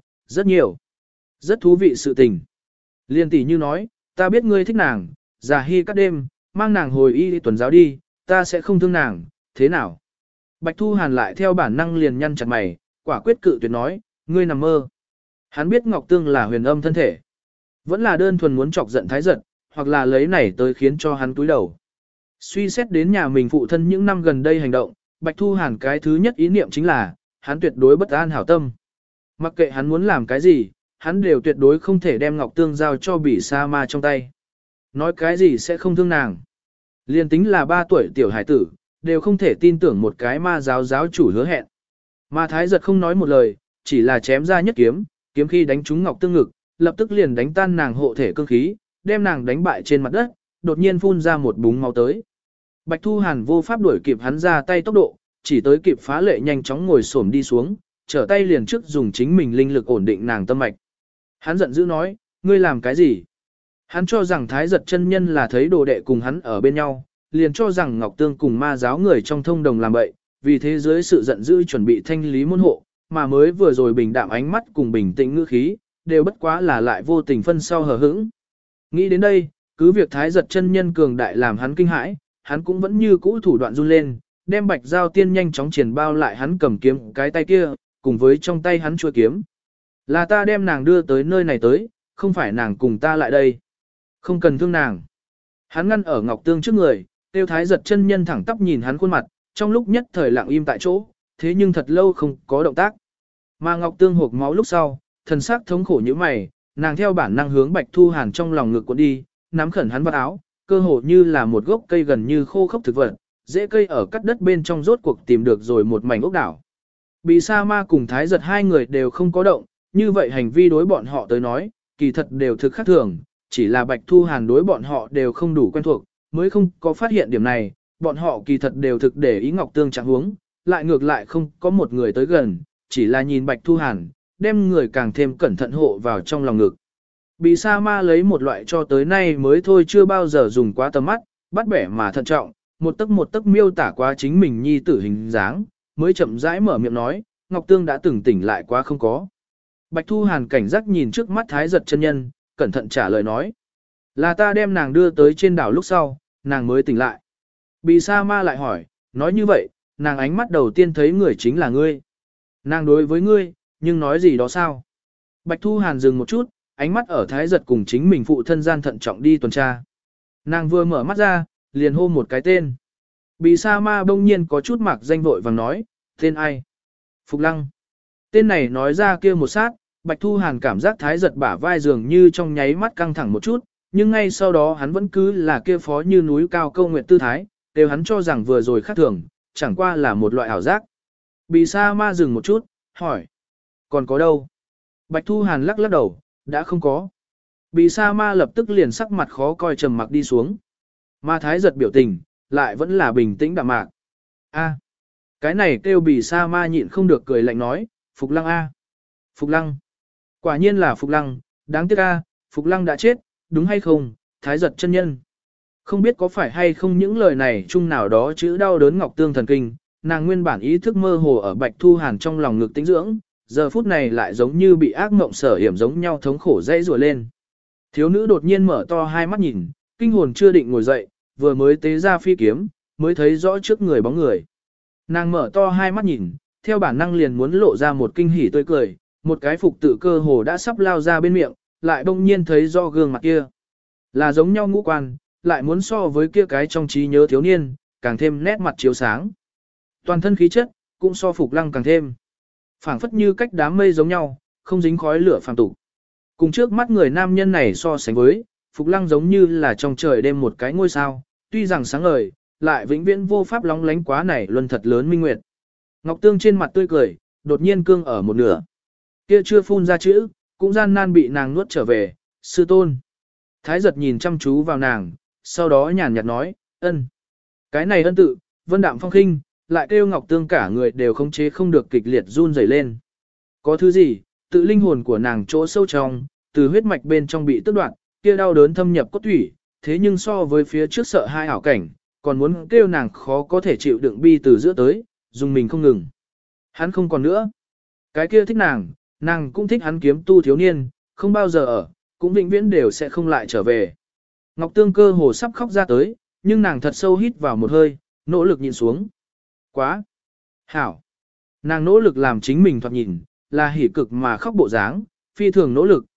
rất thú vị sự tình. Liên tỷ như nói, ta biết ngươi thích nàng, già hy các đêm, mang nàng hồi y tuần giáo đi, ta sẽ không thương nàng, thế nào? Bạch Thu Hàn lại theo bản năng liền nhăn chặt mày, quả quyết cự tuyệt nói, ngươi nằm mơ. Hắn biết Ngọc Tương là huyền âm thân thể, vẫn là đơn thuần muốn chọc giận Thái Giật, hoặc là lấy này tới khiến cho hắn túi đầu. Suy xét đến nhà mình phụ thân những năm gần đây hành động, Bạch Thu Hàn cái thứ nhất ý niệm chính là, hắn tuyệt đối bất an hảo tâm. Mặc kệ hắn muốn làm cái gì, hắn đều tuyệt đối không thể đem Ngọc Tương giao cho Bỉ Sa Ma trong tay. Nói cái gì sẽ không thương nàng. Liên tính là 3 tuổi tiểu hải tử, đều không thể tin tưởng một cái ma giáo chủ hứa hẹn. Mà Thái Giật không nói một lời, chỉ là chém ra nhất kiếm, kiếm khi đánh trúng Ngọc Tương ngực, lập tức liền đánh tan nàng hộ thể cương khí, đem nàng đánh bại trên mặt đất, đột nhiên phun ra một búng máu tới. Bạch Thu Hàn vô pháp đuổi kịp hắn ra tay tốc độ, chỉ tới kịp phá lệ nhanh chóng ngồi xổm đi xuống, trở tay liền trước dùng chính mình linh lực ổn định nàng tâm mạch. Hắn giận dữ nói, ngươi làm cái gì? Hắn cho rằng Thái Giật chân nhân là thấy đồ đệ cùng hắn ở bên nhau, liền cho rằng Ngọc Tương cùng ma giáo người trong thông đồng làm bậy, vì thế dưới sự giận dữ chuẩn bị thanh lý môn hộ, mà mới vừa rồi bình đạm ánh mắt cùng bình tĩnh ngữ khí, đều bất quá là lại vô tình phân sau hờ hững. Nghĩ đến đây, cứ việc Thái Giật chân nhân cường đại làm hắn kinh hãi, hắn cũng vẫn như cũ thủ đoạn run lên, đem Bạch Giao Tiên nhanh chóng triển bao lại hắn cầm kiếm cái tay kia, cùng với trong tay hắn chuôi kiếm. Là ta đem nàng đưa tới nơi này tới, không phải nàng cùng ta lại đây. Không cần thương nàng. Hắn ngăn ở Ngọc Tương trước người, Tiêu Thái Giật chân nhân thẳng tắp nhìn hắn khuôn mặt, trong lúc nhất thời lặng im tại chỗ, thế nhưng thật lâu không có động tác. Mà Ngọc Tương hộc máu lúc sau, thần sắc thống khổ như mày, nàng theo bản năng hướng Bạch Thu Hàn trong lòng ngực cuộn đi, nắm khẩn hắn vào áo, cơ hồ như là một gốc cây gần như khô khốc thực vật, rễ cây ở cắt đất bên trong rốt cuộc tìm được rồi một mảnh ốc đảo. Bì Sa Ma cùng Thái Giật hai người đều không có động, như vậy hành vi đối bọn họ tới nói, kỳ thật đều thực khác thường, chỉ là Bạch Thu Hàn đối bọn họ đều không đủ quen thuộc, mới không có phát hiện điểm này, bọn họ kỳ thật đều thực để ý Ngọc Tương trạng huống, lại ngược lại không có một người tới gần, chỉ là nhìn Bạch Thu Hàn, đem người càng thêm cẩn thận hộ vào trong lòng ngực. Bì Sa Ma lấy một loại cho tới nay mới thôi chưa bao giờ dùng quá tầm mắt, bắt bẻ mà thận trọng, một tấc miêu tả quá chính mình nhi tử hình dáng, mới chậm rãi mở miệng nói, Ngọc Tương đã từng tỉnh lại quá không có. Bạch Thu Hàn cảnh giác nhìn trước mắt Thái Giật chân nhân, cẩn thận trả lời nói, là ta đem nàng đưa tới trên đảo lúc sau, nàng mới tỉnh lại. Bì Sa Ma lại hỏi, nói như vậy, nàng ánh mắt đầu tiên thấy người chính là ngươi. Nàng đối với ngươi, nhưng nói gì đó sao? Bạch Thu Hàn dừng một chút, ánh mắt ở Thái Giật cùng chính mình phụ thân gian thận trọng đi tuần tra. Nàng vừa mở mắt ra, liền hô một cái tên. Bì Sa Ma bỗng nhiên có chút mạc danh vội vàng nói, tên ai? Phục Lăng. Tên này nói ra kia một sát, Bạch Thu Hàn cảm giác Thái Giật bả vai dường như trong nháy mắt căng thẳng một chút, nhưng ngay sau đó hắn vẫn cứ là kia phó như núi cao câu nguyện tư thái, đều hắn cho rằng vừa rồi khác thường, chẳng qua là một loại ảo giác. Bì Sa Ma dừng một chút, hỏi. Còn có đâu? Bạch Thu Hàn lắc lắc đầu, đã không có. Bì Sa Ma lập tức liền sắc mặt khó coi trầm mặc đi xuống. Mà Thái Giật biểu tình, lại vẫn là bình tĩnh đạm mạc. A, cái này kêu Bì Sa Ma nhịn không được cười lạnh nói, Phục Lăng A. Phục Lăng. Quả nhiên là Phục Lăng, đáng tiếc A, Phục Lăng đã chết, đúng hay không, Thái Giật chân nhân. Không biết có phải hay không những lời này chung nào đó chữ đau đớn Ngọc Tương thần kinh, nàng nguyên bản ý thức mơ hồ ở Bạch Thu Hàn trong lòng ngực tĩnh dưỡng, giờ phút này lại giống như bị ác mộng sở hiểm giống nhau thống khổ dây rùa lên. Thiếu nữ đột nhiên mở to hai mắt nhìn, kinh hồn chưa định ngồi dậy, vừa mới tế ra phi kiếm, mới thấy rõ trước người bóng người. Nàng mở to hai mắt nhìn, theo bản năng liền muốn lộ ra một kinh hỉ tươi cười, một cái phục tự cơ hồ đã sắp lao ra bên miệng, lại bỗng nhiên thấy rõ gương mặt kia. Là giống nhau ngũ quan, lại muốn so với kia cái trong trí nhớ thiếu niên, càng thêm nét mặt chiếu sáng. Toàn thân khí chất, cũng so Phục Lăng càng thêm. Phảng phất như cách đám mây giống nhau, không dính khói lửa phàm tục. Cùng trước mắt người nam nhân này so sánh với, Phục Lăng giống như là trong trời đêm một cái ngôi sao, tuy rằng sáng ngời, lại vĩnh viễn vô pháp lóng lánh quá này luân thật lớn minh nguyệt. Ngọc Tương trên mặt tươi cười, đột nhiên cương ở một nửa. Kia chưa phun ra chữ, cũng gian nan bị nàng nuốt trở về, sư tôn. Thái giật nhìn chăm chú vào nàng, sau đó nhàn nhạt nói, ân. Cái này ân tự, vân đạm phong khinh, lại kêu Ngọc Tương cả người đều khống chế không được kịch liệt run rẩy lên. Có thứ gì, tự linh hồn của nàng chỗ sâu trong, từ huyết mạch bên trong bị tức đoạn, kia đau đớn thâm nhập cốt thủy, thế nhưng so với phía trước sợ hai ảo cảnh, còn muốn kêu nàng khó có thể chịu đựng bi từ giữa tới, dùng mình không ngừng. Hắn không còn nữa. Cái kia thích nàng cũng thích hắn kiếm tu thiếu niên, không bao giờ ở, cũng vĩnh viễn đều sẽ không lại trở về. Ngọc Tương cơ hồ sắp khóc ra tới, nhưng nàng thật sâu hít vào một hơi, nỗ lực nhìn xuống. Quá! Hảo! Nàng nỗ lực làm chính mình thoạt nhìn, là hỉ cực mà khóc bộ dáng, phi thường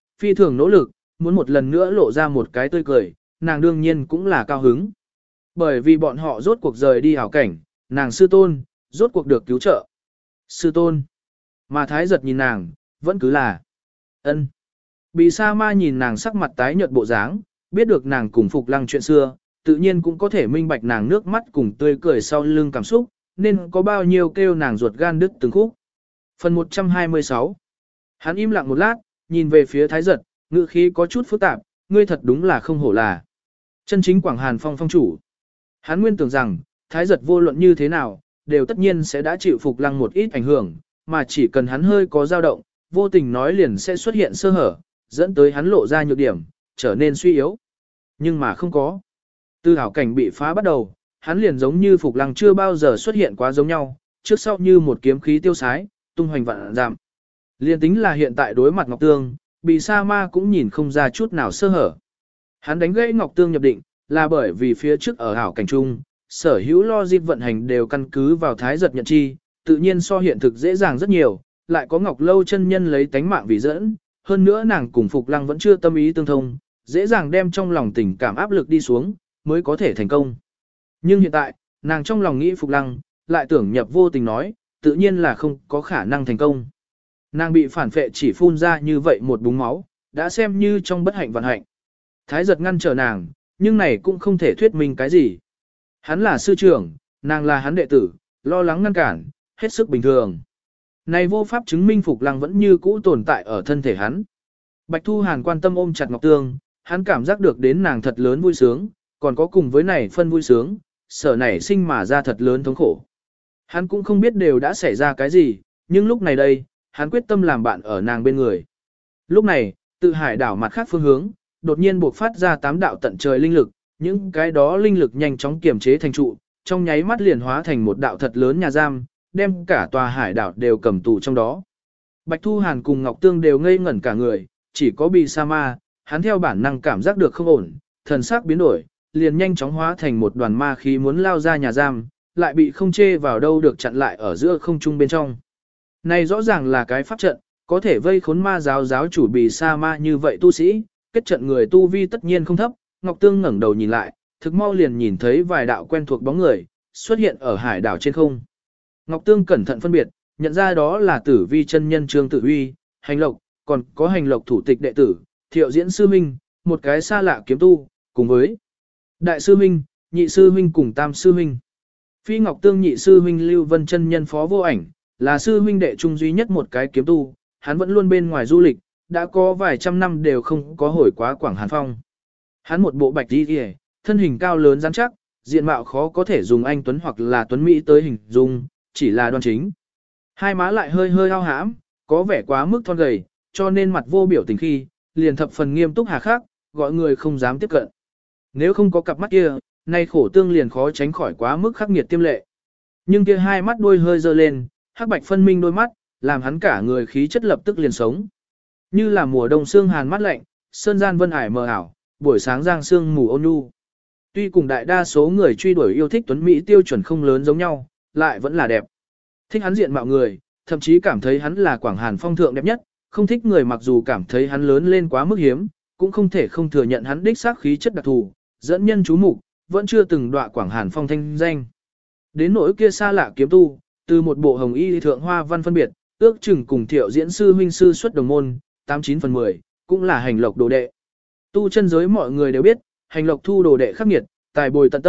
nỗ lực, muốn một lần nữa lộ ra một cái tươi cười, nàng đương nhiên cũng là cao hứng. Bởi vì bọn họ rốt cuộc rời đi hảo cảnh, nàng sư tôn, rốt cuộc được cứu trợ. Sư tôn! Mà Thái giật nhìn nàng, vẫn cứ là ân. Bì Sa Ma nhìn nàng sắc mặt tái nhợt bộ dáng, biết được nàng cùng Phục Lăng chuyện xưa, tự nhiên cũng có thể minh bạch nàng nước mắt cùng tươi cười sau lưng cảm xúc, nên có bao nhiêu kêu nàng ruột gan đứt từng khúc. Phần 126. Hắn im lặng một lát, nhìn về phía Thái giật, ngữ khí có chút phức tạp, ngươi thật đúng là không hổ là chân chính Quảng Hàn Phong phong chủ. Hắn nguyên tưởng rằng, Thái giật vô luận như thế nào, đều tất nhiên sẽ đã chịu Phục Lăng một ít ảnh hưởng, mà chỉ cần hắn hơi có dao động, vô tình nói liền sẽ xuất hiện sơ hở, dẫn tới hắn lộ ra nhược điểm, trở nên suy yếu. Nhưng mà không có. Từ hảo cảnh bị phá bắt đầu, hắn liền giống như Phục Lăng chưa bao giờ xuất hiện quá giống nhau, trước sau như một kiếm khí tiêu sái, tung hoành vạn giảm. Liên tính là hiện tại đối mặt Ngọc Tương, Bì Sa Ma cũng nhìn không ra chút nào sơ hở. Hắn đánh gãy Ngọc Tương nhập định, là bởi vì phía trước ở hảo cảnh trung, sở hữu logic vận hành đều căn cứ vào Thái giật nhận chi, tự nhiên so hiện thực dễ dàng rất nhiều, lại có Ngọc Lâu chân nhân lấy tánh mạng vì dẫn, hơn nữa nàng cùng Phục Lăng vẫn chưa tâm ý tương thông, dễ dàng đem trong lòng tình cảm áp lực đi xuống, mới có thể thành công. Nhưng hiện tại, nàng trong lòng nghĩ Phục Lăng, lại tưởng nhập vô tình nói, tự nhiên là không có khả năng thành công. Nàng bị phản phệ chỉ phun ra như vậy một búng máu, đã xem như trong bất hạnh vạn hạnh. Thái giật ngăn trở nàng, nhưng này cũng không thể thuyết minh cái gì. Hắn là sư trưởng, nàng là hắn đệ tử, lo lắng ngăn cản, hết sức bình thường. Này vô pháp chứng minh Phục Lăng vẫn như cũ tồn tại ở thân thể hắn. Bạch Thu Hàn quan tâm ôm chặt Ngọc Tương, hắn cảm giác được đến nàng thật lớn vui sướng, còn có cùng với này phân vui sướng, sở nảy sinh mà ra thật lớn thống khổ. Hắn cũng không biết đều đã xảy ra cái gì, nhưng lúc này đây, hắn quyết tâm làm bạn ở nàng bên người. Lúc này, tự hải đảo mặt khác phương hướng, đột nhiên buộc phát ra 8 đạo tận trời linh lực, những cái đó linh lực nhanh chóng kiềm chế thành trụ, trong nháy mắt liền hóa thành một đạo thật lớn nhà giam, đem cả tòa hải đảo đều cầm tù trong đó. Bạch Thu Hàn cùng Ngọc Tương đều ngây ngẩn cả người, chỉ có Bì Sa Ma, hắn theo bản năng cảm giác được không ổn, thần sắc biến đổi, liền nhanh chóng hóa thành một đoàn ma khí muốn lao ra nhà giam, lại bị không chê vào đâu được chặn lại ở giữa không trung bên trong. Này rõ ràng là cái pháp trận, có thể vây khốn ma giáo chủ Bì Sa Ma như vậy tu sĩ, kết trận người tu vi tất nhiên không thấp. Ngọc Tương ngẩng đầu nhìn lại, thực mau liền nhìn thấy vài đạo quen thuộc bóng người, xuất hiện ở hải đảo trên không. Ngọc Tương cẩn thận phân biệt, nhận ra đó là Tử Vi chân nhân Trương Tử Uy, Hành Lộc, còn có Hành Lộc thủ tịch đệ tử, Thiệu Diễn sư huynh, một cái xa lạ kiếm tu, cùng với Đại sư huynh, Nhị sư huynh cùng Tam sư huynh. Phi Ngọc Tương nhị sư huynh Lưu Vân chân nhân Phó Vô Ảnh, là sư huynh đệ trung duy nhất một cái kiếm tu, hắn vẫn luôn bên ngoài du lịch, đã có vài trăm năm đều không có hồi quá Quảng Hàn Phong. Hắn một bộ bạch y, thân hình cao lớn rắn chắc, diện mạo khó có thể dùng anh tuấn hoặc là tuấn mỹ tới hình dung, chỉ là đoan chính. Hai má lại hơi hơi ao hãm, có vẻ quá mức thon gầy, cho nên mặt vô biểu tình khi, liền thập phần nghiêm túc hà khắc, gọi người không dám tiếp cận. Nếu không có cặp mắt kia, nay khổ tương liền khó tránh khỏi quá mức khắc nghiệt tiêm lệ. Nhưng kia hai mắt đuôi hơi dơ lên, hắc bạch phân minh đôi mắt, làm hắn cả người khí chất lập tức liền sống. Như là mùa đông sương hàn mát lạnh, sơn gian vân ải mờ ảo, buổi sáng giang sương mù ôn nhu. Tuy cùng đại đa số người truy đuổi yêu thích tuấn mỹ tiêu chuẩn không lớn giống nhau, lại vẫn là đẹp. Thích hắn diện mạo người, thậm chí cảm thấy hắn là Quảng Hàn Phong thượng đẹp nhất, không thích người mặc dù cảm thấy hắn lớn lên quá mức hiếm, cũng không thể không thừa nhận hắn đích xác khí chất đặc thù, dẫn nhân chú mục, vẫn chưa từng đọa Quảng Hàn Phong thanh danh. Đến nỗi kia xa lạ kiếm tu, từ một bộ hồng y thượng hoa văn phân biệt, ước chừng cùng Thiệu Diễn sư huynh sư xuất đồng môn, 89 phần 10, cũng là Hành Lộc đồ đệ. Tu chân giới mọi người đều biết, Hành Lộc thu đồ đệ khắc nghiệt, tài bồi tận tâm,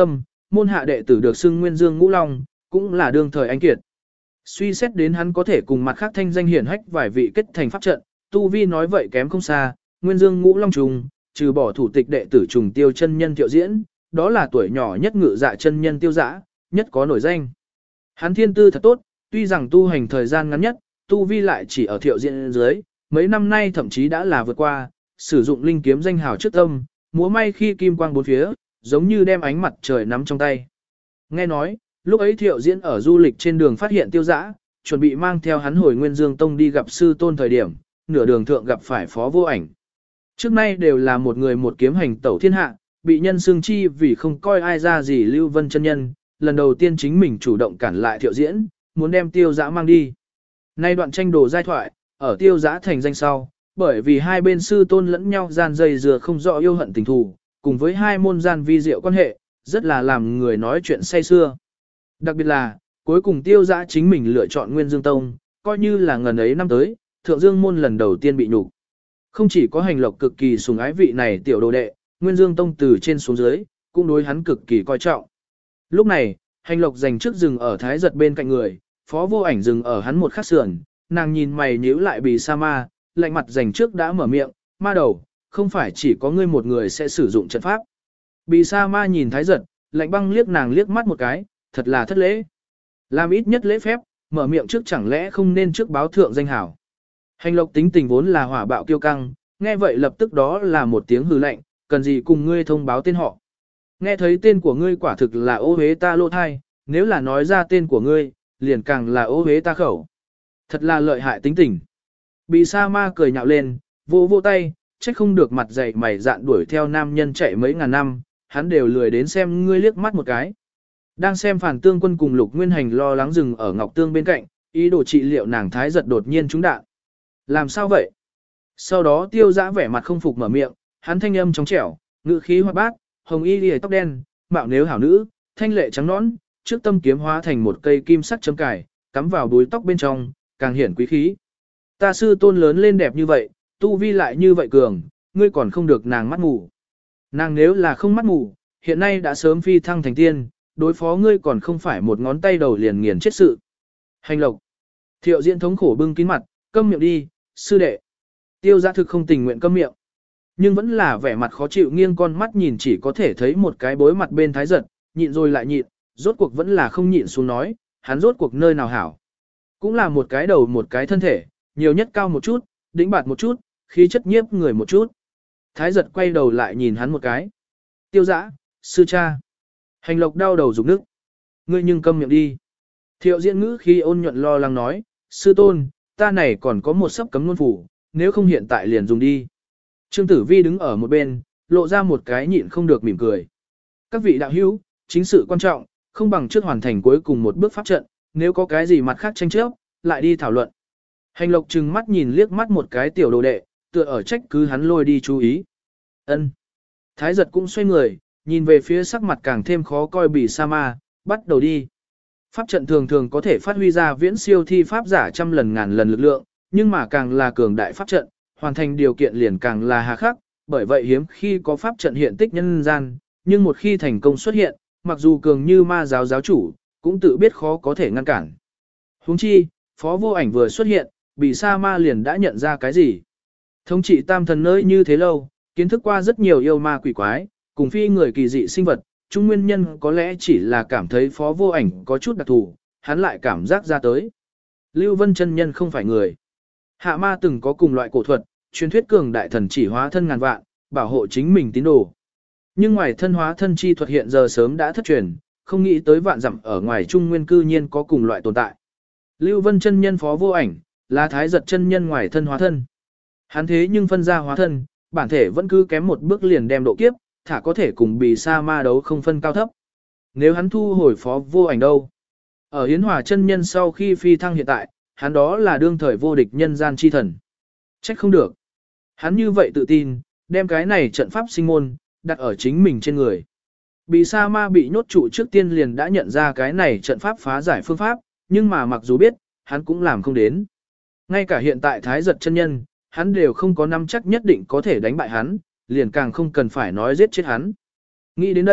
môn hạ đệ tử được xưng Nguyên Dương Ngũ Long, cũng là đương thời anh kiệt. Suy xét đến hắn có thể cùng mặt khác thanh danh hiển hách vài vị kết thành pháp trận, tu vi nói vậy kém không xa, Nguyên Dương Ngũ Long trùng, trừ bỏ thủ tịch đệ tử trùng Tiêu chân nhân Thiệu Diễn, đó là tuổi nhỏ nhất ngự dạ chân nhân Tiêu Dã, nhất có nổi danh. Hắn thiên tư thật tốt, tuy rằng tu hành thời gian ngắn nhất, tu vi lại chỉ ở Thiệu Diễn dưới, mấy năm nay thậm chí đã là vượt qua, sử dụng linh kiếm danh hào trước tâm, múa may khi kim quang bốn phía, giống như đem ánh mặt trời nắm trong tay. Nghe nói, lúc ấy Thiệu Diễn ở du lịch trên đường phát hiện Tiêu Dã, chuẩn bị mang theo hắn hồi Nguyên Dương Tông đi gặp sư tôn thời điểm, nửa đường thượng gặp phải Phó Vô Ảnh. Trước nay đều là một người một kiếm hành tẩu thiên hạ, bị nhân xương chi vì không coi ai ra gì Lưu Vân chân nhân, lần đầu tiên chính mình chủ động cản lại Thiệu Diễn, muốn đem Tiêu Dã mang đi. Nay đoạn tranh đồ giai thoại, ở Tiêu Dã thành danh sau, bởi vì hai bên sư tôn lẫn nhau gian dây dừa không rõ yêu hận tình thù, cùng với hai môn gian vi diệu quan hệ, rất là làm người nói chuyện say xưa. Đặc biệt là, cuối cùng Tiêu Dã chính mình lựa chọn Nguyên Dương Tông, coi như là ngần ấy năm tới, Thượng Dương môn lần đầu tiên bị nhục. Không chỉ có Hành Lộc cực kỳ sủng ái vị này tiểu đồ đệ, Nguyên Dương Tông từ trên xuống dưới, cũng đối hắn cực kỳ coi trọng. Lúc này, Hành Lộc dành trước dừng ở Thái Giật bên cạnh người, Phó Vô Ảnh dừng ở hắn một khắc sườn, nàng nhìn mày nhíu lại Bì Sa Ma, lạnh mặt dành trước đã mở miệng, ma đầu, không phải chỉ có ngươi một người sẽ sử dụng trận pháp. Bì Sa Ma nhìn Thái Giật, lạnh băng liếc nàng liếc mắt một cái, thật là thất lễ. Làm ít nhất lễ phép, mở miệng trước chẳng lẽ không nên trước báo thượng danh hảo. Hành Lộc tính tình vốn là hỏa bạo kiêu căng, nghe vậy lập tức đó là một tiếng hừ lạnh, cần gì cùng ngươi thông báo tên họ. Nghe thấy tên của ngươi quả thực là ô hế ta lỗ thai, nếu là nói ra tên của ngươi, liền càng là ô hế ta khẩu. Thật là lợi hại tính tình. Bì Sa Ma cười nhạo lên, vỗ vỗ tay, trách không được mặt dày mày dạn đuổi theo nam nhân chạy mấy ngàn năm, hắn đều lười đến xem ngươi liếc mắt một cái. Đang xem Phản Tương Quân cùng Lục Nguyên Hành lo lắng dừng ở Ngọc Tương bên cạnh, ý đồ trị liệu nàng Thái Giật đột nhiên trúng đạn. Làm sao vậy? Sau đó Tiêu Dã vẻ mặt không phục mở miệng, hắn thanh âm trong trẻo, ngữ khí hoạt bát, hồng y liễu tóc đen, mạo nếu hảo nữ, thanh lệ trắng nõn, trước tâm kiếm hóa thành một cây kim sắc chấm cài, cắm vào đuôi tóc bên trong, càng hiển quý khí. Ta sư tôn lớn lên đẹp như vậy, tu vi lại như vậy cường, ngươi còn không được nàng mắt mù. Nàng nếu là không mắt mù, hiện nay đã sớm phi thăng thành tiên, đối phó ngươi còn không phải một ngón tay đầu liền nghiền chết sự. Hành Lộc. Thiệu Diễn thống khổ bưng kín mặt, câm miệng đi, sư đệ. Tiêu Dã thực không tình nguyện câm miệng, nhưng vẫn là vẻ mặt khó chịu nghiêng con mắt nhìn chỉ có thể thấy một cái bối mặt bên Thái Giật, nhịn rồi lại nhịn, rốt cuộc vẫn là không nhịn xuống nói, hắn rốt cuộc nơi nào hảo. Cũng là một cái đầu một cái thân thể, nhiều nhất cao một chút, đĩnh bạt một chút, khí chất nhiếp người một chút. Thái Giật quay đầu lại nhìn hắn một cái. Tiêu Dã, sư cha. Hành Lộc đau đầu rụng nước. Ngươi nhưng câm miệng đi. Thiệu Diễn ngữ khi ôn nhuận lo lắng nói, sư tôn, ta này còn có một sấp cấm ngôn phủ, nếu không hiện tại liền dùng đi. Trương Tử Vi đứng ở một bên, lộ ra một cái nhịn không được mỉm cười. Các vị đạo hữu, chính sự quan trọng, không bằng trước hoàn thành cuối cùng một bước pháp trận, nếu có cái gì mặt khác tranh chấp, lại đi thảo luận. Hành Lộc trừng mắt nhìn liếc mắt một cái tiểu đồ đệ, tựa ở trách cứ hắn lôi đi chú ý. Ân. Thái Giật cũng xoay người, nhìn về phía sắc mặt càng thêm khó coi Bì Sa Ma, bắt đầu đi. Pháp trận thường thường có thể phát huy ra viễn siêu thi pháp giả trăm lần ngàn lần lực lượng, nhưng mà càng là cường đại pháp trận, hoàn thành điều kiện liền càng là hà khắc, bởi vậy hiếm khi có pháp trận hiện tích nhân gian, nhưng một khi thành công xuất hiện, mặc dù cường như ma giáo giáo chủ, cũng tự biết khó có thể ngăn cản. Huống chi, Phó Vô Ảnh vừa xuất hiện, Bì Sa Ma liền đã nhận ra cái gì. Thống trị tam thần nơi như thế lâu, kiến thức qua rất nhiều yêu ma quỷ quái, cùng phi người kỳ dị sinh vật, chung nguyên nhân có lẽ chỉ là cảm thấy Phó Vô Ảnh có chút đặc thù, hắn lại cảm giác ra tới. Lưu Vân chân nhân không phải người. Hạ ma từng có cùng loại cổ thuật, truyền thuyết cường đại thần chỉ hóa thân ngàn vạn, bảo hộ chính mình tín đồ. Nhưng ngoài thân hóa thân chi thuật hiện giờ sớm đã thất truyền, không nghĩ tới vạn dặm ở ngoài trung nguyên cư nhiên có cùng loại tồn tại. Lưu Vân chân nhân Phó Vô Ảnh, là Thái Giật chân nhân ngoài thân hóa thân. Hắn thế nhưng phân ra hóa thân, bản thể vẫn cứ kém một bước liền đem độ kiếp, thả có thể cùng Bì Sa Ma đấu không phân cao thấp. Nếu hắn thu hồi Phó Vô Ảnh đâu? Ở Hiến Hòa chân nhân sau khi phi thăng hiện tại, hắn đó là đương thời vô địch nhân gian chi thần. Trách không được. Hắn như vậy tự tin, đem cái này trận pháp sinh môn, đặt ở chính mình trên người. Bì Sa Ma bị nhốt trụ trước tiên liền đã nhận ra cái này trận pháp phá giải phương pháp, nhưng mà mặc dù biết, hắn cũng làm không đến. Ngay cả hiện tại Thái Giật chân nhân, hắn đều không có nắm chắc nhất định có thể đánh bại hắn, liền càng không cần phải nói giết chết hắn. Nghĩ đến đây,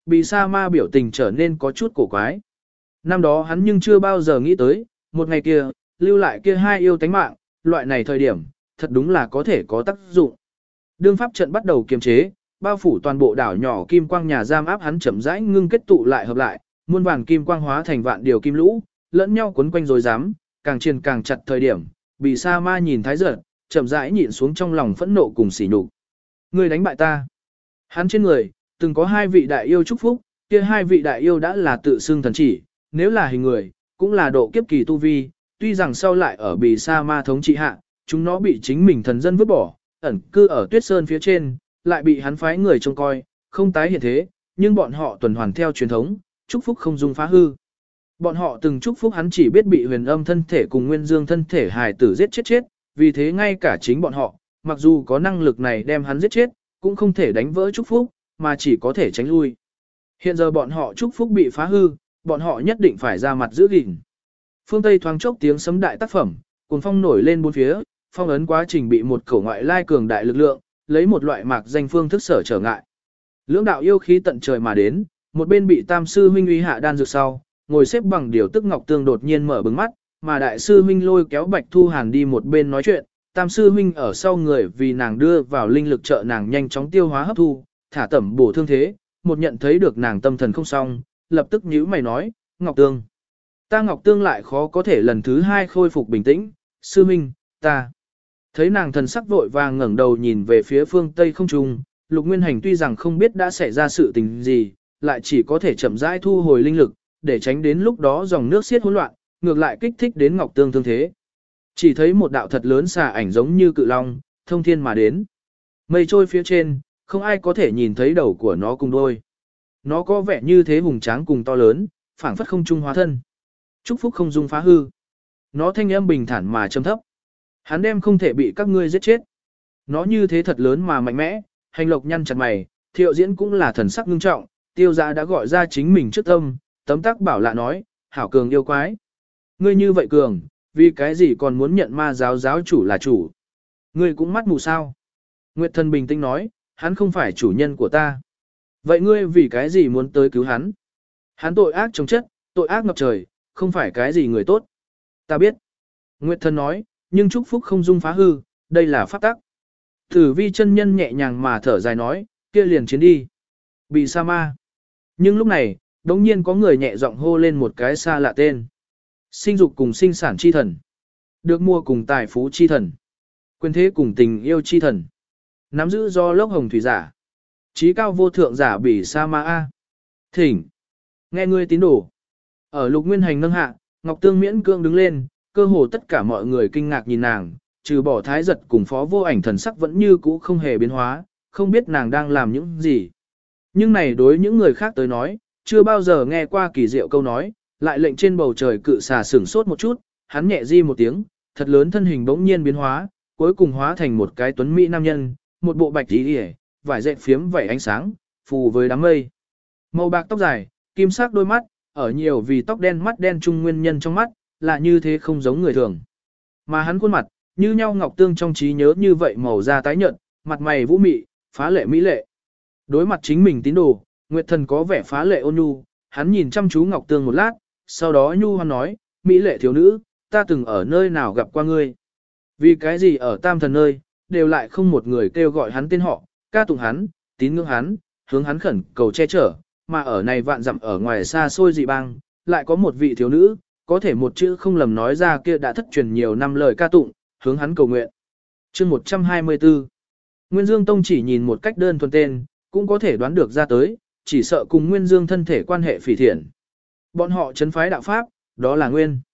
Bì sa ma biểu tình trở nên có chút cổ quái. Năm đó hắn nhưng chưa bao giờ nghĩ tới, một ngày kia, lưu lại kia hai yêu tánh mạng, loại này thời điểm, thật đúng là có thể có tác dụng. Đương pháp trận bắt đầu kiềm chế, bao phủ toàn bộ đảo nhỏ kim quang nhà giam áp hắn chậm rãi ngưng kết tụ lại hợp lại, muôn vàn kim quang hóa thành vạn điều kim lũ, lẫn nhau quấn quanh rồi dám, càng triền càng chặt thời điểm, bị sa ma nhìn thái giật, chậm rãi nhịn xuống trong lòng phẫn nộ cùng sỉ nhục. Ngươi đánh bại ta. Hắn trên người, từng có hai vị đại yêu chúc phúc, kia hai vị đại yêu đã là tự xưng thần chỉ, nếu là hình người, cũng là độ kiếp kỳ tu vi, tuy rằng sau lại ở bì sa ma thống trị hạ, chúng nó bị chính mình thần dân vứt bỏ, ẩn cư ở tuyết sơn phía trên, lại bị hắn phái người trông coi, không tái hiện thế, nhưng bọn họ tuần hoàn theo truyền thống, chúc phúc không dung phá hư. Bọn họ từng chúc phúc hắn chỉ biết bị huyền âm thân thể cùng nguyên dương thân thể hài tử giết chết, vì thế ngay cả chính bọn họ, mặc dù có năng lực này đem hắn giết chết, cũng không thể đánh vỡ chúc phúc, mà chỉ có thể tránh lui. Hiện giờ bọn họ chúc phúc bị phá hư, bọn họ nhất định phải ra mặt giữ gìn. Phương Tây thoáng chốc tiếng sấm đại tác phẩm, cuồng phong nổi lên bốn phía, phong ấn quá trình bị một khẩu ngoại lai cường đại lực lượng, lấy một loại mạc danh phương thức sở trở ngại. Lưỡng đạo yêu khí tận trời mà đến, một bên bị tam sư huynh uy hạ đan dược sau, ngồi xếp bằng điều tức Ngọc Tương đột nhiên mở bừng mắt, mà đại sư huynh lôi kéo Bạch Thu Hàn đi một bên nói chuyện, tam sư huynh ở sau người vì nàng đưa vào linh lực trợ nàng nhanh chóng tiêu hóa hấp thu, thả tẩm bổ thương thế, một nhận thấy được nàng tâm thần không xong, lập tức nhíu mày nói, Ngọc Tương. Ta Ngọc Tương lại khó có thể lần thứ hai khôi phục bình tĩnh, sư huynh, ta. Thấy nàng thần sắc vội vàng ngẩng đầu nhìn về phía phương Tây không trung, Lục Nguyên Hành tuy rằng không biết đã xảy ra sự tình gì, lại chỉ có thể chậm rãi thu hồi linh lực, để tránh đến lúc đó dòng nước xiết hỗn loạn, ngược lại kích thích đến Ngọc Tương thương thế. Chỉ thấy một đạo thật lớn xà ảnh giống như cự long, thông thiên mà đến. Mây trôi phía trên, không ai có thể nhìn thấy đầu của nó cùng đôi. Nó có vẻ như thế hùng tráng cùng to lớn, phảng phất không trung hóa thân. Chúc phúc không dung phá hư. Nó thanh âm bình thản mà trầm thấp. Hắn đem không thể bị các ngươi giết chết. Nó như thế thật lớn mà mạnh mẽ, hành lộc nhăn chặt mày, Thiệu Diễn cũng là thần sắc ngưng trọng, Tiêu Giá đã gọi ra chính mình trước tâm, tấm tắc bảo lạ nói, hảo cường yêu quái. Ngươi như vậy cường, vì cái gì còn muốn nhận ma giáo giáo chủ là chủ? Ngươi cũng mắt mù sao? Nguyệt Thần bình tĩnh nói, hắn không phải chủ nhân của ta. Vậy ngươi vì cái gì muốn tới cứu hắn? Hắn tội ác chống chất, tội ác ngập trời, không phải cái gì người tốt. Ta biết. Nguyệt Thần nói, nhưng chúc phúc không dung phá hư, đây là pháp tắc. Tử Vi chân nhân nhẹ nhàng mà thở dài nói, kia liền chiến đi. Bị sa ma. Nhưng lúc này, đống nhiên có người nhẹ giọng hô lên một cái xa lạ tên. Sinh dục cùng sinh sản chi thần. Được mua cùng tài phú chi thần. Quyền thế cùng tình yêu chi thần. Nắm giữ do lốc hồng thủy giả. Chí cao vô thượng giả Bỉ Sa Ma A. Thỉnh. Nghe ngươi tín đồ. Ở Lục Nguyên Hành nâng hạ, Ngọc Tương miễn cưỡng đứng lên, cơ hồ tất cả mọi người kinh ngạc nhìn nàng, trừ bỏ thái giật cùng phó vô ảnh thần sắc vẫn như cũ không hề biến hóa, không biết nàng đang làm những gì. Nhưng này đối những người khác tới nói, chưa bao giờ nghe qua kỳ diệu câu nói, lại lệnh trên bầu trời cự xà sửng sốt một chút, hắn nhẹ di một tiếng, thật lớn thân hình bỗng nhiên biến hóa, cuối cùng hóa thành một cái tuấn mỹ nam nhân, một bộ bạch tí hề, vải dệt phiếm vảy ánh sáng, phù với đám mây. Màu bạc tóc dài, kim sắc đôi mắt, ở nhiều vì tóc đen mắt đen trung nguyên nhân trong mắt, là như thế không giống người thường. Mà hắn khuôn mặt, như nhau Ngọc Tương trong trí nhớ như vậy màu da tái nhợt, mặt mày vũ mị, phá lệ mỹ lệ. Đối mặt chính mình tín đồ, Nguyệt Thần có vẻ phá lệ ôn nhu, hắn nhìn chăm chú Ngọc Tương một lát, sau đó nhu hoan nói, mỹ lệ thiếu nữ, ta từng ở nơi nào gặp qua ngươi. Vì cái gì ở Tam Thần nơi, đều lại không một người kêu gọi hắn tên họ, ca tụng hắn, tín ngưỡng hắn, hướng hắn khẩn cầu che chở, mà ở này vạn dặm ở ngoài xa xôi dị bang, lại có một vị thiếu nữ, có thể một chữ không lầm nói ra kia đã thất truyền nhiều năm lời ca tụng, hướng hắn cầu nguyện. Chương 124. Nguyên Dương Tông chỉ nhìn một cách đơn thuần tên, cũng có thể đoán được ra tới, chỉ sợ cùng Nguyên Dương thân thể quan hệ phỉ thiện. Bọn họ trấn phái đạo pháp, đó là Nguyên.